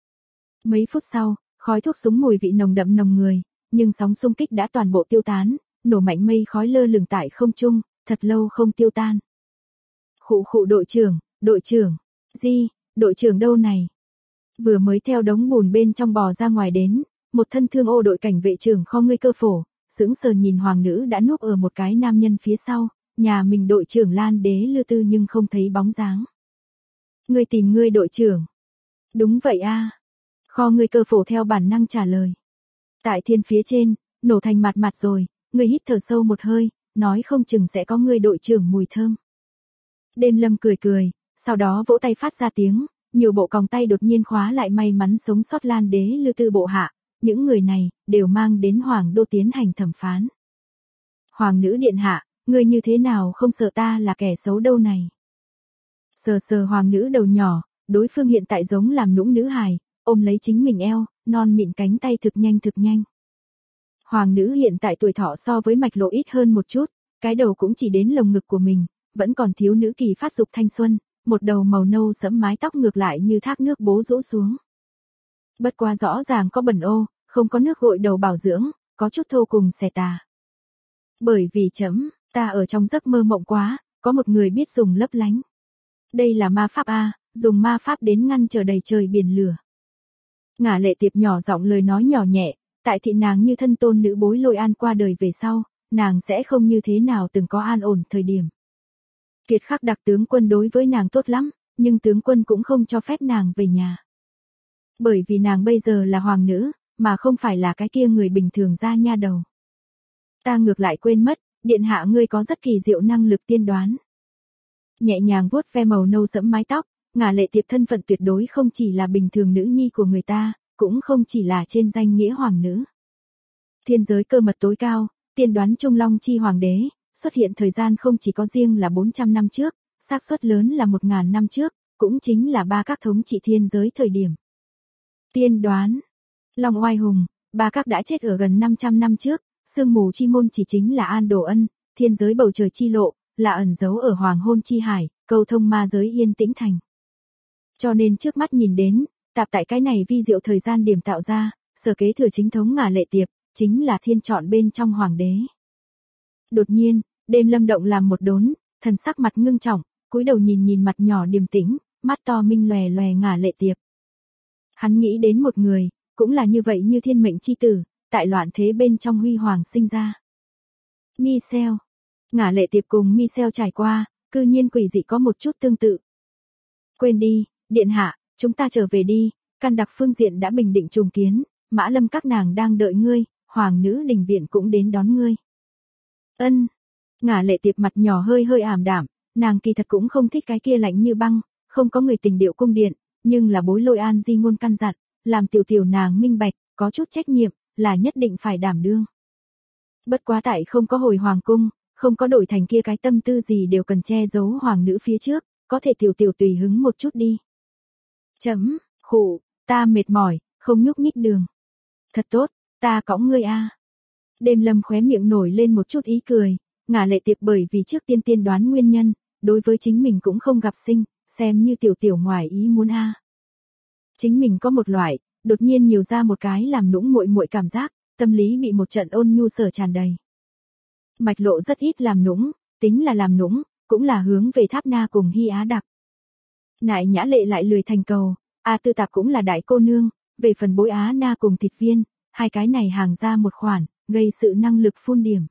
Mấy phút sau, khói thuốc súng mùi vị nồng đậm nồng người, nhưng sóng xung kích đã toàn bộ tiêu tán, nổ mạnh mây khói lơ lửng tại không trung, thật lâu không tiêu tan. Khụ khụ đội trưởng, đội trưởng đâu này? Vừa mới theo đống bùn bên trong bò ra ngoài đến, một thân thương ô đội cảnh vệ trưởng kho ngươi cơ phổ, sững sờ nhìn hoàng nữ đã núp ở một cái nam nhân phía sau, nhà mình đội trưởng Lan Đế Lư Tư nhưng không thấy bóng dáng. Ngươi tìm ngươi đội trưởng. Đúng vậy a. Kho ngươi cơ phổ theo bản năng trả lời. Tại thiên phía trên, nổ thành mặt rồi, ngươi hít thở sâu một hơi, nói không chừng sẽ có ngươi đội trưởng mùi thơm. Đêm lâm cười, sau đó vỗ tay phát ra tiếng, nhiều bộ còng tay đột nhiên khóa lại may mắn sống sót Lan Đế Lư Tư bộ hạ, những người này, đều mang đến Hoàng đô tiến hành thẩm phán. Hoàng nữ điện hạ, ngươi như thế nào không sợ ta là kẻ xấu đâu này. Sờ hoàng nữ đầu nhỏ, đối phương hiện tại giống làm nũng nữ hài, ôm lấy chính mình eo, non mịn cánh tay thực nhanh. Hoàng nữ hiện tại tuổi thọ so với mạch lộ ít hơn một chút, cái đầu cũng chỉ đến lồng ngực của mình, vẫn còn thiếu nữ kỳ phát dục thanh xuân, một đầu màu nâu sẫm mái tóc ngược lại như thác nước bố rũ xuống. Bất quá rõ ràng có bẩn ô, không có nước gội đầu bảo dưỡng, có chút thô cùng xẻ tà. Bởi vì ta ở trong giấc mơ mộng quá, có một người biết dùng lấp lánh. Đây là ma pháp a, dùng ma pháp đến ngăn trở đầy trời biển lửa. Ngả Lệ Tiệp nhỏ giọng lời nói nhỏ nhẹ, tại thị nàng như thân tôn nữ bối Lôi An qua đời về sau, nàng sẽ không như thế nào từng có an ổn thời điểm. Kiệt Khắc đặc tướng quân đối với nàng tốt lắm, nhưng tướng quân cũng không cho phép nàng về nhà. Bởi vì nàng bây giờ là hoàng nữ, mà không phải là cái kia người bình thường ra nha đầu. Ta ngược lại quên mất, điện hạ ngươi có rất kỳ diệu năng lực tiên đoán. Nhẹ nhàng vuốt ve màu nâu sẫm mái tóc, Ngả Lệ Tiệp thân phận tuyệt đối không chỉ là bình thường nữ nhi của người ta, cũng không chỉ là trên danh nghĩa hoàng nữ. Thiên giới cơ mật tối cao, tiên đoán Trung Long chi hoàng đế, xuất hiện thời gian không chỉ có riêng là 400 năm trước, xác suất lớn là 1000 năm trước, cũng chính là ba các thống trị thiên giới thời điểm. Tiên đoán, Long Oai Hùng, ba các đã chết ở gần 500 năm trước, sương mù chi môn chỉ chính là An Đồ Ân, thiên giới bầu trời chi lộ, là ẩn giấu ở hoàng hôn chi hải, câu thông ma giới yên tĩnh thành. Cho nên trước mắt nhìn đến, tạp tại cái này vi diệu thời gian điểm tạo ra, sở kế thừa chính thống Ngả Lệ Tiệp, chính là thiên chọn bên trong hoàng đế. Đột nhiên, đêm lâm động làm một đốn, thần sắc mặt ngưng trọng, cúi đầu nhìn mặt nhỏ điềm tĩnh, mắt to minh lòe Ngả Lệ Tiệp. Hắn nghĩ đến một người, cũng là như vậy như thiên mệnh chi tử, tại loạn thế bên trong huy hoàng sinh ra. Michel. Ngả Lệ Tiệp cùng Michel trải qua, cư nhiên quỷ dị có một chút tương tự. Quên đi, điện hạ, chúng ta trở về đi, căn đặc phương diện đã bình định trùng kiến, Mã Lâm các nàng đang đợi ngươi, hoàng nữ đình viện cũng đến đón ngươi. Ân. Ngả Lệ Tiệp mặt nhỏ hơi ảm đạm, nàng kỳ thật cũng không thích cái kia lạnh như băng, không có người tình điệu cung điện, nhưng là bối Lôi An di ngôn căn dặn, làm tiểu nàng minh bạch, có chút trách nhiệm, là nhất định phải đảm đương. Bất quá tại không có hồi hoàng cung, không có đổi thành kia cái tâm tư gì đều cần che giấu hoàng nữ phía trước, có thể tiểu tùy hứng một chút đi. Ta mệt mỏi, không nhúc nhích đường. Thật tốt, ta cõng ngươi a. Đêm Lâm khóe miệng nổi lên một chút ý cười, Ngả Lệ Tiệp bởi vì trước tiên tiên đoán nguyên nhân, đối với chính mình cũng không gặp sinh, xem như tiểu tiểu ngoài ý muốn a. Chính mình có một loại, đột nhiên nhiều ra một cái làm nũng muội muội cảm giác, tâm lý bị một trận ôn nhu sở tràn đầy. Mạch Lộ rất ít làm nũng, tính là làm nũng, cũng là hướng về Tháp Na cùng Hy Á Đặc. Nại Nhã Lệ lại lười thành cầu, A Tư Tạp cũng là đại cô nương, về phần Bối Á Na cùng Thịt Viên, hai cái này hàng ra một khoản, gây sự năng lực phun điểm.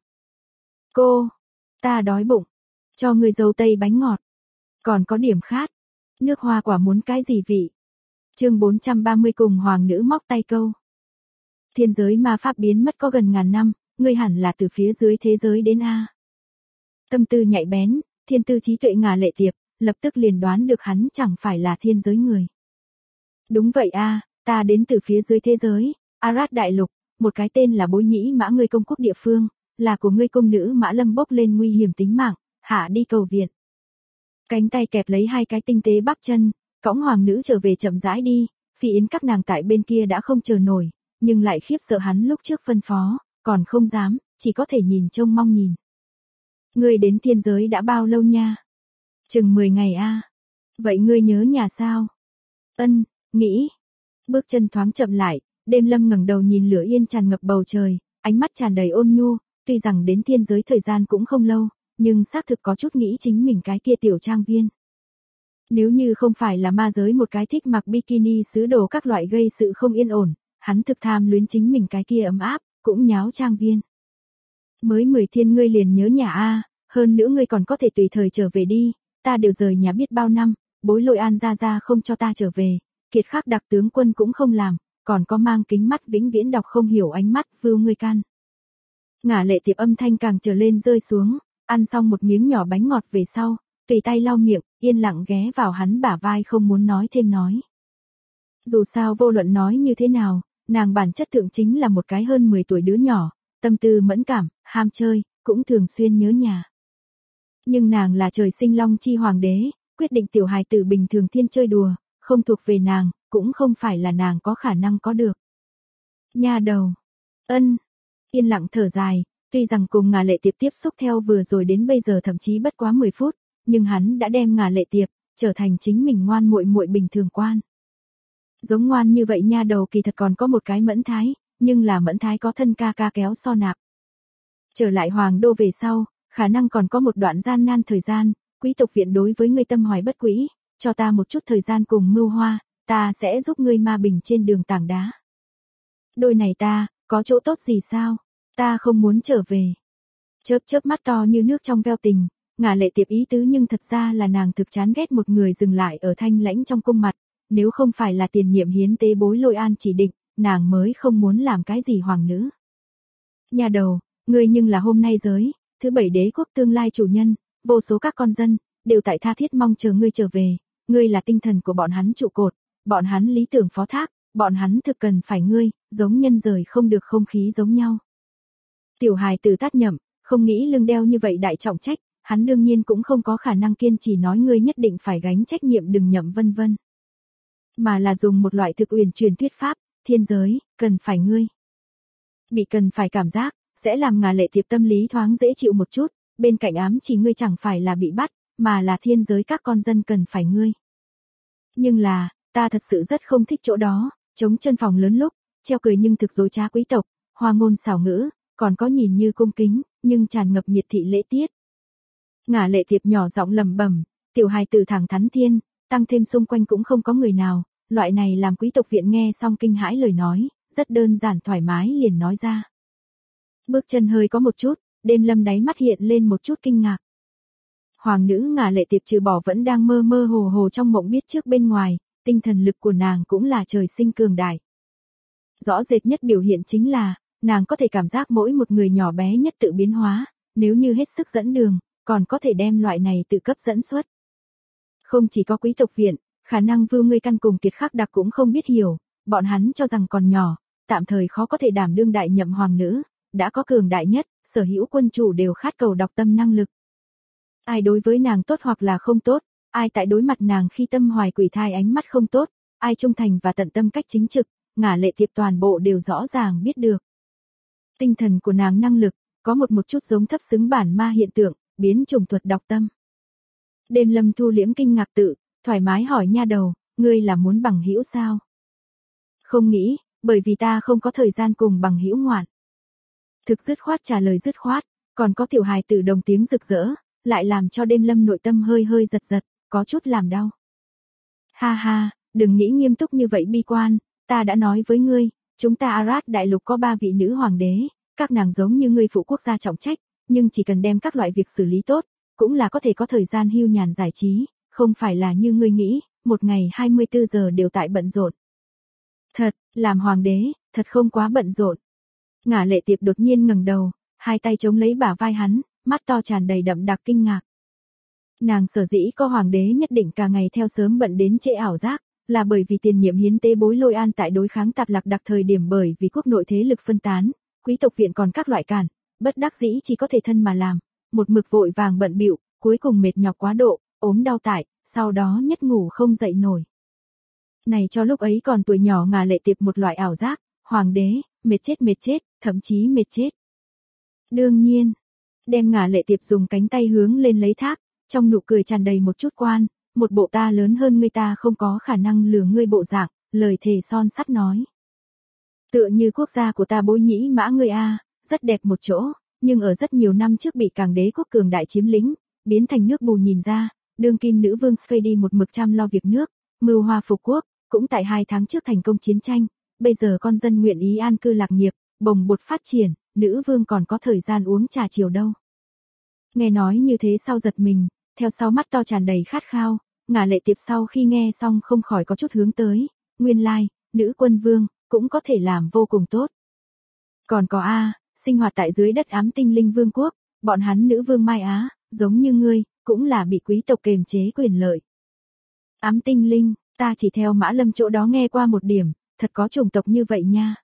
Cô, ta đói bụng, cho người dâu tây bánh ngọt, còn có điểm khát, nước hoa quả muốn cái gì vị. Chương 430 cùng hoàng nữ móc tay câu. Thiên giới ma pháp biến mất có gần ngàn năm, ngươi hẳn là từ phía dưới thế giới đến a. Tâm tư nhạy bén, thiên tư trí tuệ Ngả Lệ Tiệp, lập tức liền đoán được hắn chẳng phải là thiên giới người. Đúng vậy a, ta đến từ phía dưới thế giới, Arad đại lục, một cái tên là Bối Nhĩ Mã ngươi công quốc địa phương, là của ngươi công nữ Mã Lâm bốc lên nguy hiểm tính mạng, hạ đi cầu viện. Cánh tay kẹp lấy hai cái tinh tế bắp chân, cõng hoàng nữ trở về chậm rãi đi, Phi Yến các nàng tại bên kia đã không chờ nổi, nhưng lại khiếp sợ hắn lúc trước phân phó, còn không dám, chỉ có thể nhìn trông mong nhìn. Ngươi đến thiên giới đã bao lâu nha? Chừng 10 ngày a. Vậy ngươi nhớ nhà sao? Ân, nghĩ. Bước chân thoáng chậm lại, Đêm Lâm ngẩng đầu nhìn lửa yên tràn ngập bầu trời, ánh mắt tràn đầy ôn nhu, tuy rằng đến thiên giới thời gian cũng không lâu, nhưng xác thực có chút nghĩ chính mình cái kia tiểu trang viên. Nếu như không phải là ma giới một cái thích mặc bikini sứ đồ các loại gây sự không yên ổn, hắn thực tham luyến chính mình cái kia ấm áp, cũng nháo trang viên. Mới 10 thiên ngươi liền nhớ nhà a, hơn nữa ngươi còn có thể tùy thời trở về đi, ta đều rời nhà biết bao năm, Bối Lội An ra không cho ta trở về, Kiệt Khắc đặc tướng quân cũng không làm, còn có mang kính mắt vĩnh viễn đọc không hiểu ánh mắt vưu ngươi can. Ngả Lệ Tiệp âm thanh càng trở lên rơi xuống, ăn xong một miếng nhỏ bánh ngọt về sau, tùy tay lau miệng, yên lặng ghé vào hắn bả vai không muốn nói thêm nói. Dù sao vô luận nói như thế nào, nàng bản chất thượng chính là một cái hơn 10 tuổi đứa nhỏ, tâm tư mẫn cảm, ham chơi, cũng thường xuyên nhớ nhà. Nhưng nàng là trời sinh long chi hoàng đế, quyết định tiểu hài tử bình thường thiên chơi đùa, không thuộc về nàng, cũng không phải là nàng có khả năng có được. Nha đầu. Ân. Yên lặng thở dài, tuy rằng cùng Ngả Lệ Tiệp tiếp xúc theo vừa rồi đến bây giờ thậm chí bất quá 10 phút, nhưng hắn đã đem Ngả Lệ Tiệp trở thành chính mình ngoan muội muội bình thường quan. Giống ngoan như vậy nha đầu kỳ thật còn có một cái Mẫn Thái, nhưng là Mẫn Thái có thân ca ca kéo so nạp. Trở lại hoàng đô về sau, khả năng còn có một đoạn gian nan thời gian, quý tộc viện đối với ngươi tâm hoài bất quỹ, cho ta một chút thời gian cùng mưu hoa, ta sẽ giúp ngươi ma bình trên đường tảng đá. Đôi này ta, có chỗ tốt gì sao? Ta không muốn trở về. Chớp chớp mắt to như nước trong veo tình, Ngả Lệ Tiệp ý tứ nhưng thật ra là nàng thực chán ghét một người dừng lại ở thanh lãnh trong cung mặt, nếu không phải là tiền nhiệm hiến tế Bối Lôi An chỉ định, nàng mới không muốn làm cái gì hoàng nữ. Nhà đầu, ngươi nhưng là hôm nay giới, thứ 7 đế quốc tương lai chủ nhân, vô số các con dân, đều tại tha thiết mong chờ ngươi trở về, ngươi là tinh thần của bọn hắn trụ cột, bọn hắn lý tưởng phó thác, bọn hắn thực cần phải ngươi, giống nhân rời không được không khí giống nhau. Tiểu hài tử tát nhậm, không nghĩ lưng đeo như vậy đại trọng trách, hắn đương nhiên cũng không có khả năng kiên trì nói ngươi nhất định phải gánh trách nhiệm đừng nhậm vân vân. Mà là dùng một loại thực uyển chuyển thuyết pháp, thiên giới, cần phải ngươi. Bị cần phải cảm giác, sẽ làm Ngả Lệ Tiệp tâm lý thoáng dễ chịu một chút, bên cạnh ám chỉ ngươi chẳng phải là bị bắt, mà là thiên giới các con dân cần phải ngươi. Nhưng là, ta thật sự rất không thích chỗ đó, trống chân phòng lớn lúc, treo cười nhưng thực dối trá quý tộc, hoa ngôn xảo ngữ, còn có nhìn như cung kính, nhưng tràn ngập miệt thị lễ tiết. Ngả Lệ Tiệp nhỏ giọng lẩm bẩm, tiểu hài tử thẳng thắn thiên, tăng thêm xung quanh cũng không có người nào, loại này làm quý tộc viện nghe xong kinh hãi lời nói, rất đơn giản thoải mái liền nói ra. Bước chân hơi có một chút, Đêm Lâm đáy mắt hiện lên một chút kinh ngạc. Hoàng nữ Ngả Lệ Tiệp trừ bỏ vẫn đang mơ mơ hồ hồ trong mộng biết trước bên ngoài, tinh thần lực của nàng cũng là trời sinh cường đại. Rõ rệt nhất biểu hiện chính là, nàng có thể cảm giác mỗi một người nhỏ bé nhất tự biến hóa, nếu như hết sức dẫn đường, còn có thể đem loại này tự cấp dẫn xuất. Không chỉ có quý tộc viện, khả năng Vưu Ngươi Căn cùng Kiệt Khắc đặc cũng không biết hiểu, bọn hắn cho rằng còn nhỏ, tạm thời khó có thể đảm đương đại nhậm hoàng nữ, đã có cường đại nhất, sở hữu quân chủ đều khát cầu đọc tâm năng lực. Ai đối với nàng tốt hoặc là không tốt, ai tại đối mặt nàng khi tâm hoài quỷ thai ánh mắt không tốt, ai trung thành và tận tâm cách chính trực, Ngả Lệ Tiệp toàn bộ đều rõ ràng biết được. Tinh thần của nàng năng lực, có một chút giống thấp xứng bản ma hiện tượng, biến chủng thuật đọc tâm. Đêm Lâm thu liễm kinh ngạc tự, thoải mái hỏi nha đầu, ngươi là muốn bằng hữu sao? Không nghĩ, bởi vì ta không có thời gian cùng bằng hữu ngoạn. Thực dứt khoát trả lời dứt khoát, còn có tiểu hài tử đồng tiếng rực rỡ, lại làm cho Đêm Lâm nội tâm hơi hơi giật giật, có chút làm đau. Ha ha, đừng nghĩ nghiêm túc như vậy bi quan, ta đã nói với ngươi, chúng ta Arad đại lục có 3 vị nữ hoàng đế, các nàng giống như ngươi phụ quốc gia trọng trách, nhưng chỉ cần đem các loại việc xử lý tốt, cũng là có thể có thời gian hưu nhàn giải trí, không phải là như ngươi nghĩ, một ngày 24 giờ đều tại bận rộn. Thật, làm hoàng đế, thật không quá bận rộn. Ngả Lệ Tiệp đột nhiên ngẩng đầu, hai tay chống lấy bả vai hắn, mắt to tràn đầy đậm đặc kinh ngạc. Nàng sở dĩ có hoàng đế nhất định cả ngày theo sớm bận đến trễ ảo giác, là bởi vì tiền nhiệm hiến tế bối Lôi An tại đối kháng Tạp Lạc Đặc thời điểm bởi vì quốc nội thế lực phân tán, quý tộc viện còn các loại cản, bất đắc dĩ chỉ có thể thân mà làm, một mực vội vàng bận bịu, cuối cùng mệt nhọc quá độ, ốm đau tại, sau đó nhất ngủ không dậy nổi. Này cho lúc ấy còn tuổi nhỏ Ngả Lệ Tiệp một loại ảo giác, hoàng đế, mệt chết, thậm chí mệt chết. Đương nhiên, đem Ngả Lệ Tiệp dùng cánh tay hướng lên lấy thác, trong nụ cười tràn đầy một chút quan, một bộ ta lớn hơn ngươi ta không có khả năng lừa ngươi bộ dạng, lời thề son sắt nói. Tựa như quốc gia của ta Bối Nhĩ Mã ngươi a, rất đẹp một chỗ, nhưng ở rất nhiều năm trước bị Càng đế quốc cường đại chiếm lĩnh, biến thành nước bù nhìn ra, đương kim nữ vương Sfady một mực chăm lo việc nước, mưu hoa phục quốc, cũng tại 2 tháng trước thành công chiến tranh, bây giờ con dân nguyện ý an cư lạc nghiệp, bồng bột phát triển, nữ vương còn có thời gian uống trà chiều đâu. Nghe nói như thế sau giật mình, theo sau mắt to tràn đầy khát khao, Ngả Lệ Tiệp sau khi nghe xong không khỏi có chút hướng tới, nguyên lai, nữ quân vương, cũng có thể làm vô cùng tốt. Còn có sinh hoạt tại dưới đất ám tinh linh vương quốc, bọn hắn nữ vương Mai Á, giống như ngươi, cũng là bị quý tộc kềm chế quyền lợi. Ám tinh linh, ta chỉ theo Mã Lâm chỗ đó nghe qua một điểm, thật có chủng tộc như vậy nha.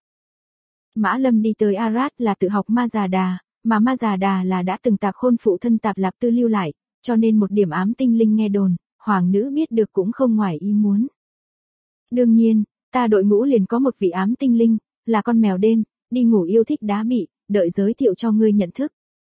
Mã Lâm đi tới Arad là tự học Ma Già Đà, mà Ma Già Đà là đã từng Tạp Khôn phụ thân Tạp Lạp Tư lưu lại, cho nên một điểm ám tinh linh nghe đồn, hoàng nữ biết được cũng không ngoài ý muốn. Đương nhiên, ta đội ngũ liền có một vị ám tinh linh, là con mèo đêm, đi ngủ yêu thích đá bị, đợi giới thiệu cho ngươi nhận thức.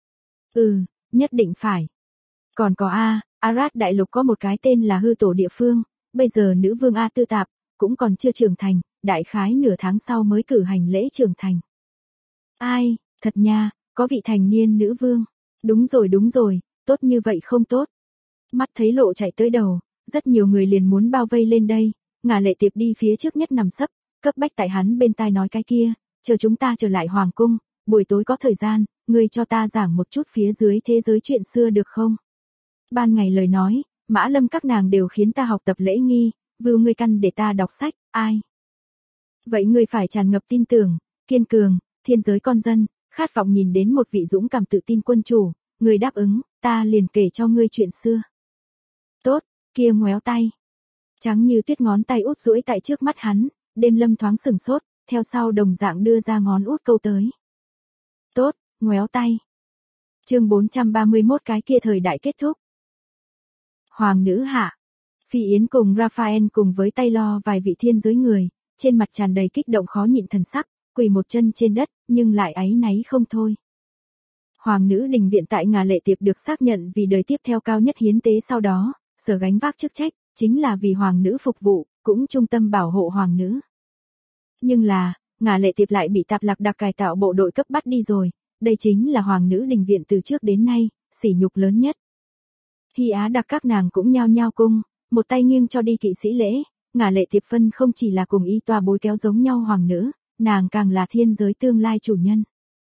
Nhất định phải. Còn có Arad đại lục có một cái tên là Hư Tổ địa phương, bây giờ nữ vương A Tư Tạp, cũng còn chưa trưởng thành, đại khái nửa tháng sau mới cử hành lễ trưởng thành. Ai, thật nha, có vị thành niên nữ vương. Đúng rồi, tốt như vậy không tốt. Mắt thấy lộ chạy tới đầu, rất nhiều người liền muốn bao vây lên đây, Ngả Lệ Tiệp đi phía trước nhất nằm sấp, cấp bách tại hắn bên tai nói cái kia, chờ chúng ta trở lại hoàng cung, buổi tối có thời gian, ngươi cho ta giảng một chút phía dưới thế giới chuyện xưa được không? Ban ngày lời nói, Mã Lâm các nàng đều khiến ta học tập lễ nghi, vưu ngươi căn để ta đọc sách, ai? Vậy ngươi phải tràn ngập tin tưởng, kiên cường, thiên giới con dân, khát vọng nhìn đến một vị dũng cảm tự tin quân chủ, ngươi đáp ứng, ta liền kể cho ngươi chuyện xưa. Tốt, kia ngoéo tay. Trắng như tuyết ngón tay út duỗi tại trước mắt hắn, Đêm Lâm thoáng sửng sốt, theo sau đồng dạng đưa ra ngón út câu tới. Tốt, ngoéo tay. Chương 431 cái kia thời đại kết thúc. Hoàng nữ hạ. Phi Yến cùng Raphael cùng với Taylor vài vị thiên giới người, trên mặt tràn đầy kích động khó nhịn thần sắc, quỳ một chân trên đất, nhưng lại áy náy không thôi. Hoàng nữ đình viện tại Ngả Lệ Tiệp được xác nhận vì đời tiếp theo cao nhất hiến tế sau đó, sở gánh vác chức trách, chính là vì hoàng nữ phục vụ, cũng trung tâm bảo hộ hoàng nữ. Nhưng là, Ngả Lệ Tiệp lại bị Tạp Lạc Đặc cải tạo bộ đội cấp bắt đi rồi, đây chính là hoàng nữ đình viện từ trước đến nay, sỉ nhục lớn nhất. Hy Á Đặc các nàng cũng nhao nhao cung, một tay nghiêng cho đi kỵ sĩ lễ, Ngả Lệ Tiệp phân không chỉ là cùng y tòa bối kéo giống nhau hoàng nữ, nàng càng là thiên giới tương lai chủ nhân.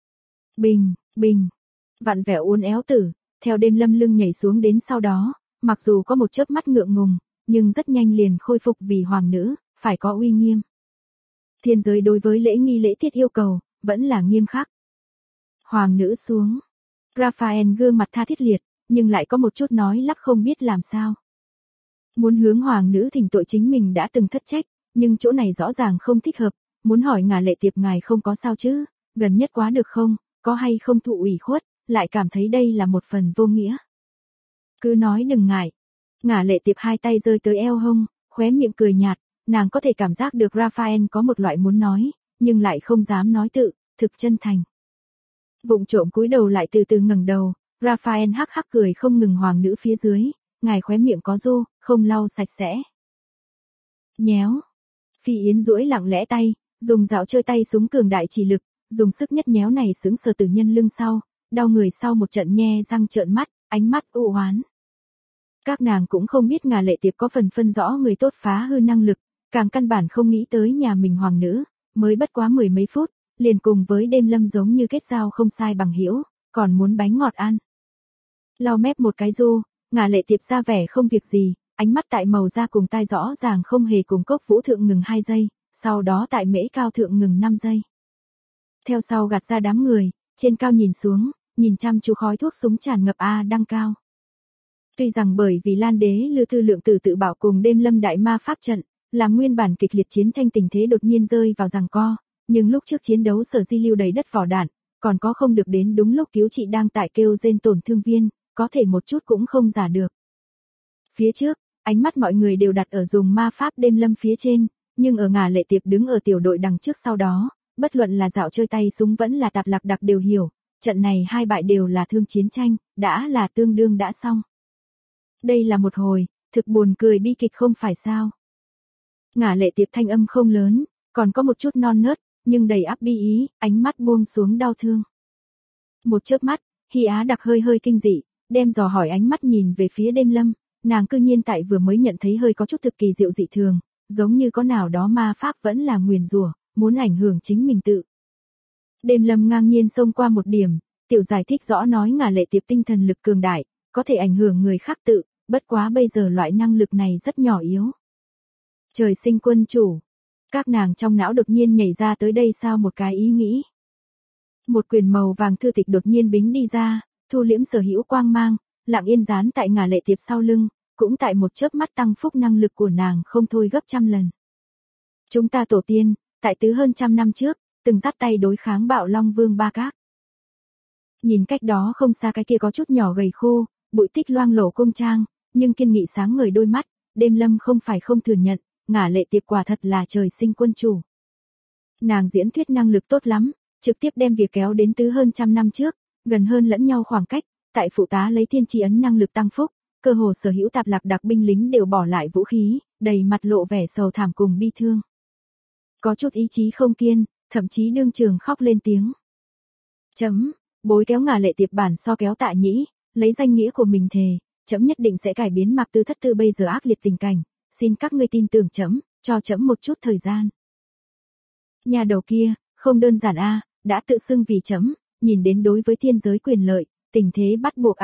Bình, vặn vẹo uốn éo tử, theo Đêm Lâm lưng nhảy xuống đến sau đó, mặc dù có một chớp mắt ngượng ngùng, nhưng rất nhanh liền khôi phục vì hoàng nữ, phải có uy nghiêm. Thiên giới đối với lễ nghi lễ tiết yêu cầu, vẫn là nghiêm khắc. Hoàng nữ xuống. Raphael gương mặt tha thiết liệt, nhưng lại có một chút nói lắp không biết làm sao. Muốn hướng hoàng nữ thỉnh tội chính mình đã từng thất trách, nhưng chỗ này rõ ràng không thích hợp, muốn hỏi Ngả Lệ Tiệp ngài không có sao chứ, gần nhất quá được không, có hay không thụ ủy khuất, lại cảm thấy đây là một phần vô nghĩa. Cứ nói đừng ngại. Ngả Lệ Tiệp hai tay rơi tới eo hông, khóe miệng cười nhạt, nàng có thể cảm giác được Raphael có một loại muốn nói, nhưng lại không dám nói thực chân thành. Vụng trộm cúi đầu lại từ từ ngẩng đầu, Raphael hắc hắc cười không ngừng. Hoàng nữ phía dưới, ngài khóe miệng có ru, không lau sạch sẽ. Nhéo. Phi Yến duỗi lặng lẽ tay, dùng dạo chơi tay súng cường đại chỉ lực, dùng sức nhất nhéo này sững sờ Tử Nhân lưng sau, đau người sau một trận nhe răng trợn mắt, ánh mắt u oán. Các nàng cũng không biết Ngà Lệ Tiệp có phần phân rõ người tốt phá hư năng lực, càng căn bản không nghĩ tới nhà mình hoàng nữ, mới bất quá 10 mấy phút, liền cùng với Đêm Lâm giống như kết giao không sai bằng hữu, còn muốn bánh ngọt ăn. Lau mép một cái ru, Ngà Lệ Tiệp ra vẻ không việc gì, ánh mắt tại màu da cùng tai rõ ràng không hề cùng Cốc Vũ thượng ngừng 2 giây, sau đó tại Mễ Cao thượng ngừng 5 giây. Theo sau gạt ra đám người, trên cao nhìn xuống, nhìn chăm chú khói thuốc súng tràn ngập đăng cao. Tuy rằng bởi vì Lan Đế Lư Thư Lượng Tử tự bảo cùng Đêm Lâm đại ma pháp trận, làm nguyên bản kịch liệt chiến tranh tình thế đột nhiên rơi vào giằng co, nhưng lúc trước chiến đấu sở di lưu đầy đất vỏ đạn, còn có không được đến đúng lúc cứu trị đang tại kêu rên tổn thương viên, có thể một chút cũng không giả được. Phía trước, ánh mắt mọi người đều đặt ở dùng ma pháp Đêm Lâm phía trên, nhưng ở Ngà Lệ Tiệp đứng ở tiểu đội đằng trước sau đó, bất luận là dạo chơi tay súng vẫn là tạp lạc đặc đều hiểu, trận này 2 bại đều là thương chiến tranh, đã là tương đương đã xong. Đây là một hồi, thực buồn cười bi kịch không phải sao. Ngà Lệ Tiệp thanh âm không lớn, còn có một chút non nớt, nhưng đầy áp bi ý, ánh mắt buông xuống đau thương. Một chớp mắt, Hy Á Đặc hơi hơi kinh dị, đem dò hỏi ánh mắt nhìn về phía Đêm Lâm, nàng cư nhiên tại vừa mới nhận thấy hơi có chút thực kỳ diệu dị thường, giống như có nào đó ma pháp vẫn là nguyền rủa, muốn ảnh hưởng chính mình tự. Đêm Lâm ngang nhiên xông qua một điểm, tiểu giải thích rõ nói Ngà Lệ Tiệp tinh thần lực cường đại, có thể ảnh hưởng người khác tự, bất quá bây giờ loại năng lực này rất nhỏ yếu. Trời sinh quân chủ. Các nàng trong não đột nhiên nhảy ra tới đây sao một cái ý nghĩ. Một quyển màu vàng thư tịch đột nhiên bính đi ra, thu liễm sở hữu quang mang, lặng yên dán tại Ngà Lệ Tiệp sau lưng, cũng tại một chớp mắt tăng phúc năng lực của nàng không thôi gấp trăm lần. Chúng ta tổ tiên, tại tứ hơn trăm năm trước, từng dắt tay đối kháng Bạo Long Vương Ba Các. Nhìn cách đó không xa cái kia có chút nhỏ gầy khô, bụi tích loang lổ cung trang, nhưng kiên nghị sáng ngời đôi mắt, Đêm Lâm không phải không thừa nhận, Ngà Lệ Tiệp quả thật là trời sinh quân chủ. Nàng diễn thuyết năng lực tốt lắm, trực tiếp đem việc kéo đến tứ hơn trăm năm trước, gần hơn lẫn nhau khoảng cách, tại phụ tá lấy thiên tri ấn năng lực tăng phúc, cơ hồ sở hữu tạp lạc đặc binh lính đều bỏ lại vũ khí, đầy mặt lộ vẻ sầu thảm cùng bi thương. Có chút ý chí không kiên, thậm chí đương trường khóc lên tiếng. Bối kéo Ngà Lệ Tiệp bản so kéo Tạ Nhĩ, lấy danh nghĩa của mình thề, chấm nhất định sẽ cải biến Mạc Tư Thất Tư bây giờ ác liệt tình cảnh, xin các ngươi tin tưởng chấm, cho chấm một chút thời gian. Nhà đầu kia, không đơn giản đã tự xưng vì chấm, nhìn đến đối với thiên giới quyền lợi, tình thế bắt buộc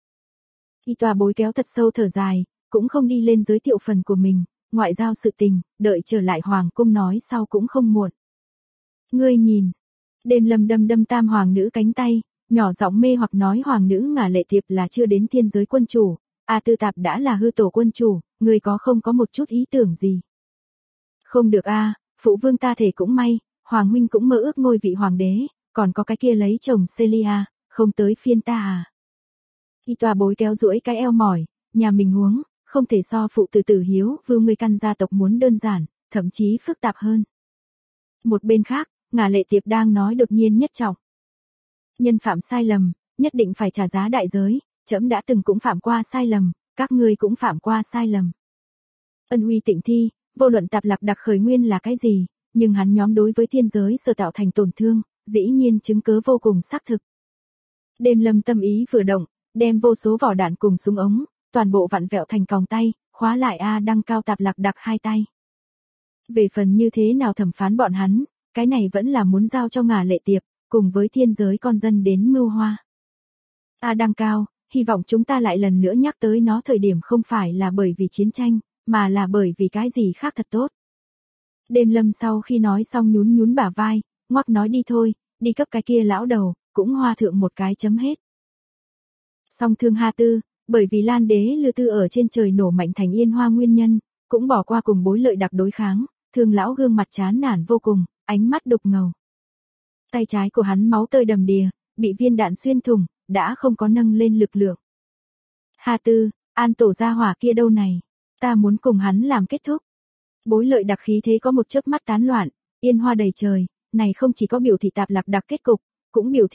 Y tòa bối kéo thật sâu thở dài, cũng không đi lên giới thiệu phần của mình, ngoại giao sự tình, đợi trở lại hoàng cung nói sau cũng không muộn. Ngươi nhìn, Đêm Lâm đâm tam hoàng nữ cánh tay, nhỏ giọng mê hoặc nói hoàng nữ Ngà Lệ Tiệp là chưa đến thiên giới quân chủ, Tư Tạp đã là hư tổ quân chủ, ngươi không có một chút ý tưởng gì. Không được phụ vương ta thể cũng may, hoàng huynh cũng mơ ước ngôi vị hoàng đế, còn có cái kia lấy chồng Celia, không tới phiên ta Y tòa bối kéo duỗi cái eo mỏi, nhà mình huống, không thể so phụ tử hiếu vương ngươi căn gia tộc muốn đơn giản, thậm chí phức tạp hơn. Một bên khác, Ngà Lệ Tiệp đang nói đột nhiên nhất trọng. Nhân phạm sai lầm, nhất định phải trả giá đại giới, trẫm đã từng cũng phạm qua sai lầm, các ngươi cũng phạm qua sai lầm. Ân uy tịnh thi, vô luận tạp lạc đặc khởi nguyên là cái gì, nhưng hắn nhóm đối với thiên giới sở tạo thành tổn thương, dĩ nhiên chứng cớ vô cùng xác thực. Đêm Lâm tâm ý vừa động, đem vô số vỏ đạn cùng súng ống, toàn bộ vặn vẹo thành còng tay, khóa lại đăng cao tạp lạc đặc 2 tay. Về phần như thế nào thẩm phán bọn hắn, cái này vẫn là muốn giao cho Ngà Lệ Tiệp, cùng với thiên giới con dân đến mưu hoa. Đăng cao, hy vọng chúng ta lại lần nữa nhắc tới nó thời điểm không phải là bởi vì chiến tranh, mà là bởi vì cái gì khác thật tốt. Đêm Lâm sau khi nói xong nhún bả vai, ngoắc nói đi thôi, đi cấp cái kia lão đầu, cũng hoa thượng một cái chấm hết. Song Thương Ha Tư, bởi vì Lan Đế Lư Tư ở trên trời nổ mạnh thành yên hoa nguyên nhân, cũng bỏ qua cùng bối lợi đặc đối kháng, Thương lão gương mặt chán nản vô cùng, ánh mắt đục ngầu. Tay trái của hắn máu tơi đầm đìa, bị viên đạn xuyên thủng, đã không có nâng lên lực lượng. Ha Tư, An tổ gia hỏa kia đâu này, ta muốn cùng hắn làm kết thúc. Bối lợi đặc khí thế có một chớp mắt tán loạn, yên hoa đầy trời, này không chỉ có biểu thị tạp lạc đặc kết cục, cũng biểu thị,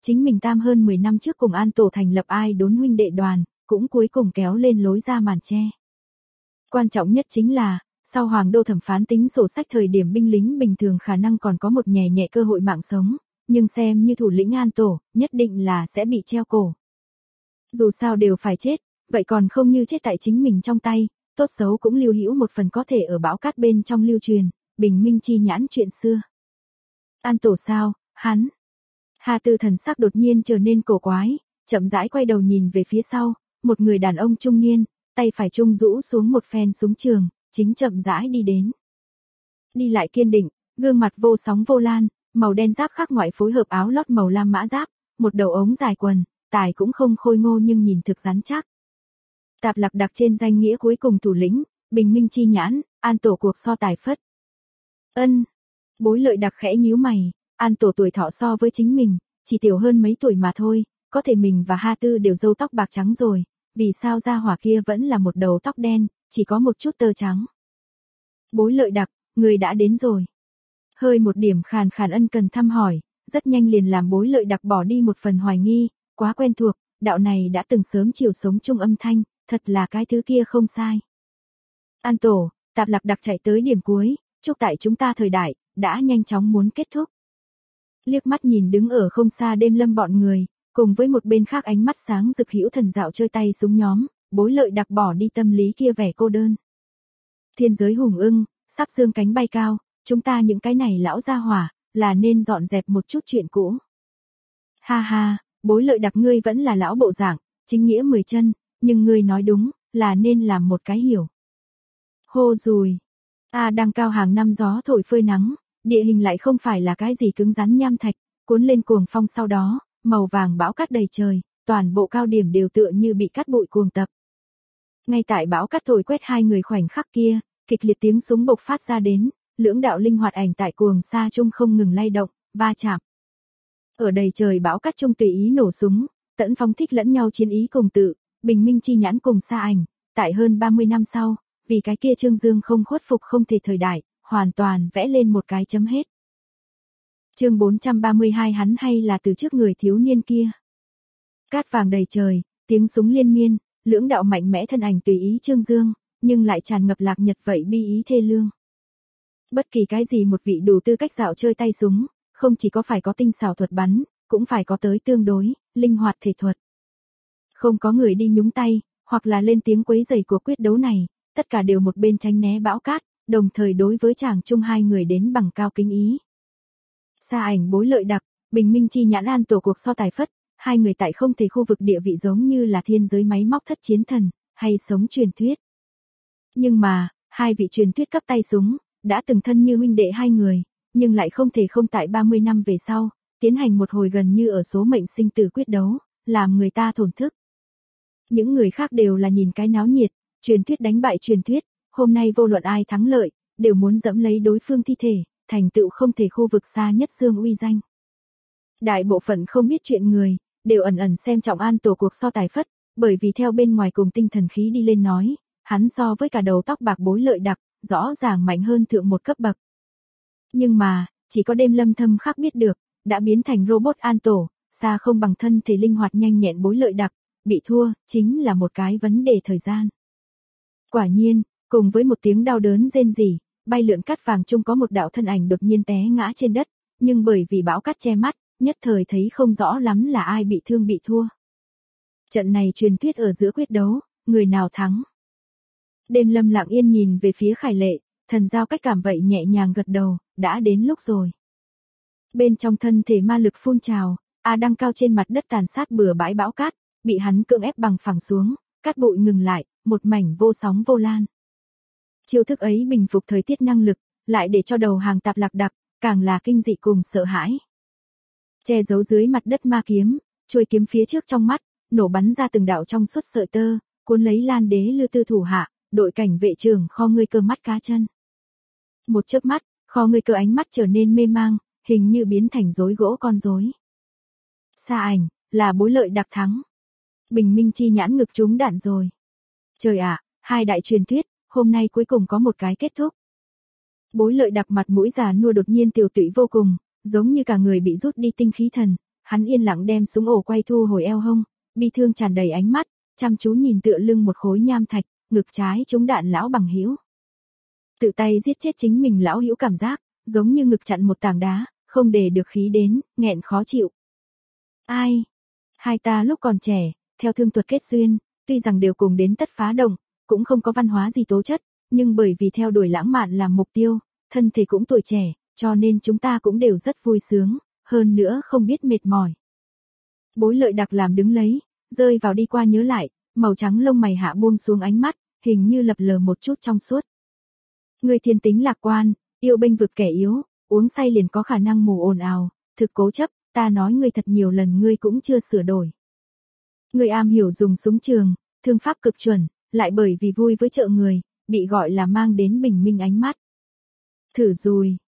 chính mình tam hơn 10 năm trước cùng An Tổ thành lập ai đốn huynh đệ đoàn, cũng cuối cùng kéo lên lối ra màn che. Quan trọng nhất chính là, sau Hoàng đô thẩm phán tính sổ sách thời điểm binh lính bình thường khả năng còn có một nhẹ nhẹ cơ hội mạng sống, nhưng xem như thủ lĩnh An Tổ, nhất định là sẽ bị treo cổ. Dù sao đều phải chết, vậy còn không như chết tại chính mình trong tay, tốt xấu cũng lưu hữu một phần có thể ở bão cát bên trong lưu truyền, bình minh chi nhãn chuyện xưa. An Tổ sao, hắn. Hà Tư thần sắc đột nhiên trở nên cổ quái, chậm rãi quay đầu nhìn về phía sau, một người đàn ông trung niên, tay phải trung rũ xuống một phen súng trường, chính chậm rãi đi đến. Đi lại kiên định, gương mặt vô sóng vô lan, màu đen giáp khắc ngoại phối hợp áo lót màu lam mã giáp, một đầu ống dài quần, tài cũng không khôi ngô nhưng nhìn thực rắn chắc. Tạp Lạc Đặc trên danh nghĩa cuối cùng thủ lĩnh, bình minh chi nhãn, An Tổ cuộc so tài phất. Ân. Bối Lợi Đặc khẽ nhíu mày, An Tổ tuổi thọ so với chính mình, chỉ tiểu hơn mấy tuổi mà thôi, có thể mình và Ha Tư đều râu tóc bạc trắng rồi, vì sao gia hỏa kia vẫn là một đầu tóc đen, chỉ có một chút tơ trắng. Bối Lợi Đặc, người đã đến rồi. Hơi một điểm khàn khàn ân cần thăm hỏi, rất nhanh liền làm Bối Lợi Đặc bỏ đi một phần hoài nghi, quá quen thuộc, đạo này đã từng sớm chiều sống chung âm thanh, thật là cái thứ kia không sai. An Tổ, Tạp Lạc Đặc chạy tới điểm cuối, chúc tại chúng ta thời đại, đã nhanh chóng muốn kết thúc. Liếc mắt nhìn đứng ở không xa Đêm Lâm bọn người, cùng với một bên khác ánh mắt sáng rực hữu thần dạo chơi tay súng nhóm, Bối Lợi Đặc bỏ đi tâm lý kia vẻ cô đơn. Thiên giới hùng ưng, sắp dương cánh bay cao, chúng ta những cái này lão gia hỏa, là nên dọn dẹp một chút chuyện cũ. Ha ha, Bối Lợi Đặc ngươi vẫn là lão bộ dạng, chính nghĩa 10 chân, nhưng ngươi nói đúng, là nên làm một cái hiểu. Hô dùi. Đang cao hàng năm gió thổi phơi nắng, địa hình lại không phải là cái gì cứng rắn nham thạch, cuốn lên cuồng phong sau đó, màu vàng bão cát đầy trời, toàn bộ cao điểm đều tựa như bị cát bụi cuồng tập. Ngay tại bão cát thổi quét hai người khoảnh khắc kia, kịch liệt tiếng súng bộc phát ra đến, lưỡng đạo linh hoạt ảnh tại cuồng xa trung không ngừng lay động, va chạm. Ở đầy trời bão cát trung tùy ý nổ súng, tẫn phóng thích lẫn nhau chiến ý cùng tự, bình minh chi nhãn cùng xa ảnh, tại hơn 30 năm sau, vì cái kia Trương Dương không khuất phục không thể thời đại, hoàn toàn vẽ lên một cái chấm hết. Chương 432 hắn hay là từ trước người thiếu niên kia. Cát vàng đầy trời, tiếng súng liên miên, lưỡng đạo mạnh mẽ thân ảnh tùy ý Trương Dương, nhưng lại tràn ngập lạc nhật vậy bi ý thê lương. Bất kỳ cái gì một vị đủ tư cách dạo chơi tay súng, không chỉ có phải có tinh xảo thuật bắn, cũng phải có tới tương đối, linh hoạt thể thuật. Không có người đi nhúng tay, hoặc là lên tiếng quấy rầy của quyết đấu này, tất cả đều một bên tránh né bão cát, đồng thời đối với chàng chung hai người đến bằng cao kính ý. Xa ảnh Bối Lợi Đặc, bình minh chi nhãn An Tổ cuộc so tài phất, hai người tại không thể khu vực địa vị giống như là thiên giới máy móc thất chiến thần, hay sống truyền thuyết. Nhưng mà, hai vị truyền thuyết cấp tay súng, đã từng thân như huynh đệ hai người, nhưng lại không thể không tại 30 năm về sau, tiến hành một hồi gần như ở số mệnh sinh tử quyết đấu, làm người ta thổn thức. Những người khác đều là nhìn cái náo nhiệt, truyền thuyết đánh bại truyền thuyết, hôm nay vô luận ai thắng lợi, đều muốn dẫm lấy đối phương thi thể, thành tựu không thể khu vực xa nhất dương uy danh. Đại bộ phận không biết chuyện người, đều ẩn ẩn xem trọng An Tổ cuộc so tài phất, bởi vì theo bên ngoài cùng tinh thần khí đi lên nói, hắn so với cả đầu tóc bạc Bối Lợi Đặc, rõ ràng mạnh hơn thượng một cấp bậc. Nhưng mà, chỉ có Đêm Lâm thâm khắc biết được, đã biến thành robot An Tổ, xa không bằng thân thể linh hoạt nhanh nhẹn Bối Lợi Đặc, bị thua, chính là một cái vấn đề thời gian. Quả nhiên, cùng với một tiếng đau đớn rên rỉ, bay lượn cát vàng chung có một đạo thân ảnh đột nhiên té ngã trên đất, nhưng bởi vì bão cát che mắt, nhất thời thấy không rõ lắm là ai bị thương bị thua. Trận này truyền thuyết ở giữa quyết đấu, người nào thắng? Đêm Lâm lặng yên nhìn về phía Khải Lệ, thần giao cách cảm vậy nhẹ nhàng gật đầu, đã đến lúc rồi. Bên trong thân thể ma lực phun trào, đang cao trên mặt đất tàn sát bừa bãi bão cát, bị hắn cưỡng ép bằng phẳng xuống, cát bụi ngừng lại, một mảnh vô sóng vô lan. Chiêu thức ấy bình phục thời tiết năng lực, lại để cho đầu hàng Tạp Lạc Đặc, càng là kinh dị cùng sợ hãi. Che giấu dưới mặt đất ma kiếm, chuôi kiếm phía trước trong mắt, nổ bắn ra từng đạo trong suốt sợi tơ, cuốn lấy Lan Đế Lư Tư thủ hạ, đội cảnh vệ trưởng kho ngươi cơ mắt cá chân. Một chớp mắt, kho ngươi cơ ánh mắt trở nên mê mang, hình như biến thành rối gỗ con rối. Xa ảnh, là Bối Lợi Đặc thắng. Bình minh chi nhãn ngực trúng đạn rồi. Trời ạ, hai đại truyền thuyết, hôm nay cuối cùng có một cái kết thúc. Bối Lợi Đặc mặt mũi già nua đột nhiên tiều tụy vô cùng, giống như cả người bị rút đi tinh khí thần, Hắn yên lặng đem súng ổ quay thu hồi eo hông, bi thương tràn đầy ánh mắt, chăm chú nhìn tựa lưng một khối nham thạch, ngực trái trúng đạn lão bằng hữu. Tự tay giết chết chính mình lão hữu cảm giác, giống như ngực chặn một tảng đá, không để được khí đến, nghẹn khó chịu. Ai? Hai ta lúc còn trẻ, theo thương thuật kết duyên, tuy rằng đều cùng đến tất phá đồng, cũng không có văn hóa gì tố chất, nhưng bởi vì theo đuổi lãng mạn làm mục tiêu, thân thể cũng tuổi trẻ, cho nên chúng ta cũng đều rất vui sướng, hơn nữa không biết mệt mỏi. Bối Lợi Đặc làm đứng lấy, rơi vào đi qua nhớ lại, màu trắng lông mày hạ buông xuống ánh mắt, hình như lập lờ một chút trong suốt. Người thiên tính lạc quan, yêu bênh vực kẻ yếu, uống say liền có khả năng mù ồn ào, thực cố chấp, ta nói ngươi thật nhiều lần ngươi cũng chưa sửa đổi. Ngươi am hiểu dùng súng trường, thương pháp cực chuẩn, lại bởi vì vui với trợ người, bị gọi là mang đến bình minh ánh mắt. Thử rồi,